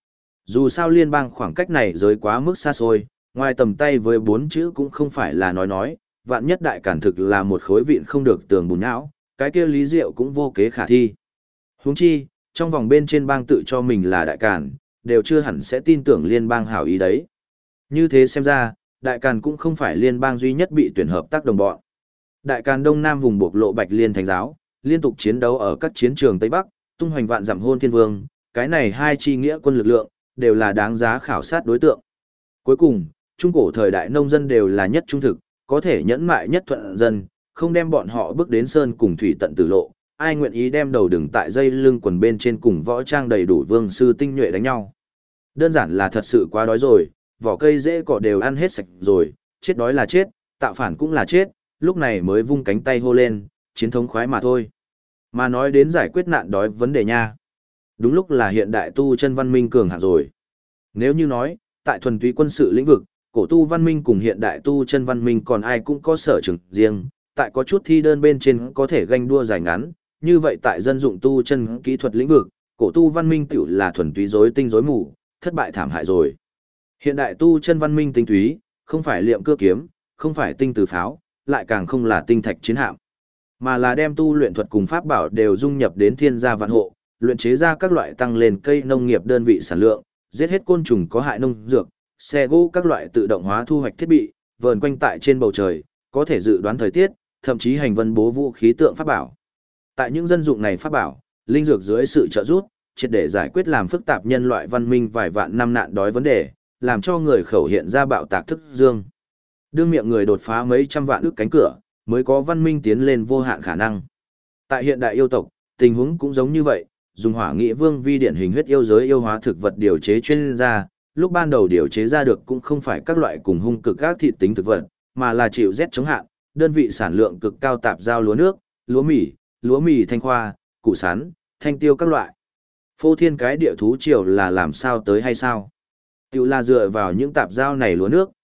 Dù sao liên bang khoảng cách này giới quá mức xa xôi, ngoài tầm tay với 4 chữ cũng không phải là nói, vạn nhất đại cản thực là một khối vịn không được tường bùn não, cái kia Lý Diệu cũng vô kế khả thi. Huống chi, trong vòng bên trên bang tự cho mình là đại cản, đều chưa hẳn sẽ tin tưởng liên bang hảo ý đấy. Như thế xem ra, đại càn cũng không phải liên bang duy nhất bị tuyển hợp tác đồng bọn. Đại càn đông nam vùng bộc lộ Bạch Liên Thánh giáo, liên tục chiến đấu ở các chiến trường Tây Bắc, tung hoành vạn dặm hôn thiên vương, cái này hai chi nghĩa quân lực lượng, đều là đáng giá khảo sát đối tượng. Cuối cùng, trung cổ thời đại nông dân đều là nhất trung thực, có thể nhẫn mại nhất thuận dân, không đem bọn họ bước đến sơn cùng thủy tận tử lộ, ai nguyện ý đem đầu đừng tại dây lưng quần bên trên cùng võ trang đầy đủ vương sư tinh nhuệ đánh nhau. Đơn giản là thật sự quá đói rồi, vỏ cây rễ cỏ đều ăn hết sạch rồi, chết đói là chết, tạo phản cũng là chết, lúc này mới vung cánh tay hô lên, chiến thống khoái mà thôi. Mà nói đến giải quyết nạn đói vấn đề nha. Đúng lúc là hiện đại tu chân văn minh cường hạng rồi. Nếu như nói, tại thuần túy quân sự lĩnh vực, cổ tu văn minh cùng hiện đại tu chân văn minh còn ai cũng có sở trường riêng, tại có chút thi đơn bên trên có thể ganh đua dài ngắn, như vậy tại dân dụng tu chân kỹ thuật lĩnh vực, cổ tu văn minh tiểu là thuần túy rối tinh rối mù, thất bại thảm hại rồi. Hiện đại tu chân văn minh tinh túy, không phải liệm cưa kiếm, không phải tinh từ pháo, lại càng không là tinh thạch chiến hạm, mà là đem tu luyện thuật cùng pháp bảo đều dung nhập đến thiên gia vạn hộ, luyện chế ra các loại tăng lên cây nông nghiệp đơn vị sản lượng, giết hết côn trùng có hại nông dược, xe gỗ các loại tự động hóa thu hoạch thiết bị, vờn quanh tại trên bầu trời, có thể dự đoán thời tiết, thậm chí hành vân bố vũ khí tượng pháp bảo. Tại những dân dụng này pháp bảo, linh dược dưới sự trợ giúp, triệt để giải quyết làm phức tạp nhân loại văn minh vài vạn năm nạn đói vấn đề, làm cho người khẩu hiện ra bạo tạc thức dương. Đương miệng người đột phá mấy trăm vạn ức cánh cửa, mới có văn minh tiến lên vô hạn khả năng. Tại hiện đại yêu tộc, tình huống cũng giống như vậy, dùng hỏa nghị vương vi điển hình huyết yêu giới yêu hóa thực vật điều chế chuyên gia, lúc ban đầu điều chế ra được cũng không phải các loại cùng hung cực các thịt tính thực vật, mà là chịu rét chống hạn, đơn vị sản lượng cực cao tạp giao lúa nước, lúa mì thanh khoa, củ sắn, thanh tiêu các loại. Phô thiên cái địa thú triều là làm sao tới hay sao? Tiểu là dựa vào những tạp giao này lúa nước,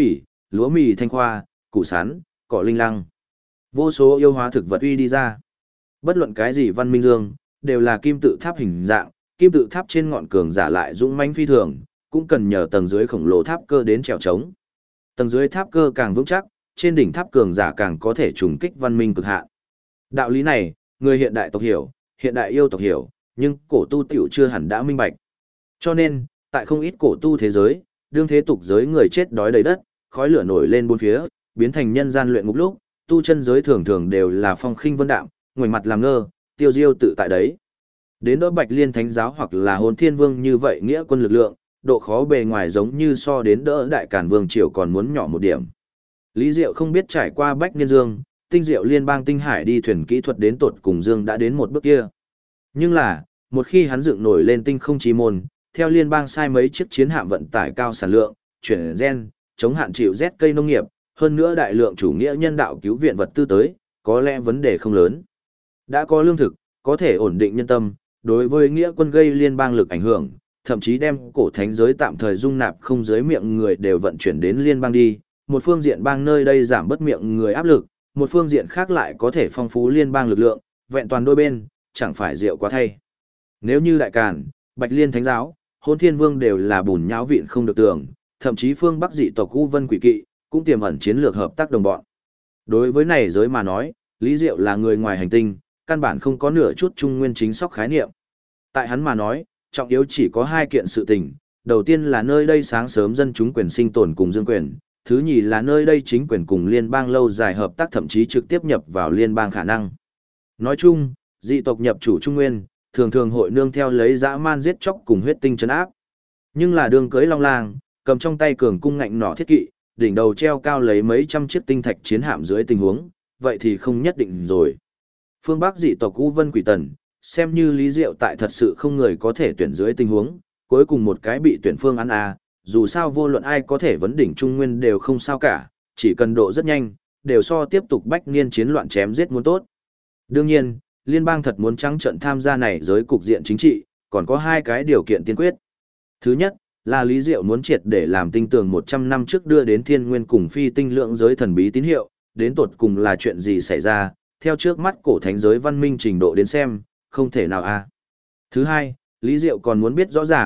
lúa mì thanh khoa, củ sắn, cỏ linh lăng. Vô số yêu hóa thực vật uy đi ra. Bất luận cái gì văn minh dương, đều là kim tự tháp hình dạng, kim tự tháp trên ngọn cường giả lại dũng mãnh phi thường, cũng cần nhờ tầng dưới khổng lồ tháp cơ đến trèo trống. Tầng dưới tháp cơ càng vững chắc, trên đỉnh tháp cường giả càng có thể trùng kích văn minh cực hạn. Đạo lý này, người hiện đại tộc hiểu, hiện đại yêu tộc hiểu, nhưng cổ tu tiểu chưa hẳn đã minh bạch. Cho nên, tại không ít cổ tu thế giới, đương thế tục giới người chết đói đầy đất, khói lửa nổi lên bốn phía, biến thành nhân gian luyện ngục lúc, tu chân giới thường thường đều là phong khinh vân đạm, ngoảnh mặt làm ngơ, tiêu diêu tự tại đấy. Đến đỡ Bạch Liên Thánh giáo hoặc là Hồn Thiên Vương như vậy nghĩa quân lực lượng, độ khó bề ngoài giống như so đến đỡ Đại Càn Vương triều còn muốn nhỏ một điểm. Lý Diệu không biết trải qua Bách Niên Dương, tinh diệu liên bang tinh hải đi thuyền kỹ thuật đến tột cùng Dương đã đến một bước kia. Nhưng là, một khi hắn dựng nổi lên tinh không chi môn, theo liên bang sai mấy chiếc chiến hạm vận tải cao sản lượng, chuyển gen, chống hạn chịu rét cây nông nghiệp, hơn nữa đại lượng chủ nghĩa nhân đạo cứu viện vật tư tới, có lẽ vấn đề không lớn. Đã có lương thực, có thể ổn định nhân tâm, đối với nghĩa quân gây liên bang lực ảnh hưởng, thậm chí đem cổ thánh giới tạm thời dung nạp không dưới miệng người đều vận chuyển đến liên bang đi, một phương diện bang nơi đây giảm bớt miệng người áp lực, một phương diện khác lại có thể phong phú liên bang lực lượng, vẹn toàn đôi bên, chẳng phải rượu quá thay. Nếu như Đại Càn, Bạch Liên Thánh giáo, Hôn Thiên Vương đều là bùn nhão vịn không được tưởng, thậm chí phương Bắc dị tộc U Vân Quỷ Kỵ cũng tiềm ẩn chiến lược hợp tác đồng bọn. Đối với này giới mà nói, Lý Diệu là người ngoài hành tinh, căn bản không có nửa chút trung nguyên chính sóc khái niệm. Tại hắn mà nói, trọng yếu chỉ có hai kiện sự tình, đầu tiên là nơi đây sáng sớm dân chúng quyền sinh tồn cùng dương quyền, thứ nhì là nơi đây chính quyền cùng liên bang lâu dài hợp tác thậm chí trực tiếp nhập vào liên bang khả năng. Nói chung, dị tộc nhập chủ Trung Nguyên, thường thường hội nương theo lấy dã man giết chóc cùng huyết tinh trấn áp. Nhưng là đường cưới long lang, cầm trong tay cường cung ngạnh nỏ thiết kỵ, đỉnh đầu treo cao lấy mấy trăm chiếc tinh thạch chiến hạm dưới tình huống, vậy thì không nhất định rồi. Phương Bắc dị tộc U Vân Quỷ Tần, xem như Lý Diệu tại thật sự không người có thể tuyển dưới tình huống, cuối cùng một cái bị tuyển phương án A, dù sao vô luận ai có thể vấn đỉnh Trung Nguyên đều không sao cả, chỉ cần độ rất nhanh, đều so tiếp tục bách niên chiến loạn chém giết muốn tốt. Đương nhiên, liên bang thật muốn trắng trận tham gia này giới cục diện chính trị, còn có hai cái điều kiện tiên quyết. Thứ nhất, là Lý Diệu muốn triệt để làm tinh tường 100 năm trước đưa đến thiên nguyên cùng phi tinh lượng giới thần bí tín hiệu, đến tột cùng là chuyện gì xảy ra, theo trước mắt cổ thánh giới văn minh trình độ đến xem, không thể nào a. Thứ hai, Lý Diệu còn muốn biết rõ ràng,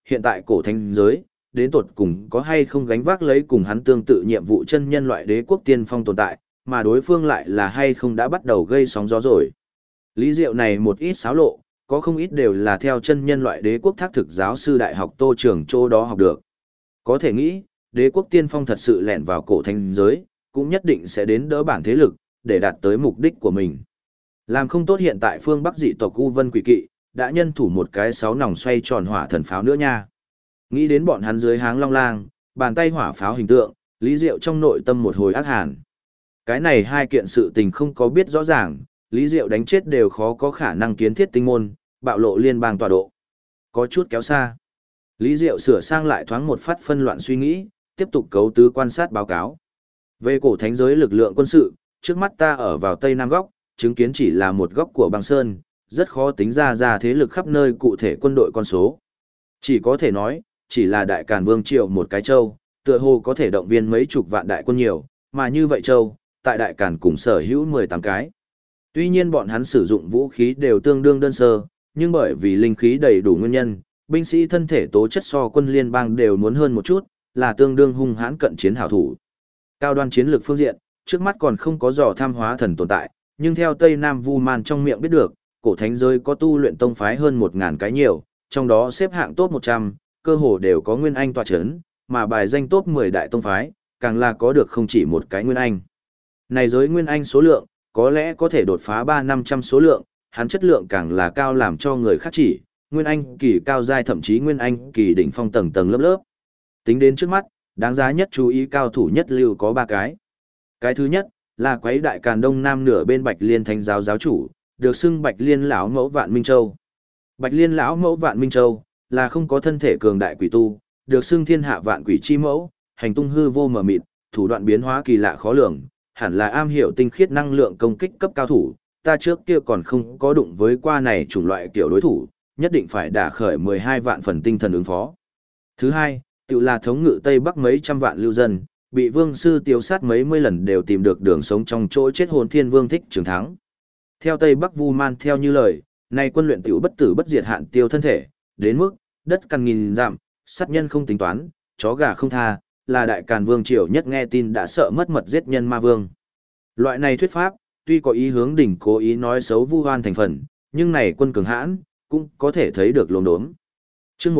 hiện tại cổ thánh giới, đến tột cùng có hay không gánh vác lấy cùng hắn tương tự nhiệm vụ chân nhân loại đế quốc tiên phong tồn tại, mà đối phương lại là hay không đã bắt đầu gây sóng gió rồi. Lý Diệu này một ít xáo lộ, có không ít đều là theo chân nhân loại đế quốc thác thực giáo sư đại học Tô Trường Châu đó học được. Có thể nghĩ, đế quốc tiên phong thật sự lẻn vào cổ thánh giới, cũng nhất định sẽ đến đỡ bản thế lực, để đạt tới mục đích của mình. Làm không tốt hiện tại phương Bắc dị tộc U Vân Quỷ Kỵ, đã nhân thủ một cái 6 nòng xoay tròn hỏa thần pháo nữa nha. Nghĩ đến bọn hắn dưới háng long lang, bàn tay hỏa pháo hình tượng, Lý Diệu trong nội tâm một hồi ác hàn. Cái này hai kiện sự tình không có biết rõ ràng, Lý Diệu đánh chết đều khó có khả năng kiến thiết tinh môn, bạo lộ liên bang tọa độ. Có chút kéo xa. Lý Diệu sửa sang lại thoáng một phát phân loạn suy nghĩ, tiếp tục cấu tứ quan sát báo cáo. Về cổ thánh giới lực lượng quân sự, trước mắt ta ở vào tây nam góc, chứng kiến chỉ là một góc của băng sơn, rất khó tính ra thế lực khắp nơi cụ thể quân đội con số. Chỉ có thể nói, chỉ là đại càn vương triều một cái châu, tựa hồ có thể động viên mấy chục vạn đại quân nhiều, mà như vậy châu, tại đại càn cùng sở hữu 18 cái. Tuy nhiên bọn hắn sử dụng vũ khí đều tương đương đơn sơ, nhưng bởi vì linh khí đầy đủ nguyên nhân, binh sĩ thân thể tố chất so quân liên bang đều muốn hơn một chút, là tương đương hung hãn cận chiến hảo thủ. Cao đoan chiến lược phương diện, trước mắt còn không có dò tham hóa thần tồn tại, nhưng theo Tây Nam Vu Man trong miệng biết được, cổ thánh giới có tu luyện tông phái hơn 1000 cái nhiều, trong đó xếp hạng top 100, cơ hồ đều có nguyên anh tọa chấn, mà bài danh top 10 đại tông phái, càng là có được không chỉ một cái nguyên anh. Này giới nguyên anh số lượng, có lẽ có thể đột phá 3-500 số lượng, hắn chất lượng càng là cao làm cho người khác chỉ, nguyên anh kỳ cao giai thậm chí nguyên anh kỳ đỉnh phong tầng tầng lớp lớp. Tính đến trước mắt, đáng giá nhất chú ý cao thủ nhất lưu có 3 cái. Cái thứ nhất là Quấy Đại Càn Đông Nam nửa bên Bạch Liên Thánh giáo giáo chủ, được xưng Bạch Liên lão mẫu Vạn Minh Châu. Bạch Liên lão mẫu Vạn Minh Châu là không có thân thể cường đại quỷ tu, được xưng thiên hạ vạn quỷ chi mẫu, hành tung hư vô mờ mịt, thủ đoạn biến hóa kỳ lạ khó lường, hẳn là am hiểu tinh khiết năng lượng công kích cấp cao thủ, ta trước kia còn không có đụng với qua này chủng loại kiểu đối thủ, nhất định phải đả khởi 12 vạn phần tinh thần ứng phó. Thứ hai, tự là thống ngự Tây Bắc mấy trăm vạn lưu dân, bị vương sư tiêu sát mấy mươi lần đều tìm được đường sống trong chỗ chết hồn thiên vương Thích Trường Thắng. Theo Tây Bắc Vu Man theo như lời, nay quân luyện tiểu bất tử bất diệt hạn tiêu thân thể, đến mức đất căn nghìn dặm, sát nhân không tính toán, chó gà không tha, là đại càn vương triều nhất nghe tin đã sợ mất mật giết nhân ma vương. Loại này thuyết pháp, tuy có ý hướng đỉnh cố ý nói xấu Vu Hoan thành phần, nhưng này quân cường hãn, cũng có thể thấy được lồn đốm. Chương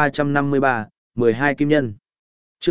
1353, 12 kim nhân. Chương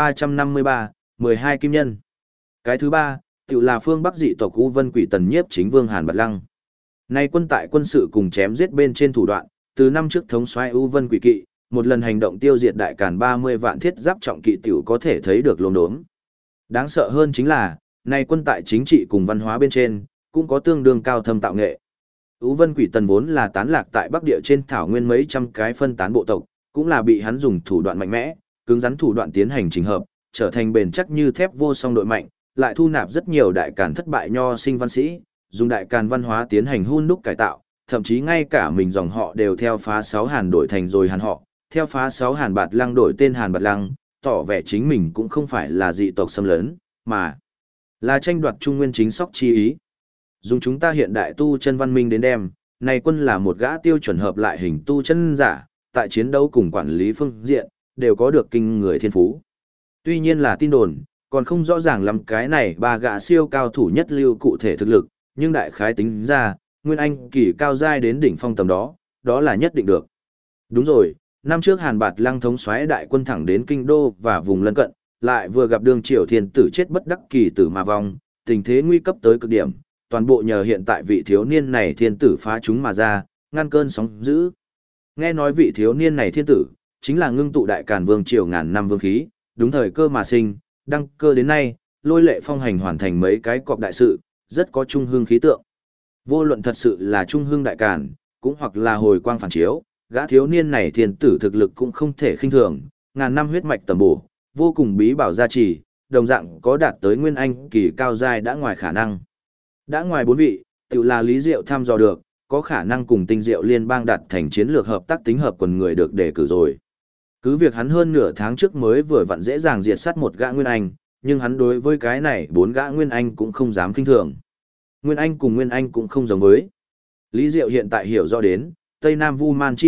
1353, 12 kim nhân. Cái thứ ba, tự là phương Bắc dị tộc U Vân Quỷ Tần Nhiếp chính vương Hàn Bạt Lăng. Nay quân tại quân sự cùng chém giết bên trên thủ đoạn, từ năm trước thống soái U Vân Quỷ Kỵ, một lần hành động tiêu diệt đại càn 30 vạn thiết giáp trọng kỵ tiểu có thể thấy được lồn đốm. Đáng sợ hơn chính là, nay quân tại chính trị cùng văn hóa bên trên, cũng có tương đương cao thâm tạo nghệ. U Vân Quỷ Tần vốn là tán lạc tại Bắc Địa trên thảo nguyên mấy trăm cái phân tán bộ tộc, cũng là bị hắn dùng thủ đoạn mạnh mẽ, cứng rắn thủ đoạn tiến hành chỉnh hợp, trở thành bền chắc như thép vô song đội mạnh, lại thu nạp rất nhiều đại càn thất bại nho sinh văn sĩ, dùng đại càn văn hóa tiến hành hun đúc cải tạo, thậm chí ngay cả mình dòng họ đều theo phá 6 Hàn đổi thành rồi Hàn họ, theo phá 6 Hàn Bạt Lăng đổi tên Hàn Bạt Lăng, tỏ vẻ chính mình cũng không phải là dị tộc xâm lấn, mà là tranh đoạt trung nguyên chính sóc chi ý. Dùng chúng ta hiện đại tu chân văn minh đến đem, này quân là một gã tiêu chuẩn hợp lại hình tu chân giả, tại chiến đấu cùng quản lý phương diện, đều có được kinh người thiên phú. Tuy nhiên là tin đồn, còn không rõ ràng lắm cái này ba gã siêu cao thủ nhất lưu cụ thể thực lực, nhưng đại khái tính ra, Nguyên Anh kỳ cao giai đến đỉnh phong tầm đó, đó là nhất định được. Đúng rồi, năm trước Hàn Bạt Lăng thống soái đại quân thẳng đến kinh đô và vùng lân cận, lại vừa gặp đường triều thiên tử chết bất đắc kỳ tử mà vong, tình thế nguy cấp tới cực điểm, toàn bộ nhờ hiện tại vị thiếu niên này thiên tử phá chúng mà ra, ngăn cơn sóng dữ. Nghe nói vị thiếu niên này thiên tử, chính là ngưng tụ đại càn vương triều ngàn năm vương khí, đúng thời cơ mà sinh, đăng cơ đến nay, lôi lệ phong hành hoàn thành mấy cái cọc đại sự, rất có trung hương khí tượng. Vô luận thật sự là trung hương đại càn, cũng hoặc là hồi quang phản chiếu, gã thiếu niên này thiên tử thực lực cũng không thể khinh thường, ngàn năm huyết mạch tầm bổ, vô cùng bí bảo gia trì, đồng dạng có đạt tới nguyên anh kỳ cao giai đã ngoài khả năng. Đã ngoài 4 vị, tự là Lý Diệu thăm dò được, có khả năng cùng Tinh Diệu Liên bang đạt thành chiến lược hợp tác tính hợp quần người được đề cử rồi. Cứ việc hắn hơn nửa tháng trước mới vừa vặn dễ dàng diệt sát một gã Nguyên Anh, nhưng hắn đối với cái này 4 gã Nguyên Anh cũng không dám khinh thường. Nguyên Anh cùng Nguyên Anh cũng không giống với. Lý Diệu hiện tại hiểu rõ đến, Tây Nam Vu Man chi địa,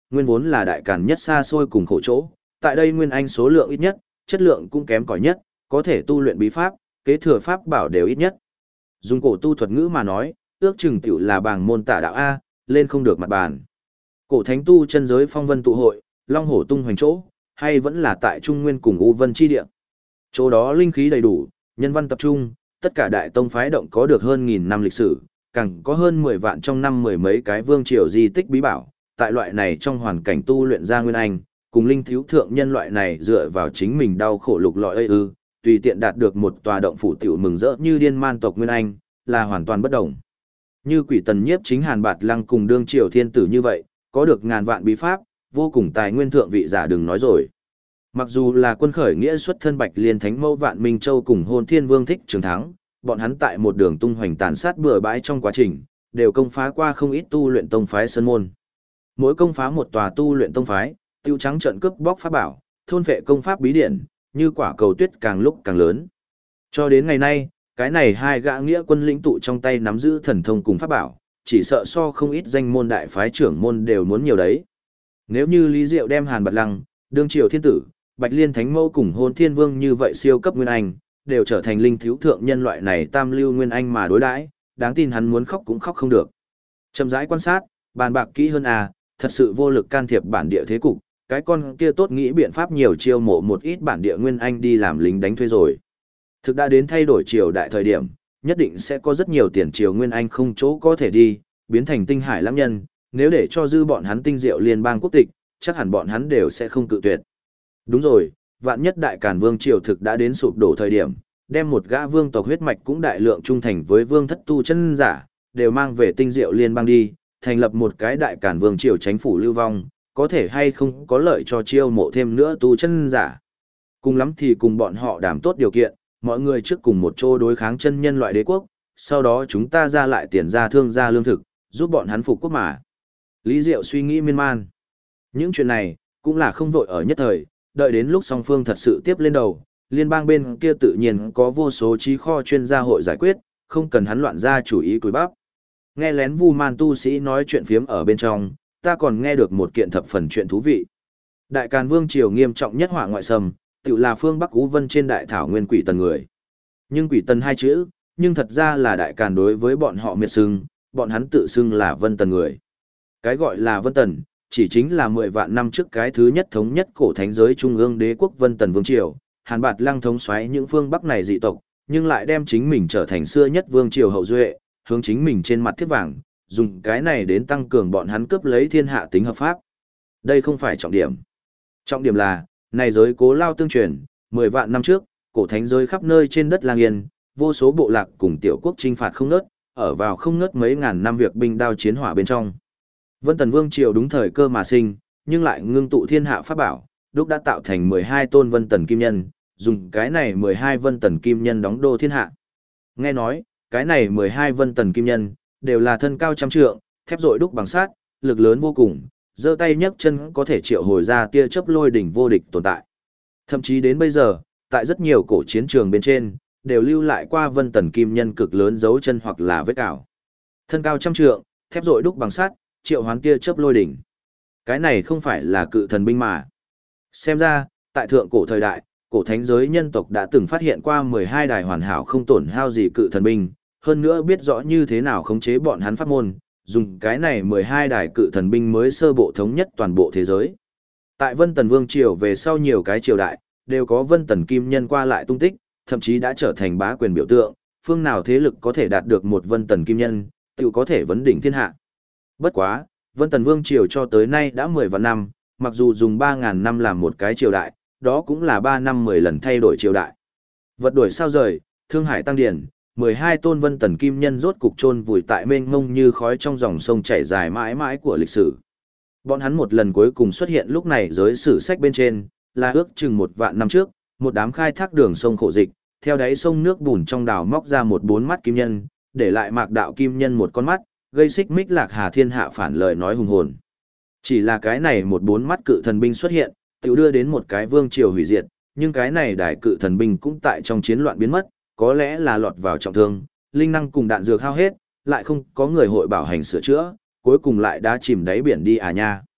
nguyên vốn là đại càn nhất xa xôi cùng khổ chỗ, tại đây nguyên anh số lượng ít nhất, chất lượng cũng kém cỏi nhất, có thể tu luyện bí pháp, kế thừa pháp bảo đều ít nhất. Dùng cổ tu thuật ngữ mà nói, ước chừng tiểu là bảng môn tả đạo A, lên không được mặt bàn. Cổ thánh tu chân giới phong vân tụ hội, long hổ tung hoành chỗ, hay vẫn là tại Trung Nguyên cùng U Vân chi địa. Chỗ đó linh khí đầy đủ, nhân văn tập trung, tất cả đại tông phái động có được hơn 1000 năm lịch sử, càng có hơn 10 vạn trong năm mười mấy cái vương triều di tích bí bảo, tại loại này trong hoàn cảnh tu luyện ra nguyên anh, cùng linh thiếu thượng nhân loại này dựa vào chính mình đau khổ lục lọi tùy tiện đạt được một tòa động phủ tiểu mừng rỡ như điên man tộc nguyên anh, là hoàn toàn bất đồng. Như Quỷ Tần Nhiếp Chính Hàn Bạt Lăng cùng đương triều thiên tử như vậy, có được ngàn vạn bí pháp, vô cùng tài nguyên thượng vị giả đừng nói rồi. Mặc dù là quân khởi nghĩa xuất thân Bạch Liên Thánh Mẫu Vạn Minh Châu cùng Hôn Thiên Vương Thích Trường Thắng, bọn hắn tại một đường tung hoành tàn sát bừa bãi trong quá trình, đều công phá qua không ít tu luyện tông phái sơn môn. Mỗi công phá một tòa tu luyện tông phái, tiêu trắng trận cướp bóc pháp bảo, thôn vệ công pháp bí điển, như quả cầu tuyết càng lúc càng lớn. Cho đến ngày nay, cái này hai gã nghĩa quân lĩnh tụ trong tay nắm giữ thần thông cùng pháp bảo, chỉ sợ so không ít danh môn đại phái trưởng môn đều muốn nhiều đấy. Nếu như Lý Diệu đem Hàn Bạt Lăng, đương triều thiên tử, Bạch Liên Thánh Mẫu cùng Hôn Thiên Vương như vậy siêu cấp nguyên anh, đều trở thành linh thiếu thượng nhân loại này tam lưu nguyên anh mà đối đãi, đáng tin hắn muốn khóc cũng khóc không được. Chậm rãi quan sát, bàn bạc kỹ hơn thật sự vô lực can thiệp bản địa thế cục, cái con kia tốt nghĩ biện pháp nhiều chiêu mộ một ít bản địa nguyên anh đi làm lính đánh thuê rồi. Thực đã đến thay đổi triều đại thời điểm, nhất định sẽ có rất nhiều tiền triều nguyên anh không chỗ có thể đi, biến thành tinh hải lãng nhân, nếu để cho dư bọn hắn tinh diệu liên bang quốc tịch, chắc hẳn bọn hắn đều sẽ không cự tuyệt. Đúng rồi, vạn nhất đại càn vương triều thực đã đến sụp đổ thời điểm, đem một gã vương tộc huyết mạch cũng đại lượng trung thành với vương thất tu chân giả, đều mang về tinh diệu liên bang đi, thành lập một cái đại càn vương triều chánh phủ lưu vong, có thể hay không có lợi cho chiêu mộ thêm nữa tu chân giả. Cùng lắm thì cùng bọn họ đảm tốt điều kiện, mọi người trước cùng một chỗ đối kháng chân nhân loại đế quốc, sau đó chúng ta ra lại tiền ra thương ra lương thực, giúp bọn hắn phục quốc mà. Lý Diệu suy nghĩ miên man. Những chuyện này, cũng là không vội ở nhất thời, đợi đến lúc song phương thật sự tiếp lên đầu, liên bang bên kia tự nhiên có vô số trí kho chuyên gia hội giải quyết, không cần hắn loạn ra chủ ý cúi bắp. Nghe lén Vu Man tu sĩ nói chuyện phiếm ở bên trong, ta còn nghe được một kiện thập phần chuyện thú vị. Đại Càn Vương triều nghiêm trọng nhất hỏa ngoại xâm, tự là phương Bắc Ú Vân trên đại thảo nguyên Quỷ Tần người. Nhưng Quỷ Tần hai chữ, nhưng thật ra là Đại Càn đối với bọn họ miệt xưng, bọn hắn tự xưng là Vân Tần người. Cái gọi là Vân Tần, chỉ chính là 10 vạn năm trước cái thứ nhất thống nhất cổ thánh giới trung ương đế quốc Vân Tần Vương triều, Hàn Bạt Lăng thống soái những phương Bắc này dị tộc, nhưng lại đem chính mình trở thành xưa nhất vương triều hậu duệ, hướng chính mình trên mặt thiết vàng, dùng cái này đến tăng cường bọn hắn cướp lấy thiên hạ tính hợp pháp. Đây không phải trọng điểm. Trọng điểm là, này giới cố lao tương truyền, 10 vạn năm trước, cổ thánh giới khắp nơi trên đất Lang Yên, vô số bộ lạc cùng tiểu quốc chinh phạt không ngớt, ở vào không ngớt mấy ngàn năm việc binh đao chiến hỏa bên trong. Vân Tần Vương triều đúng thời cơ mà sinh, nhưng lại ngưng tụ thiên hạ pháp bảo, đúc đã tạo thành 12 tôn Vân Tần kim nhân, dùng cái này 12 Vân Tần kim nhân đóng đô thiên hạ. Nghe nói, cái này 12 Vân Tần kim nhân đều là thân cao trăm trượng, thép rội đúc bằng sắt, lực lớn vô cùng, giơ tay nhấc chân có thể triệu hồi ra tia chớp lôi đỉnh vô địch tồn tại. Thậm chí đến bây giờ, tại rất nhiều cổ chiến trường bên trên, đều lưu lại qua Vân Tần kim nhân cực lớn dấu chân hoặc là vết cào. Thân cao trăm trượng, thép rội đúc bằng sắt, triệu hoán tia chớp lôi đỉnh. Cái này không phải là cự thần binh mà. Xem ra, tại thượng cổ thời đại, cổ thánh giới nhân tộc đã từng phát hiện qua 12 đài hoàn hảo không tổn hao gì cự thần binh, hơn nữa biết rõ như thế nào khống chế bọn hắn pháp môn, dùng cái này 12 đài cự thần binh mới sơ bộ thống nhất toàn bộ thế giới. Tại Vân Tần Vương triều về sau nhiều cái triều đại, đều có Vân Tần kim nhân qua lại tung tích, thậm chí đã trở thành bá quyền biểu tượng, phương nào thế lực có thể đạt được một Vân Tần kim nhân, tự có thể vấn đỉnh thiên hạ. Bất quá, Vân Tần Vương triều cho tới nay đã 10 vạn năm, mặc dù dùng 3.000 năm làm một cái triều đại, đó cũng là 3 năm 10 lần thay đổi triều đại. Vật đổi sao rời, Thương Hải tăng điển, 12 tôn Vân Tần kim nhân rốt cục chôn vùi tại mênh mông như khói trong dòng sông chảy dài mãi mãi của lịch sử. Bọn hắn một lần cuối cùng xuất hiện lúc này giới sử sách bên trên, là ước chừng 1 vạn năm trước, một đám khai thác đường sông khổ dịch, theo đáy sông nước bùn trong đào móc ra một 4 mắt kim nhân, để lại Mạc Đạo kim nhân một con mắt, gây xích mích lạc hà thiên hạ phản lời nói hùng hồn. Chỉ là cái này một 4 mắt cự thần binh xuất hiện, tự đưa đến một cái vương triều hủy diệt, nhưng cái này đại cự thần binh cũng tại trong chiến loạn biến mất, có lẽ là lọt vào trọng thương, linh năng cùng đạn dược hao hết, lại không có người hội bảo hành sửa chữa, cuối cùng lại đã chìm đáy biển đi à nha.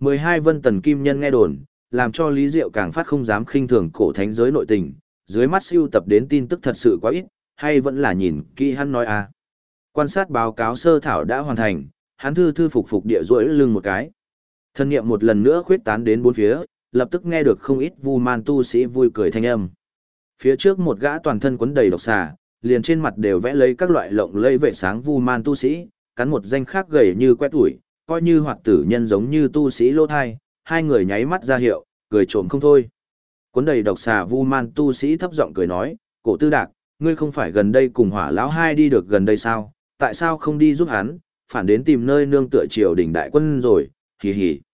12 vân tần kim nhân nghe đồn, làm cho Lý Diệu càng phát không dám khinh thường cổ thánh giới nội tình, dưới mắt siêu tập đến tin tức thật sự quá ít, hay vẫn là nhìn kỹ hắn nói à. Quan sát báo cáo sơ thảo đã hoàn thành, hắn thư thư phục phục địa duỗi lưng một cái. Thân niệm một lần nữa khuyết tán đến bốn phía, lập tức nghe được không ít vu man tu sĩ vui cười thanh âm. Phía trước một gã toàn thân quấn đầy độc xà, liền trên mặt đều vẽ lấy các loại lộng lẫy vệ sáng vu man tu sĩ, cắn một danh khác gầy như quét ủi, coi như hoạt tử nhân giống như tu sĩ lô thai, hai người nháy mắt ra hiệu, cười trộm không thôi. Quấn đầy độc xà vu man tu sĩ thấp giọng cười nói, cổ tư đạc, ngươi không phải gần đây cùng hỏa lão hai đi được gần đây sao, tại sao không đi giúp hắn, phản đến tìm nơi nương tựa triều đình đại quân rồi, hì hì.